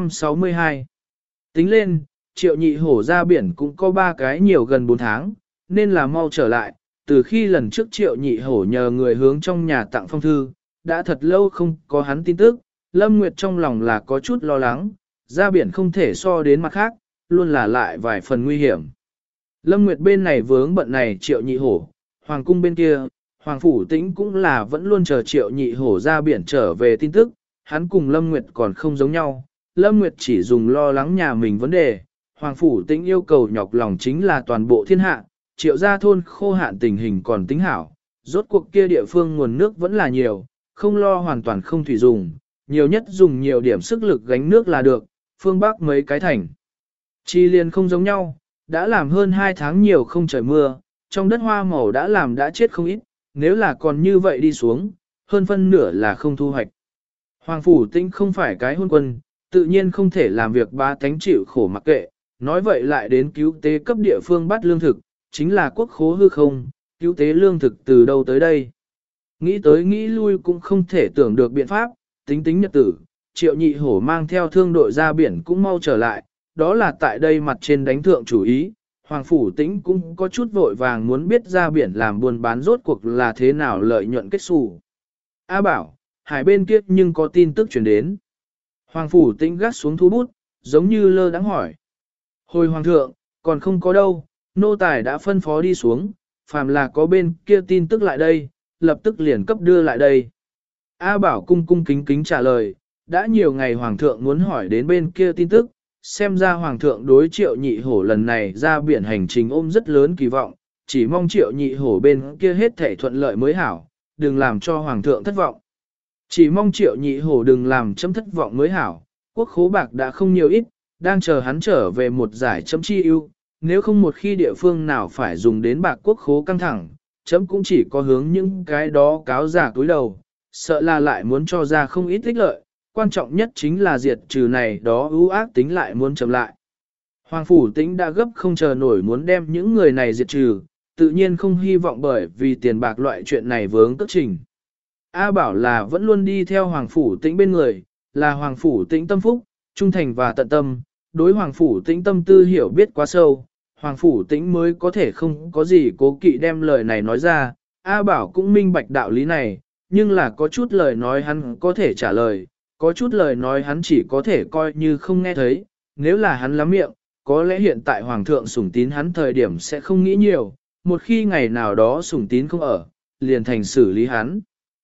662 Tính lên, Triệu Nhị Hổ ra biển cũng có 3 cái nhiều gần 4 tháng, nên là mau trở lại, từ khi lần trước Triệu Nhị Hổ nhờ người hướng trong nhà tặng phong thư, đã thật lâu không có hắn tin tức, Lâm Nguyệt trong lòng là có chút lo lắng, ra biển không thể so đến mặt khác, luôn là lại vài phần nguy hiểm. Lâm Nguyệt bên này vướng bận này Triệu Nhị Hổ, Hoàng cung bên kia, Hoàng Phủ Tĩnh cũng là vẫn luôn chờ Triệu Nhị Hổ ra biển trở về tin tức, hắn cùng Lâm Nguyệt còn không giống nhau, Lâm Nguyệt chỉ dùng lo lắng nhà mình vấn đề, Hoàng Phủ Tĩnh yêu cầu nhọc lòng chính là toàn bộ thiên hạ, Triệu gia thôn khô hạn tình hình còn tính hảo, rốt cuộc kia địa phương nguồn nước vẫn là nhiều, không lo hoàn toàn không thủy dùng, nhiều nhất dùng nhiều điểm sức lực gánh nước là được, phương Bắc mấy cái thành. Chi liền không giống nhau, đã làm hơn 2 tháng nhiều không trời mưa, trong đất hoa màu đã làm đã chết không ít, nếu là còn như vậy đi xuống, hơn phân nửa là không thu hoạch. Hoàng Phủ Tĩnh không phải cái hôn quân, tự nhiên không thể làm việc ba tánh chịu khổ mặc kệ, nói vậy lại đến cứu tế cấp địa phương bắt lương thực, chính là quốc khố hư không, cứu tế lương thực từ đâu tới đây. Nghĩ tới nghĩ lui cũng không thể tưởng được biện pháp, tính tính nhật tử, Triệu Nhị Hổ mang theo thương đội ra biển cũng mau trở lại, đó là tại đây mặt trên đánh thượng chủ ý, Hoàng Phủ Tĩnh cũng có chút vội vàng muốn biết ra biển làm buôn bán rốt cuộc là thế nào lợi nhuận kết xù. A Bảo, hải bên kia nhưng có tin tức truyền đến. Hoàng Phủ Tĩnh gắt xuống thu bút, giống như lơ đãng hỏi. Hồi Hoàng thượng, còn không có đâu, nô tài đã phân phó đi xuống, phàm là có bên kia tin tức lại đây, lập tức liền cấp đưa lại đây. A Bảo cung cung kính kính trả lời, đã nhiều ngày Hoàng thượng muốn hỏi đến bên kia tin tức, xem ra Hoàng thượng đối Triệu Nhị Hổ lần này ra biển hành trình ôm rất lớn kỳ vọng, chỉ mong Triệu Nhị Hổ bên kia hết thể thuận lợi mới hảo, đừng làm cho Hoàng thượng thất vọng. Chỉ mong Triệu Nhị Hổ đừng làm chấm thất vọng mới hảo, quốc khố bạc đã không nhiều ít, đang chờ hắn trở về một giải chấm chi ưu, nếu không một khi địa phương nào phải dùng đến bạc quốc khố căng thẳng, chấm cũng chỉ có hướng những cái đó cáo giả túi đầu, sợ là lại muốn cho ra không ít ích lợi, quan trọng nhất chính là diệt trừ này đó ưu ác tính lại muốn chậm lại. Hoàng Phủ Tĩnh đã gấp không chờ nổi muốn đem những người này diệt trừ, tự nhiên không hy vọng bởi vì tiền bạc loại chuyện này vướng tất trình. A Bảo là vẫn luôn đi theo Hoàng Phủ Tĩnh bên người, là Hoàng Phủ Tĩnh tâm phúc, trung thành và tận tâm, đối Hoàng Phủ Tĩnh tâm tư hiểu biết quá sâu, Hoàng Phủ Tĩnh mới có thể không có gì cố kỵ đem lời này nói ra, A Bảo cũng minh bạch đạo lý này, nhưng là có chút lời nói hắn có thể trả lời, có chút lời nói hắn chỉ có thể coi như không nghe thấy, nếu là hắn lắm miệng, có lẽ hiện tại Hoàng thượng sủng tín hắn thời điểm sẽ không nghĩ nhiều, một khi ngày nào đó sủng tín không ở, liền thành xử lý hắn.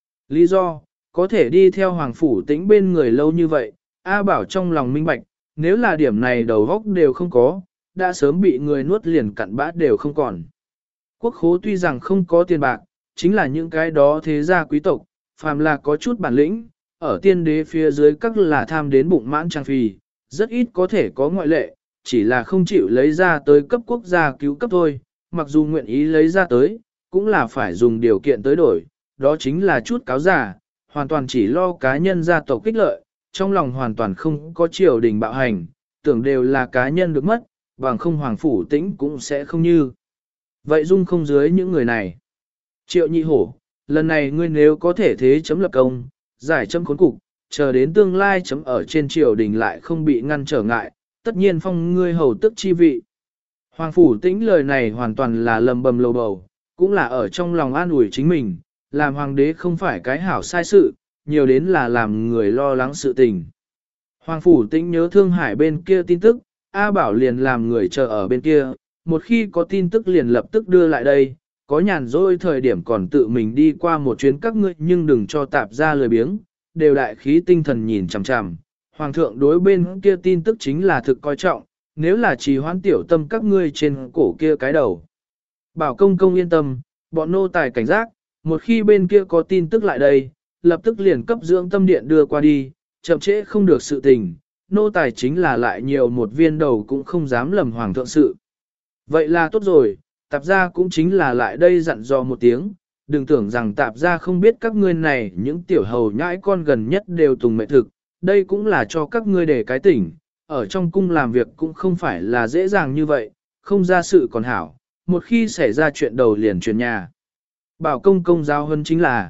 Lý do, có thể đi theo Hoàng Phủ Tĩnh bên người lâu như vậy, A Bảo trong lòng minh bạch, nếu là điểm này đầu góc đều không có, đã sớm bị người nuốt liền cặn bã đều không còn. Quốc khố tuy rằng không có tiền bạc, chính là những cái đó thế gia quý tộc, phàm là có chút bản lĩnh, ở tiên đế phía dưới các là tham đến bụng mãn trang phì, rất ít có thể có ngoại lệ, chỉ là không chịu lấy ra tới cấp quốc gia cứu cấp thôi, mặc dù nguyện ý lấy ra tới, cũng là phải dùng điều kiện tới đổi, đó chính là chút cáo giả, hoàn toàn chỉ lo cá nhân gia tộc kích lợi, trong lòng hoàn toàn không có triều đình bạo hành, tưởng đều là cá nhân được mất, bằng không Hoàng Phủ Tĩnh cũng sẽ không như. Vậy dung không dưới những người này. Triệu Nhị Hổ, lần này ngươi nếu có thể thế chấm lập công, giải chấm khốn cục, chờ đến tương lai chấm ở trên triều đình lại không bị ngăn trở ngại, tất nhiên phong ngươi hầu tức chi vị. Hoàng Phủ Tĩnh lời này hoàn toàn là lầm bầm lầu bầu, cũng là ở trong lòng an ủi chính mình, làm hoàng đế không phải cái hảo sai sự, nhiều đến là làm người lo lắng sự tình. Hoàng Phủ Tĩnh nhớ Thương Hải bên kia tin tức, A Bảo liền làm người chờ ở bên kia, một khi có tin tức liền lập tức đưa lại đây, có nhàn rỗi thời điểm còn tự mình đi qua một chuyến các ngươi nhưng đừng cho tạp ra lời biếng, đều đại khí tinh thần nhìn chằm chằm. Hoàng thượng đối bên kia tin tức chính là thực coi trọng, nếu là trì hoãn tiểu tâm các ngươi trên cổ kia cái đầu. Bảo công công yên tâm, bọn nô tài cảnh giác, một khi bên kia có tin tức lại đây, lập tức liền cấp dưỡng tâm điện đưa qua đi, chậm trễ không được sự tình, nô tài chính là lại nhiều một viên đầu cũng không dám lầm hoàng thượng sự. Vậy là tốt rồi, tạp gia cũng chính là lại đây dặn dò một tiếng, đừng tưởng rằng tạp gia không biết các ngươi này những tiểu hầu nhãi con gần nhất đều tùng mệ thực, đây cũng là cho các ngươi để cái tỉnh, ở trong cung làm việc cũng không phải là dễ dàng như vậy, không ra sự còn hảo, một khi xảy ra chuyện đầu liền chuyển nhà. Bảo công công giao hơn chính là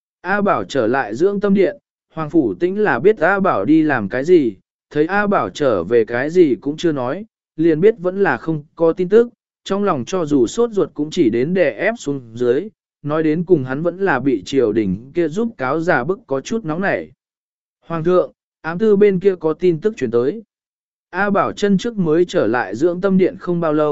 A Bảo trở lại dưỡng tâm điện, Hoàng Phủ Tĩnh là biết A Bảo đi làm cái gì, thấy A Bảo trở về cái gì cũng chưa nói, liền biết vẫn là không có tin tức, trong lòng cho dù sốt ruột cũng chỉ đến đè ép xuống dưới, nói đến cùng hắn vẫn là bị triều đình kia giúp cáo giả bức có chút nóng nảy. Hoàng thượng, ám tư bên kia có tin tức chuyển tới. A Bảo chân trước mới trở lại dưỡng tâm điện không bao lâu,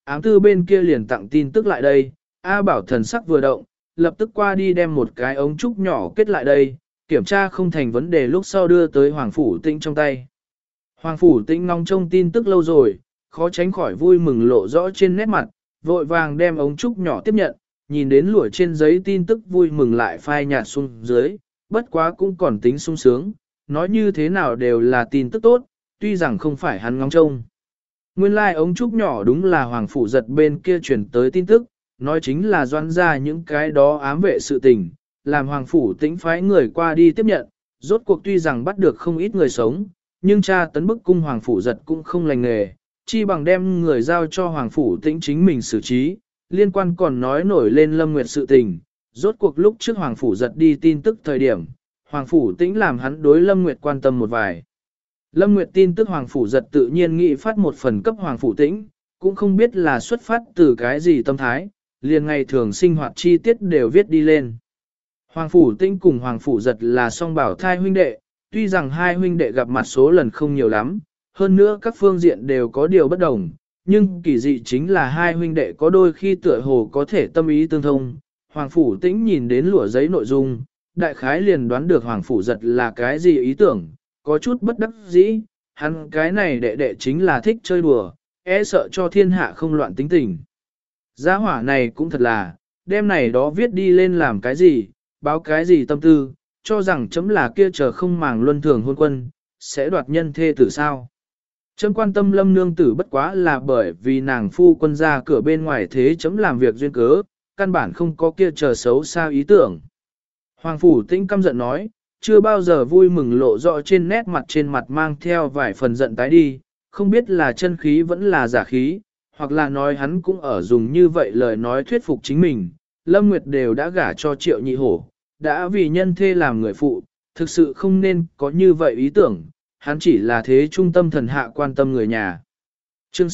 ám tư bên kia liền tặng tin tức lại đây, A Bảo thần sắc vừa động, lập tức qua đi đem một cái ống trúc nhỏ kết lại đây, kiểm tra không thành vấn đề lúc sau đưa tới Hoàng Phủ Tĩnh trong tay. Hoàng Phủ Tĩnh ngóng trông tin tức lâu rồi, khó tránh khỏi vui mừng lộ rõ trên nét mặt, vội vàng đem ống trúc nhỏ tiếp nhận, nhìn đến lụa trên giấy tin tức vui mừng lại phai nhạt xuống dưới, bất quá cũng còn tính sung sướng, nói như thế nào đều là tin tức tốt, tuy rằng không phải hắn ngóng trông. Nguyên lai like ống trúc nhỏ đúng là Hoàng Phủ Giật bên kia truyền tới tin tức, nói chính là doan ra những cái đó ám vệ sự tình, làm Hoàng Phủ Tĩnh phái người qua đi tiếp nhận, rốt cuộc tuy rằng bắt được không ít người sống, nhưng cha tấn bức cung Hoàng Phủ Giật cũng không lành nghề, chi bằng đem người giao cho Hoàng Phủ Tĩnh chính mình xử trí, liên quan còn nói nổi lên Lâm Nguyệt sự tình, rốt cuộc lúc trước Hoàng Phủ Giật đi tin tức thời điểm, Hoàng Phủ Tĩnh làm hắn đối Lâm Nguyệt quan tâm một vài. Lâm Nguyệt tin tức Hoàng Phủ Giật tự nhiên nghĩ phát một phần cấp Hoàng Phủ Tĩnh, cũng không biết là xuất phát từ cái gì tâm thái, liền ngày thường sinh hoạt chi tiết đều viết đi lên. Hoàng Phủ Tĩnh cùng Hoàng Phủ Giật là song bảo thai huynh đệ, tuy rằng hai huynh đệ gặp mặt số lần không nhiều lắm, hơn nữa các phương diện đều có điều bất đồng, nhưng kỳ dị chính là hai huynh đệ có đôi khi tựa hồ có thể tâm ý tương thông. Hoàng Phủ Tĩnh nhìn đến lụa giấy nội dung, đại khái liền đoán được Hoàng Phủ Giật là cái gì ý tưởng, có chút bất đắc dĩ, hắn cái này đệ đệ chính là thích chơi đùa, e sợ cho thiên hạ không loạn tính tình. Gia hỏa này cũng thật là, đêm này đó viết đi lên làm cái gì, báo cái gì tâm tư, cho rằng chấm là kia chờ không màng luân thường hôn quân, sẽ đoạt nhân thê tử sao. Chấm quan tâm Lâm nương tử bất quá là bởi vì nàng phu quân ra cửa bên ngoài thế chấm làm việc duyên cớ, căn bản không có kia chờ xấu xa ý tưởng. Hoàng Phủ Tĩnh căm giận nói, chưa bao giờ vui mừng lộ rõ trên nét mặt trên mặt mang theo vài phần giận tái đi, không biết là chân khí vẫn là giả khí, hoặc là nói hắn cũng ở dùng như vậy lời nói thuyết phục chính mình. Lâm Nguyệt đều đã gả cho Triệu Nhị Hổ, đã vì nhân thê làm người phụ, thực sự không nên có như vậy ý tưởng, hắn chỉ là thế trung tâm thần hạ quan tâm người nhà. Chương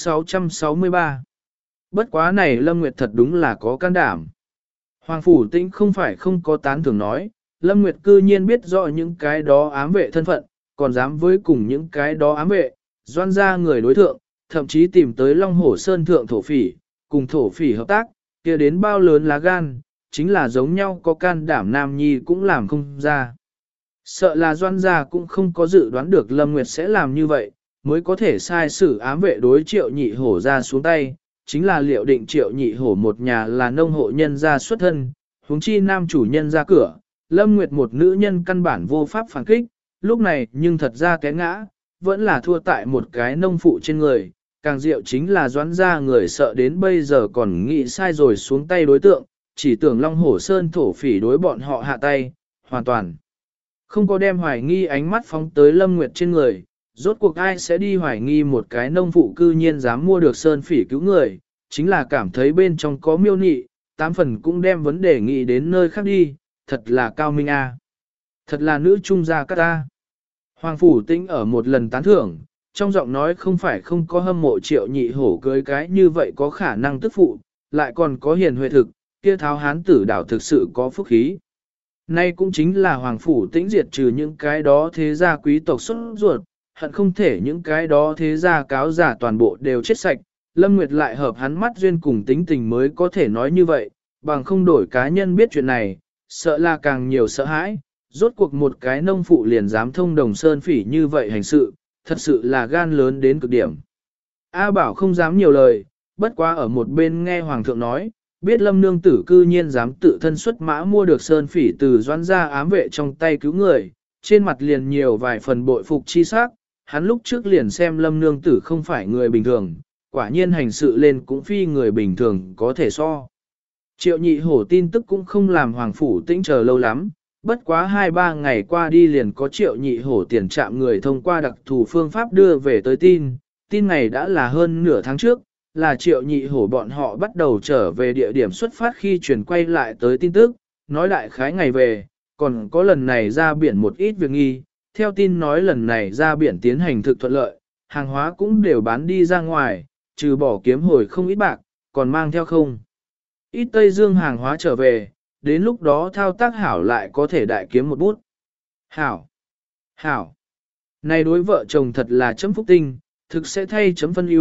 663. Bất quá này Lâm Nguyệt thật đúng là có can đảm. Hoàng Phủ Tĩnh không phải không có tán thưởng nói, Lâm Nguyệt cư nhiên biết rõ những cái đó ám vệ thân phận, còn dám với cùng những cái đó ám vệ, doan ra người đối thượng, thậm chí tìm tới Long Hổ Sơn thượng thổ phỉ, cùng thổ phỉ hợp tác, kia đến bao lớn lá gan, chính là giống nhau có can đảm nam nhi cũng làm không ra. Sợ là doan gia cũng không có dự đoán được Lâm Nguyệt sẽ làm như vậy, mới có thể sai sử ám vệ đối Triệu Nhị Hổ ra xuống tay, chính là liệu định Triệu Nhị Hổ một nhà là nông hộ nhân gia xuất thân, huống chi nam chủ nhân ra cửa, Lâm Nguyệt một nữ nhân căn bản vô pháp phản kích, lúc này nhưng thật ra té ngã, vẫn là thua tại một cái nông phụ trên người, càng diệu chính là doãn ra người sợ đến bây giờ còn nghĩ sai rồi xuống tay đối tượng, chỉ tưởng Long Hổ Sơn thổ phỉ đối bọn họ hạ tay, hoàn toàn không có đem hoài nghi ánh mắt phóng tới Lâm Nguyệt trên người, rốt cuộc ai sẽ đi hoài nghi một cái nông phụ cư nhiên dám mua được Sơn phỉ cứu người, chính là cảm thấy bên trong có miêu nị, tám phần cũng đem vấn đề nghĩ đến nơi khác đi, thật là cao minh a, thật là nữ trung gia các ta. Hoàng Phủ Tĩnh ở một lần tán thưởng, trong giọng nói không phải không có hâm mộ Triệu Nhị Hổ cưới cái như vậy có khả năng tức phụ, lại còn có hiền huệ thực, kia tháo hán tử đảo thực sự có phúc khí. Nay cũng chính là Hoàng Phủ Tĩnh diệt trừ những cái đó thế gia quý tộc xuất ruột, hận không thể những cái đó thế gia cáo giả toàn bộ đều chết sạch, Lâm Nguyệt lại hợp hắn mắt duyên cùng tính tình mới có thể nói như vậy, bằng không đổi cá nhân biết chuyện này, sợ là càng nhiều sợ hãi, rốt cuộc một cái nông phụ liền dám thông đồng Sơn phỉ như vậy hành sự, thật sự là gan lớn đến cực điểm. A Bảo không dám nhiều lời, bất quá ở một bên nghe Hoàng thượng nói, biết Lâm nương tử cư nhiên dám tự thân xuất mã mua được Sơn phỉ từ doãn gia ám vệ trong tay cứu người, trên mặt liền nhiều vài phần bội phục chi sắc, hắn lúc trước liền xem Lâm nương tử không phải người bình thường, quả nhiên hành sự lên cũng phi người bình thường có thể so. Triệu Nhị Hổ tin tức cũng không làm Hoàng Phủ Tĩnh chờ lâu lắm, bất quá 2-3 ngày qua đi liền có Triệu Nhị Hổ tiền trạm người thông qua đặc thù phương pháp đưa về tới tin ngày đã là hơn nửa tháng trước, là Triệu Nhị Hổ bọn họ bắt đầu trở về địa điểm xuất phát khi chuyển quay lại tới tin tức, nói đại khái ngày về, còn có lần này ra biển một ít việc nghi, theo tin nói lần này ra biển tiến hành thực thuận lợi, hàng hóa cũng đều bán đi ra ngoài, trừ bỏ kiếm hồi không ít bạc, còn mang theo không. Ít Tây Dương hàng hóa trở về, đến lúc đó thao tác hảo lại có thể đại kiếm một bút. Hảo! Hảo! Này đối vợ chồng thật là chấm phúc tinh, thực sẽ thay chấm phân ưu,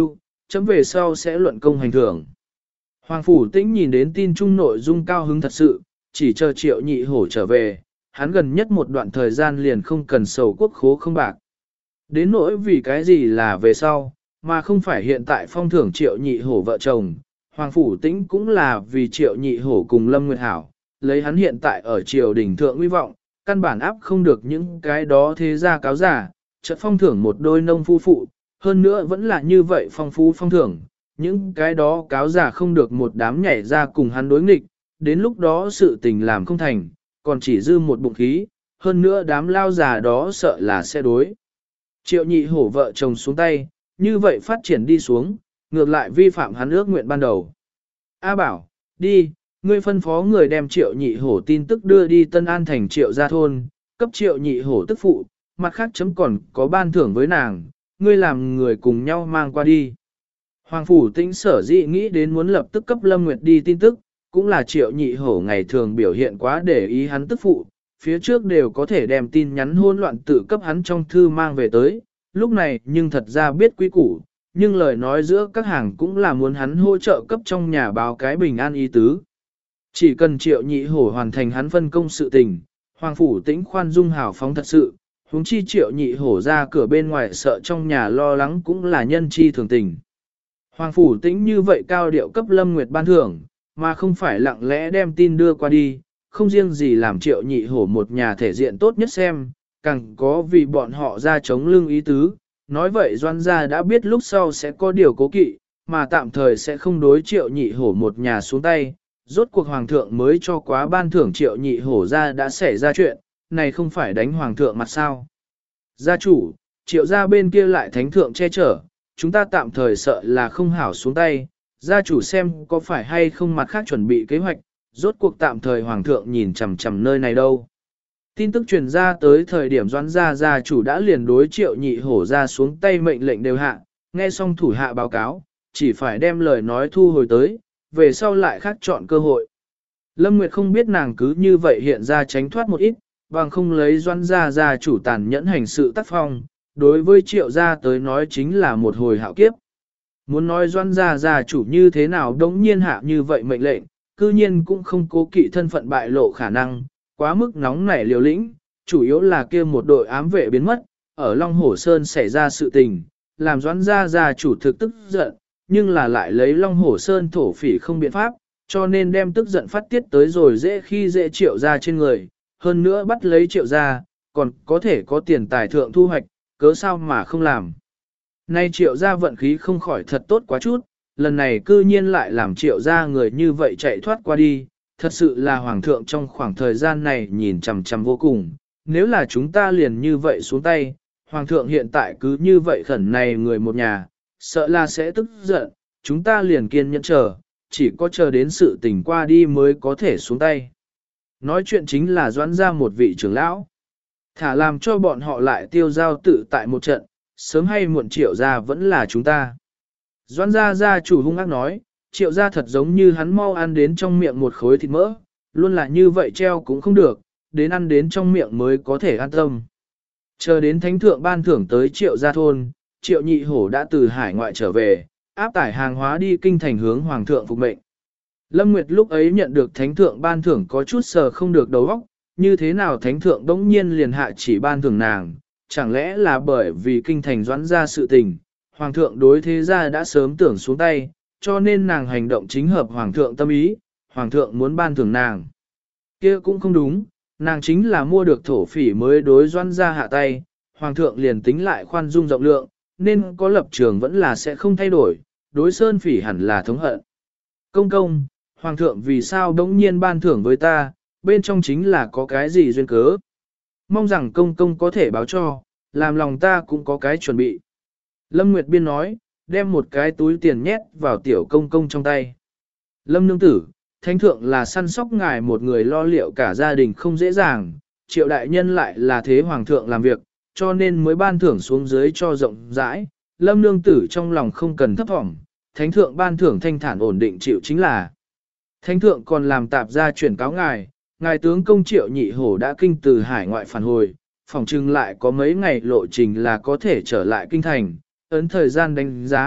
chấm về sau sẽ luận công hành thưởng. Hoàng Phủ Tĩnh nhìn đến tin chung nội dung cao hứng thật sự, chỉ chờ Triệu Nhị Hổ trở về, hắn gần nhất một đoạn thời gian liền không cần sầu quốc khố không bạc. Đến nỗi vì cái gì là về sau, mà không phải hiện tại phong thưởng Triệu Nhị Hổ vợ chồng, Hoàng Phủ Tĩnh cũng là vì Triệu Nhị Hổ cùng Lâm Nguyệt Hảo, lấy hắn hiện tại ở triều đình thượng uy vọng, căn bản áp không được những cái đó thế gia cáo giả, chợt phong thưởng một đôi nông phu phụ, hơn nữa vẫn là như vậy phong phú phong thưởng, những cái đó cáo giả không được một đám nhảy ra cùng hắn đối nghịch, đến lúc đó sự tình làm không thành, còn chỉ dư một bụng khí, hơn nữa đám lao giả đó sợ là sẽ đối. Triệu Nhị Hổ vợ chồng xuống tay, như vậy phát triển đi xuống, ngược lại vi phạm hắn ước nguyện ban đầu. A Bảo, đi, ngươi phân phó người đem Triệu Nhị Hổ tin tức đưa đi Tân An thành Triệu gia thôn, cấp Triệu Nhị Hổ tức phụ, mặt khác chấm còn có ban thưởng với nàng, ngươi làm người cùng nhau mang qua đi. Hoàng Phủ Tĩnh sở dĩ nghĩ đến muốn lập tức cấp Lâm Nguyệt đi tin tức, cũng là Triệu Nhị Hổ ngày thường biểu hiện quá để ý hắn tức phụ, phía trước đều có thể đem tin nhắn hỗn loạn tự cấp hắn trong thư mang về tới, lúc này nhưng thật ra biết quý củ, nhưng lời nói giữa các hàng cũng là muốn hắn hỗ trợ cấp trong nhà báo cái bình an ý tứ. Chỉ cần Triệu Nhị Hổ hoàn thành hắn phân công sự tình, Hoàng Phủ Tĩnh khoan dung hào phóng thật sự, huống chi Triệu Nhị Hổ ra cửa bên ngoài sợ trong nhà lo lắng cũng là nhân chi thường tình. Hoàng Phủ Tĩnh như vậy cao điệu cấp Lâm Nguyệt ban thưởng, mà không phải lặng lẽ đem tin đưa qua đi, không riêng gì làm Triệu Nhị Hổ một nhà thể diện tốt nhất xem, càng có vì bọn họ ra chống lưng ý tứ, nói vậy Doan gia đã biết lúc sau sẽ có điều cố kỵ, mà tạm thời sẽ không đối Triệu Nhị Hổ một nhà xuống tay, rốt cuộc Hoàng thượng mới cho quá ban thưởng Triệu Nhị Hổ ra đã xảy ra chuyện, này không phải đánh Hoàng thượng mặt sao. Gia chủ, Triệu gia bên kia lại thánh thượng che chở, chúng ta tạm thời sợ là không hảo xuống tay, gia chủ xem có phải hay không mặt khác chuẩn bị kế hoạch, rốt cuộc tạm thời Hoàng thượng nhìn chằm chằm nơi này đâu. Tin tức truyền ra tới thời điểm Doãn gia chủ đã liền đối Triệu Nhị Hổ ra xuống tay mệnh lệnh đều hạ, nghe xong thủ hạ báo cáo, chỉ phải đem lời nói thu hồi tới, về sau lại khác chọn cơ hội. Lâm Nguyệt không biết nàng cứ như vậy hiện ra tránh thoát một ít, bằng không lấy Doãn gia chủ tàn nhẫn hành sự tác phong, đối với Triệu gia tới nói chính là một hồi hạo kiếp. Muốn nói Doãn gia chủ như thế nào đống nhiên hạ như vậy mệnh lệnh, cư nhiên cũng không cố kỵ thân phận bại lộ khả năng, quá mức nóng nảy liều lĩnh, chủ yếu là kia một đội ám vệ biến mất, ở Long Hổ Sơn xảy ra sự tình, làm Doãn gia chủ thực tức giận, nhưng là lại lấy Long Hổ Sơn thổ phỉ không biện pháp, cho nên đem tức giận phát tiết tới rồi dễ khi dễ Triệu gia trên người, hơn nữa bắt lấy Triệu gia, còn có thể có tiền tài thượng thu hoạch, cớ sao mà không làm. Nay Triệu gia vận khí không khỏi thật tốt quá chút, lần này cư nhiên lại làm Triệu gia người như vậy chạy thoát qua đi, thật sự là Hoàng thượng trong khoảng thời gian này nhìn chằm chằm vô cùng, nếu là chúng ta liền như vậy xuống tay, Hoàng thượng hiện tại cứ như vậy khẩn này người một nhà, sợ là sẽ tức giận, chúng ta liền kiên nhẫn chờ, chỉ có chờ đến sự tình qua đi mới có thể xuống tay. Nói chuyện chính là Doãn gia một vị trưởng lão, thả làm cho bọn họ lại tiêu giao tự tại một trận, sớm hay muộn Triệu gia vẫn là chúng ta. Doãn gia chủ hung ác nói, Triệu gia thật giống như hắn mau ăn đến trong miệng một khối thịt mỡ, luôn là như vậy treo cũng không được, đến ăn đến trong miệng mới có thể an tâm. Chờ đến thánh thượng ban thưởng tới Triệu gia thôn, Triệu Nhị Hổ đã từ hải ngoại trở về, áp tải hàng hóa đi kinh thành hướng Hoàng thượng phục mệnh. Lâm Nguyệt lúc ấy nhận được thánh thượng ban thưởng có chút sờ không được đầu óc, như thế nào thánh thượng đống nhiên liền hạ chỉ ban thưởng nàng, chẳng lẽ là bởi vì kinh thành Doãn gia sự tình, Hoàng thượng đối thế gia đã sớm tưởng xuống tay, cho nên nàng hành động chính hợp Hoàng thượng tâm ý, Hoàng thượng muốn ban thưởng nàng. Kia cũng không đúng, nàng chính là mua được thổ phỉ mới đối Doãn gia hạ tay, Hoàng thượng liền tính lại khoan dung rộng lượng, nên có lập trường vẫn là sẽ không thay đổi, đối sơn phỉ hẳn là thống hận. Công công, Hoàng thượng vì sao đống nhiên ban thưởng với ta, bên trong chính là có cái gì duyên cớ. Mong rằng công công có thể báo cho, làm lòng ta cũng có cái chuẩn bị. Lâm Nguyệt Biên nói, đem một cái túi tiền nhét vào tiểu công công trong tay. Lâm nương tử, thánh thượng là săn sóc ngài một người lo liệu cả gia đình không dễ dàng, Triệu đại nhân lại là thế Hoàng thượng làm việc, cho nên mới ban thưởng xuống dưới cho rộng rãi. Lâm nương tử trong lòng không cần thấp thỏm, thánh thượng ban thưởng thanh thản ổn định chịu chính là. Thánh thượng còn làm tạp gia chuyển cáo ngài tướng công Triệu Nhị Hổ đã kinh từ hải ngoại phản hồi, phòng trưng lại có mấy ngày lộ trình là có thể trở lại kinh thành, ấn thời gian đánh giá,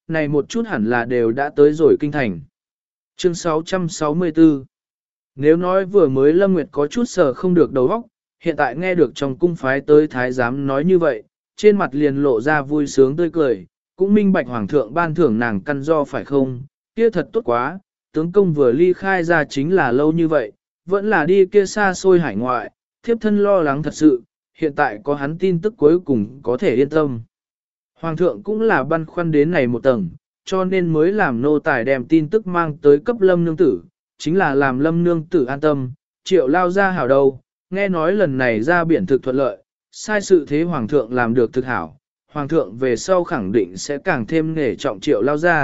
này một chút hẳn là đều đã tới rồi kinh thành. Chương 664. Nếu nói vừa mới Lâm Nguyệt có chút sờ không được đầu óc, hiện tại nghe được trong cung phái tới thái giám nói như vậy, trên mặt liền lộ ra vui sướng tươi cười, cũng minh bạch hoàng thượng ban thưởng nàng căn do phải không, kia thật tốt quá, tướng công vừa ly khai ra chính là lâu như vậy, vẫn là đi kia xa xôi hải ngoại, thiếp thân lo lắng thật sự, hiện tại có hắn tin tức cuối cùng có thể yên tâm. Hoàng thượng cũng là băn khoăn đến này một tầng, cho nên mới làm nô tài đem tin tức mang tới cấp Lâm nương tử, chính là làm Lâm nương tử an tâm, Triệu lao ra hảo đâu, nghe nói lần này ra biển thực thuận lợi, sai sự thế Hoàng thượng làm được thực hảo. Hoàng thượng về sau khẳng định sẽ càng thêm nể trọng Triệu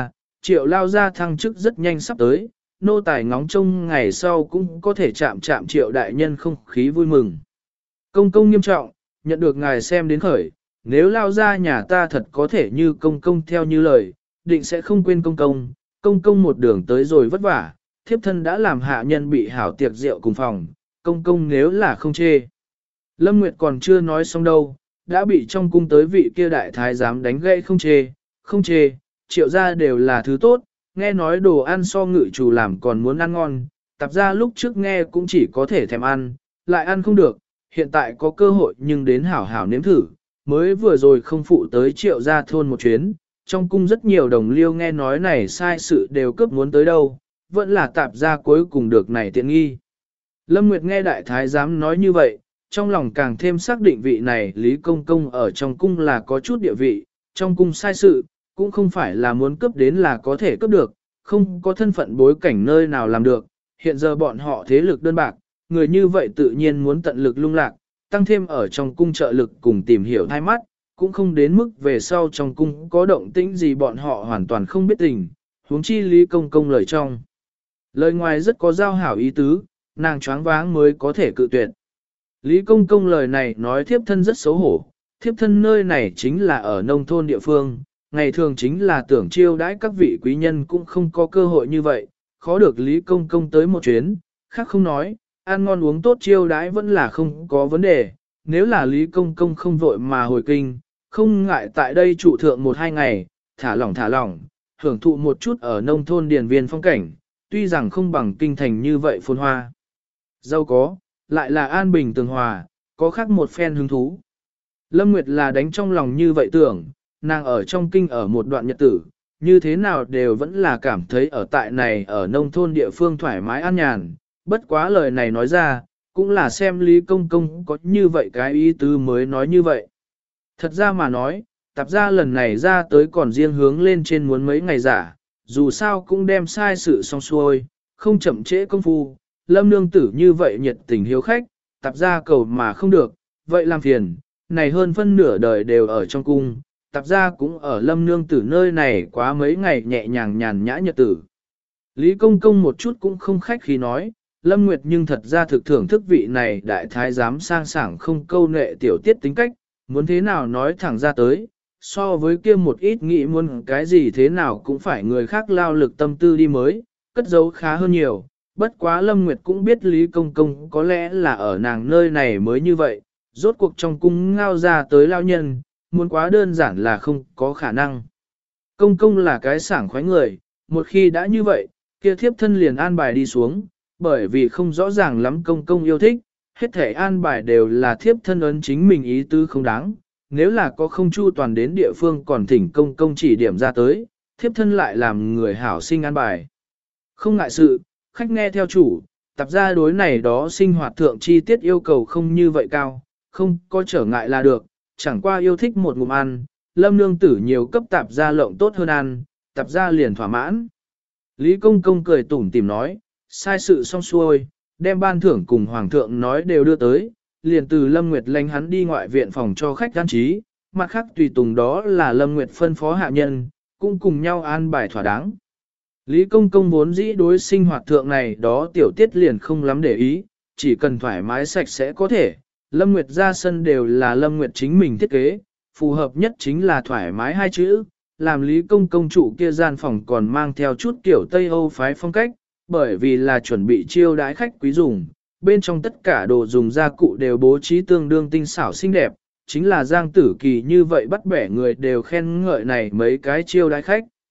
lao ra thăng chức rất nhanh sắp tới, nô tài ngóng trông ngày sau cũng có thể chạm Triệu đại nhân không khí vui mừng. Công công nghiêm trọng, nhận được ngài xem đến khởi, nếu lao ra nhà ta thật có thể như công công theo như lời, định sẽ không quên công công một đường tới rồi vất vả, thiếp thân đã làm hạ nhân bị hảo tiệc rượu cùng phòng, công công nếu là không chê. Lâm Nguyệt còn chưa nói xong đâu, đã bị trong cung tới vị kia đại thái giám đánh gãy không chê, Triệu gia đều là thứ tốt, nghe nói đồ ăn so ngự chủ làm còn muốn ăn ngon, tạp ra lúc trước nghe cũng chỉ có thể thèm ăn, lại ăn không được, hiện tại có cơ hội nhưng đến hảo hảo nếm thử, mới vừa rồi không phụ tới Triệu gia thôn một chuyến, trong cung rất nhiều đồng liêu nghe nói này sai sự đều cướp muốn tới đâu, vẫn là tạp ra cuối cùng được này tiện nghi. Lâm Nguyệt nghe đại thái giám nói như vậy, trong lòng càng thêm xác định vị này Lý Công Công ở trong cung là có chút địa vị, trong cung sai sự, cũng không phải là muốn cướp đến là có thể cướp được, không có thân phận bối cảnh nơi nào làm được, hiện giờ bọn họ thế lực đơn bạc, người như vậy tự nhiên muốn tận lực lung lạc, tăng thêm ở trong cung trợ lực cùng tìm hiểu hai mắt, cũng không đến mức về sau trong cung có động tĩnh gì bọn họ hoàn toàn không biết tình, huống chi Lý Công Công lời trong. Lời ngoài rất có giao hảo ý tứ, nàng choáng váng mới có thể cự tuyệt. Lý Công Công lời này nói thiếp thân rất xấu hổ, thiếp thân nơi này chính là ở nông thôn địa phương, ngày thường chính là tưởng chiêu đãi các vị quý nhân cũng không có cơ hội như vậy, khó được Lý Công Công tới một chuyến, khác không nói, ăn ngon uống tốt chiêu đãi vẫn là không có vấn đề, nếu là Lý Công Công không vội mà hồi kinh, không ngại tại đây trụ thượng 1-2 ngày, thả lỏng, hưởng thụ một chút ở nông thôn điền viên phong cảnh, tuy rằng không bằng kinh thành như vậy phồn hoa. Giàu có, lại là an bình tường hòa, có khác một phen hứng thú. Lâm Nguyệt là đánh trong lòng như vậy tưởng, nàng ở trong kinh ở một đoạn nhật tử, như thế nào đều vẫn là cảm thấy ở tại này ở nông thôn địa phương thoải mái an nhàn, bất quá lời này nói ra, cũng là xem Lý Công Công có như vậy cái ý tứ mới nói như vậy. Thật ra mà nói, tạp ra lần này ra tới còn riêng hướng lên trên muốn mấy ngày giả, dù sao cũng đem sai sự xong xuôi, không chậm trễ công phu, Lâm nương tử như vậy nhiệt tình hiếu khách, tạp ra cầu mà không được, vậy làm phiền, này hơn phân nửa đời đều ở trong cung, tạp ra cũng ở Lâm nương tử nơi này quá mấy ngày nhẹ nhàng nhàn nhã nhật tử. Lý Công Công một chút cũng không khách khí nói, Lâm Nguyệt nhưng thật ra thực thưởng thức vị này đại thái giám sang sảng không câu nệ tiểu tiết tính cách, muốn thế nào nói thẳng ra tới, so với kia một ít nghĩ muốn cái gì thế nào cũng phải người khác lao lực tâm tư đi mới, cất giấu khá hơn nhiều. Bất quá Lâm Nguyệt cũng biết Lý Công Công có lẽ là ở nàng nơi này mới như vậy, rốt cuộc trong cung ngao ra tới lao nhân, muốn quá đơn giản là không có khả năng. Công Công là cái sảng khoái người, một khi đã như vậy, kia thiếp thân liền an bài đi xuống, bởi vì không rõ ràng lắm Công Công yêu thích, hết thể an bài đều là thiếp thân ấn chính mình ý tư không đáng, nếu là có không chu toàn đến địa phương còn thỉnh Công Công chỉ điểm ra tới, thiếp thân lại làm người hảo sinh an bài. Không ngại sự, khách nghe theo chủ, tạp ra đối này đó sinh hoạt thượng chi tiết yêu cầu không như vậy cao, không có trở ngại là được, chẳng qua yêu thích một ngụm ăn, Lâm nương tử nhiều cấp tạp ra lộng tốt hơn ăn, tạp ra liền thỏa mãn. Lý Công Công cười tủm tỉm nói, sai sự xong xuôi, đem ban thưởng cùng Hoàng thượng nói đều đưa tới, liền từ Lâm Nguyệt lánh hắn đi ngoại viện phòng cho khách an trí, mặt khác tùy tùng đó là Lâm Nguyệt phân phó hạ nhân, cũng cùng nhau an bài thỏa đáng. Lý Công Công vốn dĩ đối sinh hoạt thượng này đó tiểu tiết liền không lắm để ý, chỉ cần thoải mái sạch sẽ có thể. Lâm Nguyệt ra sân đều là Lâm Nguyệt chính mình thiết kế, phù hợp nhất chính là thoải mái hai chữ, làm Lý Công Công chủ kia gian phòng còn mang theo chút kiểu Tây Âu phái phong cách, bởi vì là chuẩn bị chiêu đãi khách quý dùng, bên trong tất cả đồ dùng gia cụ đều bố trí tương đương tinh xảo xinh đẹp, chính là Giang Tử Kỳ như vậy bắt bẻ người đều khen ngợi này mấy cái chiêu đãi khách.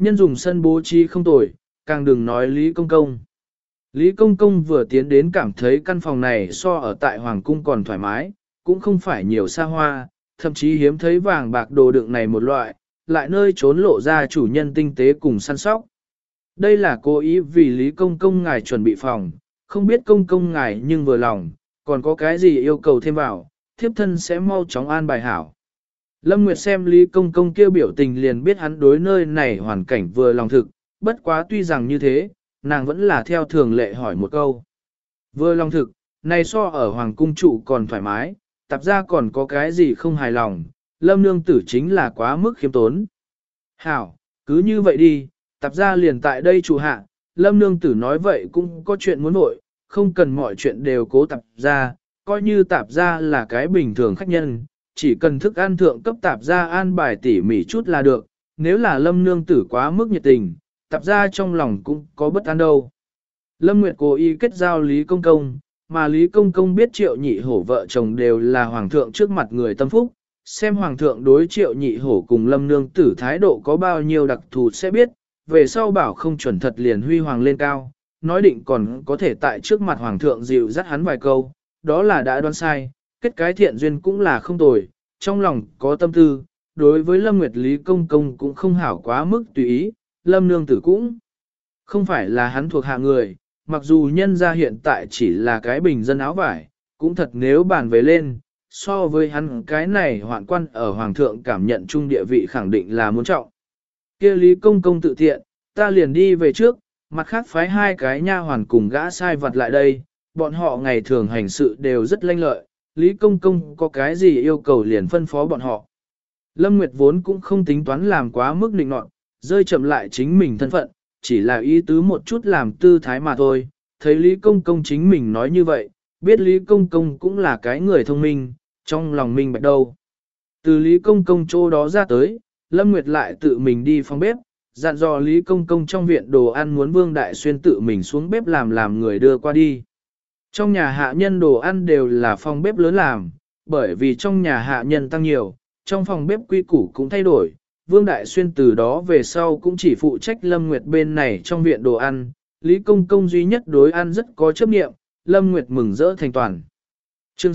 Nhân dùng sân bố trí không tồi, càng đừng nói Lý Công Công. Lý Công Công vừa tiến đến cảm thấy căn phòng này so ở tại Hoàng Cung còn thoải mái, cũng không phải nhiều xa hoa, thậm chí hiếm thấy vàng bạc đồ đựng này một loại, lại nơi trốn lộ ra chủ nhân tinh tế cùng săn sóc. Đây là cố ý vì Lý Công Công ngài chuẩn bị phòng, không biết Công Công ngài nhưng vừa lòng, còn có cái gì yêu cầu thêm vào, thiếp thân sẽ mau chóng an bài hảo. Lâm Nguyệt xem Lý Công Công kêu biểu tình liền biết hắn đối nơi này hoàn cảnh vừa lòng thực, bất quá tuy rằng như thế, nàng vẫn là theo thường lệ hỏi một câu. Vừa lòng thực, này so ở Hoàng Cung trụ còn thoải mái, tạp ra còn có cái gì không hài lòng, Lâm Nương Tử chính là quá mức khiêm tốn. Hảo, cứ như vậy đi, tạp ra liền tại đây trụ hạ, Lâm Nương Tử nói vậy cũng có chuyện muốn nội, không cần mọi chuyện đều cố tạp ra, coi như tạp ra là cái bình thường khách nhân, chỉ cần thức ăn thượng cấp tạp ra an bài tỉ mỉ chút là được, nếu là Lâm Nương Tử quá mức nhiệt tình, tạp ra trong lòng cũng có bất an đâu. Lâm Nguyệt cố ý kết giao Lý Công Công, mà Lý Công Công biết Triệu Nhị Hổ vợ chồng đều là Hoàng thượng trước mặt người tâm phúc, xem Hoàng thượng đối Triệu Nhị Hổ cùng Lâm Nương Tử thái độ có bao nhiêu đặc thù sẽ biết, về sau bảo không chuẩn thật liền huy hoàng lên cao, nói định còn có thể tại trước mặt Hoàng thượng dịu dắt hắn vài câu, đó là đã đoán sai, kết cái thiện duyên cũng là không tồi, trong lòng có tâm tư, đối với Lâm Nguyệt Lý Công Công cũng không hảo quá mức tùy ý, Lâm Nương Tử cũng không phải là hắn thuộc hạ người, mặc dù nhân gia hiện tại chỉ là cái bình dân áo vải, cũng thật nếu bàn về lên, so với hắn cái này hoạn quan ở Hoàng thượng cảm nhận chung địa vị khẳng định là muốn trọng. Kia Lý Công Công tự tiện, ta liền đi về trước, mặt khác phái hai cái nha hoàn cùng gã sai vật lại đây, bọn họ ngày thường hành sự đều rất lanh lợi, Lý Công Công có cái gì yêu cầu liền phân phó bọn họ. Lâm Nguyệt vốn cũng không tính toán làm quá mức định nọt, rơi chậm lại chính mình thân phận, chỉ là ý tứ một chút làm tư thái mà thôi, thấy Lý Công Công chính mình nói như vậy, biết Lý Công Công cũng là cái người thông minh, trong lòng minh bạch đâu. Từ Lý Công Công chỗ đó ra tới, Lâm Nguyệt lại tự mình đi phòng bếp, dặn dò Lý Công Công trong viện đồ ăn muốn Vương Đại Xuyên tự mình xuống bếp làm người đưa qua đi. Trong nhà hạ nhân đồ ăn đều là phòng bếp lớn làm, bởi vì trong nhà hạ nhân tăng nhiều, trong phòng bếp quy củ cũng thay đổi. Vương Đại Xuyên từ đó về sau cũng chỉ phụ trách Lâm Nguyệt bên này trong viện đồ ăn, Lý Công Công duy nhất đối ăn rất có chấp nghiệm, Lâm Nguyệt mừng rỡ thành toàn. Chương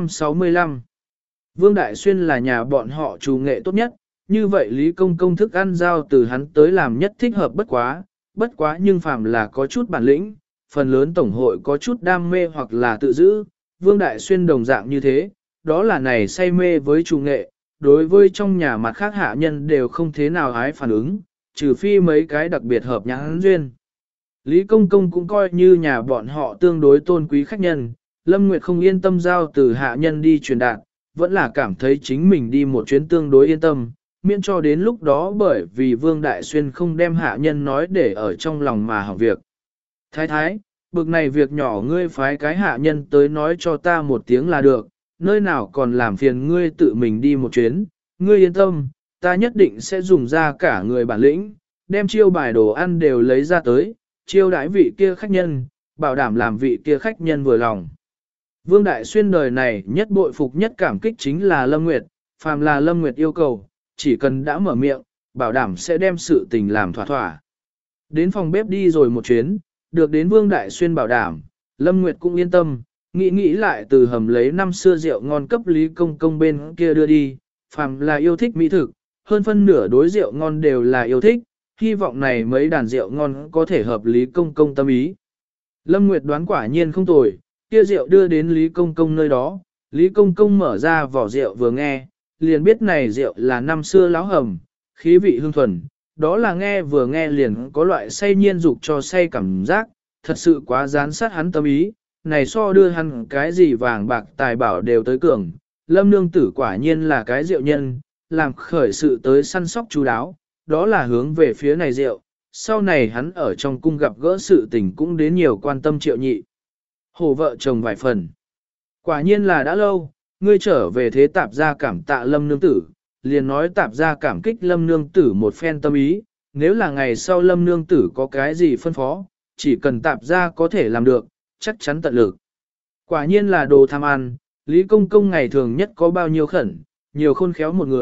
665 Vương Đại Xuyên là nhà bọn họ chủ nghệ tốt nhất, như vậy Lý Công Công thức ăn giao từ hắn tới làm nhất thích hợp bất quá nhưng phàm là có chút bản lĩnh, phần lớn tổng hội có chút đam mê hoặc là tự giữ, Vương Đại Xuyên đồng dạng như thế, đó là này say mê với chủ nghệ, đối với trong nhà mặt khác hạ nhân đều không thế nào hái phản ứng, trừ phi mấy cái đặc biệt hợp nhãn duyên. Lý Công Công cũng coi như nhà bọn họ tương đối tôn quý khách nhân, Lâm Nguyệt không yên tâm giao từ hạ nhân đi truyền đạt, vẫn là cảm thấy chính mình đi một chuyến tương đối yên tâm, miễn cho đến lúc đó bởi vì Vương Đại Xuyên không đem hạ nhân nói để ở trong lòng mà hỏng việc. Thái thái, bực này việc nhỏ ngươi phái cái hạ nhân tới nói cho ta một tiếng là được, nơi nào còn làm phiền ngươi tự mình đi một chuyến, ngươi yên tâm, ta nhất định sẽ dùng ra cả người bản lĩnh, đem chiêu bài đồ ăn đều lấy ra tới, chiêu đãi vị kia khách nhân, bảo đảm làm vị kia khách nhân vừa lòng. Vương Đại Xuyên đời này nhất bội phục nhất cảm kích chính là Lâm Nguyệt, phàm là Lâm Nguyệt yêu cầu, chỉ cần đã mở miệng, bảo đảm sẽ đem sự tình làm thỏa thỏa. Đến phòng bếp đi rồi một chuyến, được đến Vương Đại Xuyên bảo đảm, Lâm Nguyệt cũng yên tâm, nghĩ lại từ hầm lấy năm xưa rượu ngon cấp Lý Công Công bên kia đưa đi, phàm là yêu thích mỹ thực, hơn phân nửa đối rượu ngon đều là yêu thích, hy vọng này mấy đàn rượu ngon có thể hợp Lý Công Công tâm ý. Lâm Nguyệt đoán quả nhiên không tồi, kia rượu đưa đến Lý Công Công nơi đó, Lý Công Công mở ra vỏ rượu vừa nghe, liền biết này rượu là năm xưa láo hầm, khí vị hương thuần, đó là nghe vừa nghe liền có loại say nhiên dục cho say cảm giác, thật sự quá gián sát hắn tâm ý, này so đưa hắn cái gì vàng bạc tài bảo đều tới cường, Lâm Nương Tử quả nhiên là cái rượu nhân, làm khởi sự tới săn sóc chú đáo, đó là hướng về phía này rượu, sau này hắn ở trong cung gặp gỡ sự tình cũng đến nhiều quan tâm Triệu Nhị. Hồ vợ chồng vài phần. Quả nhiên là đã lâu, ngươi trở về thế tạp gia cảm tạ Lâm Nương Tử, liền nói tạp gia cảm kích Lâm Nương Tử một phen tâm ý, nếu là ngày sau Lâm Nương Tử có cái gì phân phó, chỉ cần tạp gia có thể làm được, chắc chắn tận lực. Quả nhiên là đồ tham ăn, Lý Công Công ngày thường nhất có bao nhiêu khẩn, nhiều khôn khéo một người,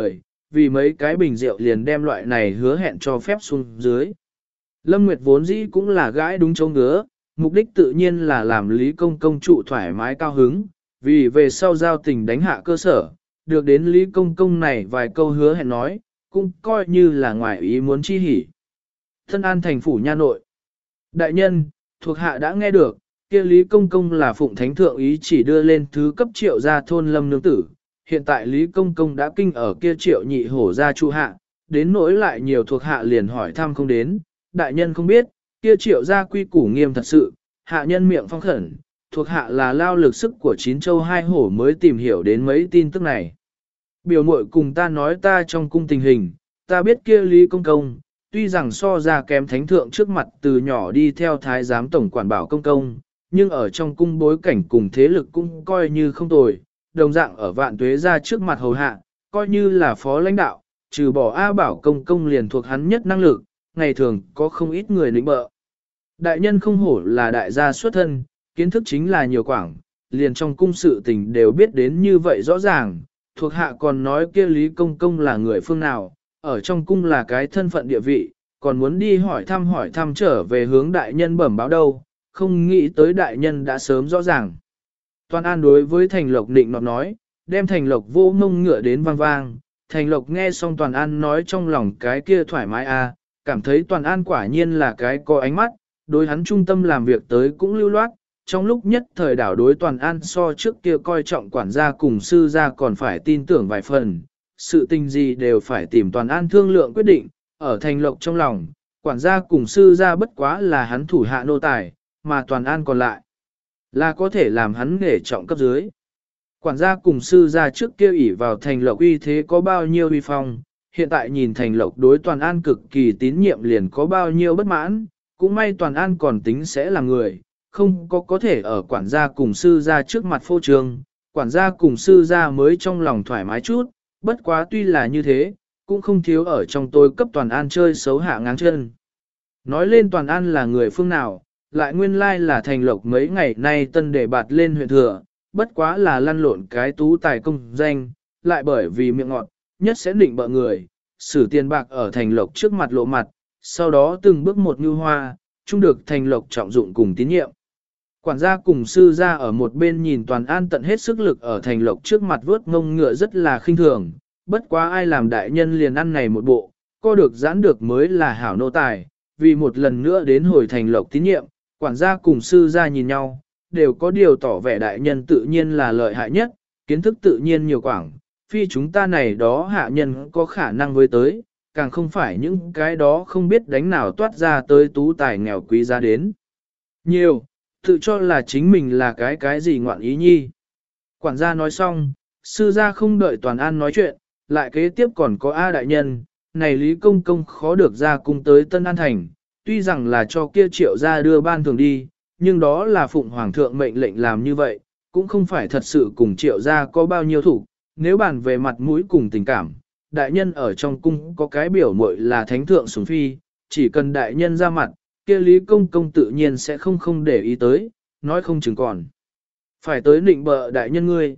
vì mấy cái bình rượu liền đem loại này hứa hẹn cho phép xuống dưới. Lâm Nguyệt vốn dĩ cũng là gái đúng châu ngứa, mục đích tự nhiên là làm Lý Công Công trụ thoải mái cao hứng, vì về sau giao tình đánh hạ cơ sở, được đến Lý Công Công này vài câu hứa hẹn nói, cũng coi như là ngoài ý muốn chi hỉ. Thân An thành phủ nha nội. Đại nhân, thuộc hạ đã nghe được, kia Lý Công Công là phụng thánh thượng ý chỉ đưa lên thứ cấp triệu gia thôn Lâm Nương Tử. Hiện tại Lý Công Công đã kinh ở kia triệu nhị hổ gia trụ hạ, đến nỗi lại nhiều thuộc hạ liền hỏi thăm không đến. Đại nhân không biết, kia triệu gia quy củ nghiêm thật sự, hạ nhân miệng phong khẩn, thuộc hạ là lao lực sức của chín châu hai hổ mới tìm hiểu đến mấy tin tức này. Biểu muội cùng ta nói ta trong cung tình hình, ta biết kia Lý Công Công, tuy rằng so ra kém thánh thượng trước mặt từ nhỏ đi theo thái giám tổng quản bảo công công, nhưng ở trong cung bối cảnh cùng thế lực cũng coi như không tồi, đồng dạng ở vạn tuế ra trước mặt hầu hạ, coi như là phó lãnh đạo, trừ bỏ A bảo công công liền thuộc hắn nhất năng lực, ngày thường có không ít người nịnh bợ. Đại nhân không hổ là đại gia xuất thân, kiến thức chính là nhiều quảng, liền trong cung sự tình đều biết đến như vậy rõ ràng, thuộc hạ còn nói kia Lý Công Công là người phương nào, ở trong cung là cái thân phận địa vị, còn muốn đi hỏi thăm trở về hướng đại nhân bẩm báo đâu, không nghĩ tới đại nhân đã sớm rõ ràng. Toàn An đối với Thành Lộc định nọt nói, đem Thành Lộc vô ngông ngựa đến vang vang, Thành Lộc nghe xong Toàn An nói trong lòng cái kia thoải mái cảm thấy Toàn An quả nhiên là cái có ánh mắt, đối hắn trung tâm làm việc tới cũng lưu loát, trong lúc nhất thời đảo đối Toàn An so trước kia coi trọng quản gia cùng sư gia còn phải tin tưởng vài phần, sự tình gì đều phải tìm Toàn An thương lượng quyết định, ở Thành Lộc trong lòng, quản gia cùng sư gia bất quá là hắn thủ hạ nô tài, mà Toàn An còn lại là có thể làm hắn nghề trọng cấp dưới. Quản gia cùng sư gia trước kia ỷ vào Thành Lộc uy thế có bao nhiêu uy phong, hiện tại nhìn Thành Lộc đối Toàn An cực kỳ tín nhiệm liền có bao nhiêu bất mãn, cũng may Toàn An còn tính sẽ là người, không có thể ở quản gia cùng sư gia trước mặt phô trương, quản gia cùng sư gia mới trong lòng thoải mái chút, bất quá tuy là như thế, cũng không thiếu ở trong tôi cấp Toàn An chơi xấu hạ ngáng chân. Nói lên Toàn An là người phương nào, lại nguyên lai là Thành Lộc mấy ngày nay tân đề bạt lên huyện thừa, bất quá là lăn lộn cái tú tài công danh, lại bởi vì miệng ngọt, nhất sẽ định bợ người, xử tiền bạc ở Thành Lộc trước mặt lộ mặt, sau đó từng bước một như hoa, chung được Thành Lộc trọng dụng cùng tín nhiệm. Quản gia cùng sư gia ở một bên nhìn Toàn An tận hết sức lực ở Thành Lộc trước mặt vớt ngông ngựa rất là khinh thường, bất quá ai làm đại nhân liền ăn này một bộ, co được giãn được mới là hảo nô tài, vì một lần nữa đến hồi Thành Lộc tín nhiệm, quản gia cùng sư gia nhìn nhau, đều có điều tỏ vẻ đại nhân tự nhiên là lợi hại nhất, kiến thức tự nhiên nhiều quảng, phi chúng ta này đó hạ nhân có khả năng với tới, càng không phải những cái đó không biết đánh nào toát ra tới tú tài nghèo quý giá đến. Nhiều, tự cho là chính mình là cái gì ngoạn ý nhi. Quản gia nói xong, sư gia không đợi Toàn An nói chuyện, lại kế tiếp còn có A đại nhân, này Lý Công Công khó được ra cung tới Tân An Thành, tuy rằng là cho kia triệu gia đưa ban thường đi, nhưng đó là phụng hoàng thượng mệnh lệnh làm như vậy, cũng không phải thật sự cùng triệu gia có bao nhiêu thủ, nếu bàn về mặt mũi cùng tình cảm, đại nhân ở trong cung có cái biểu muội là thánh thượng sủng phi, chỉ cần đại nhân ra mặt, kia Lý Công Công tự nhiên sẽ không để ý tới, nói không chừng còn. Phải tới định bợ đại nhân ngươi.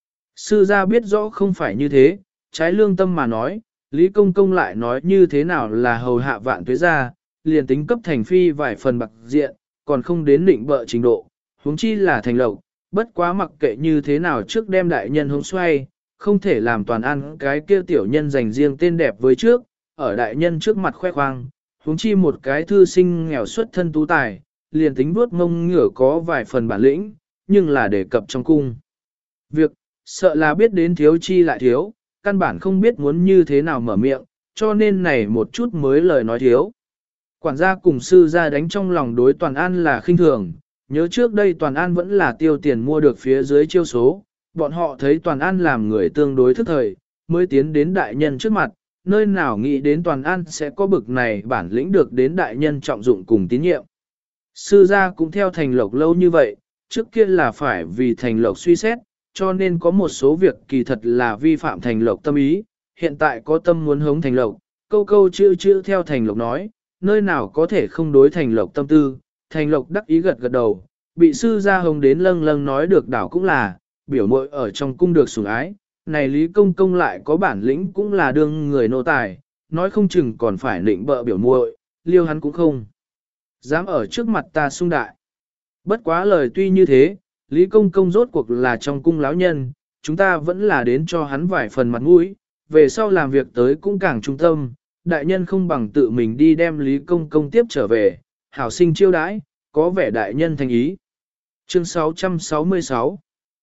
Sư gia biết rõ không phải như thế, trái lương tâm mà nói, Lý Công Công lại nói như thế nào là hầu hạ vạn tuế gia, liền tính cấp thành phi vài phần bạc diện, còn không đến định bợ trình độ, huống chi là Thành Lộc, bất quá mặc kệ như thế nào trước đem đại nhân hống xoay, không thể làm Toàn An cái kia tiểu nhân dành riêng tên đẹp với trước, ở đại nhân trước mặt khoe khoang, huống chi một cái thư sinh nghèo xuất thân tú tài, liền tính vuốt mông ngửa có vài phần bản lĩnh, nhưng là đề cập trong cung. Việc, sợ là biết đến thiếu chi lại thiếu, căn bản không biết muốn như thế nào mở miệng, cho nên này một chút mới lời nói thiếu. Quản gia cùng sư gia đánh trong lòng đối Toàn An là khinh thường, nhớ trước đây Toàn An vẫn là tiêu tiền mua được phía dưới chiêu số, bọn họ thấy Toàn An làm người tương đối thức thời, mới tiến đến đại nhân trước mặt, nơi nào nghĩ đến Toàn An sẽ có bực này bản lĩnh được đến đại nhân trọng dụng cùng tín nhiệm. Sư gia cũng theo Thành Lộc lâu như vậy, trước kia là phải vì Thành Lộc suy xét, cho nên có một số việc kỳ thật là vi phạm Thành Lộc tâm ý, hiện tại có tâm muốn hống Thành Lộc, câu câu chữ theo Thành Lộc nói, nơi nào có thể không đối Thành Lộc tâm tư, Thành Lộc đắc ý gật đầu, bị sư gia hống đến lâng lâng nói được đảo cũng là, biểu muội ở trong cung được sủng ái, này Lý Công Công lại có bản lĩnh cũng là đương người nô tài, nói không chừng còn phải định bợ biểu muội, liêu hắn cũng không. Dám ở trước mặt ta xung đại. Bất quá lời tuy như thế, Lý Công Công rốt cuộc là trong cung lão nhân, chúng ta vẫn là đến cho hắn vài phần mặt mũi, về sau làm việc tới cũng càng trung tâm, đại nhân không bằng tự mình đi đem Lý Công Công tiếp trở về, hảo sinh chiêu đãi, có vẻ đại nhân thành ý. Chương 666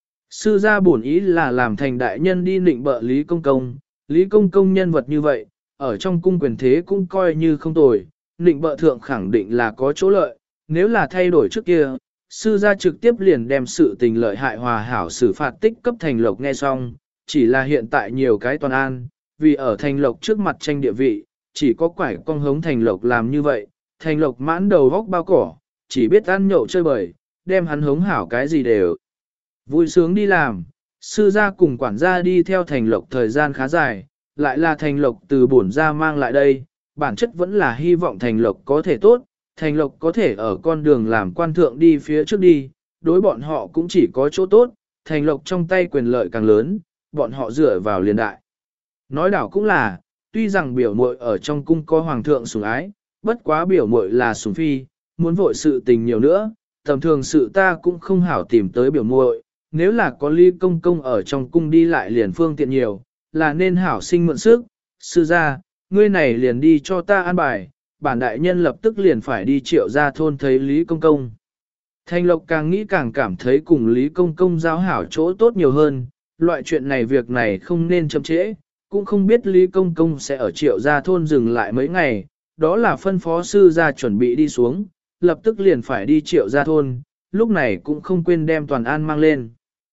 Sư gia bổn ý là làm thành đại nhân đi nịnh bợ Lý Công Công, Lý Công Công nhân vật như vậy, ở trong cung quyền thế cũng coi như không tồi, nịnh bợ thượng khẳng định là có chỗ lợi, nếu là thay đổi trước kia, sư gia trực tiếp liền đem sự tình lợi hại hòa hảo xử phạt tích cấp thành lộc nghe xong, chỉ là hiện tại nhiều cái toàn an, vì ở thành lộc trước mặt tranh địa vị, chỉ có quải con hống thành lộc làm như vậy, thành lộc mãn đầu góc bao cỏ, chỉ biết ăn nhậu chơi bời, đem hắn hống hảo cái gì đều. Vui sướng đi làm, sư gia cùng quản gia đi theo thành lộc thời gian khá dài, lại là thành lộc từ bổn gia mang lại đây, bản chất vẫn là hy vọng thành lộc có thể tốt, thành lộc có thể ở con đường làm quan thượng đi phía trước đi, đối bọn họ cũng chỉ có chỗ tốt, thành lộc trong tay quyền lợi càng lớn, bọn họ dựa vào liền đại. Nói đảo cũng là, tuy rằng biểu muội ở trong cung có hoàng thượng sủng ái, bất quá biểu muội là sủng phi, muốn vội sự tình nhiều nữa, tầm thường sự ta cũng không hảo tìm tới biểu muội, nếu là có Lý Công Công ở trong cung đi lại liền phương tiện nhiều, là nên hảo sinh mượn sức, sư gia, ngươi này liền đi cho ta an bài, bản đại nhân lập tức liền phải đi Triệu Gia thôn thấy Lý Công Công. Thanh Lộc càng nghĩ càng cảm thấy cùng Lý Công Công giao hảo chỗ tốt nhiều hơn, loại chuyện này việc này không nên chậm trễ, cũng không biết Lý Công Công sẽ ở Triệu Gia thôn dừng lại mấy ngày, đó là phân phó sư gia chuẩn bị đi xuống, lập tức liền phải đi Triệu Gia thôn, lúc này cũng không quên đem Toàn An mang lên.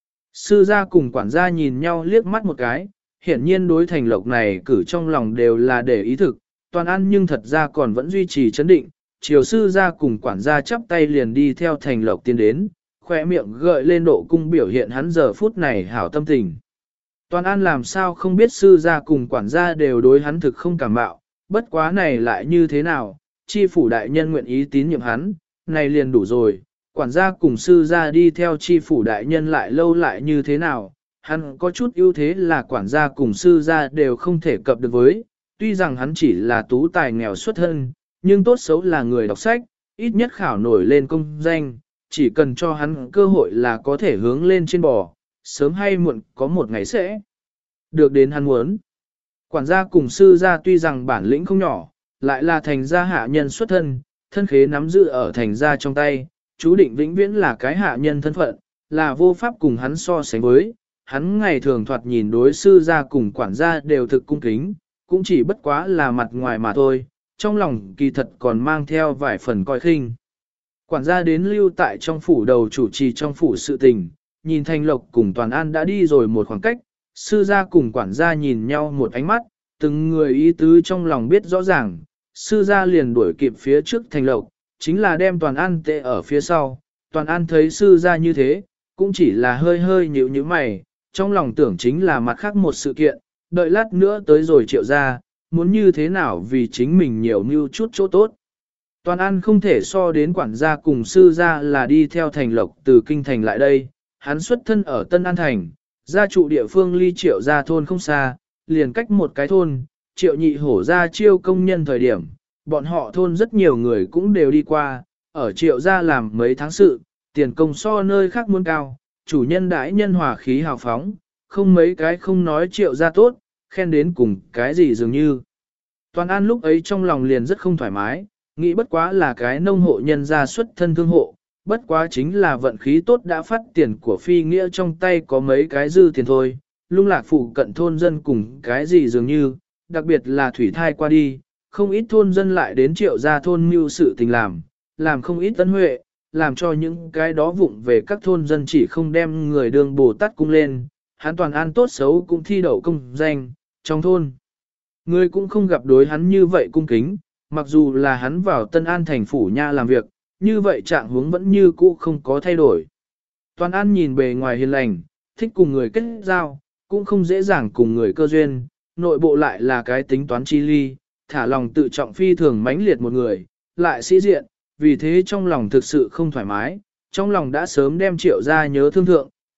Sư gia cùng quản gia nhìn nhau liếc mắt một cái, hiển nhiên đối Thành Lộc này cử trong lòng đều là để ý thực, Toàn An nhưng thật ra còn vẫn duy trì chấn định, triều sư gia cùng quản gia chắp tay liền đi theo Thành Lộc tiến đến, khỏe miệng gợi lên độ cung biểu hiện hắn giờ phút này hảo tâm tình. Toàn An làm sao không biết sư gia cùng quản gia đều đối hắn thực không cảm bạo, bất quá này lại như thế nào, chi phủ đại nhân nguyện ý tín nhiệm hắn, này liền đủ rồi, quản gia cùng sư gia đi theo chi phủ đại nhân lại lâu lại như thế nào, hắn có chút ưu thế là quản gia cùng sư gia đều không thể cập được với, tuy rằng hắn chỉ là tú tài nghèo xuất thân, nhưng tốt xấu là người đọc sách, ít nhất khảo nổi lên công danh, chỉ cần cho hắn cơ hội là có thể hướng lên trên bò, sớm hay muộn có một ngày sẽ được đến hắn muốn. Quản gia cùng sư gia tuy rằng bản lĩnh không nhỏ, lại là thành gia hạ nhân xuất thân, thân khế nắm giữ ở thành gia trong tay, chú định vĩnh viễn là cái hạ nhân thân phận, là vô pháp cùng hắn so sánh với. Hắn ngày thường thoạt nhìn đối sư gia cùng quản gia đều thực cung kính, cũng chỉ bất quá là mặt ngoài mà thôi, trong lòng kỳ thật còn mang theo vài phần coi khinh. Quản gia đến lưu tại trong phủ đầu chủ trì trong phủ sự tình, nhìn Thanh Lộc cùng Toàn An đã đi rồi một khoảng cách, sư gia cùng quản gia nhìn nhau một ánh mắt, từng người ý tứ trong lòng biết rõ ràng, sư gia liền đuổi kịp phía trước Thanh Lộc, chính là đem Toàn An tệ ở phía sau, Toàn An thấy sư gia như thế, cũng chỉ là hơi hơi nhíu nhíu mày, trong lòng tưởng chính là mặt khác một sự kiện, đợi lát nữa tới rồi Triệu gia, muốn như thế nào vì chính mình nhiều mưu chút chỗ tốt. Toàn An không thể so đến quản gia cùng sư gia là đi theo Thành Lộc từ kinh thành lại đây, hắn xuất thân ở Tân An Thành, gia trụ địa phương ly Triệu gia thôn không xa, liền cách một cái thôn, Triệu nhị hổ ra chiêu công nhân thời điểm, bọn họ thôn rất nhiều người cũng đều đi qua, ở Triệu gia làm mấy tháng sự, tiền công so nơi khác muốn cao, chủ nhân đãi nhân hòa khí hào phóng, không mấy cái không nói Triệu gia tốt, khen đến cùng cái gì dường như. Toàn An lúc ấy trong lòng liền rất không thoải mái, nghĩ bất quá là cái nông hộ nhân gia xuất thân thương hộ, bất quá chính là vận khí tốt đã phát tiền của phi nghĩa trong tay có mấy cái dư tiền thôi, lung lạc phụ cận thôn dân cùng cái gì dường như, đặc biệt là thủy thai qua đi, không ít thôn dân lại đến Triệu gia thôn mưu sự tình làm không ít tấn huệ, làm cho những cái đó vụng về các thôn dân chỉ không đem người đường Bồ Tát cung lên, hắn Toàn An tốt xấu cũng thi đậu công danh, trong thôn. Người cũng không gặp đối hắn như vậy cung kính, mặc dù là hắn vào Tân An thành phủ nha làm việc, như vậy trạng huống vẫn như cũ không có thay đổi. Toàn An nhìn bề ngoài hiền lành, thích cùng người kết giao, cũng không dễ dàng cùng người cơ duyên, nội bộ lại là cái tính toán chi ly, thả lòng tự trọng phi thường mãnh liệt một người, lại sĩ diện, vì thế trong lòng thực sự không thoải mái, trong lòng đã sớm đem Triệu gia nhớ thương thượng,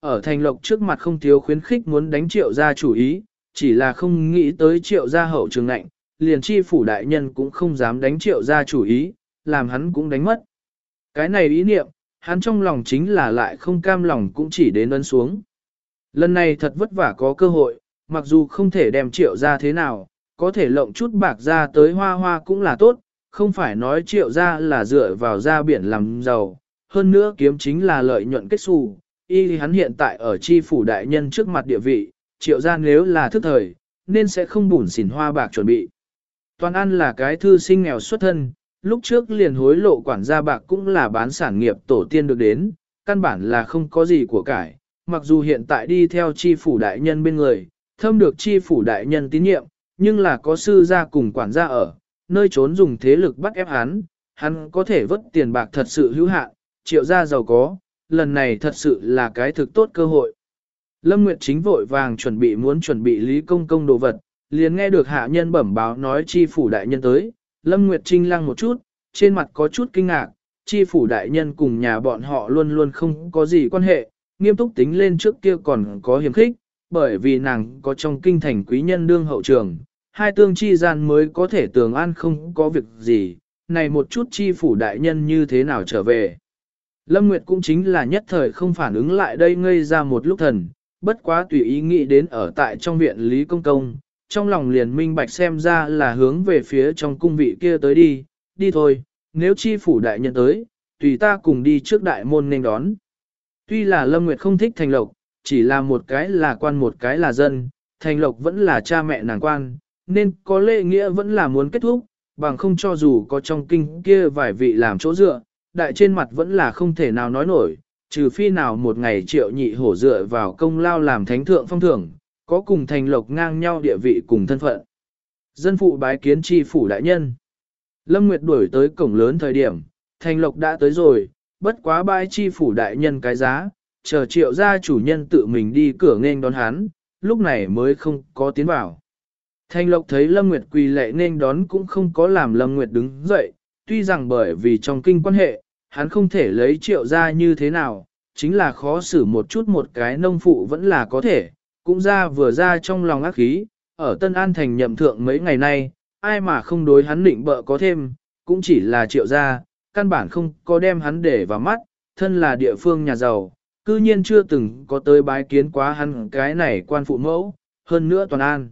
ở Thành Lộc trước mặt không thiếu khuyến khích muốn đánh Triệu gia chủ ý, chỉ là không nghĩ tới Triệu gia hậu trường nạnh, liền chi phủ đại nhân cũng không dám đánh Triệu gia chủ ý, làm hắn cũng đánh mất. Cái này ý niệm, hắn trong lòng chính là lại không cam lòng cũng chỉ đến ấn xuống. Lần này thật vất vả có cơ hội, mặc dù không thể đem Triệu gia thế nào, có thể lộng chút bạc ra tới hoa hoa cũng là tốt, không phải nói Triệu gia là dựa vào ra biển làm giàu, hơn nữa kiếm chính là lợi nhuận kết xù. Y hắn hiện tại ở chi phủ đại nhân trước mặt địa vị, Triệu gia nếu là thức thời, nên sẽ không bủn xỉn hoa bạc chuẩn bị. Toàn An là cái thư sinh nghèo xuất thân, lúc trước liền hối lộ quản gia bạc cũng là bán sản nghiệp tổ tiên được đến, căn bản là không có gì của cải. Mặc dù hiện tại đi theo chi phủ đại nhân bên người, thâm được chi phủ đại nhân tín nhiệm, nhưng là có sư gia cùng quản gia ở, nơi trốn dùng thế lực bắt ép hắn có thể vớt tiền bạc thật sự hữu hạn, Triệu gia giàu có, lần này thật sự là cái thực tốt cơ hội. Lâm Nguyệt chính vội vàng muốn chuẩn bị Lý Công Công đồ vật, liền nghe được hạ nhân bẩm báo nói chi phủ đại nhân tới, Lâm Nguyệt trinh lăng một chút, trên mặt có chút kinh ngạc, chi phủ đại nhân cùng nhà bọn họ luôn luôn không có gì quan hệ, nghiêm túc tính lên trước kia còn có hiểm khích, bởi vì nàng có trong kinh thành quý nhân đương hậu trường, hai tương chi gian mới có thể tường an không có việc gì, này một chút chi phủ đại nhân như thế nào trở về. Lâm Nguyệt cũng chính là nhất thời không phản ứng lại đây ngây ra một lúc thần, bất quá tùy ý nghĩ đến ở tại trong viện Lý Công Công, trong lòng liền minh bạch xem ra là hướng về phía trong cung vị kia tới đi thôi, nếu chi phủ đại nhân tới, tùy ta cùng đi trước đại môn nên đón. Tuy là Lâm Nguyệt không thích Thành Lộc, chỉ là một cái là quan một cái là dân, Thành Lộc vẫn là cha mẹ nàng quan, nên có lễ nghĩa vẫn là muốn kết thúc, bằng không cho dù có trong kinh kia vài vị làm chỗ dựa, đại trên mặt vẫn là không thể nào nói nổi, trừ phi nào một ngày Triệu Nhị Hổ dựa vào công lao làm thánh thượng phong thưởng, có cùng Thành Lộc ngang nhau địa vị cùng thân phận. Dân phụ bái kiến chi phủ đại nhân. Lâm Nguyệt đuổi tới cổng lớn thời điểm, Thành Lộc đã tới rồi, bất quá bái chi phủ đại nhân cái giá, chờ Triệu gia chủ nhân tự mình đi cửa nghênh đón hắn, lúc này mới không có tiến vào. Thành Lộc thấy Lâm Nguyệt quỳ lệ nghênh đón cũng không có làm Lâm Nguyệt đứng dậy, tuy rằng bởi vì trong kinh quan hệ, hắn không thể lấy Triệu gia như thế nào, chính là khó xử một chút một cái nông phụ vẫn là có thể, cũng vừa ra trong lòng ác khí, ở Tân An thành nhậm thượng mấy ngày nay, ai mà không đối hắn định bợ có thêm, cũng chỉ là Triệu gia, căn bản không có đem hắn để vào mắt, thân là địa phương nhà giàu, cư nhiên chưa từng có tới bái kiến quá hắn cái này quan phụ mẫu, hơn nữa Toàn An.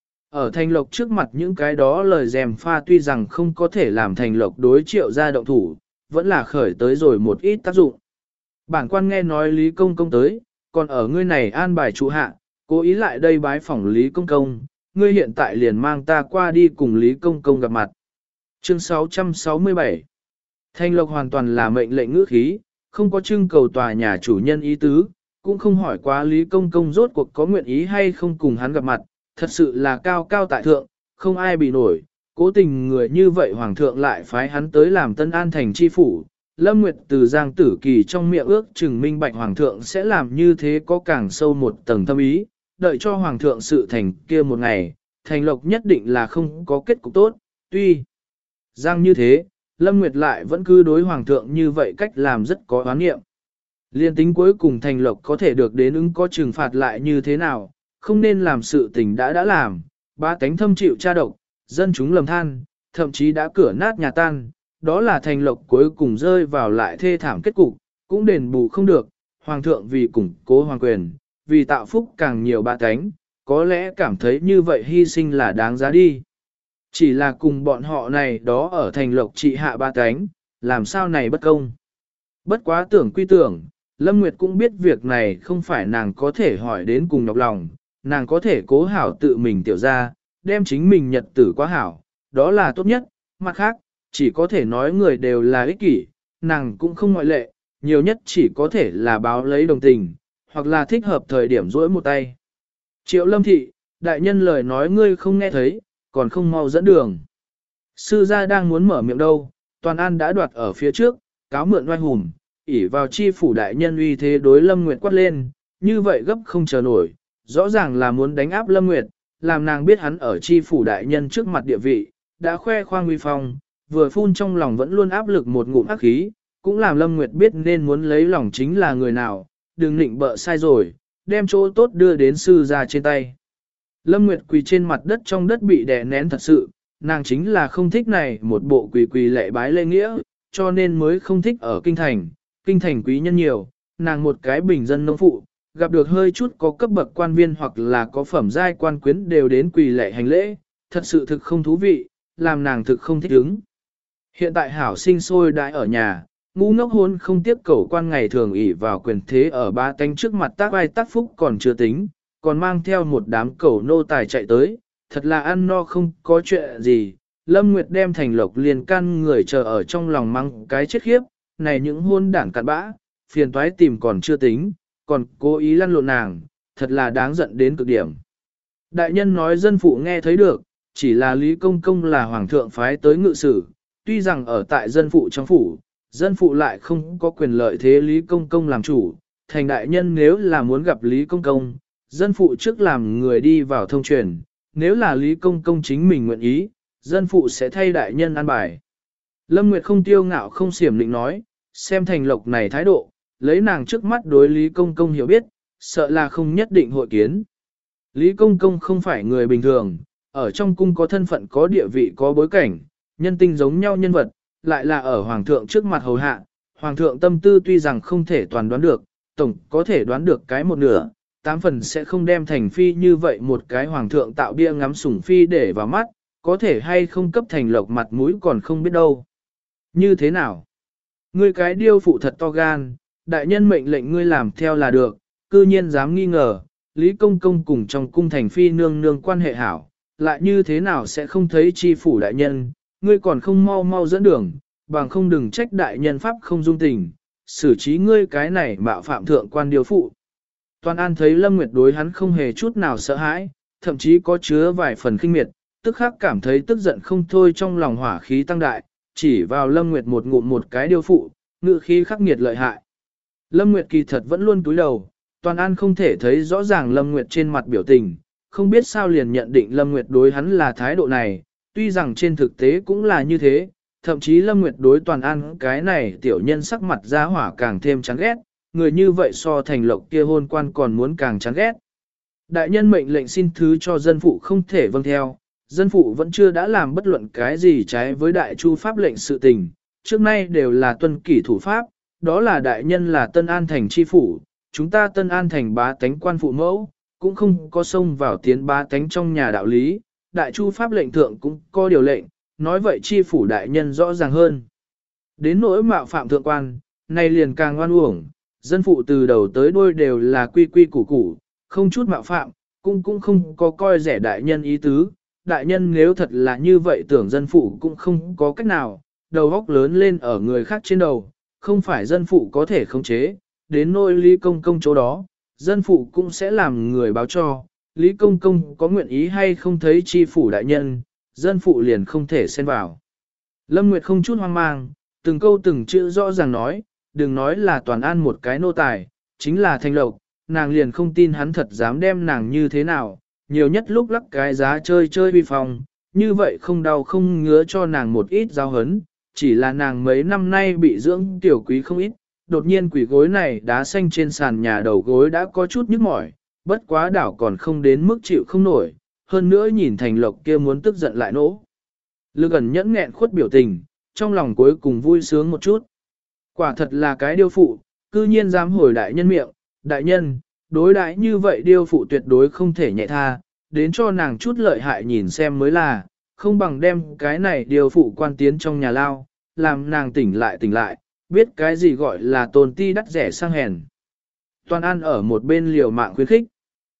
Ở Thành Lộc trước mặt những cái đó lời dèm pha tuy rằng không có thể làm Thành Lộc đối Triệu gia động thủ, vẫn là khởi tới rồi một ít tác dụng. Bản quan nghe nói Lý Công Công tới, còn ở ngươi này an bài trụ hạ, cố ý lại đây bái phỏng Lý Công Công, ngươi hiện tại liền mang ta qua đi cùng Lý Công Công gặp mặt. Chương 667 Thành Lộc hoàn toàn là mệnh lệnh ngữ khí, không có trưng cầu tòa nhà chủ nhân ý tứ, cũng không hỏi quá Lý Công Công rốt cuộc có nguyện ý hay không cùng hắn gặp mặt, thật sự là cao cao tại thượng, không ai bị nổi, cố tình người như vậy Hoàng thượng lại phái hắn tới làm Tân An thành chi phủ. Lâm Nguyệt từ Giang Tử Kỳ trong miệng ước chừng minh bạch Hoàng thượng sẽ làm như thế có càng sâu một tầng thâm ý, đợi cho Hoàng thượng sự thành kia một ngày, Thành Lộc nhất định là không có kết cục tốt, tuy Giang như thế, Lâm Nguyệt lại vẫn cứ đối Hoàng thượng như vậy cách làm rất có oán nghiệm. Liên tính cuối cùng Thành Lộc có thể được đến ứng có trừng phạt lại như thế nào, không nên làm sự tình đã làm, ba tánh thâm chịu tra độc, dân chúng lầm than, thậm chí đã cửa nát nhà tan, đó là Thành Lộc cuối cùng rơi vào lại thê thảm kết cục, cũng đền bù không được, Hoàng thượng vì củng cố hoàng quyền, vì tạo phúc càng nhiều ba tánh, có lẽ cảm thấy như vậy hy sinh là đáng giá đi. Chỉ là cùng bọn họ này đó ở Thành Lộc trị hạ ba tánh, làm sao này bất công. Bất quá tưởng quy tưởng, Lâm Nguyệt cũng biết việc này không phải nàng có thể hỏi đến cùng nhọc lòng, nàng có thể cố hảo tự mình tiểu ra, đem chính mình nhật tử quá hảo, đó là tốt nhất, mặt khác, chỉ có thể nói người đều là ích kỷ, nàng cũng không ngoại lệ, nhiều nhất chỉ có thể là báo lấy đồng tình, hoặc là thích hợp thời điểm rỗi một tay. Triệu Lâm Thị, đại nhân lời nói ngươi không nghe thấy, còn không mau dẫn đường. Sư gia đang muốn mở miệng đâu, Toàn An đã đoạt ở phía trước, cáo mượn oai hùng, ỷ vào chi phủ đại nhân uy thế đối Lâm Nguyệt quát lên, như vậy gấp không chờ nổi, rõ ràng là muốn đánh áp Lâm Nguyệt, làm nàng biết hắn ở chi phủ đại nhân trước mặt địa vị, đã khoe khoang uy phong, vừa phun trong lòng vẫn luôn áp lực một ngụm ác khí, cũng làm Lâm Nguyệt biết nên muốn lấy lòng chính là người nào, đừng nịnh bợ sai rồi, đem chỗ tốt đưa đến sư ra trên tay. Lâm Nguyệt quỳ trên mặt đất trong đất bị đè nén thật sự, nàng chính là không thích này một bộ quỳ quỳ lệ bái lễ nghĩa, cho nên mới không thích ở kinh thành quý nhân nhiều, nàng một cái bình dân nông phụ, gặp được hơi chút có cấp bậc quan viên hoặc là có phẩm giai quan quyến đều đến quỳ lệ hành lễ, thật sự thực không thú vị, làm nàng thực không thích ứng. Hiện tại hảo sinh sôi đãi ở nhà, ngu ngốc hôn không tiếc cầu quan ngày thường ỷ vào quyền thế ở ba tánh trước mặt tác ai tác phúc còn chưa tính, còn mang theo một đám cẩu nô tài chạy tới, thật là ăn no không có chuyện gì. Lâm Nguyệt đem Thành Lộc liền căn người chờ ở trong lòng mắng cái chết khiếp, này những hôn đảng cặn bã, phiền toái tìm còn chưa tính, còn cố ý lăn lộn nàng, thật là đáng giận đến cực điểm. Đại nhân nói dân phụ nghe thấy được, chỉ là Lý Công Công là hoàng thượng phái tới ngự sử, tuy rằng ở tại dân phụ trong phủ, dân phụ lại không có quyền lợi thế Lý Công Công làm chủ, thành đại nhân nếu là muốn gặp Lý Công Công, dân phụ trước làm người đi vào thông truyền, nếu là Lý Công Công chính mình nguyện ý, dân phụ sẽ thay đại nhân an bài. Lâm Nguyệt không tiêu ngạo không xiểm định nói, xem Thành Lộc này thái độ, lấy nàng trước mắt đối Lý Công Công hiểu biết, sợ là không nhất định hội kiến. Lý Công Công không phải người bình thường, ở trong cung có thân phận có địa vị có bối cảnh, nhân tinh giống nhau nhân vật, lại là ở Hoàng thượng trước mặt hầu hạ. Hoàng thượng tâm tư tuy rằng không thể toàn đoán được, tổng có thể đoán được cái một nửa, 8 phần sẽ không đem thành phi như vậy một cái Hoàng thượng tạo bia ngắm sủng phi để vào mắt, có thể hay không cấp Thành Lộc mặt mũi còn không biết đâu. Như thế nào? Ngươi cái điêu phụ thật to gan, đại nhân mệnh lệnh ngươi làm theo là được, cư nhiên dám nghi ngờ, Lý Công Công cùng trong cung thành phi nương nương quan hệ hảo, lại như thế nào sẽ không thấy chi phủ đại nhân, ngươi còn không mau mau dẫn đường, bằng không đừng trách đại nhân pháp không dung tình, xử trí ngươi cái này mạo phạm thượng quan điêu phụ. Toàn An thấy Lâm Nguyệt đối hắn không hề chút nào sợ hãi, thậm chí có chứa vài phần khinh miệt, tức khắc cảm thấy tức giận không thôi trong lòng hỏa khí tăng đại, chỉ vào Lâm Nguyệt một ngụm một cái điêu phụ, ngự khí khắc nghiệt lợi hại. Lâm Nguyệt kỳ thật vẫn luôn cúi đầu, Toàn An không thể thấy rõ ràng Lâm Nguyệt trên mặt biểu tình, không biết sao liền nhận định Lâm Nguyệt đối hắn là thái độ này, tuy rằng trên thực tế cũng là như thế, thậm chí Lâm Nguyệt đối Toàn An cái này tiểu nhân sắc mặt ra hỏa càng thêm chán ghét, người như vậy so Thành Lộc kia hôn quan còn muốn càng chán ghét. Đại nhân mệnh lệnh xin thứ cho dân phụ không thể vâng theo, dân phụ vẫn chưa đã làm bất luận cái gì trái với đại chu pháp lệnh sự tình, trước nay đều là tuân kỷ thủ pháp, đó là đại nhân là Tân An thành chi phủ, chúng ta Tân An thành bá tánh quan phụ mẫu, cũng không có xông vào tiến bá tánh trong nhà đạo lý, đại chu pháp lệnh thượng cũng có điều lệnh, nói vậy chi phủ đại nhân rõ ràng hơn. Đến nỗi mạo phạm thượng quan, này liền càng oan uổng, dân phụ từ đầu tới đuôi đều là quy quy củ củ, không chút mạo phạm, cũng không có coi rẻ đại nhân ý tứ, đại nhân nếu thật là như vậy tưởng dân phụ cũng không có cách nào, đầu óc lớn lên ở người khác trên đầu, không phải dân phụ có thể khống chế, đến nỗi Lý Công Công chỗ đó, dân phụ cũng sẽ làm người báo cho, Lý Công Công có nguyện ý hay không thấy chi phủ đại nhân, dân phụ liền không thể xen vào. Lâm Nguyệt không chút hoang mang, từng câu từng chữ rõ ràng nói, đừng nói là Toàn An một cái nô tài, chính là Thành Lộc, nàng liền không tin hắn thật dám đem nàng như thế nào, nhiều nhất lúc lắc cái giá chơi chơi vi phong, như vậy không đau không ngứa cho nàng một ít giao hấn, chỉ là nàng mấy năm nay bị dưỡng tiểu quý không ít, đột nhiên quỷ gối này đá xanh trên sàn nhà đầu gối đã có chút nhức mỏi, bất quá đảo còn không đến mức chịu không nổi, hơn nữa nhìn Thành Lộc kia muốn tức giận lại nỗ. Lực ẩn nhẫn nghẹn khuất biểu tình, trong lòng cuối cùng vui sướng một chút. Quả thật là cái điêu phụ, cư nhiên dám hồi đại nhân miệng, đại nhân, đối đãi như vậy điêu phụ tuyệt đối không thể nhẹ tha, đến cho nàng chút lợi hại nhìn xem mới là, không bằng đem cái này điêu phụ quan tiến trong nhà lao, làm nàng tỉnh lại, biết cái gì gọi là tôn ti đắt rẻ sang hèn. Toàn An ở một bên liều mạng khuyến khích.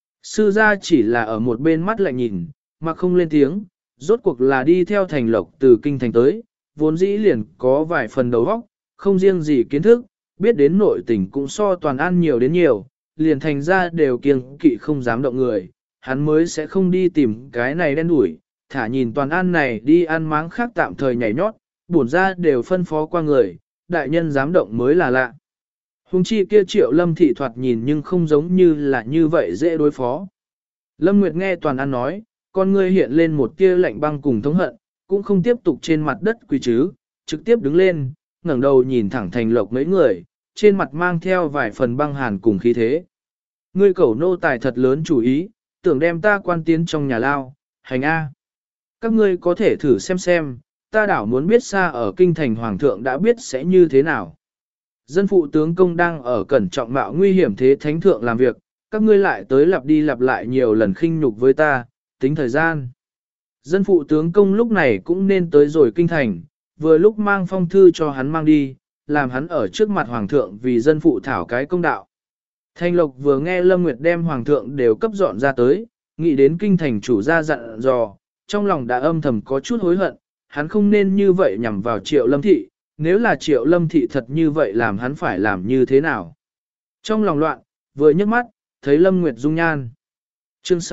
Sư gia chỉ là ở một bên mắt lại nhìn, mà không lên tiếng, rốt cuộc là đi theo Thành Lộc từ kinh thành tới, vốn dĩ liền có vài phần đầu óc, không riêng gì kiến thức, biết đến nội tình cũng so Toàn An nhiều đến nhiều, liền thành ra đều kiêng kỵ không dám động người, hắn mới sẽ không đi tìm cái này đen đuổi, thả nhìn Toàn An này đi ăn máng khác tạm thời nhảy nhót, bổn ra đều phân phó qua người, đại nhân dám động mới là lạ. Hùng chi kia Triệu Lâm thị thoạt nhìn nhưng không giống như là như vậy dễ đối phó. Lâm Nguyệt nghe Toàn An nói, con ngươi hiện lên một tia lạnh băng cùng thống hận, cũng không tiếp tục trên mặt đất quỳ chứ, trực tiếp đứng lên, ngẩng đầu nhìn thẳng Thành Lộc mấy người, trên mặt mang theo vài phần băng hàn cùng khí thế. Ngươi cẩu nô tài thật lớn chủ ý, tưởng đem ta quan tiến trong nhà lao, hành A. Các ngươi có thể thử xem, ta đảo muốn biết xa ở kinh thành hoàng thượng đã biết sẽ như thế nào. Dân phụ tướng công đang ở cẩn trọng mạo nguy hiểm thế thánh thượng làm việc, các ngươi lại tới lặp đi lặp lại nhiều lần khinh nhục với ta, tính thời gian. Dân phụ tướng công lúc này cũng nên tới rồi kinh thành, vừa lúc mang phong thư cho hắn mang đi, làm hắn ở trước mặt hoàng thượng vì dân phụ thảo cái công đạo. Thanh Lộc vừa nghe Lâm Nguyệt đem hoàng thượng đều cấp dọn ra tới, nghĩ đến kinh thành chủ gia dặn dò, trong lòng đã âm thầm có chút hối hận, hắn không nên như vậy nhằm vào Triệu Lâm Thị, nếu là Triệu Lâm Thị thật như vậy làm hắn phải làm như thế nào. Trong lòng loạn, vừa nhấc mắt, thấy Lâm Nguyệt dung nhan. Chương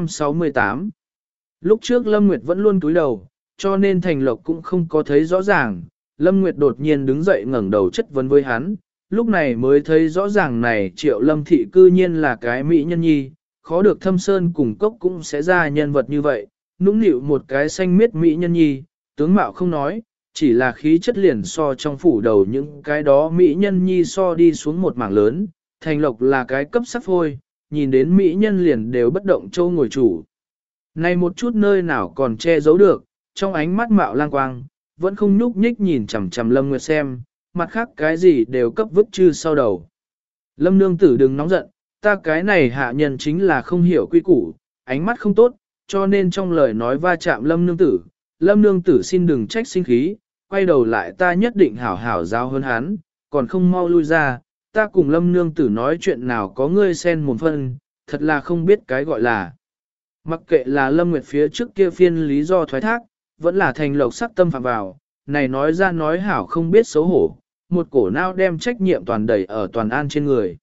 668. Lúc trước Lâm Nguyệt vẫn luôn cúi đầu, cho nên Thành Lộc cũng không có thấy rõ ràng. Lâm Nguyệt đột nhiên đứng dậy ngẩng đầu chất vấn với hắn, lúc này mới thấy rõ ràng này Triệu Lâm Thị cư nhiên là cái mỹ nhân nhi, khó được Thâm Sơn cùng cốc cũng sẽ ra nhân vật như vậy, nũng nịu một cái xanh miết mỹ nhân nhi, tướng mạo không nói, chỉ là khí chất liền so trong phủ đầu những cái đó mỹ nhân nhi so đi xuống một mảng lớn, Thành Lộc là cái cấp sắc phôi, nhìn đến mỹ nhân liền đều bất động châu ngồi chủ. Này một chút nơi nào còn che giấu được, trong ánh mắt mạo lang quang, vẫn không nhúc nhích nhìn chằm chằm Lâm Nguyệt xem, mặt khác cái gì đều cấp vứt chư sau đầu. Lâm nương tử đừng nóng giận, ta cái này hạ nhân chính là không hiểu quy củ, ánh mắt không tốt, cho nên trong lời nói va chạm Lâm nương tử. Lâm nương tử xin đừng trách sinh khí, quay đầu lại ta nhất định hảo hảo giáo hơn hắn, còn không mau lui ra, ta cùng Lâm nương tử nói chuyện nào có ngươi xen một phân, thật là không biết cái gọi là. Mặc kệ là Lâm Nguyệt phía trước kia phiên lý do thoái thác, vẫn là Thành Lộc sắc tâm phạm vào, này nói ra nói hảo không biết xấu hổ, một cổ não đem trách nhiệm toàn đẩy ở Toàn An trên người.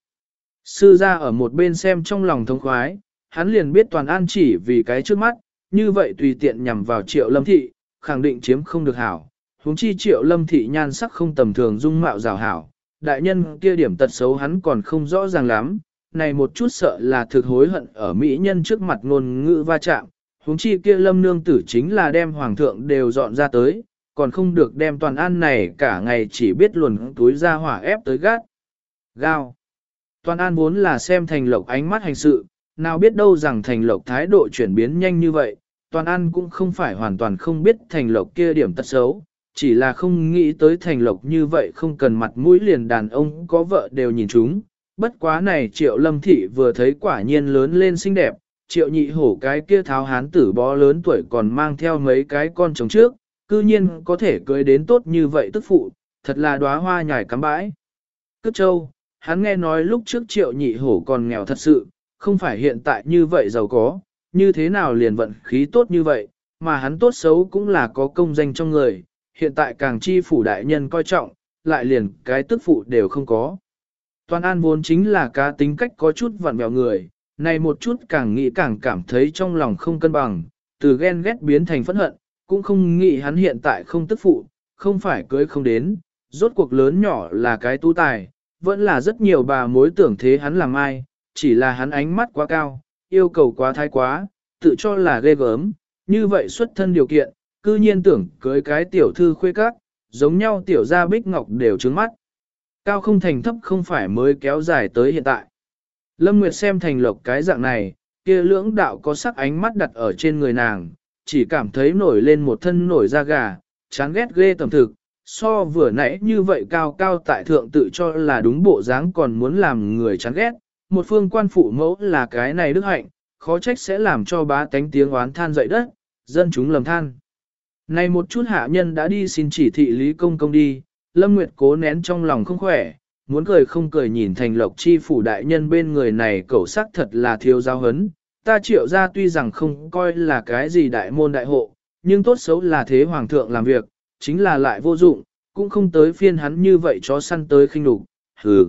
Sư gia ở một bên xem trong lòng thông khoái, hắn liền biết Toàn An chỉ vì cái trước mắt, như vậy tùy tiện nhằm vào Triệu Lâm Thị, khẳng định chiếm không được hảo. Huống chi Triệu Lâm Thị nhan sắc không tầm thường dung mạo rào hảo, đại nhân kia điểm tật xấu hắn còn không rõ ràng lắm, này một chút sợ là thực hối hận ở mỹ nhân trước mặt ngôn ngữ va chạm. Huống chi kia Lâm nương tử chính là đem hoàng thượng đều dọn ra tới, còn không được đem Toàn An này cả ngày chỉ biết luồn túi ra hỏa ép tới gắt. Gao. Toàn An vốn là xem Thành Lộc ánh mắt hành sự, nào biết đâu rằng Thành Lộc thái độ chuyển biến nhanh như vậy, Toàn An cũng không phải hoàn toàn không biết Thành Lộc kia điểm tật xấu, chỉ là không nghĩ tới Thành Lộc như vậy không cần mặt mũi liền đàn ông có vợ đều nhìn chúng. Bất quá này Triệu Lâm Thị vừa thấy quả nhiên lớn lên xinh đẹp, Triệu Nhị Hổ cái kia tháo hán tử bó lớn tuổi còn mang theo mấy cái con chồng trước, cư nhiên có thể cưới đến tốt như vậy tức phụ, thật là đóa hoa nhài cắm bãi. Cước Châu, hắn nghe nói lúc trước Triệu Nhị Hổ còn nghèo thật sự, không phải hiện tại như vậy giàu có, như thế nào liền vận khí tốt như vậy, mà hắn tốt xấu cũng là có công danh trong người, hiện tại càng chi phủ đại nhân coi trọng, lại liền cái tức phụ đều không có. Toàn An vốn chính là cá tính cách có chút vặn vẹo người, này một chút càng nghĩ càng cảm thấy trong lòng không cân bằng, từ ghen ghét biến thành phẫn hận, cũng không nghĩ hắn hiện tại không tức phụ, không phải cưới không đến, rốt cuộc lớn nhỏ là cái tu tài, vẫn là rất nhiều bà mối tưởng thế hắn làm ai, chỉ là hắn ánh mắt quá cao, yêu cầu quá thái quá, tự cho là ghê gớm, như vậy xuất thân điều kiện, cư nhiên tưởng cưới cái tiểu thư khuê các, giống nhau tiểu gia bích ngọc đều trướng mắt. Cao không thành thấp không phải mới kéo dài tới hiện tại. Lâm Nguyệt xem Thành Lộc cái dạng này, kia lưỡng đạo có sắc ánh mắt đặt ở trên người nàng, chỉ cảm thấy nổi lên một thân nổi da gà, chán ghét ghê tầm thực, so vừa nãy như vậy cao cao tại thượng tự cho là đúng bộ dáng còn muốn làm người chán ghét, một phương quan phụ mẫu là cái này đức hạnh, khó trách sẽ làm cho bá tánh tiếng oán than dậy đất, dân chúng lầm than. Này một chút hạ nhân đã đi xin chỉ thị Lý Công Công đi, Lâm Nguyệt cố nén trong lòng không khỏe, muốn cười không cười nhìn Thành Lộc chi phủ đại nhân bên người này cẩu sắc thật là thiếu giáo hấn. Ta Triệu gia tuy rằng không coi là cái gì đại môn đại hộ, nhưng tốt xấu là thế hoàng thượng làm việc, chính là lại vô dụng, cũng không tới phiên hắn như vậy chó săn tới khinh đục. Hừ.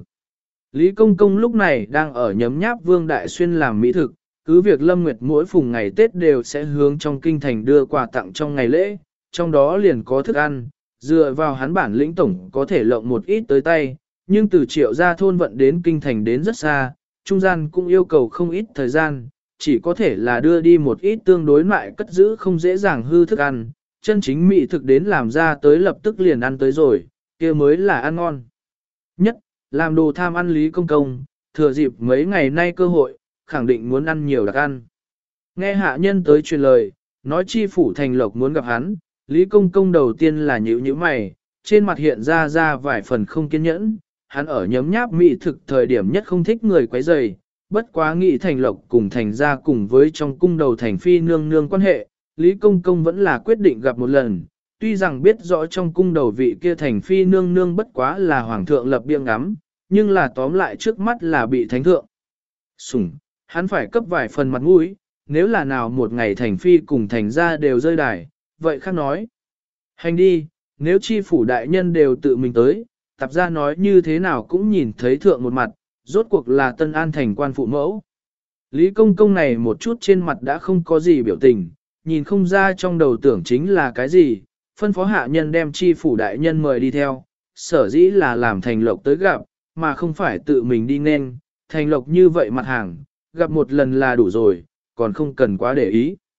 Lý Công Công lúc này đang ở nhấm nháp Vương Đại Xuyên làm mỹ thực, cứ việc Lâm Nguyệt mỗi phùng ngày Tết đều sẽ hướng trong kinh thành đưa quà tặng trong ngày lễ, trong đó liền có thức ăn, dựa vào hắn bản lĩnh tổng có thể lộng một ít tới tay, nhưng từ Triệu gia thôn vận đến kinh thành đến rất xa, trung gian cũng yêu cầu không ít thời gian, chỉ có thể là đưa đi một ít tương đối lại cất giữ không dễ dàng hư thức ăn, chân chính mỹ thực đến làm ra tới lập tức liền ăn tới rồi, kia mới là ăn ngon. Nhất, làm đồ tham ăn Lý Công Công, thừa dịp mấy ngày nay cơ hội, khẳng định muốn ăn nhiều đặc ăn. Nghe hạ nhân tới truyền lời, nói chi phủ thành lộc muốn gặp hắn, Lý Công Công đầu tiên là nhíu mày, trên mặt hiện ra vài phần không kiên nhẫn, hắn ở nhấm nháp mỹ thực thời điểm nhất không thích người quấy rầy, bất quá nghĩ thành lộc cùng thành ra cùng với trong cung đầu thành phi nương nương quan hệ, Lý Công Công vẫn là quyết định gặp một lần, tuy rằng biết rõ trong cung đầu vị kia thành phi nương nương bất quá là hoàng thượng lập biếng ngắm, nhưng là tóm lại trước mắt là bị thánh thượng sủng, hắn phải cấp vài phần mặt mũi, nếu là nào một ngày thành phi cùng thành ra đều rơi đài, vậy khác nói. Hành đi, nếu chi phủ đại nhân đều tự mình tới, tạp ra nói như thế nào cũng nhìn thấy thượng một mặt, rốt cuộc là Tân An thành quan phụ mẫu. Lý Công Công này một chút trên mặt đã không có gì biểu tình, nhìn không ra trong đầu tưởng chính là cái gì, phân phó hạ nhân đem chi phủ đại nhân mời đi theo, sở dĩ là làm thành lộc tới gặp, mà không phải tự mình đi nên, thành lộc như vậy mặt hàng, gặp một lần là đủ rồi, còn không cần quá để ý.